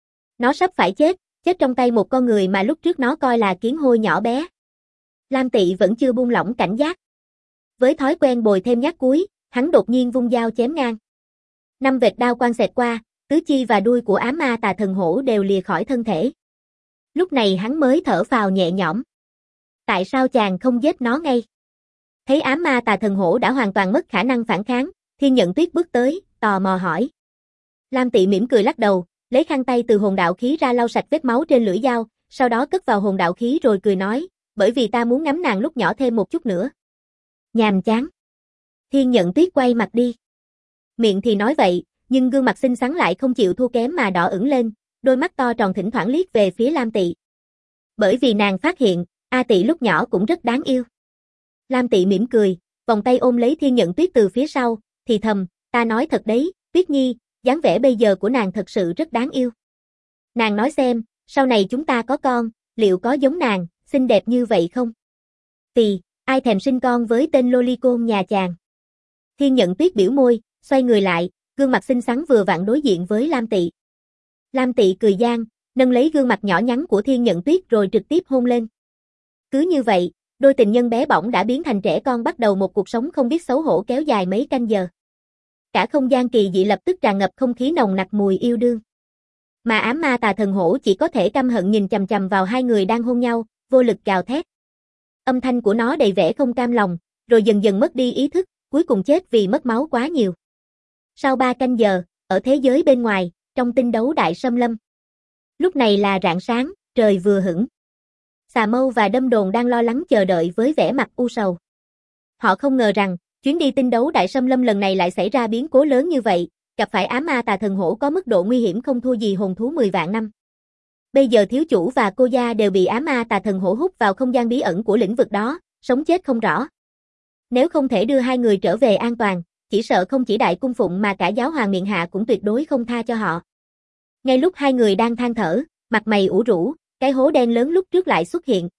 Nó sắp phải chết trong tay một con người mà lúc trước nó coi là kiến hôi nhỏ bé. Lam Tị vẫn chưa buông lỏng cảnh giác. Với thói quen bồi thêm nhát cuối, hắn đột nhiên vung dao chém ngang. 5 vệt đao quang xẹt qua, tứ chi và đuôi của ám ma tà thần hổ đều lìa khỏi thân thể. Lúc này hắn mới thở phào nhẹ nhõm. Tại sao chàng không giết nó ngay? Thấy ám ma tà thần hổ đã hoàn toàn mất khả năng phản kháng, Thiên Nhận Tuyết bước tới, tò mò hỏi. Lam Tị mỉm cười lắc đầu, lấy khăn tay từ hồn đạo khí ra lau sạch vết máu trên lưỡi dao, sau đó cất vào hồn đạo khí rồi cười nói, bởi vì ta muốn ngắm nàng lúc nhỏ thêm một chút nữa. Nhàm chán. Thiên Nhận Tuyết quay mặt đi. Miệng thì nói vậy, nhưng gương mặt xinh xắn lại không chịu thua kém mà đỏ ửng lên, đôi mắt to tròn thỉnh thoảng liếc về phía Lam Tị. Bởi vì nàng phát hiện, A Tị lúc nhỏ cũng rất đáng yêu. Lam Tị mỉm cười, vòng tay ôm lấy Thiên Nhận Tuyết từ phía sau, thì thầm, ta nói thật đấy, Tuyết Nhi, dáng vẻ bây giờ của nàng thật sự rất đáng yêu. Nàng nói xem, sau này chúng ta có con, liệu có giống nàng, xinh đẹp như vậy không? Vì, ai thèm sinh con với tên lolicon nhà chàng? Thiên Nhận Tuyết biểu môi, xoay người lại, gương mặt xinh xắn vừa vặn đối diện với Lam Tị. Lam Tị cười gian, nâng lấy gương mặt nhỏ nhắn của Thiên Nhận Tuyết rồi trực tiếp hôn lên. Cứ như vậy, đôi tình nhân bé bỏng đã biến thành trẻ con bắt đầu một cuộc sống không biết xấu hổ kéo dài mấy canh giờ. Cả không gian kỳ dị lập tức tràn ngập không khí nồng nặc mùi yêu đương. Mà ám ma tà thần hổ chỉ có thể căm hận nhìn chằm chằm vào hai người đang hôn nhau, vô lực gào thét. Âm thanh của nó đầy vẻ không cam lòng, rồi dần dần mất đi ý thức, cuối cùng chết vì mất máu quá nhiều. Sau 3 canh giờ, ở thế giới bên ngoài, trong tinh đấu đại xâm lâm. Lúc này là rạng sáng, trời vừa hửng. Xà Mâu và Đâm Đồn đang lo lắng chờ đợi với vẻ mặt u sầu. Họ không ngờ rằng, chuyến đi tinh đấu đại xâm lâm lần này lại xảy ra biến cố lớn như vậy, gặp phải ám ma tà thần hổ có mức độ nguy hiểm không thua gì hồn thú 10 vạn năm. Bây giờ thiếu chủ và cô gia đều bị ám ma tà thần hổ hút vào không gian bí ẩn của lĩnh vực đó, sống chết không rõ. Nếu không thể đưa hai người trở về an toàn, chỉ sợ không chỉ Đại Cung Phụng mà cả giáo hoàng miện hạ cũng tuyệt đối không tha cho họ. Ngay lúc hai người đang than thở, mặt mày ủ rũ, cái hố đen lớn lúc trước lại xuất hiện.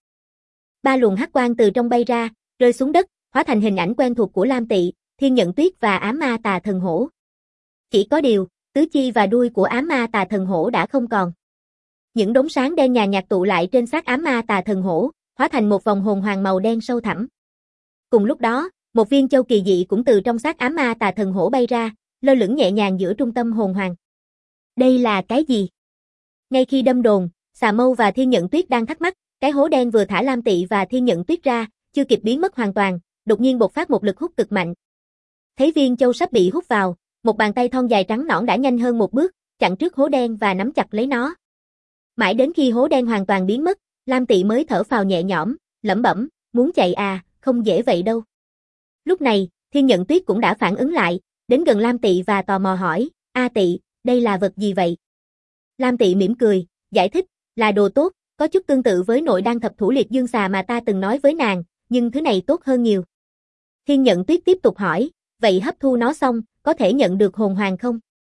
3 luồng hắc quang từ trong bay ra, rơi xuống đất, hóa thành hình ảnh quen thuộc của Lam Tị, Thiên Nhận Tuyết và ám ma tà thần hổ. Chỉ có điều, tứ chi và đuôi của ám ma tà thần hổ đã không còn. Những đốm sáng đen nhàn nhạt tụ lại trên xác ám ma tà thần hổ, hóa thành một vòng hồn hoàng màu đen sâu thẳm. Cùng lúc đó, một viên châu kỳ dị cũng từ trong xác ám ma tà thần hổ bay ra, lơ lửng nhẹ nhàng giữa trung tâm hồn hoàng. Đây là cái gì? Ngay khi Đâm Đồn, Xà Mâu và Thiên Nhận Tuyết đang thắc mắc, cái hố đen vừa thả Lam Tị và Thiên Nhận Tuyết ra, chưa kịp biến mất hoàn toàn, đột nhiên bộc phát một lực hút cực mạnh. Thấy viên châu sắp bị hút vào, một bàn tay thon dài trắng nõn đã nhanh hơn một bước, chặn trước hố đen và nắm chặt lấy nó. Mãi đến khi hố đen hoàn toàn biến mất, Lam Tị mới thở phào nhẹ nhõm, lẩm bẩm, muốn chạy à, không dễ vậy đâu. Lúc này, Thiên Nhận Tuyết cũng đã phản ứng lại, đến gần Lam Tị và tò mò hỏi, A Tị, đây là vật gì vậy? Lam Tị mỉm cười, giải thích, là đồ tốt, có chút tương tự với nội đan thập thủ liệt dương xà mà ta từng nói với nàng, nhưng thứ này tốt hơn nhiều. Thiên Nhận Tuyết tiếp tục hỏi, vậy hấp thu nó xong, có thể nhận được hồn hoàng không?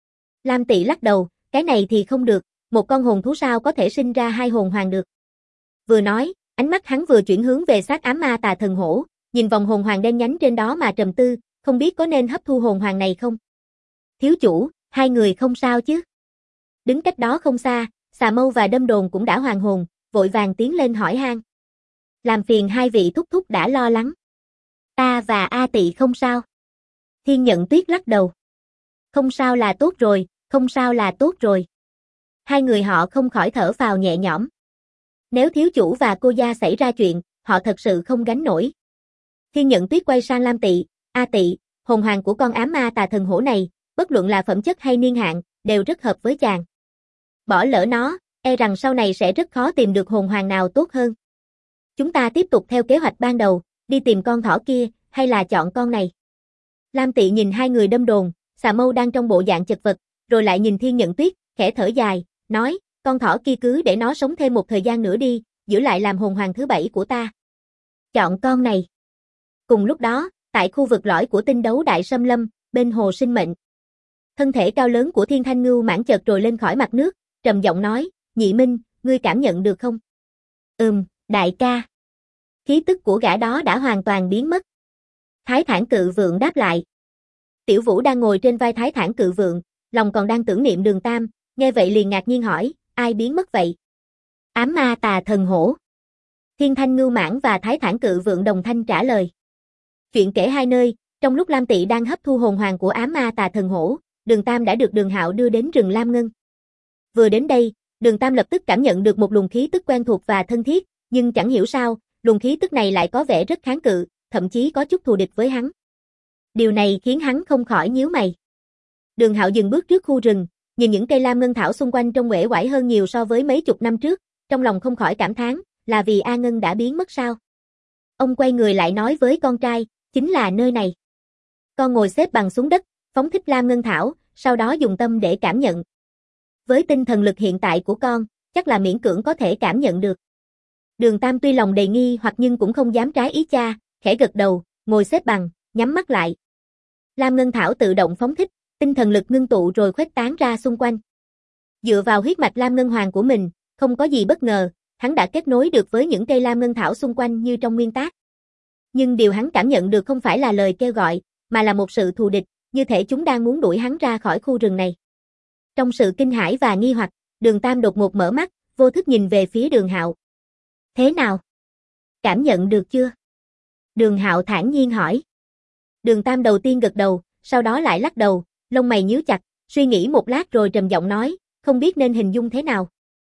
Lam Tị lắc đầu, cái này thì không được, một con hồn thú sao có thể sinh ra 2 hồn hoàng được. Vừa nói, ánh mắt hắn vừa chuyển hướng về xác ám ma tà thần hổ, nhìn vòng hồn hoàng đen nhánh trên đó mà trầm tư, không biết có nên hấp thu hồn hoàng này không? Thiếu chủ, hai người không sao chứ? Đứng cách đó không xa, Xà Mâu và Đâm Đồn cũng đã hoàn hồn, vội vàng tiến lên hỏi han. Làm phiền hai vị thúc thúc đã lo lắng. Ta và A Tị không sao. Thiên Nhận Tuyết lắc đầu. Không sao là tốt rồi, không sao là tốt rồi. Hai người họ không khỏi thở phào nhẹ nhõm. Nếu thiếu chủ và cô gia xảy ra chuyện, họ thật sự không gánh nổi. Thiên Nhận Tuyết quay sang Lam Tị, A Tị, hồn hoàng của con ám ma tà thần hổ này, bất luận là phẩm chất hay niên hạn, đều rất hợp với chàng. Bỏ lỡ nó, e rằng sau này sẽ rất khó tìm được hồn hoàng nào tốt hơn. Chúng ta tiếp tục theo kế hoạch ban đầu, đi tìm con thỏ kia, hay là chọn con này? Lam Tị nhìn hai người Đâm Đồn, Xà Mâu đang trong bộ dạng chật vật, rồi lại nhìn Thiên Nhận Tuyết, khẽ thở dài, nói, con thỏ kia cứ để nó sống thêm một thời gian nữa đi, giữ lại làm hồn hoàng thứ 7 của ta. Chọn con này. Cùng lúc đó, tại khu vực lõi của tinh đấu đại xâm lâm, bên hồ sinh mệnh. Thân thể cao lớn của Thiên Thanh Ngưu mãn chợt trồi lên khỏi mặt nước, trầm giọng nói, Nhị Minh, ngươi cảm nhận được không? Đại ca. Khí tức của gã đó đã hoàn toàn biến mất. Thái Thản Cự Vượng đáp lại. Tiểu Vũ đang ngồi trên vai Thái Thản Cự Vượng, lòng còn đang tưởng niệm Đường Tam, nghe vậy liền ngạc nhiên hỏi, ai biến mất vậy? Ám ma tà thần hổ. Thiên Thanh Ngưu Mãn và Thái Thản Cự Vượng đồng thanh trả lời. Chuyện kể hai nơi, Trong lúc Lam Tị đang hấp thu hồn hoàng của ám ma tà thần hổ, Đường Tam đã được Đường Hạo đưa đến rừng Lam Ngân. Vừa đến đây, Đường Tam lập tức cảm nhận được một luồng khí tức quen thuộc và thân thiết, nhưng chẳng hiểu sao, luồng khí tức này lại có vẻ rất kháng cự, thậm chí có chút thù địch với hắn. Điều này khiến hắn không khỏi nhíu mày. Đường Hạo dừng bước trước khu rừng, nhìn những cây lam ngân thảo xung quanh trông uể oải hơn nhiều so với mấy chục năm trước, trong lòng không khỏi cảm thán, là vì A Ngân đã biến mất sao? Ông quay người lại nói với con trai, chính là nơi này. Con ngồi xếp bằng xuống đất, phóng thích lam ngân thảo, sau đó dùng tâm để cảm nhận. Với tinh thần lực hiện tại của con, chắc là miễn cưỡng có thể cảm nhận được. Đường Tam tuy lòng đầy nghi hoặc nhưng cũng không dám trái ý cha, khẽ gật đầu, ngồi xếp bằng, nhắm mắt lại. Lam ngân thảo tự động phóng thích, tinh thần lực ngưng tụ rồi khuếch tán ra xung quanh. Dựa vào huyết mạch lam ngân hoàng của mình, không có gì bất ngờ, hắn đã kết nối được với những cây lam ngân thảo xung quanh như trong nguyên tác. Nhưng điều hắn cảm nhận được không phải là lời kêu gọi, mà là một sự thù địch, như thể chúng đang muốn đuổi hắn ra khỏi khu rừng này. Trong sự kinh hãi và nghi hoặc, Đường Tam đột ngột mở mắt, vô thức nhìn về phía Đường Hạo. Thế nào? Cảm nhận được chưa? Đường Hạo thản nhiên hỏi. Đường Tam đầu tiên gật đầu, sau đó lại lắc đầu, lông mày nhíu chặt, suy nghĩ một lát rồi trầm giọng nói, không biết nên hình dung thế nào.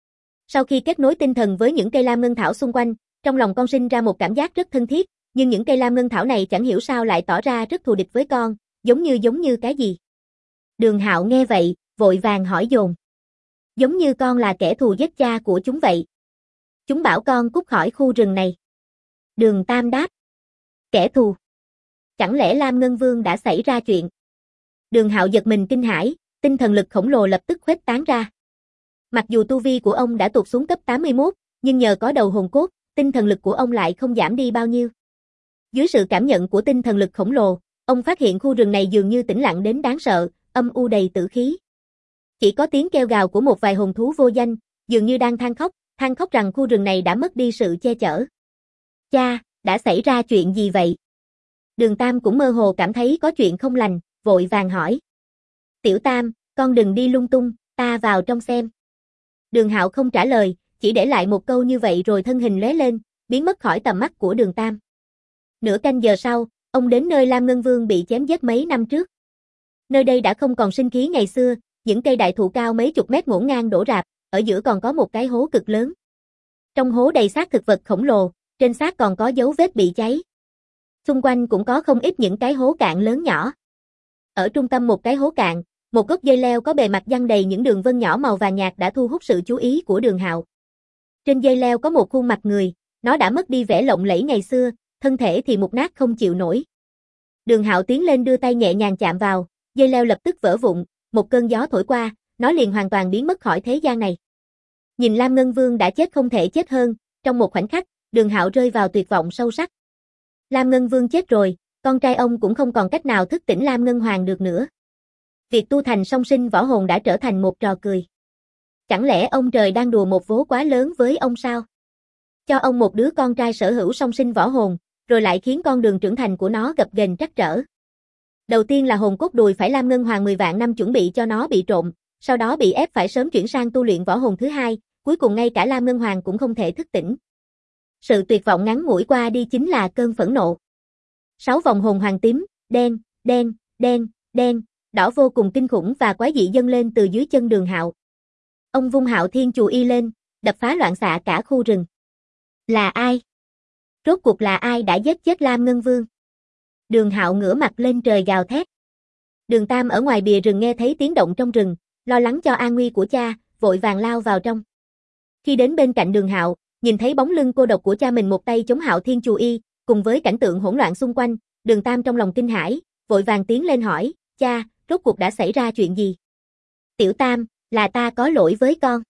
Sau khi kết nối tinh thần với những cây lam ngân thảo xung quanh, trong lòng con sinh ra một cảm giác rất thân thiết, nhưng những cây lam ngân thảo này chẳng hiểu sao lại tỏ ra rất thù địch với con, giống như cái gì. Đường Hạo nghe vậy, vội vàng hỏi dồn. Giống như con là kẻ thù giết cha của chúng vậy. Chúng bảo con cút khỏi khu rừng này. Đường Tam đáp. Kẻ thù? Chẳng lẽ Lam Ngân Vương đã xảy ra chuyện? Đường Hạo giật mình kinh hãi, tinh thần lực khổng lồ lập tức khuếch tán ra. Mặc dù tu vi của ông đã tụt xuống cấp 81, nhưng nhờ có đầu hồn cốt, tinh thần lực của ông lại không giảm đi bao nhiêu. Dưới sự cảm nhận của tinh thần lực khổng lồ, ông phát hiện khu rừng này dường như tĩnh lặng đến đáng sợ, âm u đầy tử khí. Chỉ có tiếng kêu gào của một vài hồn thú vô danh, dường như đang than khóc rằng khu rừng này đã mất đi sự che chở. Cha, đã xảy ra chuyện gì vậy? Đường Tam cũng mơ hồ cảm thấy có chuyện không lành, vội vàng hỏi. Tiểu Tam, con đừng đi lung tung, ta vào trong xem. Đường Hạo không trả lời, chỉ để lại một câu như vậy rồi thân hình lóe lên, biến mất khỏi tầm mắt của Đường Tam. Nửa canh giờ sau, ông đến nơi Lam Ngân Vương bị chém giết mấy năm trước. Nơi đây đã không còn sinh khí ngày xưa, những cây đại thụ cao mấy chục mét ngổn ngang đổ rạp, ở giữa còn có một cái hố cực lớn. Trong hố đầy xác thực vật khổng lồ, trên xác còn có dấu vết bị cháy. Xung quanh cũng có không ít những cái hố cạn lớn nhỏ. Ở trung tâm một cái hố cạn, một gốc dây leo có bề mặt giăng đầy những đường vân nhỏ màu vàng nhạt đã thu hút sự chú ý của Đường Hạo. Trên dây leo có một khuôn mặt người, nó đã mất đi vẻ lộng lẫy ngày xưa, thân thể thì mục nát không chịu nổi. Đường Hạo tiến lên đưa tay nhẹ nhàng chạm vào, dây leo lập tức vỡ vụn, một cơn gió thổi qua, nó liền hoàn toàn biến mất khỏi thế gian này. Nhìn Lam Ngân Vương đã chết không thể chết hơn, trong một khoảnh khắc, Đường Hạo rơi vào tuyệt vọng sâu sắc. Lam Ngân Vương chết rồi, con trai ông cũng không còn cách nào thức tỉnh Lam Ngân Hoàng được nữa. Việc tu thành song sinh võ hồn đã trở thành một trò cười. Chẳng lẽ ông trời đang đùa một vố quá lớn với ông sao? Cho ông một đứa con trai sở hữu song sinh võ hồn, rồi lại khiến con đường trưởng thành của nó gập ghềnh trắc trở. Đầu tiên là hồn cốt đùi phải Lam Ngân Hoàng 10 vạn năm chuẩn bị cho nó bị trộm, sau đó bị ép phải sớm chuyển sang tu luyện võ hồn thứ hai, cuối cùng ngay cả Lam Ngân Hoàng cũng không thể thức tỉnh. Sự tuyệt vọng ngắn ngủi qua đi chính là cơn phẫn nộ. 6 vòng hồn hoàng tím, đen, đen, đen, đen, đỏ vô cùng kinh khủng và quái dị dâng lên từ dưới chân Đường Hạo. Ông vung Hạo Thiên Chù Y lên, đập phá loạn xạ cả khu rừng. Là ai? Rốt cuộc là ai đã giết chết Lam Ngân Vương? Đường Hạo ngửa mặt lên trời gào thét. Đường Tam ở ngoài bìa rừng nghe thấy tiếng động trong rừng, lo lắng cho an nguy của cha, vội vàng lao vào trong. Khi đến bên cạnh Đường Hạo, nhìn thấy bóng lưng cô độc của cha mình một tay chống Hạo Thiên Chù Y, cùng với cảnh tượng hỗn loạn xung quanh, Đường Tam trong lòng kinh hãi, vội vàng tiến lên hỏi, cha, rốt cuộc đã xảy ra chuyện gì? Tiểu Tam, là ta có lỗi với con.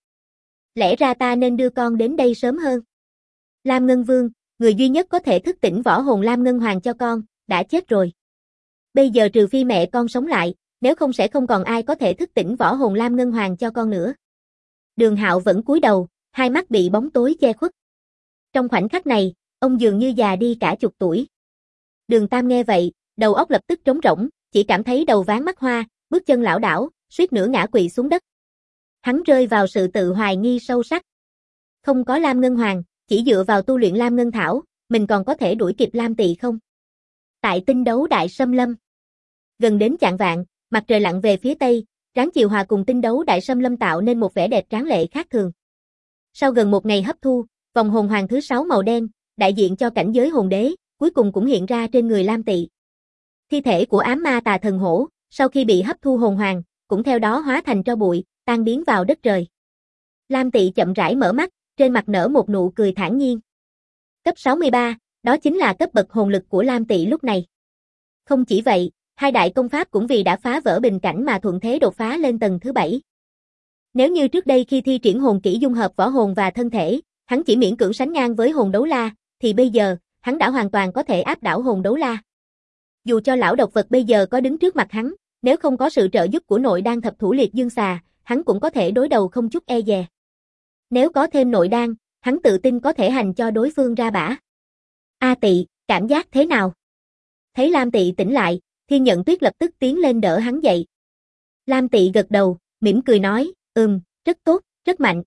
Lẽ ra ta nên đưa con đến đây sớm hơn. Lam Ngân Vương, người duy nhất có thể thức tỉnh võ hồn Lam Ngân Hoàng cho con, đã chết rồi. Bây giờ trừ phi mẹ con sống lại, nếu không sẽ không còn ai có thể thức tỉnh võ hồn Lam Ngân Hoàng cho con nữa. Đường Hạo vẫn cúi đầu, hai mắt bị bóng tối che khuất. Trong khoảnh khắc này, ông dường như già đi cả chục tuổi. Đường Tam nghe vậy, đầu óc lập tức trống rỗng, chỉ cảm thấy đầu váng mắt hoa, bước chân lảo đảo, suýt nữa ngã quỵ xuống đất. Hắn rơi vào sự tự hoài nghi sâu sắc. Không có Lam Ngân Hoàng, chỉ dựa vào tu luyện Lam Ngân Thảo, mình còn có thể đuổi kịp Lam Tị không? Tại tinh đấu đại xâm lâm. Gần đến chạng vạng, mặt trời lặn về phía tây, ráng chiều hòa cùng tinh đấu đại xâm lâm tạo nên một vẻ đẹp tráng lệ khác thường. Sau gần một ngày hấp thu, vòng hồn hoàng thứ 6 màu đen, đại diện cho cảnh giới hồn đế, cuối cùng cũng hiện ra trên người Lam Tị. Thi thể của ám ma tà thần hổ, sau khi bị hấp thu hồn hoàng, cũng theo đó hóa thành tro bụi, tan biến vào đất trời. Lam Tị chậm rãi mở mắt, trên mặt nở một nụ cười thản nhiên. Cấp 63, đó chính là cấp bậc hồn lực của Lam Tị lúc này. Không chỉ vậy, hai đại công pháp cũng vì đã phá vỡ bình cảnh mà thuận thế đột phá lên tầng thứ 7. Nếu như trước đây khi thi triển hồn kỹ dung hợp võ hồn và thân thể, hắn chỉ miễn cưỡng sánh ngang với hồn đấu la, thì bây giờ, hắn đã hoàn toàn có thể áp đảo hồn đấu la. Dù cho lão độc vật bây giờ có đứng trước mặt hắn, nếu không có sự trợ giúp của nội đan thập thủ liệt dương xà, hắn cũng có thể đối đầu không chút e dè. Nếu có thêm nội đan, hắn tự tin có thể hành cho đối phương ra bả. A Tị, cảm giác thế nào? Thấy Lam Tị tỉnh lại, Thiên Nhận Tuyết lập tức tiến lên đỡ hắn dậy. Lam Tị gật đầu, mỉm cười nói, rất tốt, rất mạnh.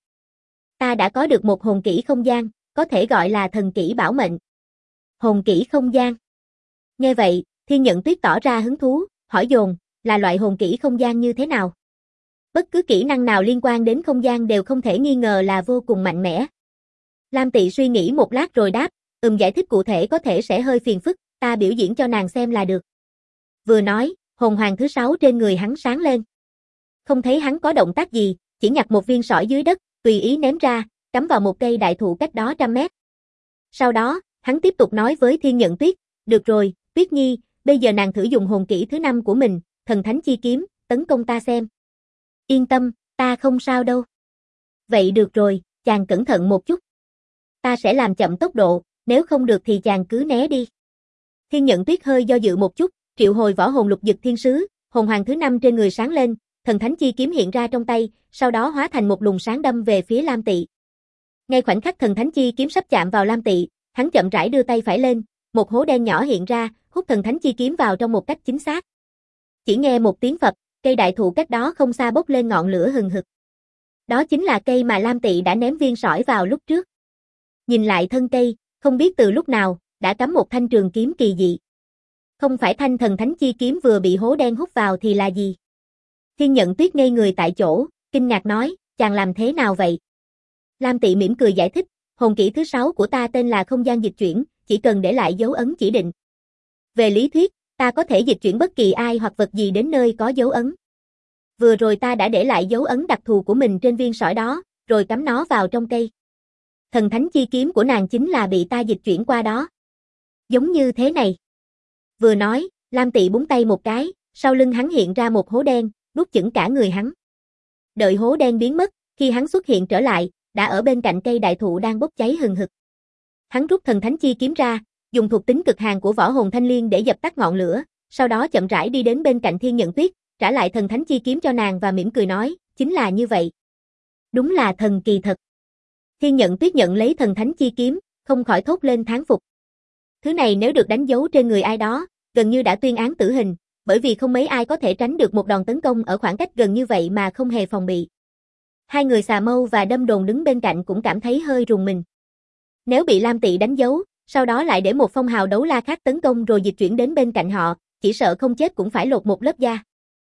Ta đã có được một hồn kỹ không gian, có thể gọi là thần kỹ bảo mệnh. Hồn kỹ không gian. Nghe vậy, Thiên Nhận Tuyết tỏ ra hứng thú, hỏi dồn, là loại hồn kỹ không gian như thế nào? Bất cứ kỹ năng nào liên quan đến không gian đều không thể nghi ngờ là vô cùng mạnh mẽ. Lam Tị suy nghĩ một lát rồi đáp, giải thích cụ thể có thể sẽ hơi phiền phức, ta biểu diễn cho nàng xem là được. Vừa nói, hồn hoàng thứ 6 trên người hắn sáng lên. Không thấy hắn có động tác gì, chỉ nhặt một viên sỏi dưới đất, tùy ý ném ra, cắm vào một cây đại thụ cách đó 100 mét. Sau đó, hắn tiếp tục nói với Thiên Nhận Tuyết, được rồi, Tuyết Nhi, bây giờ nàng thử dùng hồn kỹ thứ 5 của mình, thần thánh chi kiếm, tấn công ta xem. Yên tâm, ta không sao đâu. Vậy được rồi, chàng cẩn thận một chút. Ta sẽ làm chậm tốc độ, nếu không được thì chàng cứ né đi. Thiên Nhận Tuyết hơi do dự một chút, triệu hồi võ hồn lục dực thiên sứ, hồn hoàng thứ 5 trên người sáng lên, thần thánh chi kiếm hiện ra trong tay, sau đó hóa thành một luồng sáng đâm về phía Lam Tị. Ngay khoảnh khắc thần thánh chi kiếm sắp chạm vào Lam Tị, hắn chậm rãi đưa tay phải lên, một hố đen nhỏ hiện ra, hút thần thánh chi kiếm vào trong một cách chính xác. Chỉ nghe một tiếng phập, cây đại thụ cách đó không xa bốc lên ngọn lửa hừng hực. Đó chính là cây mà Lam Tị đã ném viên sỏi vào lúc trước. Nhìn lại thân cây, không biết từ lúc nào, đã cắm một thanh trường kiếm kỳ dị. Không phải thanh thần thánh chi kiếm vừa bị hố đen hút vào thì là gì? Thiên Nhận Tuyết ngây người tại chỗ, kinh ngạc nói, chàng làm thế nào vậy? Lam Tị mỉm cười giải thích, hồn kỹ thứ 6 của ta tên là không gian dịch chuyển, chỉ cần để lại dấu ấn chỉ định. Về lý thuyết, ta có thể dịch chuyển bất kỳ ai hoặc vật gì đến nơi có dấu ấn. Vừa rồi ta đã để lại dấu ấn đặc thù của mình trên viên sỏi đó, rồi cắm nó vào trong cây. Thần thánh chi kiếm của nàng chính là bị ta dịch chuyển qua đó. Giống như thế này. Vừa nói, Lam Tị búng tay một cái, sau lưng hắn hiện ra một hố đen, nuốt chửng cả người hắn. Đợi hố đen biến mất, khi hắn xuất hiện trở lại, đã ở bên cạnh cây đại thụ đang bốc cháy hừng hực. Hắn rút thần thánh chi kiếm ra, dùng thuộc tính cực hàn của võ hồn thanh liên để dập tắt ngọn lửa, sau đó chậm rãi đi đến bên cạnh Thiên Nhận Tuyết, trả lại thần thánh chi kiếm cho nàng và mỉm cười nói, chính là như vậy. Đúng là thần kỳ thật. Thiên Nhận Tuyết nhận lấy thần thánh chi kiếm, không khỏi thốt lên thán phục. Thứ này nếu được đánh dấu trên người ai đó, gần như đã tuyên án tử hình, bởi vì không mấy ai có thể tránh được một đòn tấn công ở khoảng cách gần như vậy mà không hề phòng bị. Hai người Xà Mâu và Đâm Đồn đứng bên cạnh cũng cảm thấy hơi rùng mình. Nếu bị Lam Tị đánh dấu, sau đó lại để một phong hào đấu la khác tấn công rồi dịch chuyển đến bên cạnh họ, chỉ sợ không chết cũng phải lột một lớp da.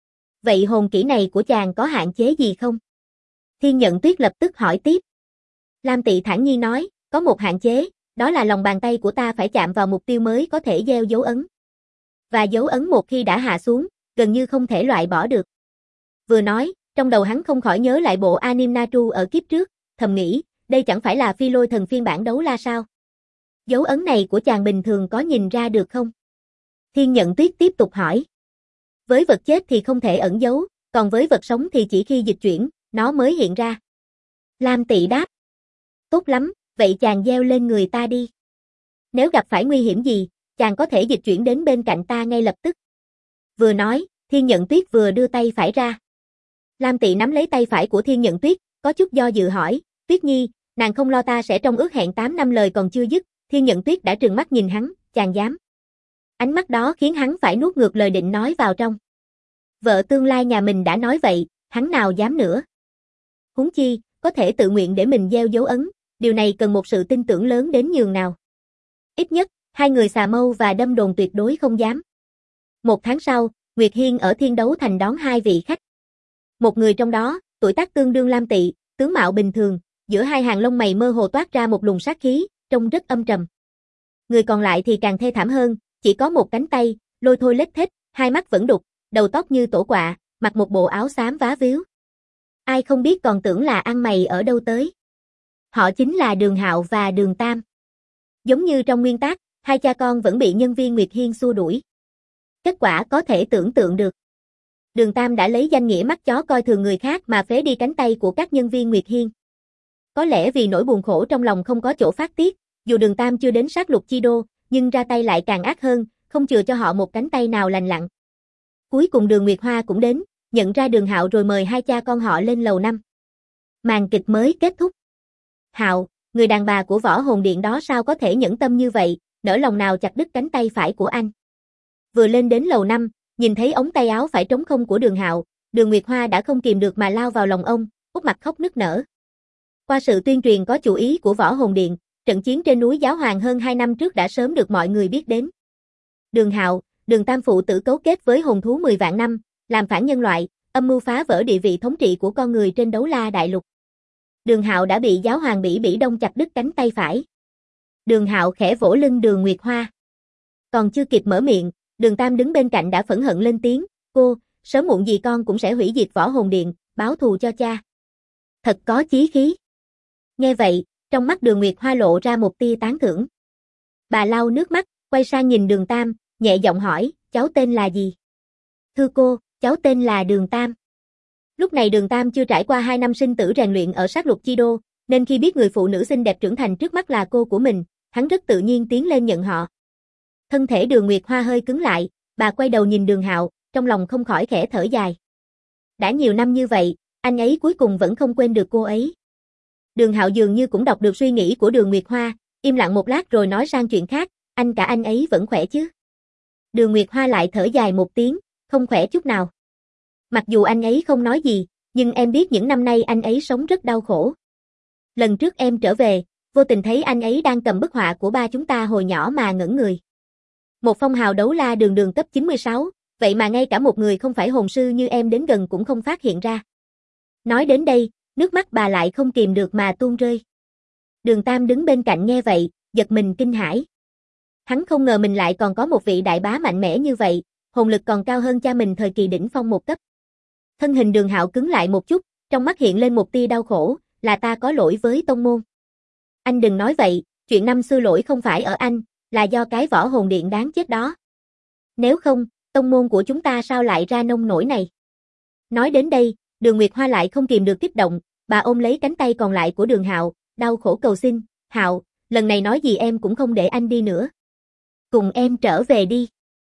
Vậy hồn kỹ này của chàng có hạn chế gì không? Thiên Nhận Tuyết lập tức hỏi tiếp. Lam Tị thản nhiên nói, có một hạn chế, đó là lòng bàn tay của ta phải chạm vào mục tiêu mới có thể gieo dấu ấn. Và dấu ấn một khi đã hạ xuống, gần như không thể loại bỏ được. Vừa nói, trong đầu hắn không khỏi nhớ lại bộ anime Natru ở kiếp trước, thầm nghĩ, đây chẳng phải là Phi Lôi Thần phiên bản đấu la sao? Dấu ấn này của chàng bình thường có nhìn ra được không? Thiên Nhận Tuyết tiếp tục hỏi. Với vật chết thì không thể ẩn giấu, còn với vật sống thì chỉ khi dịch chuyển, nó mới hiện ra. Lam Tị đáp. Tốt lắm, vậy chàng gieo lên người ta đi. Nếu gặp phải nguy hiểm gì, chàng có thể dịch chuyển đến bên cạnh ta ngay lập tức. Vừa nói, Thiên Nhận Tuyết vừa đưa tay phải ra. Lam Tị nắm lấy tay phải của Thiên Nhận Tuyết, có chút do dự hỏi, Tuyết Nhi, nàng không lo ta sẽ trong ước hẹn 8 năm lời còn chưa dứt. Thiên Nhận Tuyết đã trừng mắt nhìn hắn, chàng dám. Ánh mắt đó khiến hắn phải nuốt ngược lời định nói vào trong. Vợ tương lai nhà mình đã nói vậy, hắn nào dám nữa. Huống chi, có thể tự nguyện để mình gieo dấu ấn, điều này cần một sự tin tưởng lớn đến nhường nào. Ít nhất, Hai người xà mâu và đâm đồn tuyệt đối không dám. 1 tháng sau, Nguyệt Hiên ở Thiên Đấu Thành đón hai vị khách. Một người trong đó, tuổi tác tương đương Lam Tị, tướng mạo bình thường, giữa hai hàng lông mày mơ hồ toát ra một luồng sát khí, trông rất âm trầm. Người còn lại thì càng thê thảm hơn, chỉ có một cánh tay, lôi thôi lết thết, hai mắt vẫn đục, đầu tóc như tổ quạ, mặc một bộ áo xám vá víu. Ai không biết còn tưởng là ăn mày ở đâu tới. Họ chính là Đường Hạo và Đường Tam. Giống như trong nguyên tác, hai cha con vẫn bị nhân viên Nguyệt Hiên xua đuổi. Kết quả có thể tưởng tượng được. Đường Tam đã lấy danh nghĩa mắt chó coi thường người khác mà phế đi cánh tay của các nhân viên Nguyệt Hiên. Có lẽ vì nỗi buồn khổ trong lòng không có chỗ phát tiết, dù Đường Tam chưa đến sát lục chi đô, nhưng ra tay lại càng ác hơn, không chừa cho họ một cánh tay nào lành lặn. Cuối cùng Đường Nguyệt Hoa cũng đến, nhận ra Đường Hạo rồi mời hai cha con họ lên lầu 5. Màn kịch mới kết thúc. Hạo, người đàn bà của Võ Hồn Điện đó sao có thể nhẫn tâm như vậy, nỡ lòng nào chặt đứt cánh tay phải của anh. Vừa lên đến lầu 5, nhìn thấy ống tay áo phải trống không của Đường Hạo, Đường Nguyệt Hoa đã không kìm được mà lao vào lòng ông, úp mặt khóc nức nở. Qua sự tuyên truyền có chủ ý của Võ Hồn Điện, trận chiến trên núi Giáo Hoàng hơn 2 năm trước đã sớm được mọi người biết đến. Đường Hạo, Đường Tam phụ tử cấu kết với hồn thú 10 vạn năm, làm phản nhân loại, âm mưu phá vỡ địa vị thống trị của con người trên Đấu La Đại Lục. Đường Hạo đã bị Giáo Hoàng Bỉ Bỉ Đông chặt đứt cánh tay phải. Đường Hạo khẽ vỗ lưng Đường Nguyệt Hoa. Còn chưa kịp mở miệng, Đường Tam đứng bên cạnh đã phẫn hận lên tiếng, cô, sớm muộn gì con cũng sẽ hủy diệt Võ Hồn Điện, báo thù cho cha. Thật có chí khí. Nghe vậy, trong mắt Đường Nguyệt Hoa lộ ra một tia tán thưởng. Bà lau nước mắt, quay sang nhìn Đường Tam, nhẹ giọng hỏi, cháu tên là gì? Thưa cô, cháu tên là Đường Tam. Lúc này Đường Tam chưa trải qua 2 năm sinh tử rèn luyện ở sát lục chi đô, nên khi biết người phụ nữ xinh đẹp trưởng thành trước mắt là cô của mình, hắn rất tự nhiên tiến lên nhận họ. Thân thể Đường Nguyệt Hoa hơi cứng lại, bà quay đầu nhìn Đường Hạo, trong lòng không khỏi khẽ thở dài. Đã nhiều năm như vậy, anh ấy cuối cùng vẫn không quên được cô ấy. Đường Hạo dường như cũng đọc được suy nghĩ của Đường Nguyệt Hoa, im lặng một lát rồi nói sang chuyện khác, anh ấy vẫn khỏe chứ? Đường Nguyệt Hoa lại thở dài một tiếng, không khỏe chút nào. Mặc dù anh ấy không nói gì, nhưng em biết những năm nay anh ấy sống rất đau khổ. Lần trước em trở về, vô tình thấy anh ấy đang cầm bức họa của ba chúng ta hồi nhỏ mà ngẩn người. Một phong hào đấu la đường đường cấp 96, vậy mà ngay cả một người không phải hồn sư như em đến gần cũng không phát hiện ra. Nói đến đây, nước mắt bà lại không kìm được mà tuôn rơi. Đường Tam đứng bên cạnh nghe vậy, giật mình kinh hãi. Hắn không ngờ mình lại còn có một vị đại bá mạnh mẽ như vậy, hồn lực còn cao hơn cha mình thời kỳ đỉnh phong một cấp. Thân hình Đường Hạo cứng lại một chút, trong mắt hiện lên một tia đau khổ, là ta có lỗi với tông môn. Anh đừng nói vậy, chuyện năm xưa lỗi không phải ở anh, là do cái Võ Hồn Điện đáng chết đó. Nếu không, tông môn của chúng ta sao lại ra nông nổi này? Nói đến đây, Đường Nguyệt Hoa lại không kìm được kích động, bà ôm lấy cánh tay còn lại của Đường Hạo, đau khổ cầu xin, Hạo, lần này nói gì em cũng không để anh đi nữa. Cùng em trở về đi.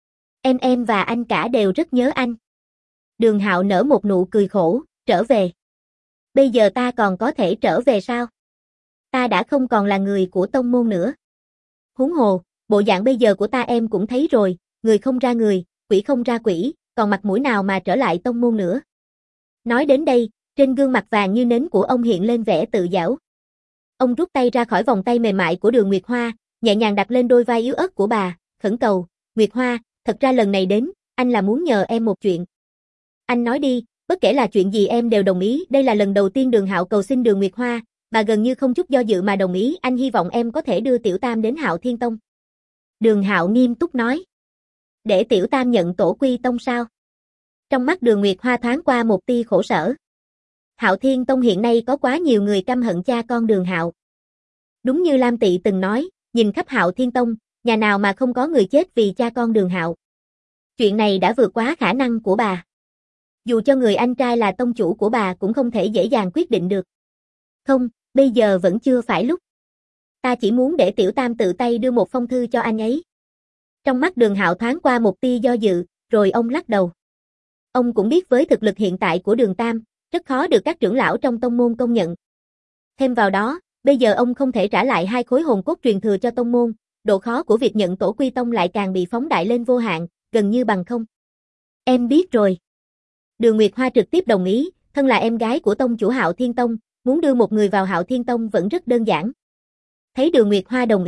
Em và anh cả đều rất nhớ anh. Đường Hạo nở một nụ cười khổ, trở về. Bây giờ ta còn có thể trở về sao? Ta đã không còn là người của tông môn nữa. Huống hồ, bộ dạng bây giờ của ta em cũng thấy rồi, người không ra người, quỷ không ra quỷ, còn mặt mũi nào mà trở lại tông môn nữa. Nói đến đây, trên gương mặt vàng như nến của ông hiện lên vẻ tự giễu. Ông rút tay ra khỏi vòng tay mềm mại của Đường Nguyệt Hoa, nhẹ nhàng đặt lên đôi vai yếu ớt của bà, khẩn cầu, Nguyệt Hoa, thật ra lần này đến, anh là muốn nhờ em một chuyện. Anh nói đi, bất kể là chuyện gì em đều đồng ý, đây là lần đầu tiên Đường Hạo cầu xin Đường Nguyệt Hoa, bà gần như không chút do dự mà đồng ý, anh hy vọng em có thể đưa Tiểu Tam đến Hạo Thiên Tông. Đường Hạo nghiêm túc nói. Để Tiểu Tam nhận tổ quy tông sao? Trong mắt Đường Nguyệt Hoa thoáng qua một tia khổ sở. Hạo Thiên Tông hiện nay có quá nhiều người căm hận cha con Đường Hạo. Đúng như Lam Tị từng nói, nhìn khắp Hạo Thiên Tông, nhà nào mà không có người chết vì cha con Đường Hạo. Chuyện này đã vượt quá khả năng của bà. Dù cho người anh trai là tông chủ của bà cũng không thể dễ dàng quyết định được. Không, bây giờ vẫn chưa phải lúc. Ta chỉ muốn để Tiểu Tam tự tay đưa một phong thư cho anh ấy. Trong mắt Đường Hạo thoáng qua một tia do dự, rồi ông lắc đầu. Ông cũng biết với thực lực hiện tại của Đường Tam, rất khó được các trưởng lão trong tông môn công nhận. Thêm vào đó, bây giờ ông không thể trả lại 2 khối hồn cốt truyền thừa cho tông môn, độ khó của việc nhận tổ quy tông lại càng bị phóng đại lên vô hạn, gần như bằng không. Em biết rồi. Đường Nguyệt Hoa trực tiếp đồng ý, thân là em gái của tông chủ Hạo Thiên Tông, muốn đưa một người vào Hạo Thiên Tông vẫn rất đơn giản. Thấy Đường Nguyệt Hoa đồng ý,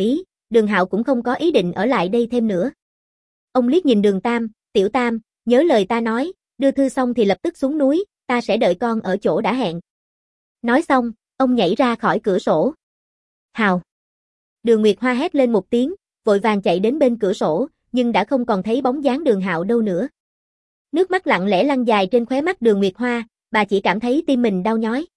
Đường Hạo cũng không có ý định ở lại đây thêm nữa. Ông liếc nhìn Đường Tam, "Tiểu Tam, nhớ lời ta nói, đưa thư xong thì lập tức xuống núi, ta sẽ đợi con ở chỗ đã hẹn." Nói xong, ông nhảy ra khỏi cửa sổ. "Hào!" Đường Nguyệt Hoa hét lên một tiếng, vội vàng chạy đến bên cửa sổ, nhưng đã không còn thấy bóng dáng Đường Hạo đâu nữa. Nước mắt lặng lẽ lăn dài trên khóe mắt Đường Nguyệt Hoa, bà chỉ cảm thấy tim mình đau nhói.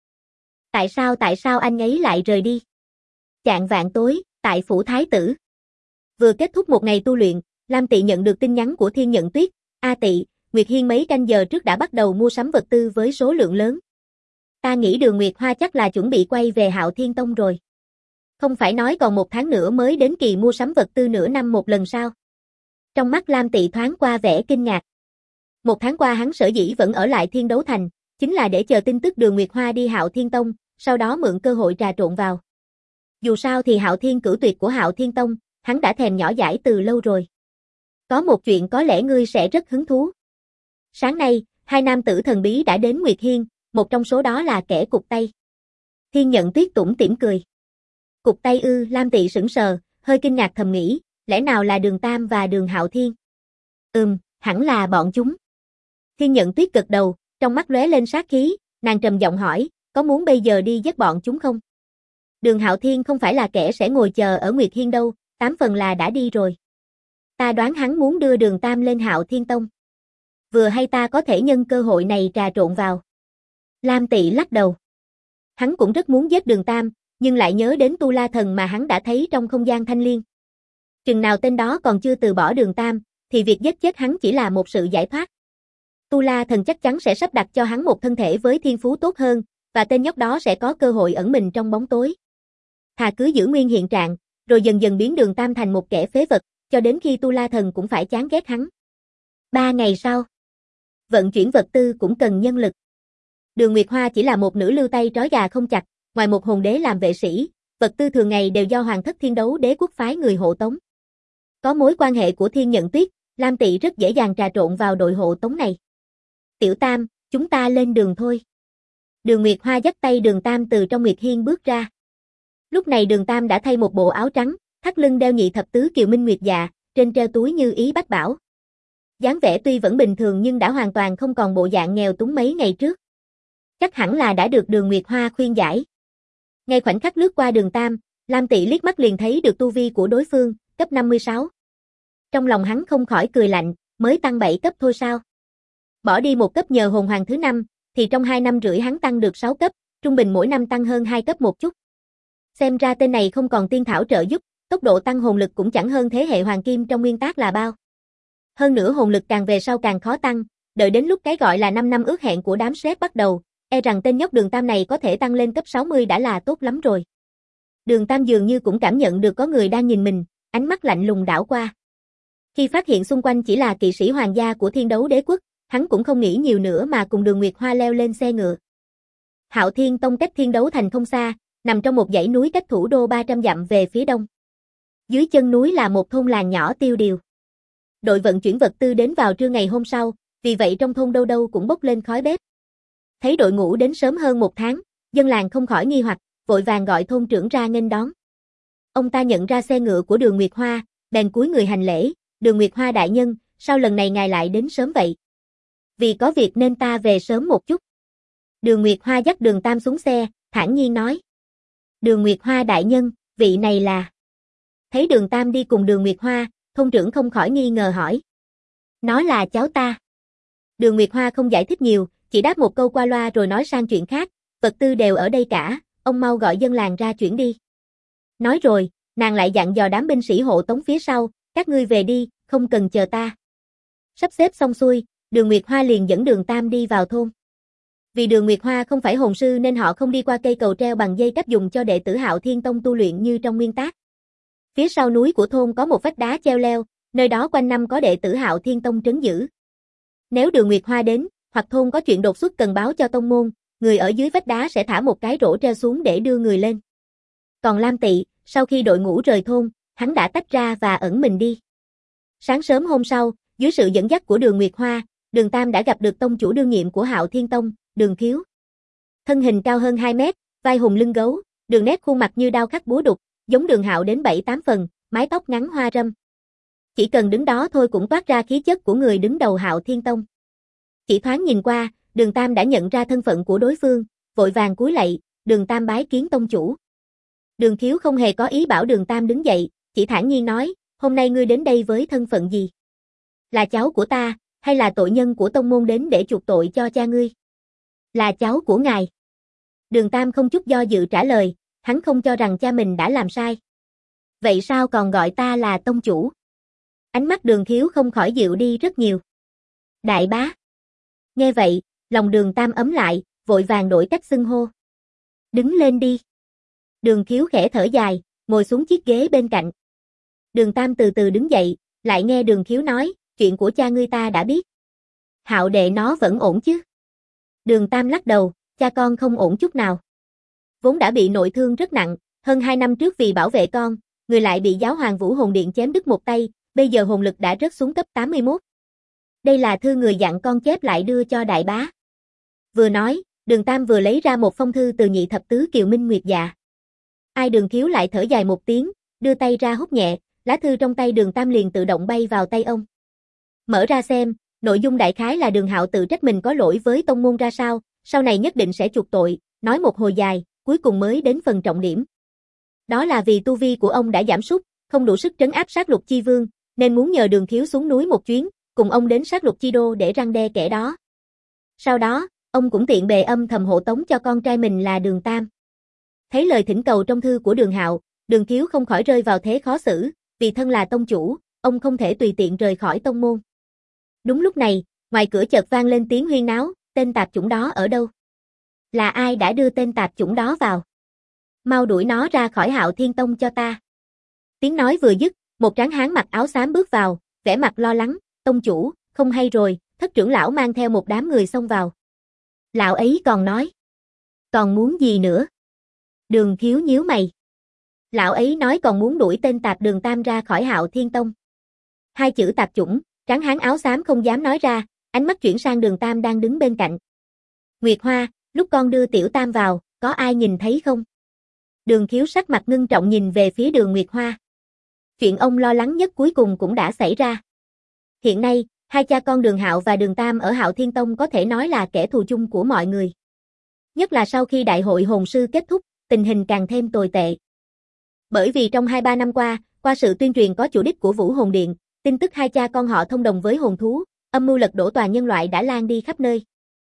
Tại sao anh ấy lại rời đi? Chạng vạng tối, tại phủ thái tử. Vừa kết thúc một ngày tu luyện, Lam Tị nhận được tin nhắn của Thiên Nhận Tuyết. "A Tị, Nguyệt Hiên mấy canh giờ trước đã bắt đầu mua sắm vật tư với số lượng lớn. Ta nghĩ Đường Nguyệt Hoa chắc là chuẩn bị quay về Hạo Thiên Tông rồi. Không phải nói còn 1 tháng nữa mới đến kỳ mua sắm vật tư nửa năm một lần sao?" Trong mắt Lam Tị thoáng qua vẻ kinh ngạc. 1 tháng qua hắn sở dĩ vẫn ở lại Thiên Đấu Thành, chính là để chờ tin tức Đường Nguyệt Hoa đi Hạo Thiên Tông, sau đó mượn cơ hội trà trộn vào. Dù sao thì Hạo Thiên cửu tuyệt của Hạo Thiên Tông, hắn đã thèm nhỏ dãi từ lâu rồi. "Có một chuyện có lẽ ngươi sẽ rất hứng thú." Sáng nay, 2 nam tử thần bí đã đến Nguyệt Hiên, một trong số đó là kẻ cụt tay. Thiên Nhận Tuyết tủm tỉm cười. "Cụt tay ư?" Lam Tị sững sờ, hơi kinh ngạc thầm nghĩ, lẽ nào là Đường Tam và Đường Hạo Thiên? Hẳn là bọn chúng. Thiên Nhận Tuyết gật đầu, trong mắt lóe lên sát khí, nàng trầm giọng hỏi, "Có muốn bây giờ đi giết bọn chúng không?" Đường Hạo Thiên không phải là kẻ sẽ ngồi chờ ở Nguyệt Hiên đâu, 8 phần là đã đi rồi. Ta đoán hắn muốn đưa Đường Tam lên Hạo Thiên Tông. Vừa hay ta có thể nhân cơ hội này trà trộn vào. Lam Tị lắc đầu. Hắn cũng rất muốn giết Đường Tam, nhưng lại nhớ đến Tu La Thần mà hắn đã thấy trong không gian thanh liên. Chừng nào tên đó còn chưa từ bỏ Đường Tam, thì việc giết chết hắn chỉ là một sự giải thoát. Tu La Thần chắc chắn sẽ sắp đặt cho hắn một thân thể với thiên phú tốt hơn, và tên nhóc đó sẽ có cơ hội ẩn mình trong bóng tối. Thà cứ giữ nguyên hiện trạng, rồi dần dần biến Đường Tam thành một kẻ phế vật, cho đến khi Tu La Thần cũng phải chán ghét hắn. 3 ngày sau, vận chuyển vật tư cũng cần nhân lực. Đường Nguyệt Hoa chỉ là một nữ lưu tay trói gà không chặt, ngoài một hồn đế làm vệ sĩ, vật tư thường ngày đều do Hoàng thất Thiên Đấu Đế quốc phái người hộ tống. Có mối quan hệ của Thiên Nhận Tuyết, Lam Tị rất dễ dàng trà trộn vào đội hộ tống này. "Tiểu Tam, chúng ta lên đường thôi." Đường Nguyệt Hoa dắt tay Đường Tam từ trong Nguyệt Hiên bước ra. Lúc này Đường Tam đã thay một bộ áo trắng, thắt lưng đeo nhị thập tứ Kiều Minh Nguyệt dạ, trên treo túi như ý bách bảo. Dáng vẻ tuy vẫn bình thường nhưng đã hoàn toàn không còn bộ dạng nghèo túng mấy ngày trước. Chắc hẳn là đã được Đường Nguyệt Hoa khuyên giải. Ngay khoảnh khắc lướt qua Đường Tam, Lam Tị liếc mắt liền thấy được tu vi của đối phương, cấp 56. Trong lòng hắn không khỏi cười lạnh, mới tăng 7 cấp thôi sao? Bỏ đi một cấp nhờ hồn hoàng thứ 5, thì trong 2 năm rưỡi hắn tăng được 6 cấp, trung bình mỗi năm tăng hơn 2 cấp một chút. Xem ra tên này không còn tiên thảo trợ giúp, tốc độ tăng hồn lực cũng chẳng hơn thế hệ hoàng kim trong nguyên tắc là bao. Hơn nữa hồn lực càng về sau càng khó tăng, đợi đến lúc cái gọi là 5 năm ước hẹn của đám sếp bắt đầu, e rằng tên nhóc Đường Tam này có thể tăng lên cấp 60 đã là tốt lắm rồi. Đường Tam dường như cũng cảm nhận được có người đang nhìn mình, ánh mắt lạnh lùng đảo qua. Khi phát hiện xung quanh chỉ là kỵ sĩ hoàng gia của Thiên Đấu Đế quốc, hắn cũng không nghĩ nhiều nữa mà cùng Đường Nguyệt Hoa leo lên xe ngựa. Hạo Thiên Tông cách Thiên Đấu Thành không xa, nằm trong một dãy núi cách thủ đô 300 dặm về phía đông. Dưới chân núi là một thôn làng nhỏ tiêu điều. Đội vận chuyển vật tư đến vào trưa ngày hôm sau, vì vậy trong thôn đâu đâu cũng bốc lên khói bếp. Thấy đội ngũ đến sớm hơn 1 tháng, dân làng không khỏi nghi hoặc, vội vàng gọi thôn trưởng ra nghênh đón. Ông ta nhận ra xe ngựa của Đường Nguyệt Hoa, bèn cúi người hành lễ, "Đường Nguyệt Hoa đại nhân, sao lần này ngài lại đến sớm vậy?" "Vì có việc nên ta về sớm một chút." Đường Nguyệt Hoa dắt Đường Tam xuống xe, thản nhiên nói. "Đường Nguyệt Hoa đại nhân, vị này là..." Thấy Đường Tam đi cùng Đường Nguyệt Hoa, thôn trưởng không khỏi nghi ngờ hỏi. "Nó là cháu ta." Đường Nguyệt Hoa không giải thích nhiều, chỉ đáp một câu qua loa rồi nói sang chuyện khác, "Vật tư đều ở đây cả, ông mau gọi dân làng ra chuyển đi." Nói rồi, nàng lại dặn dò đám binh sĩ hộ tống phía sau, "Các ngươi về đi, không cần chờ ta." Sắp xếp xong xuôi, Đường Nguyệt Hoa liền dẫn Đường Tam đi vào thôn. Vì Đường Nguyệt Hoa không phải hồn sư nên họ không đi qua cây cầu treo bằng dây cáp dùng cho đệ tử Hạo Thiên Tông tu luyện như trong nguyên tắc. Phía sau núi của thôn có một vách đá treo leo, nơi đó quanh năm có đệ tử Hạo Thiên Tông trấn giữ. Nếu Đường Nguyệt Hoa đến, hoặc thôn có chuyện đột xuất cần báo cho tông môn, người ở dưới vách đá sẽ thả một cái rổ treo xuống để đưa người lên. Còn Lam Tị, sau khi đội ngũ rời thôn, hắn đã tách ra và ẩn mình đi. Sáng sớm hôm sau, dưới sự dẫn dắt của Đường Nguyệt Hoa, Đường Tam đã gặp được tông chủ đương nhiệm của Hạo Thiên Tông, Đường Khiếu. Thân hình cao hơn 2 mét, vai hùng lưng gấu, đường nét khuôn mặt như đao khắc búa đục, giống Đường Hạo đến 7-8 phần, mái tóc ngắn hoa râm. Chỉ cần đứng đó thôi cũng toát ra khí chất của người đứng đầu Hạo Thiên Tông. Chỉ thoáng nhìn qua, Đường Tam đã nhận ra thân phận của đối phương, vội vàng cúi lạy, Đường Tam bái kiến tông chủ. Đường Khiếu không hề có ý bảo Đường Tam đứng dậy, chỉ thản nhiên nói, hôm nay ngươi đến đây với thân phận gì? Là cháu của ta, hay là tội nhân của tông môn đến để chuộc tội cho cha ngươi? Là cháu của ngài. Đường Tam không chút do dự trả lời, hắn không cho rằng cha mình đã làm sai. Vậy sao còn gọi ta là tông chủ? Ánh mắt Đường Khiếu không khỏi dịu đi rất nhiều. Đại bá. Nghe vậy, lòng Đường Tam ấm lại, vội vàng đổi cách xưng hô. Đứng lên đi. Đường Khiếu khẽ thở dài, ngồi xuống chiếc ghế bên cạnh. Đường Tam từ từ đứng dậy, lại nghe Đường Khiếu nói, chuyện của cha ngươi ta đã biết. Hạo đệ nó vẫn ổn chứ? Đường Tam lắc đầu, cha con không ổn chút nào. Vốn đã bị nội thương rất nặng, hơn 2 năm trước vì bảo vệ con, người lại bị giáo hoàng Vũ Hồn Điện chém đứt một tay, bây giờ hồn lực đã rớt xuống cấp 81. Đây là thư người dặn con chép lại đưa cho đại bá. Vừa nói, Đường Tam vừa lấy ra một phong thư từ Nhị Thập Tứ Kiều Minh Nguyệt Dạ. Ai Đường Khiếu lại thở dài một tiếng, đưa tay ra hút nhẹ, lá thư trong tay Đường Tam liền tự động bay vào tay ông. Mở ra xem, nội dung đại khái là Đường Hạo tự trách mình có lỗi với tông môn ra sao, sau này nhất định sẽ chuộc tội, nói một hồi dài, cuối cùng mới đến phần trọng điểm. Đó là vì tu vi của ông đã giảm sút, không đủ sức trấn áp sát lục chi vương, nên muốn nhờ Đường Khiếu xuống núi một chuyến, cùng ông đến sát lục chi đô để răn đe kẻ đó. Sau đó, ông cũng tiện bề âm thầm hộ tống cho con trai mình là Đường Tam. Thấy lời thỉnh cầu trong thư của Đường Hạo, Đường Khiếu không khỏi rơi vào thế khó xử, vì thân là tông chủ, ông không thể tùy tiện rời khỏi tông môn. Đúng lúc này, ngoài cửa chợt vang lên tiếng huyên náo, tên tạp chủng đó ở đâu? Là ai đã đưa tên tạp chủng đó vào? Mau đuổi nó ra khỏi Hạo Thiên Tông cho ta. Tiếng nói vừa dứt, một tráng hán mặc áo xám bước vào, vẻ mặt lo lắng, tông chủ, không hay rồi, thất trưởng lão mang theo một đám người xông vào. Lão ấy còn nói. Còn muốn gì nữa? Đường Khiếu nhíu mày. Lão ấy nói còn muốn đuổi tên tạp Đường Tam ra khỏi Hạo Thiên Tông. Hai chữ tạp chủng, tráng hán áo xám không dám nói ra, ánh mắt chuyển sang Đường Tam đang đứng bên cạnh. Nguyệt Hoa, lúc con đưa Tiểu Tam vào, có ai nhìn thấy không? Đường Khiếu sắc mặt ngưng trọng nhìn về phía Đường Nguyệt Hoa. Chuyện ông lo lắng nhất cuối cùng cũng đã xảy ra. Hiện nay, hai cha con Đường Hạo và Đường Tam ở Hạo Thiên Tông có thể nói là kẻ thù chung của mọi người. Nhất là sau khi đại hội hồn sư kết thúc, tình hình càng thêm tồi tệ. Bởi vì trong 2-3 năm qua sự tuyên truyền có chủ đích của Vũ Hồn Điện, tin tức hai cha con họ thông đồng với hồn thú, âm mưu lật đổ toàn nhân loại đã lan đi khắp nơi.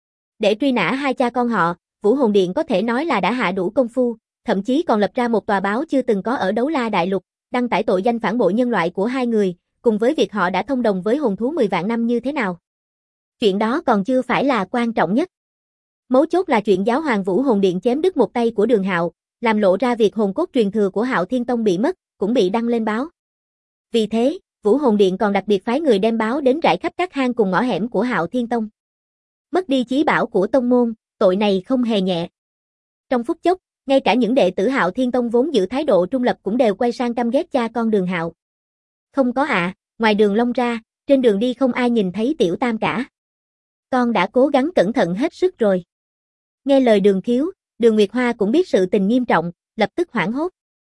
Để truy nã hai cha con họ, Vũ Hồn Điện có thể nói là đã hạ đủ công phu, thậm chí còn lập ra một tòa báo chưa từng có ở Đấu La Đại Lục, đăng tải tội danh phản bội nhân loại của hai người, cùng với việc họ đã thông đồng với hồn thú 10 vạn năm như thế nào. Chuyện đó còn chưa phải là quan trọng nhất. Mấu chốt là chuyện giáo hoàng Vũ Hồn Điện chém đứt một tay của Đường Hạo, làm lộ ra việc hồn cốt truyền thừa của Hạo Thiên Tông bị mất, cũng bị đăng lên báo. Vì thế, Vũ Hồn Điện còn đặc biệt phái người đem báo đến rải khắp các hang cùng ngõ hẻm của Hạo Thiên Tông. Mất đi chí bảo của tông môn, tội này không hề nhẹ. Trong phút chốc, ngay cả những đệ tử Hạo Thiên Tông vốn giữ thái độ trung lập cũng đều quay sang căm ghét cha con Đường Hạo. Không có ngoài Đường Long ra, trên đường đi không ai nhìn thấy Tiểu Tam cả. Con đã cố gắng cẩn thận hết sức rồi. Nghe lời Đường Khiếu, Đường Nguyệt Hoa cũng biết sự tình nghiêm trọng, lập tức hoảng hốt.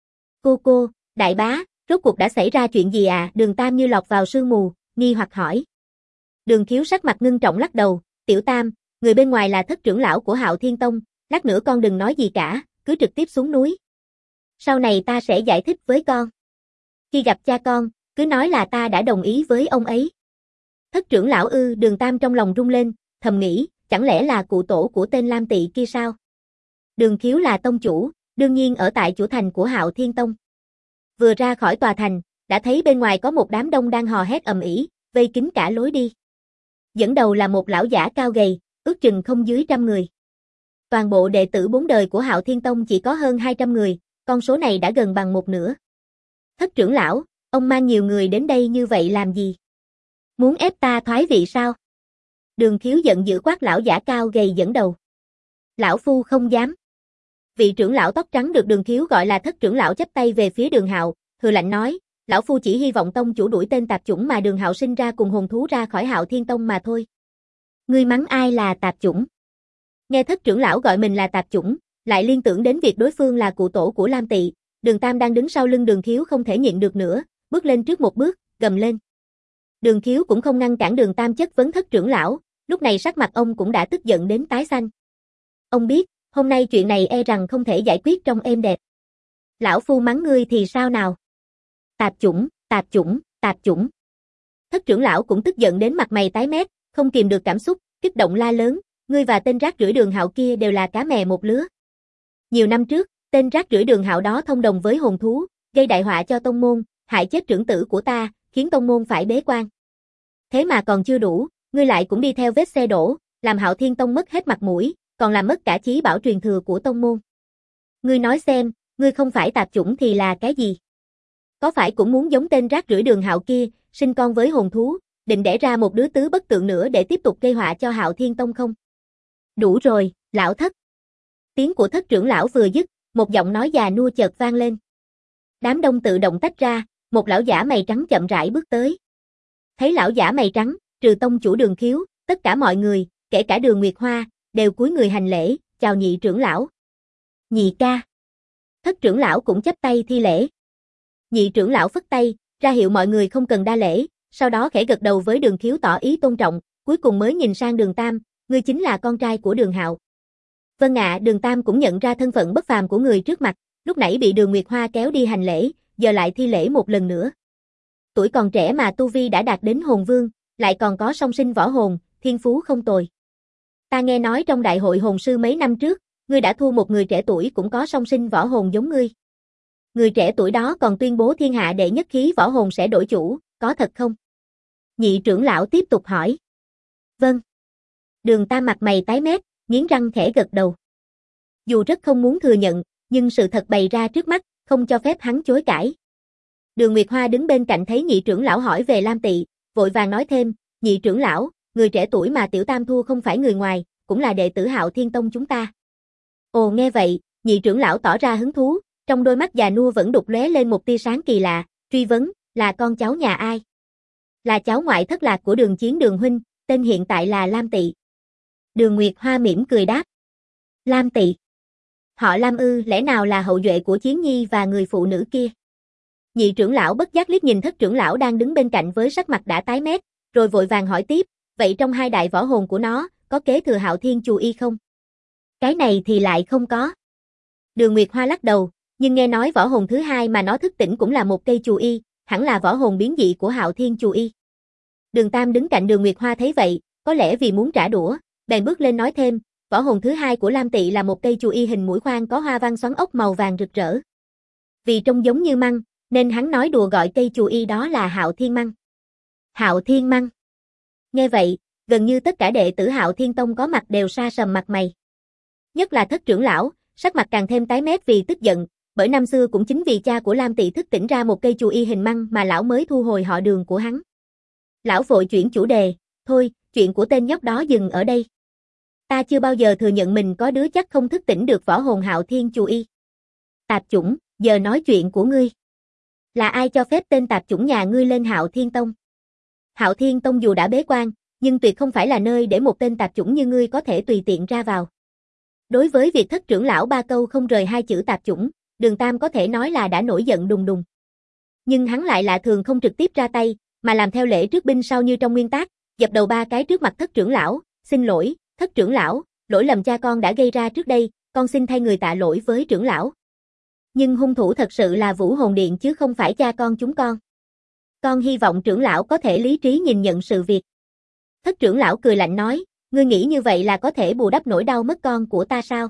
Cô, đại bá, rốt cuộc đã xảy ra chuyện gì à? Đường Tam như lọt vào sương mù, nghi hoặc hỏi. Đường Khiếu sắc mặt ngưng trọng lắc đầu, Tiểu Tam, người bên ngoài là thất trưởng lão của Hạo Thiên Tông, lát nữa con đừng nói gì cả, cứ trực tiếp xuống núi. Sau này ta sẽ giải thích với con. Khi gặp cha con, cứ nói là ta đã đồng ý với ông ấy. Thất trưởng lão ư? Đường Tam trong lòng rung lên, thầm nghĩ, chẳng lẽ là cụ tổ của tên Lam Tị kia sao? Đường Khiếu là tông chủ, đương nhiên ở tại chủ thành của Hạo Thiên Tông. Vừa ra khỏi tòa thành, đã thấy bên ngoài có một đám đông đang hò hét ầm ĩ, vây kín cả lối đi. Dẫn đầu là một lão giả cao gầy, ước chừng không dưới 100 người. Toàn bộ đệ tử 4 đời của Hạo Thiên Tông chỉ có hơn 200 người, con số này đã gần bằng một nửa. Thất trưởng lão, ông mang nhiều người đến đây như vậy làm gì? Muốn ép ta thoái vị sao? Đường Khiếu giận dữ quát lão giả cao gầy dẫn đầu. Lão phu không dám. Vị trưởng lão tóc trắng được Đường Khiếu gọi là thất trưởng lão chắp tay về phía Đường Hạo, hừ lạnh nói, lão phu chỉ hy vọng tông chủ đuổi tên tạp chủng mà Đường Hạo sinh ra cùng hồn thú ra khỏi Hạo Thiên Tông mà thôi. Ngươi mắng ai là tạp chủng? Nghe thất trưởng lão gọi mình là tạp chủng, lại liên tưởng đến việc đối phương là cụ tổ của Lam Tị, Đường Tam đang đứng sau lưng Đường Khiếu không thể nhịn được nữa, bước lên trước một bước, gầm lên. Đường Khiếu cũng không ngăn cản Đường Tam chất vấn thất trưởng lão, lúc này sắc mặt ông cũng đã tức giận đến tái xanh. Ông biết, hôm nay chuyện này e rằng không thể giải quyết trong êm đẹp. Lão phu mắng ngươi thì sao nào? Tạp chủng, tạp chủng, tạp chủng. Thất trưởng lão cũng tức giận đến mặt mày tái mét, không kìm được cảm xúc, kích động la lớn, ngươi và tên rác rưởi Đường Hạo kia đều là cá mè một lứa. Nhiều năm trước, tên rác rưởi Đường Hạo đó thông đồng với hồn thú, gây đại họa cho tông môn, hại chết trưởng tử của ta, khiến tông môn phải bế quan. Thế mà còn chưa đủ, ngươi lại cũng đi theo vết xe đổ, làm Hạo Thiên Tông mất hết mặt mũi, còn làm mất cả chí bảo truyền thừa của tông môn. Ngươi nói xem, ngươi không phải tạp chủng thì là cái gì? Có phải cũng muốn giống tên rác rưởi Đường Hạo kia, sinh con với hồn thú, định đẻ ra một đứa tứ bất tượng nữa để tiếp tục gây họa cho Hạo Thiên Tông không? Đủ rồi, lão thất. Tiếng của thất trưởng lão vừa dứt, một giọng nói già nua chợt vang lên. Đám đông tự động tách ra, một lão giả mày trắng chậm rãi bước tới. Thấy lão giả mày trắng, trừ tông chủ Đường Khiếu, tất cả mọi người, kể cả Đường Nguyệt Hoa, đều cúi người hành lễ, chào nhị trưởng lão. Nhị ca. Thất trưởng lão cũng chắp tay thi lễ. Nhị trưởng lão phất tay, ra hiệu mọi người không cần đa lễ, sau đó khẽ gật đầu với Đường Khiếu tỏ ý tôn trọng, cuối cùng mới nhìn sang Đường Tam, ngươi chính là con trai của Đường Hạo. Vâng ạ, Đường Tam cũng nhận ra thân phận bất phàm của người trước mặt, lúc nãy bị Đường Nguyệt Hoa kéo đi hành lễ, giờ lại thi lễ một lần nữa. Tuổi còn trẻ mà tu vi đã đạt đến hồn vương, lại còn có song sinh võ hồn, thiên phú không tồi. Ta nghe nói trong đại hội hồn sư mấy năm trước, ngươi đã thua một người trẻ tuổi cũng có song sinh võ hồn giống ngươi. Người trẻ tuổi đó còn tuyên bố thiên hạ đệ nhất khí võ hồn sẽ đổi chủ, có thật không? Nhị trưởng lão tiếp tục hỏi. Vâng. Đường Tam mặt mày tái mét, nghiến răng khẽ gật đầu. Dù rất không muốn thừa nhận, nhưng sự thật bày ra trước mắt, không cho phép hắn chối cãi. Đường Nguyệt Hoa đứng bên cạnh thấy nhị trưởng lão hỏi về Lam Tị, vội vàng nói thêm, nhị trưởng lão, người trẻ tuổi mà Tiểu Tam thua không phải người ngoài, cũng là đệ tử Hạo Thiên Tông chúng ta. Ồ nghe vậy, nhị trưởng lão tỏ ra hứng thú, trong đôi mắt già nua vẫn đục lóe lên một tia sáng kỳ lạ, truy vấn, là con cháu nhà ai? Là cháu ngoại thất lạc của Đường Chiến Đường huynh, tên hiện tại là Lam Tị. Đường Nguyệt Hoa mỉm cười đáp. Lam Tị. Họ Lam ư, lẽ nào là hậu duệ của Chiến Nhi và người phụ nữ kia? Nhị trưởng lão bất giác liếc nhìn thất trưởng lão đang đứng bên cạnh với sắc mặt đã tái mét, rồi vội vàng hỏi tiếp, vậy trong hai đại võ hồn của nó, có kế thừa Hạo Thiên Chù Y không? Cái này thì lại không có. Đường Nguyệt Hoa lắc đầu, nhưng nghe nói võ hồn thứ hai mà nó thức tỉnh cũng là một cây chù y, hẳn là võ hồn biến dị của Hạo Thiên Chù Y. Đường Tam đứng cạnh Đường Nguyệt Hoa thấy vậy, có lẽ vì muốn trả đũa, bèn bước lên nói thêm, võ hồn thứ hai của Lam Tị là một cây chù y hình mũi khoan có hoa văn xoắn ốc màu vàng rực rỡ. Vì trông giống như măng, nên hắn nói đùa gọi cây chù y đó là Hạo Thiên Măng. Hạo Thiên Măng. Nghe vậy, gần như tất cả đệ tử Hạo Thiên Tông có mặt đều sa sầm mặt mày. Nhất là thất trưởng lão, sắc mặt càng thêm tái mét vì tức giận, bởi năm xưa cũng chính vì cha của Lam Tị thức tỉnh ra một cây chù y hình măng mà lão mới thu hồi họ Đường của hắn. Lão vội chuyển chủ đề, thôi, chuyện của tên nhóc đó dừng ở đây. Ta chưa bao giờ thừa nhận mình có đứa chắc không thức tỉnh được võ hồn Hạo Thiên Chù Y. Tạp chủng, giờ nói chuyện của ngươi. Là ai cho phép tên tạp chủng nhà ngươi lên Hạo Thiên Tông? Hạo Thiên Tông dù đã bế quan, nhưng tuyệt không phải là nơi để một tên tạp chủng như ngươi có thể tùy tiện ra vào. Đối với việc thất trưởng lão ba câu không rời hai chữ tạp chủng, Đường Tam có thể nói là đã nổi giận đùng đùng. Nhưng hắn lại lạ thường không trực tiếp ra tay, mà làm theo lễ trước binh sau như trong nguyên tắc, dập đầu ba cái trước mặt thất trưởng lão, xin lỗi, thất trưởng lão, lỗi lầm cha con đã gây ra trước đây, con xin thay người tạ lỗi với trưởng lão. Nhưng hung thủ thật sự là Vũ Hồn Điện chứ không phải cha con chúng con. Con hy vọng trưởng lão có thể lý trí nhìn nhận sự việc. Thất trưởng lão cười lạnh nói, ngươi nghĩ như vậy là có thể bù đắp nỗi đau mất con của ta sao?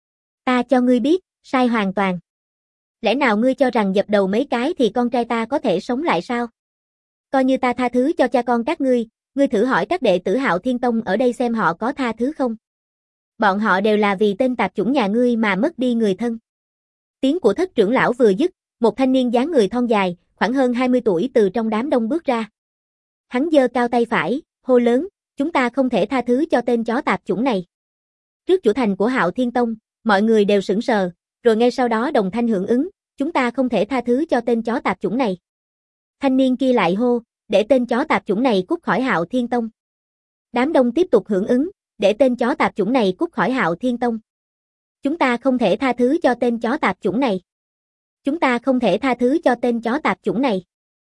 Ta cho ngươi biết, sai hoàn toàn. Lẽ nào ngươi cho rằng dập đầu mấy cái thì con trai ta có thể sống lại sao? Coi như ta tha thứ cho cha con các ngươi thử hỏi các đệ tử Hạo Thiên Tông ở đây xem họ có tha thứ không? Bọn họ đều là vì tên tạp chủng nhà ngươi mà mất đi người thân. Tiếng của thất trưởng lão vừa dứt, một thanh niên dáng người thon dài, khoảng hơn 20 tuổi từ trong đám đông bước ra. Hắn giơ cao tay phải, hô lớn, chúng ta không thể tha thứ cho tên chó tạp chủng này. Trước chủ thành của Hạo Thiên Tông, mọi người đều sững sờ, rồi ngay sau đó đồng thanh hưởng ứng, chúng ta không thể tha thứ cho tên chó tạp chủng này. Thanh niên kia lại hô, để tên chó tạp chủng này cút khỏi Hạo Thiên Tông. Đám đông tiếp tục hưởng ứng, để tên chó tạp chủng này cút khỏi Hạo Thiên Tông. Chúng ta không thể tha thứ cho tên chó tạp chủng này. Chúng ta không thể tha thứ cho tên chó tạp chủng này.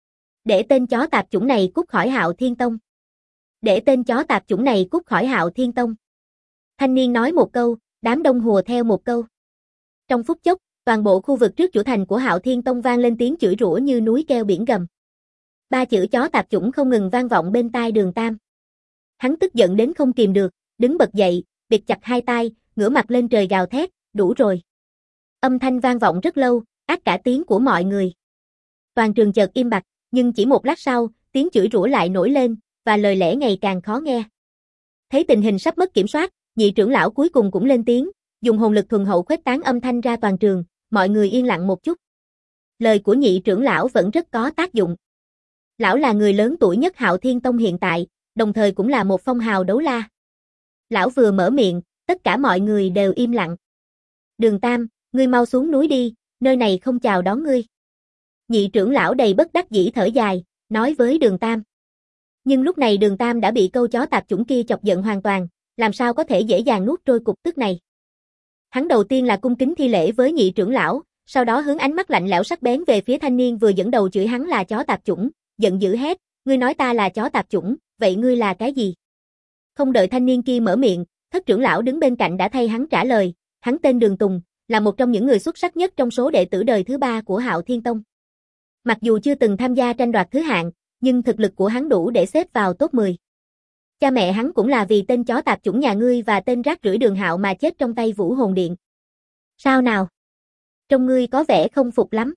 Để tên chó tạp chủng này cút khỏi Hạo Thiên Tông. Để tên chó tạp chủng này cút khỏi Hạo Thiên Tông. Thanh niên nói một câu, đám đông hùa theo một câu. Trong phút chốc, toàn bộ khu vực trước chủ thành của Hạo Thiên Tông vang lên tiếng chửi rủa như núi kêu biển gầm. Ba chữ chó tạp chủng không ngừng vang vọng bên tai Đường Tam. Hắn tức giận đến không kìm được, đứng bật dậy, bịt chặt hai tai, ngửa mặt lên trời gào thét, đủ rồi. Âm thanh vang vọng rất lâu, át cả tiếng của mọi người. Toàn trường chợt im bặt, nhưng chỉ một lát sau, tiếng chửi rủa lại nổi lên, và lời lẽ ngày càng khó nghe. Thấy tình hình sắp mất kiểm soát, nhị trưởng lão cuối cùng cũng lên tiếng, dùng hồn lực thuần hậu khuếch tán âm thanh ra toàn trường, mọi người yên lặng một chút. Lời của nhị trưởng lão vẫn rất có tác dụng. Lão là người lớn tuổi nhất Hạo Thiên Tông hiện tại, đồng thời cũng là một phong hào đấu la. Lão vừa mở miệng, tất cả mọi người đều im lặng. Đường Tam, ngươi mau xuống núi đi, nơi này không chào đón ngươi. Nhị trưởng lão đầy bất đắc dĩ thở dài, nói với Đường Tam. Nhưng lúc này Đường Tam đã bị câu chó tạp chủng kia chọc giận hoàn toàn, làm sao có thể dễ dàng nuốt trôi cục tức này. Hắn đầu tiên là cung kính thi lễ với nhị trưởng lão, sau đó hướng ánh mắt lạnh lẽo sắc bén về phía thanh niên vừa dẫn đầu chửi hắn là chó tạp chủng, giận dữ hét, ngươi nói ta là chó tạp chủng, vậy ngươi là cái gì? Không đợi thanh niên kia mở miệng, thất trưởng lão đứng bên cạnh đã thay hắn trả lời, hắn tên Đường Tùng, là một trong những người xuất sắc nhất trong số đệ tử đời thứ 3 của Hạo Thiên Tông. Mặc dù chưa từng tham gia tranh đoạt thứ hạng, nhưng thực lực của hắn đủ để xếp vào top 10. Cha mẹ hắn cũng là vì tên chó tạp chủng nhà ngươi và tên rác rưởi Đường Hạo mà chết trong tay Vũ Hồn Điện. Sao nào? Trông ngươi có vẻ không phục lắm.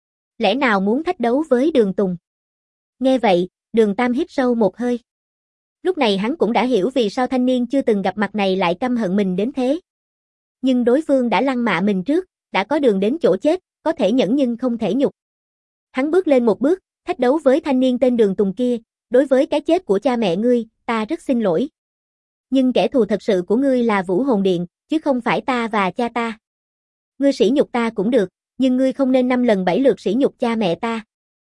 Lẽ nào muốn thách đấu với Đường Tùng? Nghe vậy, Đường Tam hít sâu một hơi. Lúc này hắn cũng đã hiểu vì sao thanh niên chưa từng gặp mặt này lại căm hận mình đến thế. Nhưng đối phương đã lăng mạ mình trước, đã có đường đến chỗ chết, có thể nhẫn nhưng không thể nhục. Hắn bước lên một bước, thách đấu với thanh niên tên Đường Tùng kia, đối với cái chết của cha mẹ ngươi, ta rất xin lỗi. Nhưng kẻ thù thật sự của ngươi là Vũ Hồn Điện, chứ không phải ta và cha ta. Ngươi sỉ nhục ta cũng được, nhưng ngươi không nên 5 lần 7 lượt sỉ nhục cha mẹ ta.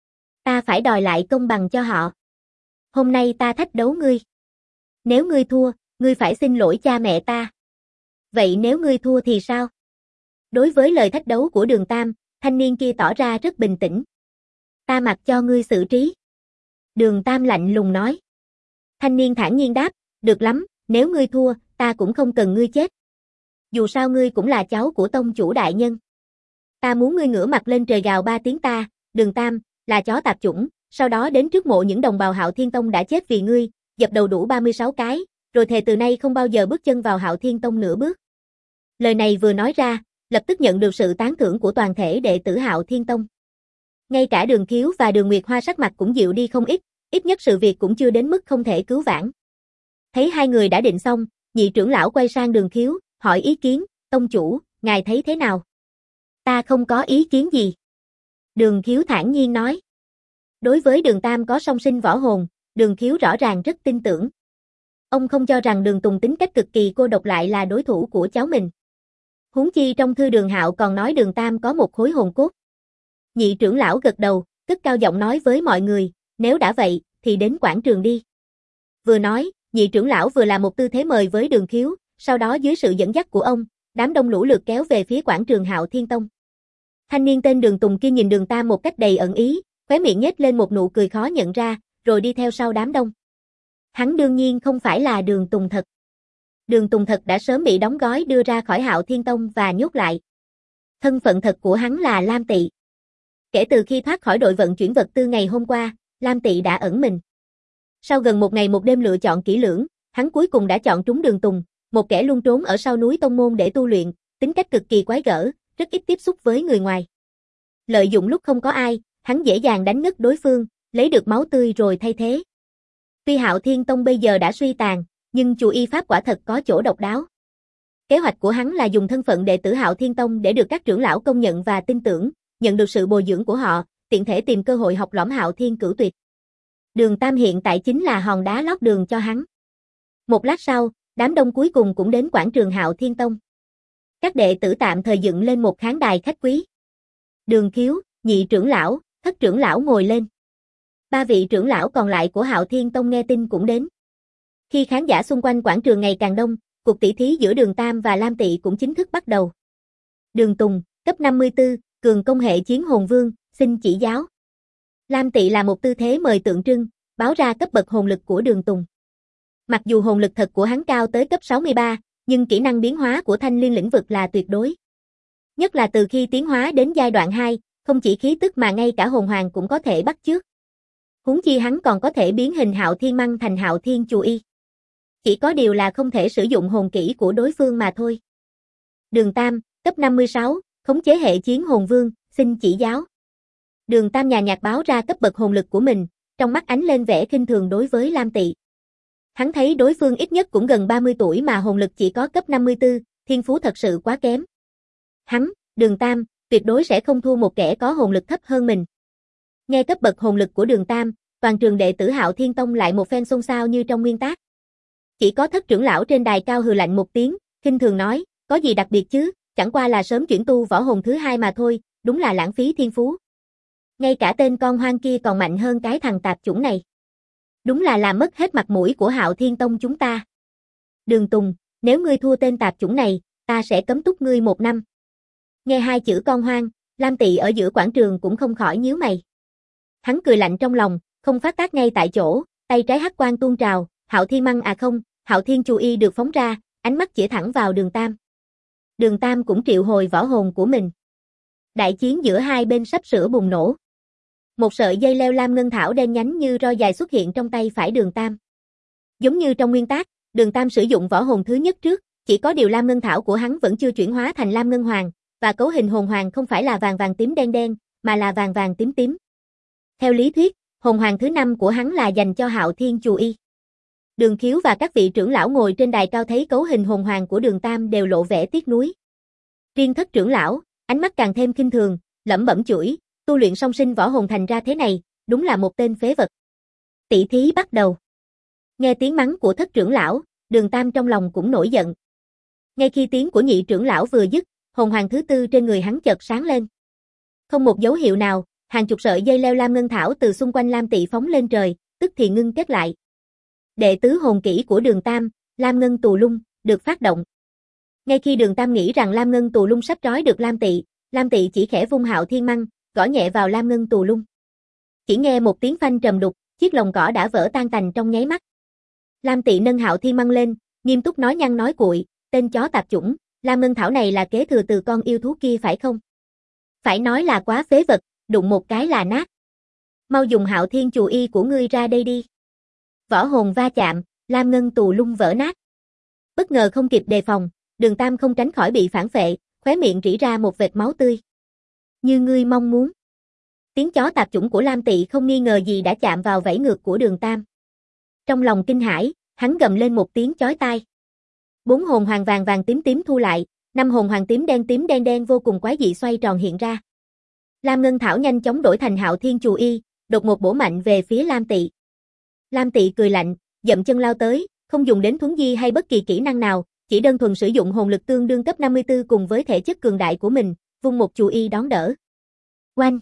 Ta phải đòi lại công bằng cho họ. Hôm nay ta thách đấu ngươi. Nếu ngươi thua, ngươi phải xin lỗi cha mẹ ta. Vậy nếu ngươi thua thì sao? Đối với lời thách đấu của Đường Tam, thanh niên kia tỏ ra rất bình tĩnh. Ta mặc cho ngươi xử trí. Đường Tam lạnh lùng nói. Thanh niên thản nhiên đáp, được lắm, nếu ngươi thua, ta cũng không cần ngươi chết. Dù sao ngươi cũng là cháu của tông chủ đại nhân. Ta muốn ngươi ngửa mặt lên trời gào 3 tiếng ta, Đường Tam, là chó tạp chủng, sau đó đến trước mộ những đồng bào Hạo Thiên Tông đã chết vì ngươi, dập đầu đủ 36 cái, rồi thề từ nay không bao giờ bước chân vào Hạo Thiên Tông nửa bước. Lời này vừa nói ra, lập tức nhận được sự tán thưởng của toàn thể đệ tử Hạo Thiên Tông. Ngay cả Đường Khiếu và Đường Nguyệt Hoa sắc mặt cũng dịu đi không ít nhất sự việc cũng chưa đến mức không thể cứu vãn. Thấy hai người đã định xong, nhị trưởng lão quay sang Đường Khiếu, hỏi ý kiến, tông chủ, ngài thấy thế nào? Ta không có ý kiến gì. Đường Khiếu thản nhiên nói. Đối với Đường Tam có song sinh võ hồn, Đường Khiếu rõ ràng rất tin tưởng. Ông không cho rằng Đường Tùng tính cách cực kỳ cô độc lại là đối thủ của cháu mình. Huống chi trong thư Đường Hạo còn nói Đường Tam có một khối hồn cốt. Nhị trưởng lão gật đầu, cất cao giọng nói với mọi người, nếu đã vậy, thì đến quảng trường đi. Vừa nói, nhị trưởng lão vừa làm một tư thế mời với Đường Khiếu, sau đó dưới sự dẫn dắt của ông, đám đông lũ lượt kéo về phía quảng trường Hạo Thiên Tông. Thanh niên tên Đường Tùng kia nhìn Đường Tam một cách đầy ẩn ý, khóe miệng nhếch lên một nụ cười khó nhận ra, rồi đi theo sau đám đông. Hắn đương nhiên không phải là Đường Tùng thật. Đường Tùng thật đã sớm bị đóng gói đưa ra khỏi Hạo Thiên Tông và nhốt lại. Thân phận thật của hắn là Lam Tị. Kể từ khi thoát khỏi đội vận chuyển vật tư ngày hôm qua, Lam Tị đã ẩn mình. Sau gần một ngày một đêm lựa chọn kỹ lưỡng, hắn cuối cùng đã chọn trúng Đường Tùng, một kẻ luôn trốn ở sau núi tông môn để tu luyện, tính cách cực kỳ quái gở, rất ít tiếp xúc với người ngoài. Lợi dụng lúc không có ai, hắn dễ dàng đánh ngất đối phương, lấy được máu tươi rồi thay thế. Tuy Hạo Thiên Tông bây giờ đã suy tàn, nhưng chùa y pháp quả thật có chỗ độc đáo. Kế hoạch của hắn là dùng thân phận đệ tử Hạo Thiên Tông để được các trưởng lão công nhận và tin tưởng, nhận được sự bồi dưỡng của họ, tiện thể tìm cơ hội học lõm Hạo Thiên Cửu Tuyệt. Đường Tam hiện tại chính là hòn đá lót đường cho hắn. Một lát sau, đám đông cuối cùng cũng đến quảng trường Hạo Thiên Tông. Các đệ tử tạm thời dựng lên một khán đài khách quý. Đường Khiếu, nhị trưởng lão, thất trưởng lão ngồi lên. 3 vị trưởng lão còn lại của Hạo Thiên Tông nghe tin cũng đến. Khi khán giả xung quanh quảng trường ngày càng đông, cuộc tỷ thí giữa Đường Tam và Lam Tị cũng chính thức bắt đầu. Đường Tùng, cấp 54, cường công hệ chiến hồn vương, xin chỉ giáo. Lam Tị là một tư thế mời tượng trưng, báo ra cấp bậc hồn lực của Đường Tùng. Mặc dù hồn lực thật của hắn cao tới cấp 63, nhưng kỹ năng biến hóa của thanh liên lĩnh vực là tuyệt đối. Nhất là từ khi tiến hóa đến giai đoạn 2, không chỉ khí tức mà ngay cả hồn hoàng cũng có thể bắt chước. Huống chi hắn còn có thể biến hình Hạo Thiên Măng thành Hạo Thiên Chù Y. Chỉ có điều là không thể sử dụng hồn kỹ của đối phương mà thôi. Đường Tam, cấp 56, khống chế hệ chiến hồn vương, xin chỉ giáo. Đường Tam nhàn nhạt báo ra cấp bậc hồn lực của mình, trong mắt ánh lên vẻ khinh thường đối với Lam Tị. Hắn thấy đối phương ít nhất cũng gần 30 tuổi mà hồn lực chỉ có cấp 54, thiên phú thật sự quá kém. Hắn, Đường Tam, tuyệt đối sẽ không thua một kẻ có hồn lực thấp hơn mình. Nghe cấp bậc hồn lực của Đường Tam, toàn trường đệ tử Hạo Thiên Tông lại một phen xôn xao như trong nguyên tác. Chỉ có Thất trưởng lão trên đài cao hừ lạnh một tiếng, khinh thường nói, có gì đặc biệt chứ, chẳng qua là sớm chuyển tu võ hồn thứ 2 mà thôi, đúng là lãng phí thiên phú. Ngay cả tên con hoang kia còn mạnh hơn cái thằng tạp chủng này. Đúng là làm mất hết mặt mũi của Hạo Thiên Tông chúng ta. Đường Tùng, nếu ngươi thua tên tạp chủng này, ta sẽ cấm túc ngươi 1 năm. Nghe 2 chữ con hoang, Lam Tị ở giữa quảng trường cũng không khỏi nhíu mày. Hắn cười lạnh trong lòng, không phát tác ngay tại chỗ, tay trái hắc quang tuôn trào, Hạo Thiên Măng không, Hạo Thiên Chù Y được phóng ra, ánh mắt chỉ thẳng vào Đường Tam. Đường Tam cũng triệu hồi võ hồn của mình. Đại chiến giữa hai bên sắp sửa bùng nổ. Một sợi dây leo lam ngân thảo đen nhánh như roi dài xuất hiện trong tay phải Đường Tam. Giống như trong nguyên tác, Đường Tam sử dụng võ hồn thứ nhất trước, chỉ có điều lam ngân thảo của hắn vẫn chưa chuyển hóa thành lam ngân hoàng, và cấu hình hồn hoàng không phải là vàng vàng tím đen đen, mà là vàng vàng tím tím. Theo lý thuyết, hồn hoàng thứ 5 của hắn là dành cho Hạo Thiên Chù Y. Đường Khiếu và các vị trưởng lão ngồi trên đài cao thấy cấu hình hồn hoàng của Đường Tam đều lộ vẻ tiếc nuối. Riêng Thất trưởng lão, ánh mắt càng thêm khinh thường, lẩm bẩm chửi, tu luyện song sinh võ hồn thành ra thế này, đúng là một tên phế vật. Tỷ thí bắt đầu. Nghe tiếng mắng của Thất trưởng lão, Đường Tam trong lòng cũng nổi giận. Ngay khi tiếng của nhị trưởng lão vừa dứt, hồn hoàng thứ 4 trên người hắn chợt sáng lên. Không một dấu hiệu nào, hàng chục sợi dây leo lam ngân thảo từ xung quanh Lam Tị phóng lên trời, tức thì ngưng kết lại. Đệ tứ hồn kỹ của Đường Tam, Lam Ngân Tù Lung, được phát động. Ngay khi Đường Tam nghĩ rằng Lam Ngân Tù Lung sắp trói được Lam Tị chỉ khẽ vung Hạo Thiên Măng, gõ nhẹ vào Lam Ngân Tù Lung. Chỉ nghe một tiếng phanh trầm đục, chiếc lồng cỏ đã vỡ tan tành trong nháy mắt. Lam Tị nâng Hạo Thiên Măng lên, nghiêm túc nói nhăn nói cuội, tên chó tạp chủng, Lam Ngân Thảo này là kế thừa từ con yêu thú kia phải không? Phải nói là quá phế vật, đụng một cái là nát. Mau dùng Hạo Thiên Chù Y của ngươi ra đây đi. Võ hồn va chạm, Lam Ngân Tù Lung vỡ nát. Bất ngờ không kịp đề phòng, Đường Tam không tránh khỏi bị phản phệ, khóe miệng rỉ ra một vệt máu tươi. Như ngươi mong muốn. Tiếng chó tạp chủng của Lam Tị không nghi ngờ gì đã chạm vào vảy ngược của Đường Tam. Trong lòng kinh hãi, hắn gầm lên một tiếng chói tai. 4 hồn hoàng vàng vàng tím tím thu lại, 5 hồn hoàng tím đen đen vô cùng quái dị xoay tròn hiện ra. Lam Ngân Thảo nhanh chóng đổi thành Hạo Thiên Chù Y, đột ngột bổ mạnh về phía Lam Tị. Lam Tị cười lạnh, dậm chân lao tới, không dùng đến thuấn di hay bất kỳ kỹ năng nào, chỉ đơn thuần sử dụng hồn lực tương đương cấp 54 cùng với thể chất cường đại của mình, vung một chù y đón đỡ. Oanh!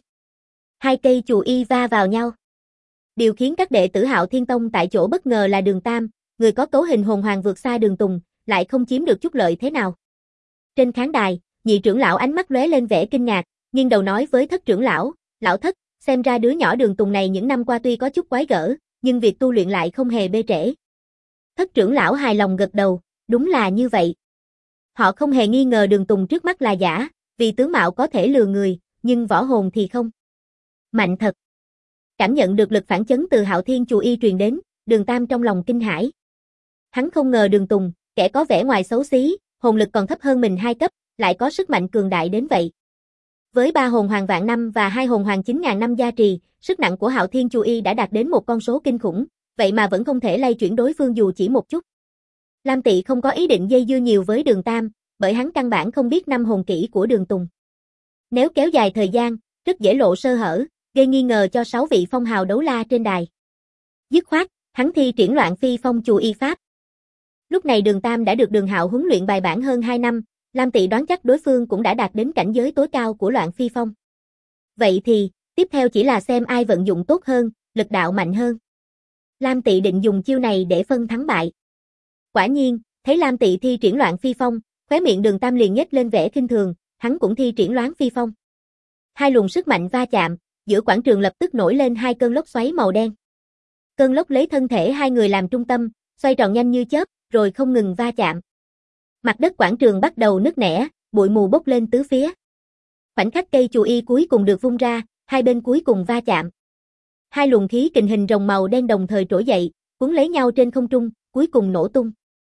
2 cây chù y va vào nhau. Điều khiến các đệ tử Hạo Thiên Tông tại chỗ bất ngờ là Đường Tam, người có cấu hình hồn hoàng vượt xa Đường Tùng, lại không chiếm được chút lợi thế nào. Trên khán đài, nhị trưởng lão ánh mắt lóe lên vẻ kinh ngạc, nghiêng đầu nói với Thất trưởng lão, lão Thất, xem ra đứa nhỏ Đường Tùng này những năm qua tuy có chút quái gở, nhưng việc tu luyện lại không hề bê trễ. Thất trưởng lão hài lòng gật đầu, đúng là như vậy. Họ không hề nghi ngờ Đường Tùng trước mắt là giả, vì tướng mạo có thể lừa người, nhưng võ hồn thì không. Mạnh thật. Cảm nhận được lực phản chấn từ Hạo Thiên Chù Y truyền đến, Đường Tam trong lòng kinh hãi. Hắn không ngờ Đường Tùng, kẻ có vẻ ngoài xấu xí, hồn lực còn thấp hơn mình 2 cấp, lại có sức mạnh cường đại đến vậy. Với 3 hồn hoàng vạn năm và 2 hồn hoàng 9.000 năm gia trì, sức nặng của Hạo Thiên Chù Y đã đạt đến một con số kinh khủng, vậy mà vẫn không thể lay chuyển đối phương dù chỉ một chút. Lam Tị không có ý định dây dưa nhiều với Đường Tam, bởi hắn căn bản không biết 5 hồn kỹ của Đường Tùng. Nếu kéo dài thời gian, rất dễ lộ sơ hở, gây nghi ngờ cho 6 vị phong hào đấu la trên đài. Dứt khoát, hắn thi triển Loạn Phi Phong Chù Y pháp. Lúc này Đường Tam đã được Đường Hạo huấn luyện bài bản hơn 2 năm, Lam Tị đoán chắc đối phương cũng đã đạt đến cảnh giới tối cao của Loạn Phi Phong. Vậy thì, tiếp theo chỉ là xem ai vận dụng tốt hơn, lực đạo mạnh hơn. Lam Tị định dùng chiêu này để phân thắng bại. Quả nhiên, thấy Lam Tị thi triển Loạn Phi Phong, khóe miệng Đường Tam liền nhếch lên vẻ khinh thường, hắn cũng thi triển Loáng Phi Phong. Hai luồng sức mạnh va chạm, giữa quảng trường lập tức nổi lên hai cơn lốc xoáy màu đen. Cơn lốc lấy thân thể hai người làm trung tâm, xoay tròn nhanh như chớp, rồi không ngừng va chạm. Mặt đất quảng trường bắt đầu nứt nẻ, bụi mù bốc lên tứ phía. Khoảnh khắc cây chù y cuối cùng được vung ra, hai bên cuối cùng va chạm. Hai luồng khí kình hình rồng màu đen đồng thời trỗi dậy, cuốn lấy nhau trên không trung, cuối cùng nổ tung.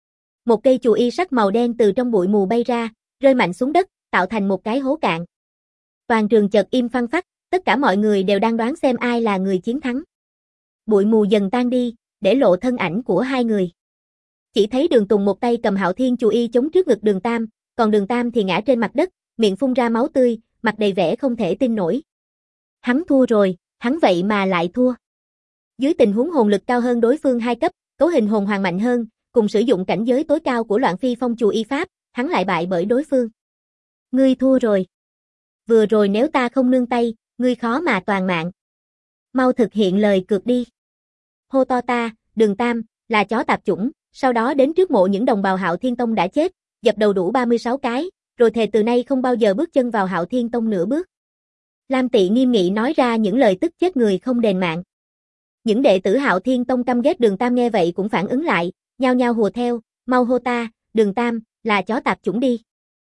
Một cây chù y sắc màu đen từ trong bụi mù bay ra, rơi mạnh xuống đất, tạo thành một cái hố cạn. Toàn trường chợt im phăng phắc, tất cả mọi người đều đang đoán xem ai là người chiến thắng. Bụi mù dần tan đi, để lộ thân ảnh của hai người. Chỉ thấy Đường Tùng một tay cầm Hạo Thiên chù y chống trước ngực Đường Tam, còn Đường Tam thì ngã trên mặt đất, miệng phun ra máu tươi, mặt đầy vẻ không thể tin nổi. Hắn thua rồi, hắn vậy mà lại thua. Dưới tình huống hồn lực cao hơn đối phương 2 cấp, cấu hình hồn hoàng mạnh hơn, cùng sử dụng cảnh giới tối cao của Loạn Phi Phong chù y pháp, hắn lại bại bởi đối phương. Ngươi thua rồi. Vừa rồi nếu ta không nương tay, ngươi khó mà toàn mạng. Mau thực hiện lời cược đi. Hô to ta, Đường Tam, là chó tạp chủng, sau đó đến trước mộ những đồng bào Hạo Thiên Tông đã chết, dập đầu đủ 36 cái, rồi thề từ nay không bao giờ bước chân vào Hạo Thiên Tông nửa bước. Lam Tị nghiêm nghị nói ra những lời tức chết người không đền mạng. Những đệ tử Hạo Thiên Tông căm ghét Đường Tam nghe vậy cũng phản ứng lại, nhao nhao hùa theo, mau hô ta, Đường Tam, là chó tạp chủng đi.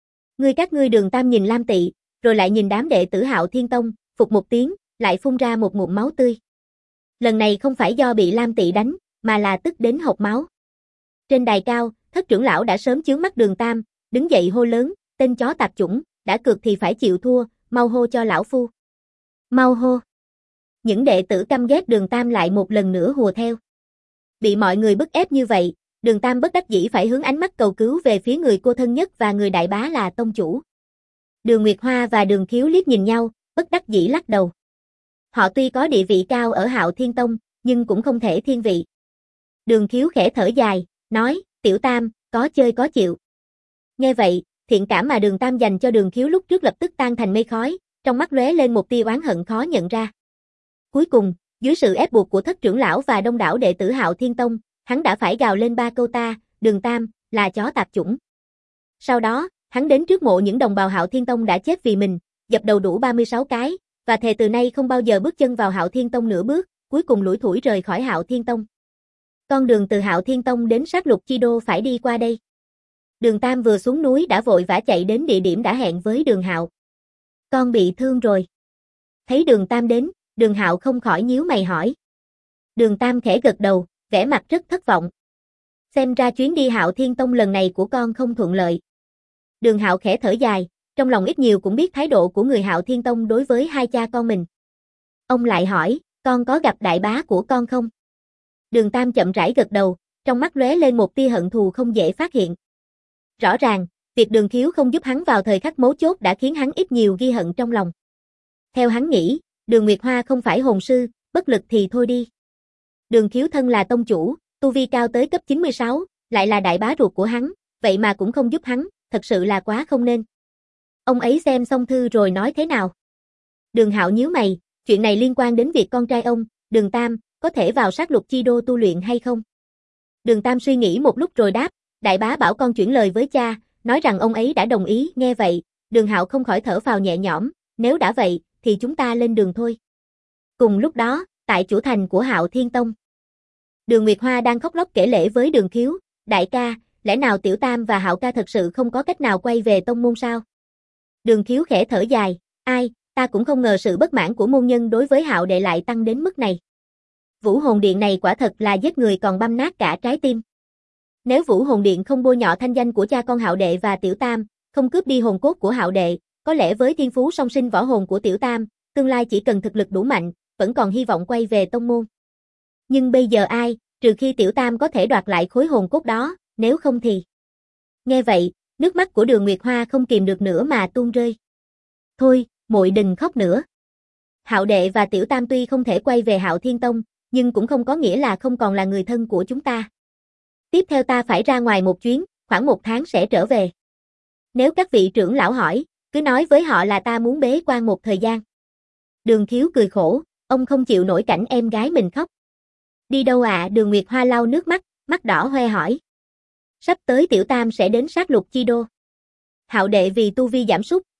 Các ngươi Đường Tam nhìn Lam Tị, rồi lại nhìn đám đệ tử Hạo Thiên Tông, phục một tiếng, lại phun ra một ngụm máu tươi. Lần này không phải do bị Lam Tị đánh, mà là tức đến hộc máu. Trên đài cao, Thất trưởng lão đã sớm chướng mắt Đường Tam, đứng dậy hô lớn, tên chó tạp chủng, đã cược thì phải chịu thua, mau hô cho lão phu. Mau hô. Những đệ tử căm ghét Đường Tam lại một lần nữa hùa theo. Bị mọi người bức ép như vậy, Đường Tam bất đắc dĩ phải hướng ánh mắt cầu cứu về phía người cô thân nhất và người đại bá là tông chủ. Đường Nguyệt Hoa và Đường Khiếu liếc nhìn nhau, bất đắc dĩ lắc đầu. Họ tuy có địa vị cao ở Hạo Thiên Tông, nhưng cũng không thể thiên vị. Đường Khiếu khẽ thở dài, nói, Tiểu Tam, có chơi có chịu. Nghe vậy, thiện cảm mà Đường Tam dành cho Đường Khiếu lúc trước lập tức tan thành mây khói, trong mắt lóe lên một tia oán hận khó nhận ra. Cuối cùng, dưới sự ép buộc của Thất trưởng lão và đông đảo đệ tử Hạo Thiên Tông, hắn đã phải gào lên 3 câu ta, Đường Tam, là chó tạp chủng. Sau đó, hắn đến trước mộ những đồng bào Hạo Thiên Tông đã chết vì mình, dập đầu đủ 36 cái, và thề từ nay không bao giờ bước chân vào Hạo Thiên Tông nửa bước, cuối cùng lủi thủi rời khỏi Hạo Thiên Tông. Con đường từ Hạo Thiên Tông đến sát lục chi đô phải đi qua đây. Đường Tam vừa xuống núi đã vội vã chạy đến địa điểm đã hẹn với Đường Hạo. Con bị thương rồi. Thấy Đường Tam đến, Đường Hạo không khỏi nhíu mày hỏi. Đường Tam khẽ gật đầu, vẻ mặt rất thất vọng. Xem ra chuyến đi Hạo Thiên Tông lần này của con không thuận lợi. Đường Hạo khẽ thở dài, trong lòng ít nhiều cũng biết thái độ của người Hạo Thiên Tông đối với hai cha con mình. Ông lại hỏi, con có gặp đại bá của con không? Đường Tam chậm rãi gật đầu, trong mắt lóe lên một tia hận thù không dễ phát hiện. Rõ ràng, việc Đường Khiếu không giúp hắn vào thời khắc mấu chốt đã khiến hắn ít nhiều ghi hận trong lòng. Theo hắn nghĩ, Đường Nguyệt Hoa không phải hồn sư, bất lực thì thôi đi. Đường Khiếu thân là tông chủ, tu vi cao tới cấp 96, lại là đại bá ruột của hắn, vậy mà cũng không giúp hắn, thật sự là quá không nên. Ông ấy xem xong thư rồi nói thế nào? Đường Hạo nhíu mày, chuyện này liên quan đến việc con trai ông, Đường Tam, có thể vào sát lục chi đô tu luyện hay không? Đường Tam suy nghĩ một lúc rồi đáp, đại bá bảo con chuyển lời với cha, nói rằng ông ấy đã đồng ý, nghe vậy, Đường Hạo không khỏi thở phào nhẹ nhõm, nếu đã vậy, thì chúng ta lên đường thôi. Cùng lúc đó, tại chủ thành của Hạo Thiên Tông, Đường Nguyệt Hoa đang khóc lóc kể lể với Đường Khiếu, đại ca, lẽ nào Tiểu Tam và Hạo ca thật sự không có cách nào quay về tông môn sao? Đường Khiếu khẽ thở dài, ai, ta cũng không ngờ sự bất mãn của môn nhân đối với Hạo đệ lại tăng đến mức này. Vũ Hồn Điện này quả thật là giết người còn băm nát cả trái tim. Nếu Vũ Hồn Điện không bôi nhọ thanh danh của cha con Hạo đệ và Tiểu Tam, không cướp đi hồn cốt của Hạo đệ, có lẽ với thiên phú song sinh võ hồn của Tiểu Tam, tương lai chỉ cần thực lực đủ mạnh, vẫn còn hy vọng quay về tông môn. Nhưng bây giờ ai, trừ khi Tiểu Tam có thể đoạt lại khối hồn cốt đó, nếu không thì... Nghe vậy, nước mắt của Đường Nguyệt Hoa không kìm được nữa mà tuôn rơi. Thôi, muội đừng khóc nữa. Hạo đệ và Tiểu Tam tuy không thể quay về Hạo Thiên Tông, nhưng cũng không có nghĩa là không còn là người thân của chúng ta. Tiếp theo ta phải ra ngoài một chuyến, khoảng 1 tháng sẽ trở về. Nếu các vị trưởng lão hỏi, cứ nói với họ là ta muốn bế quan một thời gian. Đường Khiếu cười khổ, ông không chịu nổi cảnh em gái mình khóc. Đi đâu ạ? Đường Nguyệt Hoa lau nước mắt, mắt đỏ hoe hỏi. Sắp tới Tiểu Tam sẽ đến sát lục chi đô. Hạo đệ vì tu vi giảm sút,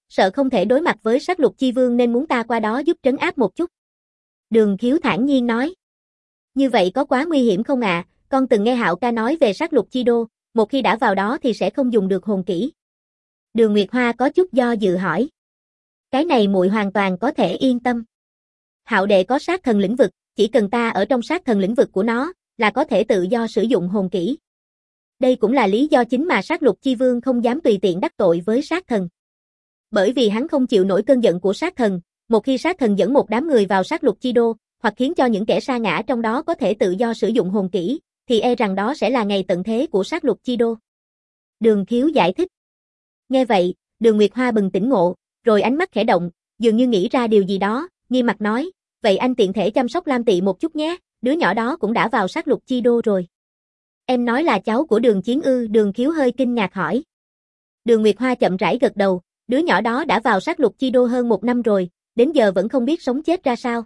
sợ không thể đối mặt với sát lục chi vương nên muốn ta qua đó giúp trấn áp một chút. Đường Khiếu thản nhiên nói. Như vậy có quá nguy hiểm không ạ? Con từng nghe Hạo ca nói về sát lục chi đô, một khi đã vào đó thì sẽ không dùng được hồn kỹ. Đường Nguyệt Hoa có chút do dự hỏi. Cái này muội hoàn toàn có thể yên tâm. Hạo đệ có sát thần lĩnh vực, chỉ cần ta ở trong sát thần lĩnh vực của nó, là có thể tự do sử dụng hồn kỹ. Đây cũng là lý do chính mà sát lục chi vương không dám tùy tiện đắc tội với sát thần. Bởi vì hắn không chịu nổi cơn giận của sát thần, một khi sát thần dẫn một đám người vào sát lục chi đô, hoặc khiến cho những kẻ sa ngã trong đó có thể tự do sử dụng hồn kỹ, thì e rằng đó sẽ là ngày tận thế của sát lục chi đô. Đường Khiếu giải thích. Nghe vậy, Đường Nguyệt Hoa bừng tỉnh ngộ, rồi ánh mắt khẽ động, dường như nghĩ ra điều gì đó, nghiêm mặt nói, vậy anh tiện thể chăm sóc Lam Tị một chút nhé, đứa nhỏ đó cũng đã vào sát lục chi đô rồi. Em nói là cháu của Đường Chiến ư? Đường Khiếu hơi kinh ngạc hỏi. Đường Nguyệt Hoa chậm rãi gật đầu, đứa nhỏ đó đã vào sát lục chi đô hơn 1 năm rồi, đến giờ vẫn không biết sống chết ra sao.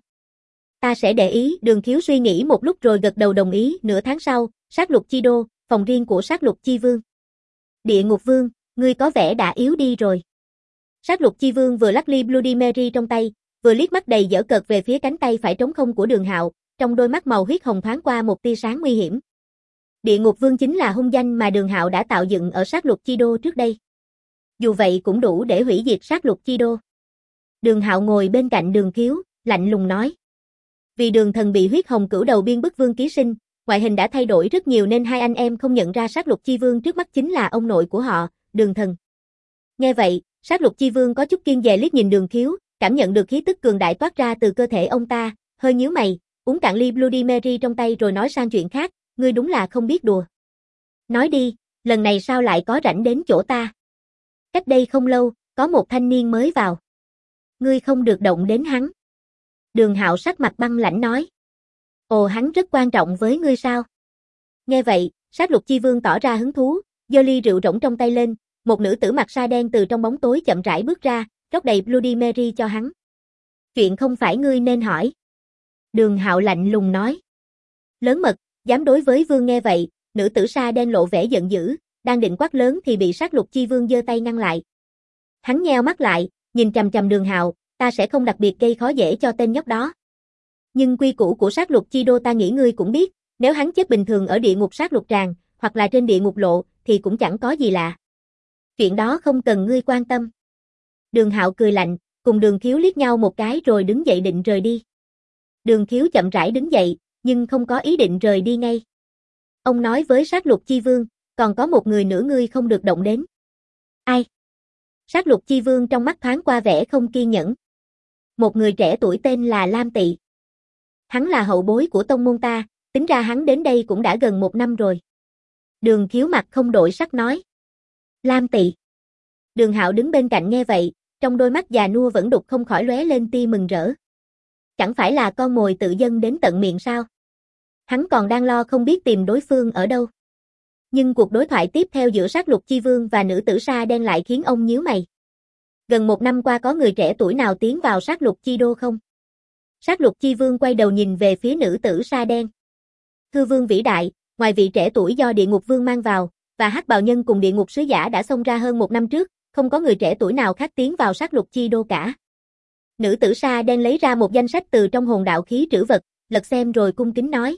Ta sẽ để ý. Đường Khiếu suy nghĩ một lúc rồi gật đầu đồng ý. Nửa tháng sau, sát lục chi đô, phòng riêng của sát lục chi vương. Địa Ngục Vương, ngươi có vẻ đã yếu đi rồi. Sát lục chi vương vừa lắc ly Bloody Mary trong tay, vừa liếc mắt đầy giễu cợt về phía cánh tay phải trống không của Đường Hạo, trong đôi mắt màu huyết hồng thoáng qua một tia sáng nguy hiểm. Địa Ngục Vương chính là hung danh mà Đường Hạo đã tạo dựng ở sát lục chi đô trước đây. Dù vậy cũng đủ để hủy diệt sát lục chi đô. Đường Hạo ngồi bên cạnh Đường Khiếu, lạnh lùng nói. Vì Đường Thần bị huyết hồng cửu đầu biên bức vương ký sinh, ngoại hình đã thay đổi rất nhiều nên hai anh em không nhận ra sát lục chi vương trước mắt chính là ông nội của họ, Đường Thần. Nghe vậy, sát lục chi vương có chút kiêng dè liếc nhìn Đường Khiếu, cảm nhận được khí tức cường đại toát ra từ cơ thể ông ta, hơi nhíu mày, uống cạn ly Bloody Mary trong tay rồi nói sang chuyện khác, ngươi đúng là không biết đùa. Nói đi, lần này sao lại có rảnh đến chỗ ta? Cách đây không lâu, có một thanh niên mới vào. Ngươi không được động đến hắn. Đường Hạo sắc mặt băng lãnh nói. Ồ, hắn rất quan trọng với ngươi sao? Nghe vậy, sát lục chi vương tỏ ra hứng thú, giơ ly rượu rỗng trong tay lên, một nữ tử mặc sa đen từ trong bóng tối chậm rãi bước ra, rót đầy Bloody Mary cho hắn. Chuyện không phải ngươi nên hỏi. Đường Hạo lạnh lùng nói. Lớn mật, dám đối với vương. Nghe vậy, nữ tử sa đen lộ vẻ giận dữ, đang định quát lớn thì bị sát lục chi vương giơ tay ngăn lại. Hắn nheo mắt lại, nhìn chằm chằm Đường Hạo, ta sẽ không đặc biệt gây khó dễ cho tên nhóc đó. Nhưng quy củ của sát lục chi đô ta nghĩ ngươi cũng biết, nếu hắn chết bình thường ở địa ngục sát lục tràng, hoặc là trên địa ngục lộ, thì cũng chẳng có gì lạ. Chuyện đó không cần ngươi quan tâm. Đường Hạo cười lạnh, cùng Đường Khiếu liếc nhau một cái rồi đứng dậy định rời đi. Đường Khiếu chậm rãi đứng dậy, nhưng không có ý định rời đi ngay. Ông nói với sát lục chi vương, còn có một người nữa ngươi không được động đến. Ai? Sát lục chi vương trong mắt thoáng qua vẻ không kiên nhẫn. Một người trẻ tuổi tên là Lam Tị. Hắn là hậu bối của tông môn ta, tính ra hắn đến đây cũng đã gần 1 năm rồi. Đường Khiếu mặt không đổi sắc nói. Lam Tị. Đường Hạo đứng bên cạnh nghe vậy, trong đôi mắt già nua vẫn đục không khỏi lóe lên tia mừng rỡ. Chẳng phải là con mồi tự dưng đến tận miệng sao? Hắn còn đang lo không biết tìm đối phương ở đâu. Nhưng cuộc đối thoại tiếp theo giữa sát lục chi vương và nữ tử sa đen lại khiến ông nhíu mày. Gần 1 năm qua có người trẻ tuổi nào tiến vào sát lục chi đô không? Sát lục chi vương quay đầu nhìn về phía nữ tử sa đen. Thưa vương vĩ đại, ngoài vị trẻ tuổi do địa ngục vương mang vào, và hắc bào nhân cùng địa ngục sứ giả đã xông ra hơn 1 năm trước, không có người trẻ tuổi nào khác tiến vào sát lục chi đô cả. Nữ tử sa đen lấy ra một danh sách từ trong hồn đạo khí trữ vật, lật xem rồi cung kính nói.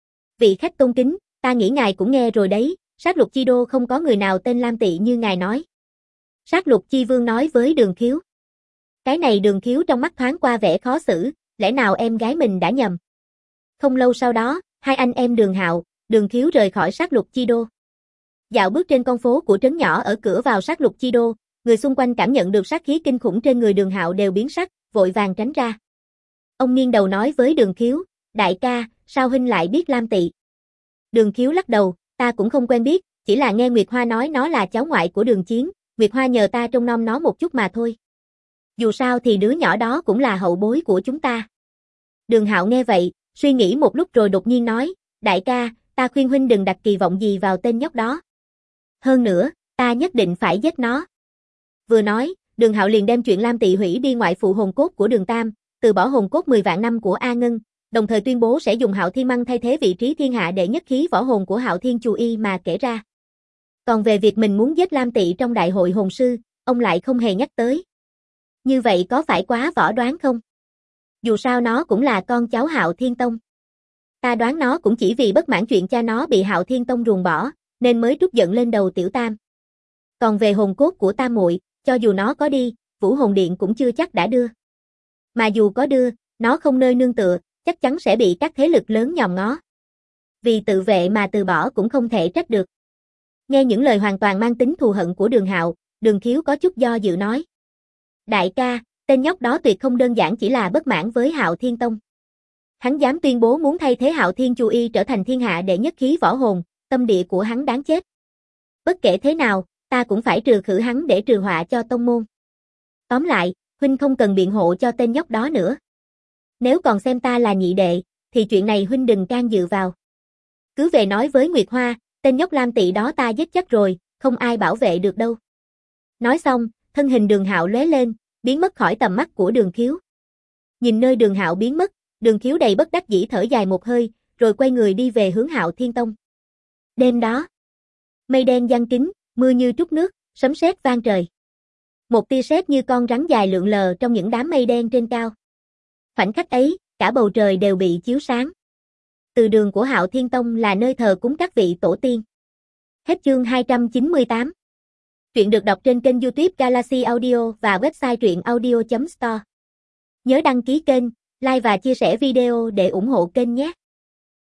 Vị khách tôn kính, ta nghĩ ngài cũng nghe rồi đấy, sát lục chi đô không có người nào tên Lam Tị như ngài nói. Sát lục chi vương nói với Đường Khiếu. Cái này Đường Khiếu trong mắt thoáng qua vẻ khó xử, lẽ nào em gái mình đã nhầm. Không lâu sau đó, hai anh em Đường Hạo, Đường Khiếu rời khỏi sát lục chi đô. Dạo bước trên con phố của trấn nhỏ ở cửa vào sát lục chi đô, người xung quanh cảm nhận được sát khí kinh khủng trên người Đường Hạo đều biến sắc, vội vàng tránh ra. Ông nghiêng đầu nói với Đường Khiếu, đại ca, sao huynh lại biết Lam Tị? Đường Khiếu lắc đầu, ta cũng không quen biết, chỉ là nghe Nguyệt Hoa nói nó là cháu ngoại của Đường Chiến, Nguyệt Hoa nhờ ta trông nom nó một chút mà thôi. Dù sao thì đứa nhỏ đó cũng là hậu bối của chúng ta. Đường Hạo nghe vậy, suy nghĩ một lúc rồi đột nhiên nói, đại ca, ta khuyên huynh đừng đặt kỳ vọng gì vào tên nhóc đó. Hơn nữa, ta nhất định phải giết nó. Vừa nói, Đường Hạo liền đem chuyện Lam Tị hủy đi ngoại phụ hồn cốt của Đường Tam, từ bỏ hồn cốt 10 vạn năm của A Ngân, đồng thời tuyên bố sẽ dùng Hạo Thiên Măng thay thế vị trí thiên hạ đệ nhất khí võ hồn của Hạo Thiên Chù Y mà kể ra. Còn về việc mình muốn giết Lam Tị trong đại hội hồn sư, ông lại không hề nhắc tới. Như vậy có phải quá võ đoán không? Dù sao nó cũng là con cháu Hạo Thiên Tông. Ta đoán nó cũng chỉ vì bất mãn chuyện cha nó bị Hạo Thiên Tông ruồng bỏ, nên mới trút giận lên đầu Tiểu Tam. Còn về hồn cốt của Tam muội, cho dù nó có đi, Vũ Hồn Điện cũng chưa chắc đã đưa. Mà dù có đưa, nó không nơi nương tựa, chắc chắn sẽ bị các thế lực lớn nhòm ngó. Vì tự vệ mà từ bỏ cũng không thể trách được. Nghe những lời hoàn toàn mang tính thù hận của Đường Hạo, Đường Khiếu có chút do dự nói. Đại ca, tên nhóc đó tuyệt không đơn giản chỉ là bất mãn với Hạo Thiên Tông. Hắn dám tuyên bố muốn thay thế Hạo Thiên Chu Y trở thành thiên hạ đệ nhất khí võ hồn, tâm địa của hắn đáng chết. Bất kể thế nào, ta cũng phải trừ khử hắn để trừ họa cho tông môn. Tóm lại, huynh không cần biện hộ cho tên nhóc đó nữa. Nếu còn xem ta là nhị đệ, thì chuyện này huynh đừng can dự vào. Cứ về nói với Nguyệt Hoa, tên nhóc Lam Tị đó ta giết chắc rồi, không ai bảo vệ được đâu. Nói xong, thân hình Đường Hạo lóe lên, biến mất khỏi tầm mắt của Đường Khiếu. Nhìn nơi Đường Hạo biến mất, Đường Khiếu đầy bất đắc dĩ thở dài một hơi, rồi quay người đi về hướng Hạo Thiên Tông. Đêm đó, mây đen giăng kín, mưa như trút nước, sấm sét vang trời. Một tia sét như con rắn dài lượn lờ trong những đám mây đen trên cao. Khoảnh khắc ấy, cả bầu trời đều bị chiếu sáng. Từ đường của Hạo Thiên Tông là nơi thờ cúng các vị tổ tiên. Hết chương 298. Truyện được đọc trên kênh YouTube Galaxy Audio và website truyệnaudio.store. Nhớ đăng ký kênh, like và chia sẻ video để ủng hộ kênh nhé.